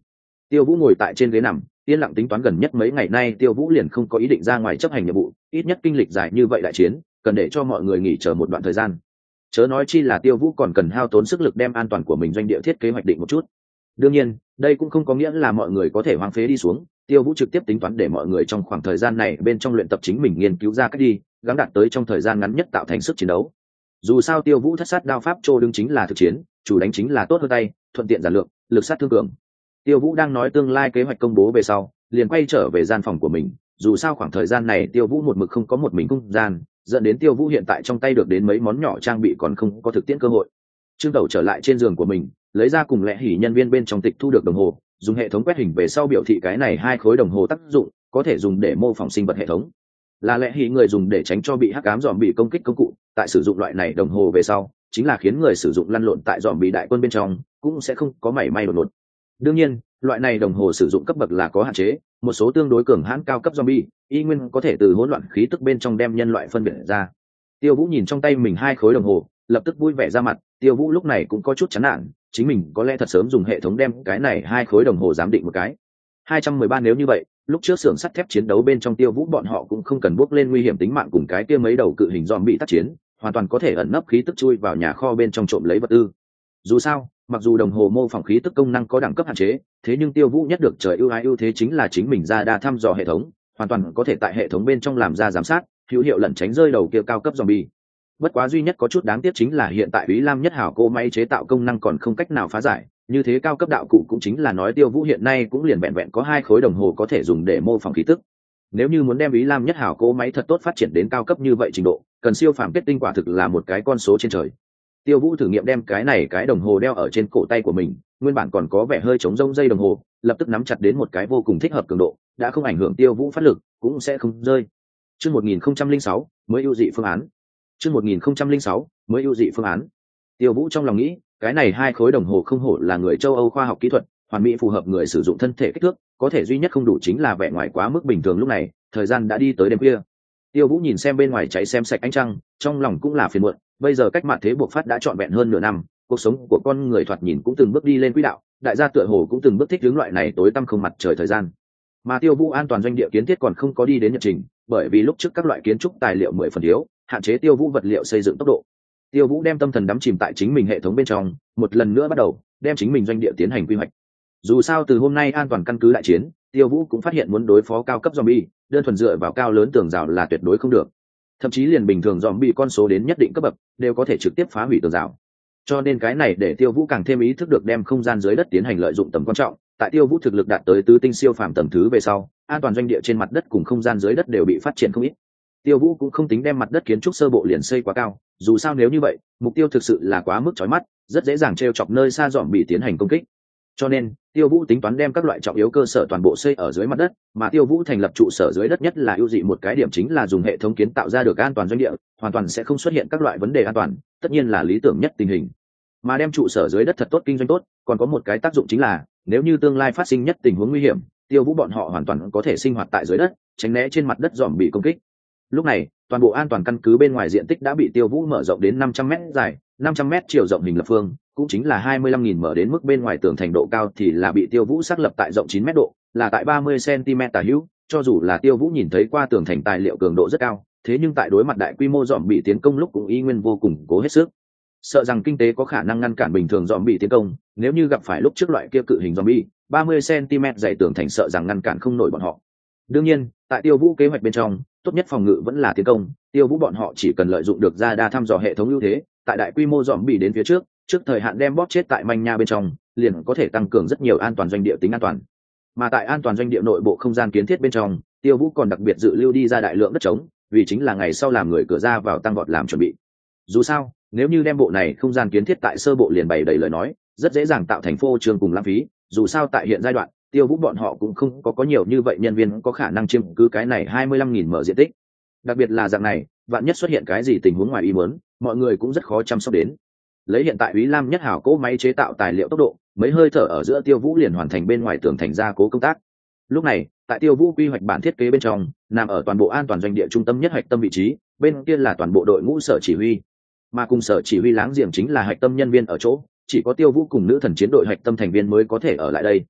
Tiêu Vũ ngồi tại trên ghế nằm, yên lặng tính toán gần nhất mấy ngày nay Tiêu Vũ liền không có ý định ra ngoài chấp hành nhiệm vụ, ít nhất kinh lịch dài như vậy đại chiến, cần để cho mọi người nghỉ chờ một đoạn thời gian. Chớ nói chi là Tiêu Vũ còn cần hao tốn sức lực đem an toàn của mình doanh địa thiết kế hoạch định một chút. Đương nhiên, đây cũng không có nghĩa là mọi người có thể hoang phế đi xuống, Tiêu Vũ trực tiếp tính toán để mọi người trong khoảng thời gian này bên trong luyện tập chính mình nghiên cứu ra cách đi, gắng đạt tới trong thời gian ngắn nhất tạo thành sức chiến đấu. Dù sao Tiêu Vũ thất sát đao pháp trô đứng chính là thực chiến, chủ đánh chính là tốt hơn tay, thuận tiện giản lược, lực sát thương cường. Tiêu Vũ đang nói tương lai kế hoạch công bố về sau, liền quay trở về gian phòng của mình. Dù sao khoảng thời gian này Tiêu Vũ một mực không có một mình cung gian, dẫn đến Tiêu Vũ hiện tại trong tay được đến mấy món nhỏ trang bị còn không có thực tiễn cơ hội. Trương Tẩu trở lại trên giường của mình, lấy ra cùng Lệ Hỉ nhân viên bên trong tịch thu được đồng hồ, dùng hệ thống quét hình về sau biểu thị cái này hai khối đồng hồ tác dụng, có thể dùng để mô phỏng sinh vật hệ thống. Là Lệ Hỉ người dùng để tránh cho bị hắc ám dòm bị công kích công cụ, tại sử dụng loại này đồng hồ về sau, chính là khiến người sử dụng lăn lộn tại dòm bị đại quân bên trong, cũng sẽ không có mảy may đột ngột. Đương nhiên, loại này đồng hồ sử dụng cấp bậc là có hạn chế, một số tương đối cường hãn cao cấp zombie, y nguyên có thể từ hỗn loạn khí tức bên trong đem nhân loại phân biệt ra. Tiêu Vũ nhìn trong tay mình hai khối đồng hồ, lập tức vui vẻ ra mặt. Tiêu Vũ lúc này cũng có chút chán nản, chính mình có lẽ thật sớm dùng hệ thống đem cái này hai khối đồng hồ giám định một cái. hai trăm mười ba nếu như vậy, lúc trước xưởng sắt thép chiến đấu bên trong Tiêu Vũ bọn họ cũng không cần bước lên nguy hiểm tính mạng cùng cái kia mấy đầu cự hình zombie tác chiến, hoàn toàn có thể ẩn nấp khí tức chui vào nhà kho bên trong trộm lấy vật tư. Dù sao, mặc dù đồng hồ mô phỏng khí tức công năng có đẳng cấp hạn chế, thế nhưng Tiêu Vũ nhất được trời ưu ái ưu thế chính là chính mình ra đa thăm dò hệ thống, hoàn toàn có thể tại hệ thống bên trong làm ra giám sát, hữu hiệu lẩn tránh rơi đầu kia cao cấp zombie. Bất quá duy nhất có chút đáng tiếc chính là hiện tại Úy Lam nhất hảo cỗ máy chế tạo công năng còn không cách nào phá giải, như thế cao cấp đạo cụ cũng chính là nói Tiêu Vũ hiện nay cũng liền vẹn vẹn có hai khối đồng hồ có thể dùng để mô phỏng khí tức. Nếu như muốn đem Úy Lam nhất hảo cỗ máy thật tốt phát triển đến cao cấp như vậy trình độ, cần siêu phàm kết tinh quả thực là một cái con số trên trời. Tiêu Vũ thử nghiệm đem cái này cái đồng hồ đeo ở trên cổ tay của mình, nguyên bản còn có vẻ hơi chống rông dây đồng hồ, lập tức nắm chặt đến một cái vô cùng thích hợp cường độ, đã không ảnh hưởng Tiêu Vũ phát lực, cũng sẽ không rơi. Chương một nghìn không trăm lẻ sáu mới ưu dị phương án. Chương một nghìn không trăm lẻ sáu mới ưu dị phương án. Tiêu Vũ trong lòng nghĩ, cái này hai khối đồng hồ không hổ là người châu Âu khoa học kỹ thuật, hoàn mỹ phù hợp người sử dụng thân thể kích thước, có thể duy nhất không đủ chính là vẻ ngoài quá mức bình thường lúc này, thời gian đã đi tới đêm khuya. Tiêu Vũ nhìn xem bên ngoài cháy xem sạch ánh trăng, trong lòng cũng là phiền muộn, bây giờ cách mạng thế buộc phát đã trọn vẹn hơn nửa năm, cuộc sống của con người thoạt nhìn cũng từng bước đi lên quỹ đạo, đại gia tựa hồ cũng từng bước thích hướng loại này tối tăm không mặt trời thời gian. Mà Tiêu Vũ an toàn doanh địa kiến thiết còn không có đi đến nhật trình, bởi vì lúc trước các loại kiến trúc tài liệu mười phần thiếu, hạn chế Tiêu Vũ vật liệu xây dựng tốc độ. Tiêu Vũ đem tâm thần đắm chìm tại chính mình hệ thống bên trong, một lần nữa bắt đầu đem chính mình doanh địa tiến hành quy hoạch. Dù sao từ hôm nay an toàn căn cứ đại chiến, Tiêu Vũ cũng phát hiện muốn đối phó cao cấp zombie, đơn thuần dựa vào cao lớn tường rào là tuyệt đối không được. Thậm chí liền bình thường zombie con số đến nhất định cấp bậc, đều có thể trực tiếp phá hủy tường rào. Cho nên cái này để Tiêu Vũ càng thêm ý thức được đem không gian dưới đất tiến hành lợi dụng tầm quan trọng. Tại Tiêu Vũ thực lực đạt tới tứ tinh siêu phàm tầng thứ về sau, an toàn doanh địa trên mặt đất cùng không gian dưới đất đều bị phát triển không ít. Tiêu Vũ cũng không tính đem mặt đất kiến trúc sơ bộ liền xây quá cao, dù sao nếu như vậy, mục tiêu thực sự là quá mức chói mắt, rất dễ dàng trêu chọc nơi xa dòm bị tiến hành công kích. Cho nên, Tiêu Vũ tính toán đem các loại trọng yếu cơ sở toàn bộ xây ở dưới mặt đất, mà Tiêu Vũ thành lập trụ sở dưới đất nhất là ưu dị một cái điểm chính là dùng hệ thống kiến tạo ra được an toàn doanh địa, hoàn toàn sẽ không xuất hiện các loại vấn đề an toàn, tất nhiên là lý tưởng nhất tình hình. Mà đem trụ sở dưới đất thật tốt kinh doanh tốt, còn có một cái tác dụng chính là, nếu như tương lai phát sinh nhất tình huống nguy hiểm, Tiêu Vũ bọn họ hoàn toàn có thể sinh hoạt tại dưới đất, tránh né trên mặt đất dòm bị công kích. Lúc này, toàn bộ an toàn căn cứ bên ngoài diện tích đã bị Tiêu Vũ mở rộng đến năm trăm mét dài, năm trăm mét chiều rộng hình lập phương, cũng chính là hai mươi lăm nghìn mở đến mức bên ngoài tường thành độ cao thì là bị Tiêu Vũ xác lập tại rộng chín mét độ, là tại ba mươi xăng-ti-mét tả hữu, cho dù là Tiêu Vũ nhìn thấy qua tường thành tài liệu cường độ rất cao, thế nhưng tại đối mặt đại quy mô dòm bị tiến công lúc cũng y nguyên vô cùng cố hết sức. Sợ rằng kinh tế có khả năng ngăn cản bình thường dòm bị tiến công, nếu như gặp phải lúc trước loại kia cự hình zombie, ba mươi xăng-ti-mét dày tường thành sợ rằng ngăn cản không nổi bọn họ. Đương nhiên, tại Tiêu Vũ kế hoạch bên trong, tốt nhất phòng ngự vẫn là tiến công, Tiêu Vũ bọn họ chỉ cần lợi dụng được ra đa thăm dò hệ thống ưu thế, tại đại quy mô dòm bị đến phía trước, trước thời hạn đem bóp chết tại manh nha bên trong, liền có thể tăng cường rất nhiều an toàn doanh địa tính an toàn. Mà tại an toàn doanh địa nội bộ không gian kiến thiết bên trong, Tiêu Vũ còn đặc biệt dự lưu đi ra đại lượng đất trống, vì chính là ngày sau làm người cửa ra vào tăng vọt làm chuẩn bị. Dù sao, nếu như đem bộ này không gian kiến thiết tại sơ bộ liền bày đầy lời nói, rất dễ dàng tạo thành phô trương cùng lãng phí, dù sao tại hiện giai đoạn, Tiêu Vũ bọn họ cũng không có có nhiều như vậy nhân viên có khả năng chiếm cứ cái này hai mươi lăm nghìn mở diện tích. Đặc biệt là dạng này, vạn nhất xuất hiện cái gì tình huống ngoài ý muốn, mọi người cũng rất khó chăm sóc đến. Lấy hiện tại Úy Lam nhất hảo cỗ máy chế tạo tài liệu tốc độ, mấy hơi thở ở giữa Tiêu Vũ liền hoàn thành bên ngoài tường thành gia cố công tác. Lúc này, tại Tiêu Vũ quy hoạch bản thiết kế bên trong, nằm ở toàn bộ an toàn doanh địa trung tâm nhất hạch tâm vị trí, bên kia là toàn bộ đội ngũ sở chỉ huy, mà cùng sở chỉ huy láng giềng chính là hạch tâm nhân viên ở chỗ, chỉ có Tiêu Vũ cùng nữ thần chiến đội hạch tâm thành viên mới có thể ở lại đây.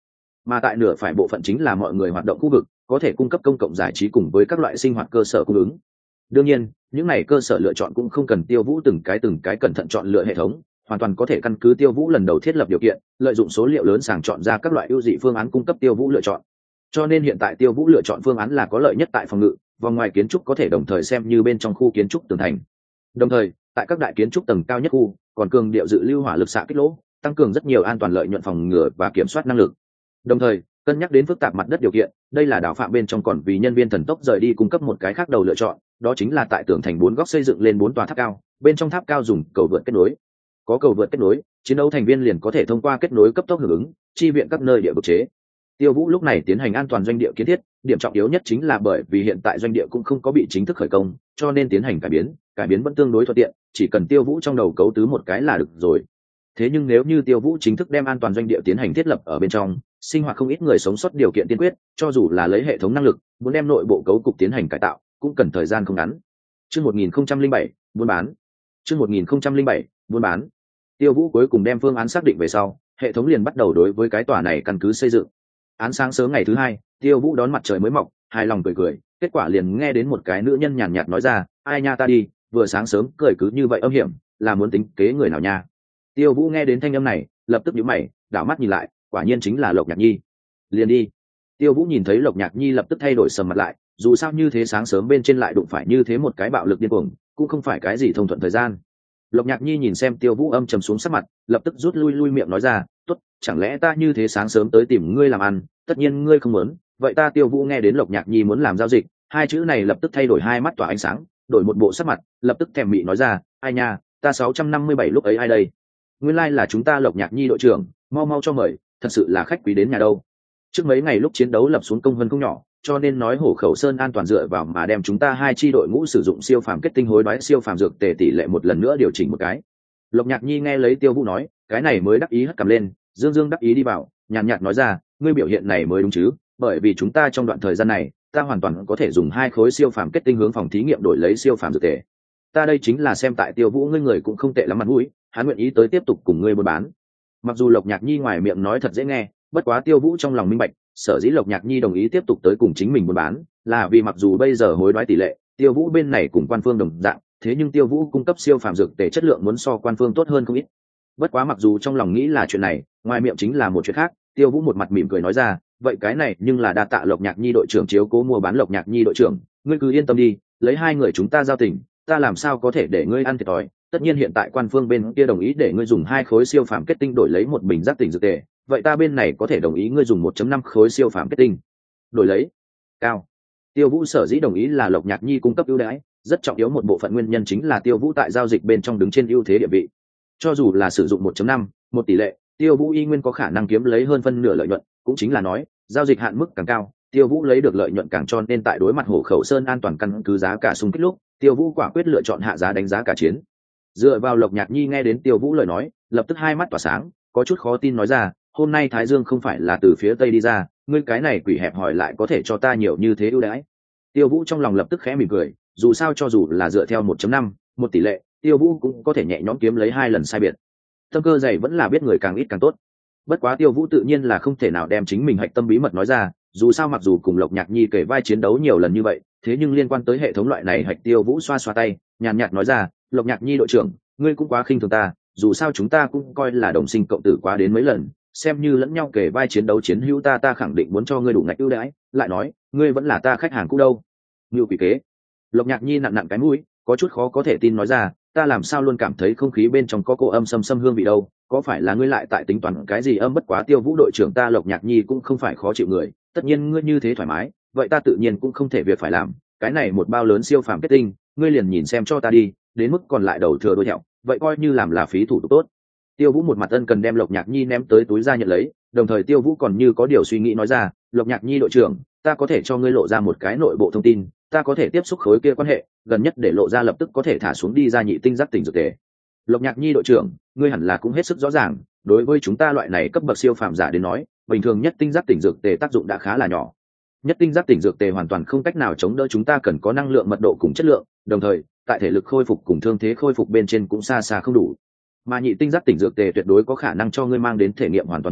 mà tại nửa phải bộ phận chính là mọi người hoạt động khu vực, có thể cung cấp công cộng giải trí cùng với các loại sinh hoạt cơ sở cung ứng. Đương nhiên, những này cơ sở lựa chọn cũng không cần Tiêu Vũ từng cái từng cái cẩn thận chọn lựa hệ thống, hoàn toàn có thể căn cứ Tiêu Vũ lần đầu thiết lập điều kiện, lợi dụng số liệu lớn sàng chọn ra các loại ưu dị phương án cung cấp Tiêu Vũ lựa chọn. Cho nên hiện tại Tiêu Vũ lựa chọn phương án là có lợi nhất tại phòng ngự, vòng ngoài kiến trúc có thể đồng thời xem như bên trong khu kiến trúc tường thành. Đồng thời, tại các đại kiến trúc tầng cao nhất khu, còn cường điệu dự lưu hỏa lực xạ kích lỗ, tăng cường rất nhiều an toàn lợi nhuận phòng ngừa và kiểm soát năng lực. Đồng thời, cân nhắc đến phức tạp mặt đất điều kiện, đây là đảo phạm bên trong còn vì nhân viên thần tốc rời đi cung cấp một cái khác đầu lựa chọn, đó chính là tại tường thành bốn góc xây dựng lên bốn tòa tháp cao, bên trong tháp cao dùng cầu vượt kết nối. Có cầu vượt kết nối, chiến đấu thành viên liền có thể thông qua kết nối cấp tốc hưởng ứng, chi viện các nơi địa vực chế. Tiêu Vũ lúc này tiến hành an toàn doanh địa kiến thiết, điểm trọng yếu nhất chính là bởi vì hiện tại doanh địa cũng không có bị chính thức khởi công, cho nên tiến hành cải biến, cải biến vẫn tương đối thuận tiện, chỉ cần Tiêu Vũ trong đầu cấu tứ một cái là được rồi. Thế nhưng nếu như Tiêu Vũ chính thức đem an toàn doanh địa tiến hành thiết lập ở bên trong, sinh hoạt không ít người sống sót điều kiện tiên quyết, cho dù là lấy hệ thống năng lực, muốn đem nội bộ cấu cục tiến hành cải tạo, cũng cần thời gian không ngắn. Chương một nghìn không trăm lẻ bảy, buôn bán. Chương một nghìn không trăm lẻ bảy, buôn bán. Tiêu Vũ cuối cùng đem phương án xác định về sau, hệ thống liền bắt đầu đối với cái tòa này căn cứ xây dựng. Án sáng sớm ngày thứ hai, Tiêu Vũ đón mặt trời mới mọc, hài lòng cười cười, kết quả liền nghe đến một cái nữ nhân nhàn nhạt nói ra, ai nha ta đi, vừa sáng sớm cười cứ như vậy âm hiểm, là muốn tính kế người nào nha. Tiêu Vũ nghe đến thanh âm này, lập tức nhíu mày, đảo mắt nhìn lại, quả nhiên chính là Lộc Nhạc Nhi. Liền đi. Tiêu Vũ nhìn thấy Lộc Nhạc Nhi lập tức thay đổi sầm mặt lại, dù sao như thế sáng sớm bên trên lại đụng phải như thế một cái bạo lực điên cuồng, cũng không phải cái gì thông thuận thời gian. Lộc Nhạc Nhi nhìn xem Tiêu Vũ âm trầm xuống sắc mặt, lập tức rút lui lui miệng nói ra, tốt, chẳng lẽ ta như thế sáng sớm tới tìm ngươi làm ăn, tất nhiên ngươi không muốn, vậy ta Tiêu Vũ nghe đến Lộc Nhạc Nhi muốn làm giao dịch, hai chữ này lập tức thay đổi hai mắt tỏa ánh sáng, đổi một bộ sắc mặt, lập tức thèm mị nói ra, ai nha, ta sáu trăm năm mươi bảy lúc ấy ai đây? Nguyên lai like là chúng ta Lộc Nhạc Nhi đội trưởng, mau mau cho mời, thật sự là khách quý đến nhà đâu. Trước mấy ngày lúc chiến đấu lập xuống công vân không nhỏ, cho nên nói Hổ Khẩu Sơn an toàn dựa vào mà đem chúng ta hai chi đội ngũ sử dụng siêu phàm kết tinh hối đoái siêu phàm dược tề tỷ lệ một lần nữa điều chỉnh một cái. Lộc Nhạc Nhi nghe lấy Tiêu Vũ nói, cái này mới đắc ý hất cầm lên, dương dương đắc ý đi vào, nhàn nhạt nói ra, ngươi biểu hiện này mới đúng chứ, bởi vì chúng ta trong đoạn thời gian này, ta hoàn toàn có thể dùng hai khối siêu phàm kết tinh hướng phòng thí nghiệm đổi lấy siêu phàm dược tề. Ta đây chính là xem tại Tiêu Vũ ngươi người cũng không tệ lắm mặt mũi, hắn nguyện ý tới tiếp tục cùng ngươi buôn bán. Mặc dù Lộc Nhạc Nhi ngoài miệng nói thật dễ nghe, bất quá Tiêu Vũ trong lòng minh bạch, sở dĩ Lộc Nhạc Nhi đồng ý tiếp tục tới cùng chính mình buôn bán, là vì mặc dù bây giờ hối đoái tỷ lệ, Tiêu Vũ bên này cùng quan phương đồng dạng, thế nhưng Tiêu Vũ cung cấp siêu phàm dược tề chất lượng muốn so quan phương tốt hơn không ít. Bất quá mặc dù trong lòng nghĩ là chuyện này, ngoài miệng chính là một chuyện khác, Tiêu Vũ một mặt mỉm cười nói ra, vậy cái này nhưng là đa tạ Lộc Nhạc Nhi đội trưởng chiếu cố mua bán Lộc Nhạc Nhi đội trưởng, ngươi cứ yên tâm đi, lấy hai người chúng ta giao tình, ta làm sao có thể để ngươi ăn thiệt thòi. Tất nhiên hiện tại quan phương bên kia đồng ý để ngươi dùng hai khối siêu phàm kết tinh đổi lấy một bình giác tỉnh dược tề, vậy ta bên này có thể đồng ý ngươi dùng một phẩy năm khối siêu phàm kết tinh đổi lấy cao. Tiêu Vũ sở dĩ đồng ý là Lộc Nhạc Nhi cung cấp ưu đãi, rất trọng yếu một bộ phận nguyên nhân chính là Tiêu Vũ tại giao dịch bên trong đứng trên ưu thế địa vị. Cho dù là sử dụng một phẩy năm, một tỷ lệ, Tiêu Vũ y nguyên có khả năng kiếm lấy hơn phân nửa lợi nhuận, cũng chính là nói, giao dịch hạn mức càng cao, Tiêu Vũ lấy được lợi nhuận càng, cho nên tại đối mặt Hổ Khẩu Sơn an toàn căn cứ giá cả xung kích lúc, Tiêu Vũ quả quyết lựa chọn hạ giá đánh giá cả chiến. Dựa vào Lộc Nhạc Nhi nghe đến Tiêu Vũ lời nói, lập tức hai mắt tỏa sáng, có chút khó tin nói ra, hôm nay Thái Dương không phải là từ phía tây đi ra, ngươi cái này quỷ hẹp hỏi lại có thể cho ta nhiều như thế ưu đãi. Tiêu Vũ trong lòng lập tức khẽ mỉm cười, dù sao cho dù là dựa theo một phẩy năm, một tỷ lệ, Tiêu Vũ cũng có thể nhẹ nhõm kiếm lấy hai lần sai biệt. Tâm cơ dày vẫn là biết người càng ít càng tốt. Bất quá Tiêu Vũ tự nhiên là không thể nào đem chính mình hạch tâm bí mật nói ra, dù sao mặc dù cùng Lộc Nhạc Nhi kể vai chiến đấu nhiều lần như vậy, thế nhưng liên quan tới hệ thống loại này hạch Tiêu Vũ xoa xoa tay, nhàn nhạt nói ra, Lộc Nhạc Nhi đội trưởng, ngươi cũng quá khinh thường ta, dù sao chúng ta cũng coi là đồng sinh cộng tử quá đến mấy lần, xem như lẫn nhau kể vai chiến đấu chiến hữu, ta ta khẳng định muốn cho ngươi đủ ngạch ưu đãi, lại nói, ngươi vẫn là ta khách hàng cũ đâu. Ngưu quỷ kế. Lộc Nhạc Nhi nặn nặn cái mũi, có chút khó có thể tin nói ra, ta làm sao luôn cảm thấy không khí bên trong có cô âm xâm xâm hương vị đâu, có phải là ngươi lại tại tính toán cái gì âm? Bất quá Tiêu Vũ đội trưởng ta Lộc Nhạc Nhi cũng không phải khó chịu người, tất nhiên ngươi như thế thoải mái, vậy ta tự nhiên cũng không thể việc phải làm, cái này một bao lớn siêu phàm kết tinh, ngươi liền nhìn xem cho ta đi, đến mức còn lại đầu thừa đôi thẹo, vậy coi như làm là phí thủ tục tốt. Tiêu Vũ một mặt ân cần đem Lộc Nhạc Nhi ném tới túi ra nhận lấy, đồng thời Tiêu Vũ còn như có điều suy nghĩ nói ra, Lộc Nhạc Nhi đội trưởng, ta có thể cho ngươi lộ ra một cái nội bộ thông tin, ta có thể tiếp xúc khối kia quan hệ, gần nhất để lộ ra lập tức có thể thả xuống đi ra nhị tinh giác tỉnh dược tề. Lộc Nhạc Nhi đội trưởng, ngươi hẳn là cũng hết sức rõ ràng, đối với chúng ta loại này cấp bậc siêu phàm giả đến nói, bình thường nhất tinh giác tỉnh dược tề tác dụng đã khá là nhỏ. Nhất tinh giác tỉnh dược tề hoàn toàn không cách nào chống đỡ chúng ta cần có năng lượng mật độ cùng chất lượng, đồng thời, tại thể lực khôi phục cùng thương thế khôi phục bên trên cũng xa xa không đủ. Mà nhị tinh giác tỉnh dược tề tuyệt đối có khả năng cho ngươi mang đến thể nghiệm hoàn toàn mới,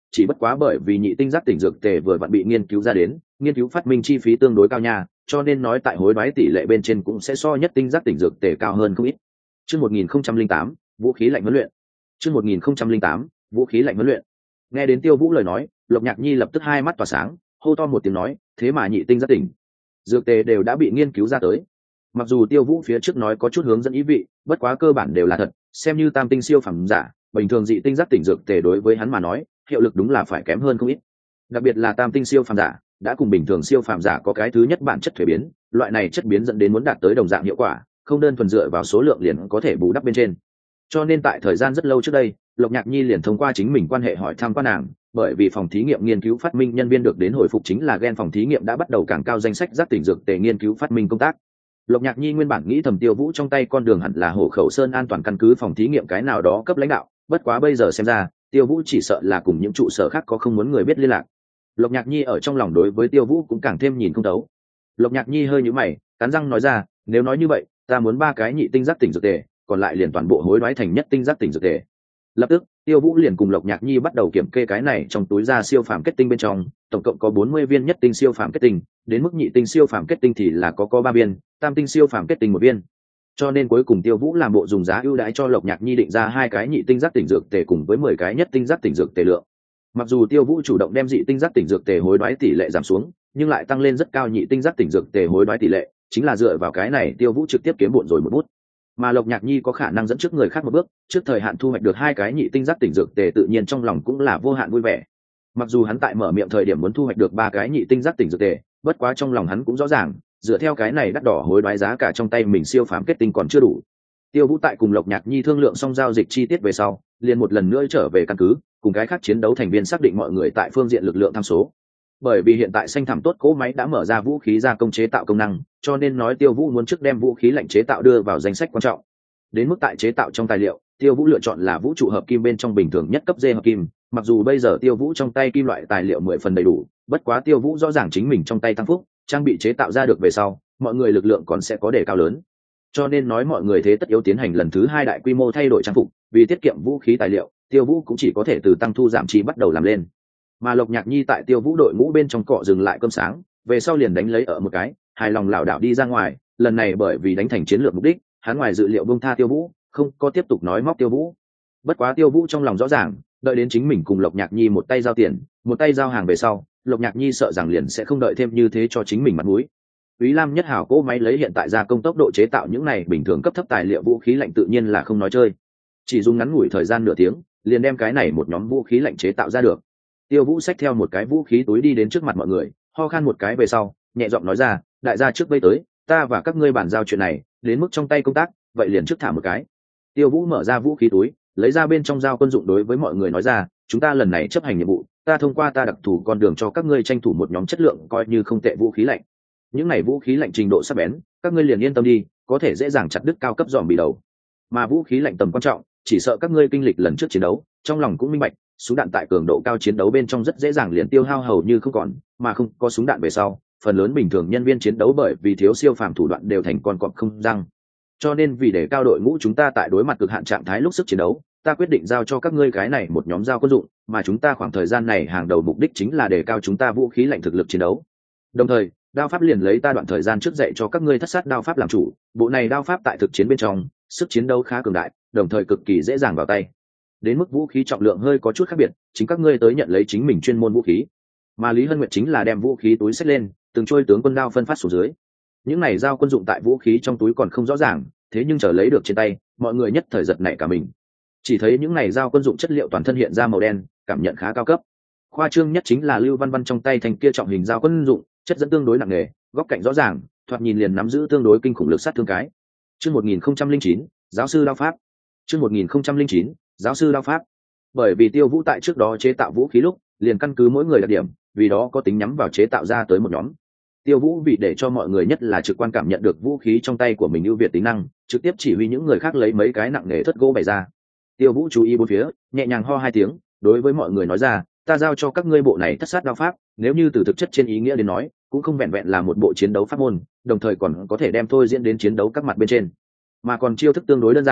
chỉ bất quá bởi vì nhị tinh giác tỉnh dược tề vừa vặn bị nghiên cứu ra đến, nghiên cứu phát minh chi phí tương đối cao nha, cho nên nói tại hối đoái tỷ lệ bên trên cũng sẽ so nhất tinh giác tỉnh dược tề cao hơn không ít. Chương một nghìn không trăm linh tám, vũ khí lạnh huấn luyện. Chương một nghìn không trăm linh tám, vũ khí lạnh huấn luyện. Nghe đến Tiêu Vũ lời nói, Lộc Nhạc Nhi lập tức hai mắt tỏa sáng, hô to một tiếng nói, thế mà nhị tinh giác tỉnh dược tề đều đã bị nghiên cứu ra tới. Mặc dù Tiêu Vũ phía trước nói có chút hướng dẫn ý vị, bất quá cơ bản đều là thật, xem như tam tinh siêu phẩm giả, bình thường dị tinh giác tỉnh dược tề đối với hắn mà nói, hiệu lực đúng là phải kém hơn không ít. Đặc biệt là tam tinh siêu phàm giả, đã cùng bình thường siêu phàm giả có cái thứ nhất bản chất thuế biến, loại này chất biến dẫn đến muốn đạt tới đồng dạng hiệu quả, không đơn thuần dựa vào số lượng liền có thể bù đắp bên trên. Cho nên tại thời gian rất lâu trước đây, Lộc Nhạc Nhi liền thông qua chính mình quan hệ hỏi thăm quan nàng, bởi vì phòng thí nghiệm nghiên cứu phát minh nhân viên được đến hồi phục chính là gen phòng thí nghiệm đã bắt đầu càng cao danh sách giác tỉnh dược tề nghiên cứu phát minh công tác. Lộc Nhạc Nhi nguyên bản nghĩ thầm Tiêu Vũ trong tay con đường hẳn là Hồ Khẩu Sơn an toàn căn cứ phòng thí nghiệm cái nào đó cấp lãnh đạo, bất quá bây giờ xem ra, Tiêu Vũ chỉ sợ là cùng những trụ sở khác có không muốn người biết liên lạc. Lộc Nhạc Nhi ở trong lòng đối với Tiêu Vũ cũng càng thêm nhìn không thấu. Lộc Nhạc Nhi hơi nhíu mày, cắn răng nói ra, nếu nói như vậy, ta muốn ba cái nhị tinh giác tỉnh dược tề, còn lại liền toàn bộ hối đoái thành nhất tinh giác tỉnh dược tề. Lập tức, Tiêu Vũ liền cùng Lộc Nhạc Nhi bắt đầu kiểm kê cái này trong túi ra siêu phàm kết tinh bên trong, tổng cộng có bốn mươi viên nhất tinh siêu phàm kết tinh, đến mức nhị tinh siêu phàm kết tinh thì là có có ba viên, tam tinh siêu phàm kết tinh một viên. Cho nên cuối cùng Tiêu Vũ làm bộ dùng giá ưu đãi cho Lộc Nhạc Nhi định ra hai cái nhị tinh giác tỉnh dược tề cùng với mười cái nhất tinh giác tỉnh dược tề lượng. Mặc dù Tiêu Vũ chủ động đem dị tinh giác tỉnh dược tề hối đoái tỷ lệ giảm xuống, nhưng lại tăng lên rất cao nhị tinh giác tỉnh dược tề hối đoái tỷ lệ, chính là dựa vào cái này Tiêu Vũ trực tiếp kiếm bộn rồi một bút. Mà Lộc Nhạc Nhi có khả năng dẫn trước người khác một bước, trước thời hạn thu hoạch được hai cái nhị tinh giác tỉnh dược tề tự nhiên trong lòng cũng là vô hạn vui vẻ. Mặc dù hắn tại mở miệng thời điểm muốn thu hoạch được ba cái nhị tinh giác tỉnh dược tề, bất quá trong lòng hắn cũng rõ ràng, dựa theo cái này đắt đỏ hối đoái giá cả trong tay mình siêu phàm kết tinh còn chưa đủ. Tiêu Vũ tại cùng Lộc Nhạc Nhi thương lượng xong giao dịch chi tiết về sau, liền một lần nữa trở về căn cứ, cùng cái khác chiến đấu thành viên xác định mọi người tại phương diện lực lượng tham số. Bởi vì hiện tại xanh thảm tốt cỗ máy đã mở ra vũ khí gia công chế tạo công năng, cho nên nói Tiêu Vũ muốn trước đem vũ khí lạnh chế tạo đưa vào danh sách quan trọng. Đến mức tại chế tạo trong tài liệu, Tiêu Vũ lựa chọn là vũ trụ hợp kim bên trong bình thường nhất cấp D hợp kim, mặc dù bây giờ Tiêu Vũ trong tay kim loại tài liệu mười phần đầy đủ, bất quá Tiêu Vũ rõ ràng chính mình trong tay tăng phúc, trang bị chế tạo ra được về sau, mọi người lực lượng còn sẽ có đề cao lớn. Cho nên nói mọi người thế tất yếu tiến hành lần thứ hai đại quy mô thay đổi trang phục, vì tiết kiệm vũ khí tài liệu, Tiêu Vũ cũng chỉ có thể từ tăng thu giảm chi bắt đầu làm lên. Mà Lộc Nhạc Nhi tại Tiêu Vũ đội ngũ bên trong cọ dừng lại cơm sáng, về sau liền đánh lấy ở một cái, hài lòng lảo đảo đi ra ngoài, lần này bởi vì đánh thành chiến lược mục đích, hắn ngoài dự liệu buông tha Tiêu Vũ, không có tiếp tục nói móc Tiêu Vũ. Bất quá Tiêu Vũ trong lòng rõ ràng, đợi đến chính mình cùng Lộc Nhạc Nhi một tay giao tiền, một tay giao hàng về sau, Lộc Nhạc Nhi sợ rằng liền sẽ không đợi thêm như thế cho chính mình mặt mũi. Úy Lam Nhất Hảo cỗ máy lấy hiện tại gia công tốc độ chế tạo những này bình thường cấp thấp tài liệu vũ khí lạnh tự nhiên là không nói chơi. Chỉ dùng ngắn ngủi thời gian nửa tiếng, liền đem cái này một nhóm vũ khí lạnh chế tạo ra được. Tiêu Vũ xách theo một cái vũ khí túi đi đến trước mặt mọi người, ho khan một cái về sau, nhẹ giọng nói ra, đại gia trước bây tới, ta và các ngươi bàn giao chuyện này, đến mức trong tay công tác, vậy liền trước thả một cái. Tiêu Vũ mở ra vũ khí túi, lấy ra bên trong dao quân dụng đối với mọi người nói ra, chúng ta lần này chấp hành nhiệm vụ, ta thông qua ta đặc thù con đường cho các ngươi tranh thủ một nhóm chất lượng coi như không tệ vũ khí lạnh. Những này vũ khí lạnh trình độ sắc bén, các ngươi liền yên tâm đi, có thể dễ dàng chặt đứt cao cấp giòm bị đầu. Mà vũ khí lạnh tầm quan trọng, chỉ sợ các ngươi kinh lịch lần trước chiến đấu, trong lòng cũng minh bạch, súng đạn tại cường độ cao chiến đấu bên trong rất dễ dàng liền tiêu hao hầu như không còn, mà không có súng đạn về sau, phần lớn bình thường nhân viên chiến đấu bởi vì thiếu siêu phàm thủ đoạn đều thành con cọp không răng. Cho nên vì để cao đội ngũ chúng ta tại đối mặt cực hạn trạng thái lúc sức chiến đấu, ta quyết định giao cho các ngươi cái này một nhóm dao quân dụng, mà chúng ta khoảng thời gian này hàng đầu mục đích chính là để cao chúng ta vũ khí lạnh thực lực chiến đấu. Đồng thời, đao pháp liền lấy ta đoạn thời gian trước dạy cho các ngươi thất sát đao pháp làm chủ, bộ này đao pháp tại thực chiến bên trong, sức chiến đấu khá cường đại, đồng thời cực kỳ dễ dàng vào tay. Đến mức vũ khí trọng lượng hơi có chút khác biệt, chính các ngươi tới nhận lấy chính mình chuyên môn vũ khí. Mà Lý Hân Nguyệt chính là đem vũ khí túi xách lên, từng trôi tướng quân đao phân phát xuống dưới. Những này dao quân dụng tại vũ khí trong túi còn không rõ ràng, thế nhưng chờ lấy được trên tay, mọi người nhất thời giật nảy cả mình. Chỉ thấy những này dao quân dụng chất liệu toàn thân hiện ra màu đen, cảm nhận khá cao cấp. Khoa trương nhất chính là Lưu Văn Văn trong tay thành kia trọng hình dao quân dụng, chất dẫn tương đối nặng nề, góc cạnh rõ ràng, thoạt nhìn liền nắm giữ tương đối kinh khủng lực sát thương cái. Chương một nghìn không trăm lẻ chín, giáo sư đao pháp. Chương một nghìn không trăm lẻ chín, giáo sư đao pháp. Bởi vì Tiêu Vũ tại trước đó chế tạo vũ khí lúc, liền căn cứ mỗi người đặc điểm, vì đó có tính nhắm vào chế tạo ra tới một nhóm. Tiêu Vũ vì để cho mọi người nhất là trực quan cảm nhận được vũ khí trong tay của mình ưu việt tính năng, trực tiếp chỉ huy những người khác lấy mấy cái nặng nề thất gỗ bày ra. Tiêu Vũ chú ý bốn phía, nhẹ nhàng ho hai tiếng, đối với mọi người nói ra, ta giao cho các ngươi bộ này thất sát đao pháp, nếu như từ thực chất trên ý nghĩa đến nói, cũng không vẹn vẹn là một bộ chiến đấu pháp môn, đồng thời còn có thể đem thôi diễn đến chiến đấu các mặt bên trên. Mà còn chiêu thức tương đối đơn giản,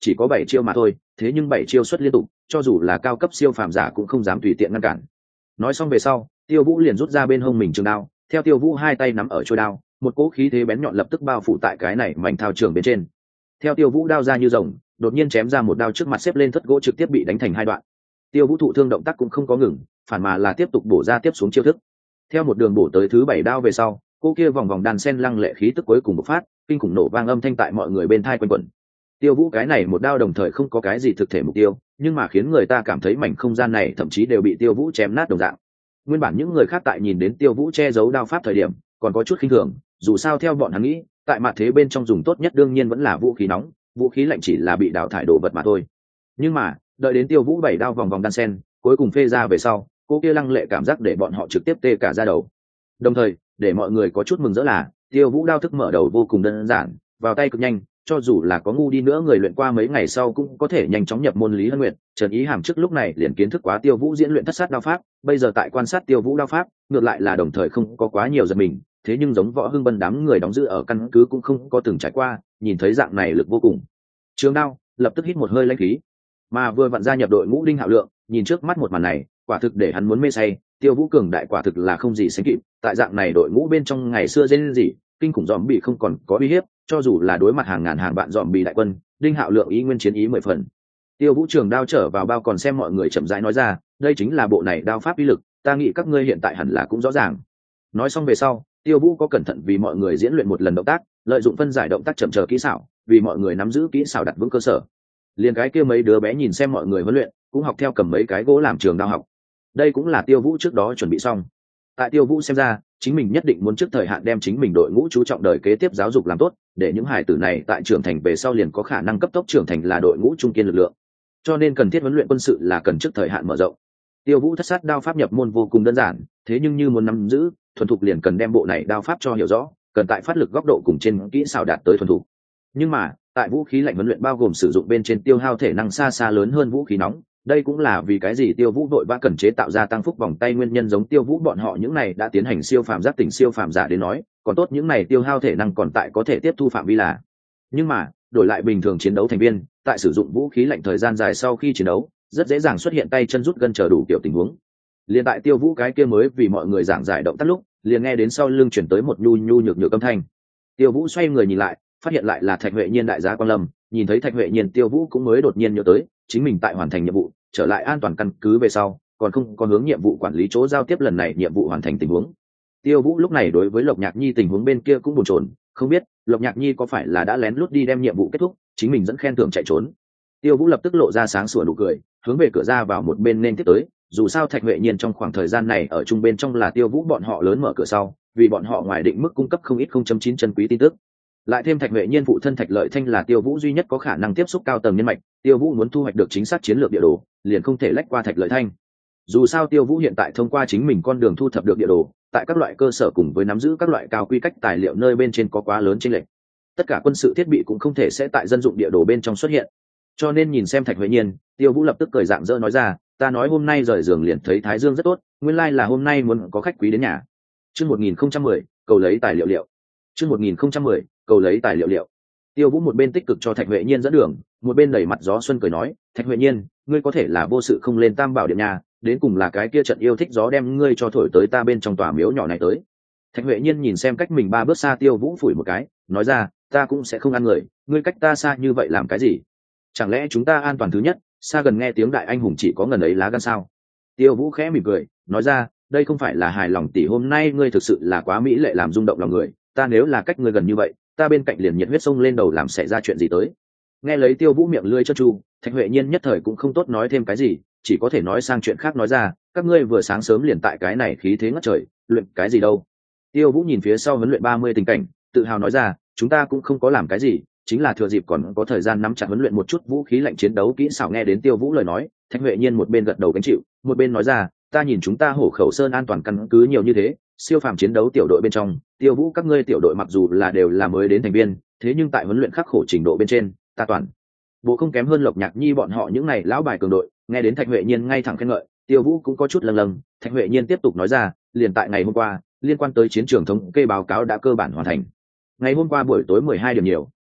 chỉ có bảy chiêu mà thôi, thế nhưng bảy chiêu xuất liên tục, cho dù là cao cấp siêu phàm giả cũng không dám tùy tiện ngăn cản. Nói xong về sau, Tiêu Vũ liền rút ra bên hông mình trường đao, theo Tiêu Vũ hai tay nắm ở chuôi đao, một cỗ khí thế bén nhọn lập tức bao phủ tại cái này mảnh thao trường bên trên. Theo Tiêu Vũ đao ra như rồng, đột nhiên chém ra một đao trước mặt xếp lên thất gỗ trực tiếp bị đánh thành hai đoạn. Tiêu Vũ thụ thương động tác cũng không có ngừng, phản mà là tiếp tục bổ ra tiếp xuống chiêu thức. Theo một đường bổ tới thứ bảy đao về sau, cô kia vòng vòng đan sen lăng lệ khí tức cuối cùng bộc phát, kinh khủng nổ vang âm thanh tại mọi người bên tai quanh quẩn. Tiêu Vũ cái này một đao đồng thời không có cái gì thực thể mục tiêu, nhưng mà khiến người ta cảm thấy mảnh không gian này thậm chí đều bị Tiêu Vũ chém nát đồng dạng. Nguyên bản những người khác tại nhìn đến Tiêu Vũ che giấu đao pháp thời điểm, còn có chút khinh thường, dù sao theo bọn hắn nghĩ, tại mặt thế bên trong dùng tốt nhất đương nhiên vẫn là vũ khí nóng, vũ khí lạnh chỉ là bị đào thải đồ vật mà thôi. Nhưng mà, đợi đến Tiêu Vũ bảy đao vòng vòng đan sen, cuối cùng phê ra về sau, cô kia lăng lệ cảm giác để bọn họ trực tiếp tê cả da đầu. Đồng thời, để mọi người có chút mừng rỡ là, Tiêu Vũ đao thức mở đầu vô cùng đơn giản, vào tay cực nhanh, cho dù là có ngu đi nữa người luyện qua mấy ngày sau cũng có thể nhanh chóng nhập môn Lý Hân Nguyệt. Trần Ý Hàm trước lúc này liền kiến thức quá Tiêu Vũ diễn luyện thất sát đao pháp, bây giờ tại quan sát Tiêu Vũ đao pháp, ngược lại là đồng thời không có quá nhiều giật mình, thế nhưng giống Võ Hưng Bân đám người đóng giữ ở căn cứ cũng không có từng trải qua, nhìn thấy dạng này lực vô cùng. Trường đao, lập tức hít một hơi lãnh khí. Mà vừa vặn gia nhập đội ngũ Đinh Hạo Lượng, nhìn trước mắt một màn này, quả thực để hắn muốn mê say, Tiêu Vũ cường đại quả thực là không gì sánh kịp, tại dạng này đội ngũ bên trong ngày xưa dên gì, kinh khủng dòm bị không còn có uy hiếp, cho dù là đối mặt hàng ngàn hàng vạn dòm bị đại quân, Đinh Hạo Lượng ý nguyên chiến ý mười phần. Tiêu Vũ trường đao trở vào bao còn xem mọi người chậm rãi nói ra, đây chính là bộ này đao pháp uy lực, ta nghĩ các ngươi hiện tại hẳn là cũng rõ ràng. Nói xong về sau, Tiêu Vũ có cẩn thận vì mọi người diễn luyện một lần động tác, lợi dụng phân giải động tác chậm chờ kỹ xảo, vì mọi người nắm giữ kỹ xảo đặt vững cơ sở. Liền cái kia mấy đứa bé nhìn xem mọi người huấn luyện, cũng học theo cầm mấy cái gỗ làm trường đao học. Đây cũng là Tiêu Vũ trước đó chuẩn bị xong. Tại Tiêu Vũ xem ra, chính mình nhất định muốn trước thời hạn đem chính mình đội ngũ chú trọng đời kế tiếp giáo dục làm tốt, để những hài tử này tại trưởng thành về sau liền có khả năng cấp tốc trưởng thành là đội ngũ trung kiên lực lượng. Cho nên cần thiết huấn luyện quân sự là cần trước thời hạn mở rộng. Tiêu Vũ thất sát đao pháp nhập môn vô cùng đơn giản, thế nhưng như muốn nắm giữ, thuần thục liền cần đem bộ này đao pháp cho hiểu rõ, cần tại phát lực góc độ cùng trên kỹ xảo đạt tới thuần thục. Nhưng mà, tại vũ khí lạnh huấn luyện bao gồm sử dụng bên trên tiêu hao thể năng xa xa lớn hơn vũ khí nóng, đây cũng là vì cái gì Tiêu Vũ đội vã cần chế tạo ra tăng phúc vòng tay nguyên nhân. Giống Tiêu Vũ bọn họ những này đã tiến hành siêu phàm giác tỉnh siêu phàm giả đến nói, còn tốt những này tiêu hao thể năng còn tại có thể tiếp thu phạm vi là. Nhưng mà, đổi lại bình thường chiến đấu thành viên, tại sử dụng vũ khí lạnh thời gian dài sau khi chiến đấu, rất dễ dàng xuất hiện tay chân rút gân chờ đủ kiểu tình huống. Liên tại Tiêu Vũ cái kia mới vì mọi người giảng giải động tác lúc, liền nghe đến sau lưng chuyển tới một nhu nhu nhược nhược âm thanh. Tiêu Vũ xoay người nhìn lại, phát hiện lại là Thạch Huệ Nhiên đại gia Quan Lâm. Nhìn thấy Thạch Huệ Nhiên, Tiêu Vũ cũng mới đột nhiên nhớ tới, chính mình tại hoàn thành nhiệm vụ, trở lại an toàn căn cứ về sau, còn không có hướng nhiệm vụ quản lý chỗ giao tiếp lần này nhiệm vụ hoàn thành tình huống. Tiêu Vũ lúc này đối với Lộc Nhạc Nhi tình huống bên kia cũng bồn chồn, không biết Lộc Nhạc Nhi có phải là đã lén lút đi đem nhiệm vụ kết thúc, chính mình dẫn khen thưởng chạy trốn. Tiêu Vũ lập tức lộ ra sáng sủa nụ cười, hướng về cửa ra vào một bên nên tiếp tới. Dù sao Thạch Huệ Nhiên trong khoảng thời gian này ở chung bên trong là Tiêu Vũ bọn họ lớn mở cửa sau, vì bọn họ ngoài định mức cung cấp không ít không chấm chín chân quý tin tức. Lại thêm Thạch Huệ Nhiên phụ thân Thạch Lợi Thanh là Tiêu Vũ duy nhất có khả năng tiếp xúc cao tầng nhân mạch, Tiêu Vũ muốn thu hoạch được chính xác chiến lược địa đồ, liền không thể lách qua Thạch Lợi Thanh. Dù sao Tiêu Vũ hiện tại thông qua chính mình con đường thu thập được địa đồ, tại các loại cơ sở cùng với nắm giữ các loại cao quy cách tài liệu nơi bên trên có quá lớn chênh lệch. Tất cả quân sự thiết bị cũng không thể sẽ tại dân dụng địa đồ bên trong xuất hiện. Cho nên nhìn xem Thạch Huệ Nhiên, Tiêu Vũ lập tức cười rạng rỡ nói ra, ta nói hôm nay rời giường liền thấy thái dương rất tốt, nguyên lai là hôm nay muốn có khách quý đến nhà. Chương một nghìn không trăm mười, cầu lấy tài liệu liệu. Chương một nghìn không trăm mười, cầu lấy tài liệu liệu. Tiêu Vũ một bên tích cực cho Thạch Huệ Nhiên dẫn đường, một bên đẩy mặt gió xuân cười nói, Thạch Huệ Nhiên, ngươi có thể là vô sự không lên Tam Bảo Điện nhà, đến cùng là cái kia trận yêu thích gió đem ngươi cho thổi tới ta bên trong tòa miếu nhỏ này tới. Thạch Huệ Nhiên nhìn xem cách mình ba bước xa Tiêu Vũ phủi một cái, nói ra, ta cũng sẽ không ăn người, ngươi cách ta xa như vậy làm cái gì? Chẳng lẽ chúng ta an toàn thứ nhất, xa gần nghe tiếng đại anh hùng chỉ có ngần ấy lá gan sao? Tiêu Vũ khẽ mỉm cười, nói ra, đây không phải là hài lòng tỷ hôm nay ngươi thực sự là quá mỹ lệ làm rung động lòng người, ta nếu là cách ngươi gần như vậy, ta bên cạnh liền nhiệt huyết sông lên đầu làm xảy ra chuyện gì tới. Nghe lấy Tiêu Vũ miệng lưỡi trơn tru, Thạch Huệ Nhiên nhất thời cũng không tốt nói thêm cái gì, chỉ có thể nói sang chuyện khác nói ra, các ngươi vừa sáng sớm liền tại cái này khí thế ngất trời, luyện cái gì đâu? Tiêu Vũ nhìn phía sau huấn luyện ba mươi tình cảnh, tự hào nói ra, chúng ta cũng không có làm cái gì, chính là thừa dịp còn có thời gian nắm chặt huấn luyện một chút vũ khí lạnh chiến đấu kỹ xảo. Nghe đến Tiêu Vũ lời nói, Thạch Huệ Nhiên một bên gật đầu gánh chịu, một bên nói ra, ta nhìn chúng ta Hổ Khẩu Sơn an toàn căn cứ nhiều như thế, siêu phàm chiến đấu tiểu đội bên trong, Tiêu Vũ các ngươi tiểu đội mặc dù là đều là mới đến thành viên, thế nhưng tại huấn luyện khắc khổ trình độ bên trên, ta toàn bộ không kém hơn Lộc Nhạc Nhi bọn họ những này lão bài cường đội. Nghe đến Thạch Huệ Nhiên ngay thẳng khen ngợi, Tiêu Vũ cũng có chút lâng lâng. Thạch Huệ Nhiên tiếp tục nói ra, liền tại ngày hôm qua, liên quan tới chiến trường thống kê báo cáo đã cơ bản hoàn thành. Ngày hôm qua buổi tối mười hai điểm nhiều,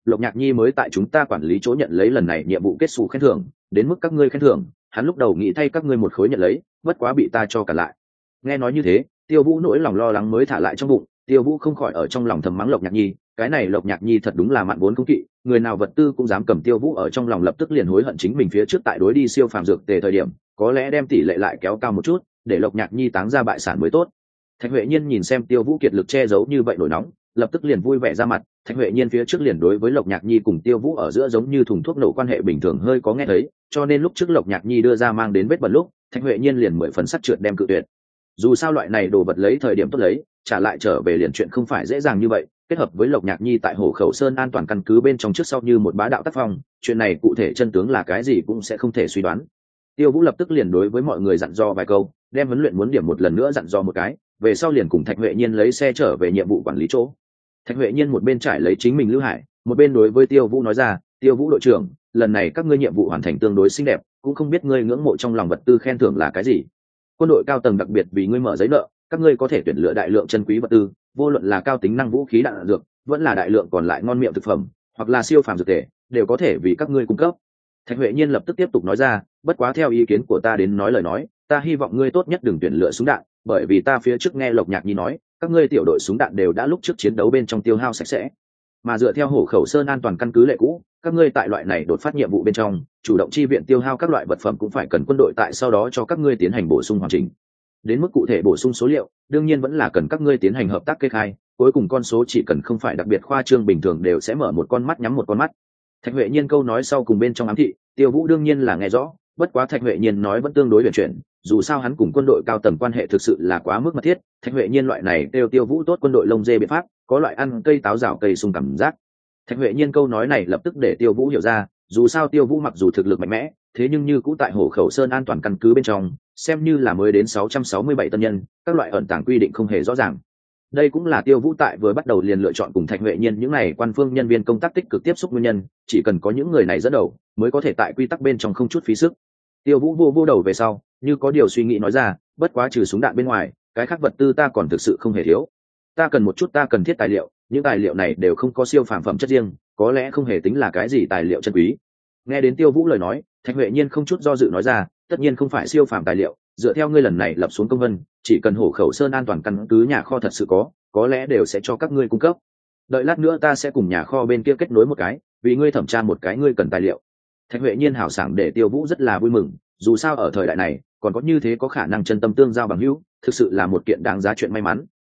Lộc Nhạc Nhi mới tại chúng ta quản lý chỗ nhận lấy lần này nhiệm vụ kết xù khen thưởng, đến mức các ngươi khen thưởng hắn lúc đầu nghĩ thay các ngươi một khối nhận lấy, bất quá bị ta cho cả lại. Nghe nói như thế, Tiêu Vũ nỗi lòng lo lắng mới thả lại trong bụng. Tiêu Vũ không khỏi ở trong lòng thầm mắng Lộc Nhạc Nhi, cái này Lộc Nhạc Nhi thật đúng là mạn vốn không kỵ, người nào vật tư cũng dám cầm. Tiêu Vũ ở trong lòng lập tức liền hối hận chính mình phía trước tại đối đi siêu phàm dược tề thời điểm, có lẽ đem tỷ lệ lại kéo cao một chút, để Lộc Nhạc Nhi táng ra bại sản mới tốt. Thạch Huệ Nhiên nhìn xem Tiêu Vũ kiệt lực che giấu như vậy nổi nóng, lập tức liền vui vẻ ra mặt. Thạch Huệ Nhiên phía trước liền đối với Lộc Nhạc Nhi cùng Tiêu Vũ ở giữa giống như thùng thuốc nổ quan hệ bình thường hơi có nghe thấy, cho nên lúc trước Lộc Nhạc Nhi đưa ra mang đến vết bẩn lúc, Thạch Huệ Nhiên liền mười phần sắt trượt đem cự tuyệt. Dù sao loại này đồ vật lấy thời điểm tốt lấy, trả lại trở về liền chuyện không phải dễ dàng như vậy, kết hợp với Lộc Nhạc Nhi tại Hổ Khẩu Sơn an toàn căn cứ bên trong trước sau như một bá đạo tác phong, chuyện này cụ thể chân tướng là cái gì cũng sẽ không thể suy đoán. Tiêu Vũ lập tức liền đối với mọi người dặn dò vài câu, đem huấn luyện muốn điểm một lần nữa dặn dò một cái, về sau liền cùng Thạch Huệ Nhiên lấy xe trở về nhiệm vụ quản lý chỗ. Thạch Huệ Nhiên một bên trải lấy chính mình lưu hải, một bên đối với Tiêu Vũ nói ra, Tiêu Vũ đội trưởng, lần này các ngươi nhiệm vụ hoàn thành tương đối xinh đẹp, cũng không biết ngươi ngưỡng mộ trong lòng vật tư khen thưởng là cái gì. Quân đội cao tầng đặc biệt vì ngươi mở giấy nợ, các ngươi có thể tuyển lựa đại lượng chân quý vật tư, vô luận là cao tính năng vũ khí đạn dược, vẫn là đại lượng còn lại ngon miệng thực phẩm, hoặc là siêu phàm dược tề, đều có thể vì các ngươi cung cấp. Thạch Huệ Nhiên lập tức tiếp tục nói ra, bất quá theo ý kiến của ta đến nói lời nói, ta hy vọng ngươi tốt nhất đừng tuyển lựa súng đạn, bởi vì ta phía trước nghe Lộc Nhạc Nhi nói, các ngươi tiểu đội súng đạn đều đã lúc trước chiến đấu bên trong tiêu hao sạch sẽ. Mà dựa theo Hổ Khẩu Sơn an toàn căn cứ lệ cũ, các ngươi tại loại này đột phát nhiệm vụ bên trong, chủ động chi viện tiêu hao các loại vật phẩm cũng phải cần quân đội tại sau đó cho các ngươi tiến hành bổ sung hoàn chỉnh. Đến mức cụ thể bổ sung số liệu, đương nhiên vẫn là cần các ngươi tiến hành hợp tác kê khai, cuối cùng con số chỉ cần không phải đặc biệt khoa trương bình thường đều sẽ mở một con mắt nhắm một con mắt. Thạch Huệ Nhiên câu nói sau cùng bên trong ám thị, Tiêu Vũ đương nhiên là nghe rõ, bất quá Thạch Huệ Nhiên nói vẫn tương đối huyền chuyển, dù sao hắn cùng quân đội cao tầng quan hệ thực sự là quá mức mật thiết. Thạch Huệ Nhiên loại này đều Tiêu Vũ tốt quân đội lông dê biện pháp, có loại ăn cây táo rào cây sung cảm giác. Thạch Huệ Nhiên câu nói này lập tức để Tiêu Vũ hiểu ra, dù sao Tiêu Vũ mặc dù thực lực mạnh mẽ, thế nhưng như cũ tại Hổ Khẩu Sơn an toàn căn cứ bên trong, xem như là mới đến sáu trăm sáu mươi bảy tân nhân, các loại ẩn tàng quy định không hề rõ ràng. Đây cũng là Tiêu Vũ tại vừa bắt đầu liền lựa chọn cùng Thạch Huệ Nhiên những này quan phương nhân viên công tác tích cực tiếp xúc nguyên nhân, chỉ cần có những người này dẫn đầu, mới có thể tại quy tắc bên trong không chút phí sức. Tiêu Vũ vô vô đầu về sau, như có điều suy nghĩ nói ra, bất quá trừ súng đạn bên ngoài, cái khác vật tư ta còn thực sự không hề thiếu. Ta cần một chút ta cần thiết tài liệu, những tài liệu này đều không có siêu phàm phẩm chất riêng, có lẽ không hề tính là cái gì tài liệu chân quý. Nghe đến Tiêu Vũ lời nói, Thạch Huệ Nhiên không chút do dự nói ra, tất nhiên không phải siêu phàm tài liệu, dựa theo ngươi lần này lập xuống công văn, chỉ cần Hổ Khẩu Sơn an toàn căn cứ nhà kho thật sự có, có lẽ đều sẽ cho các ngươi cung cấp. Đợi lát nữa ta sẽ cùng nhà kho bên kia kết nối một cái, vì ngươi thẩm tra một cái ngươi cần tài liệu. Thạch Huệ Nhiên hảo sảng để Tiêu Vũ rất là vui mừng, dù sao ở thời đại này, còn có như thế có khả năng chân tâm tương giao bằng hữu, thực sự là một kiện đáng giá chuyện may mắn.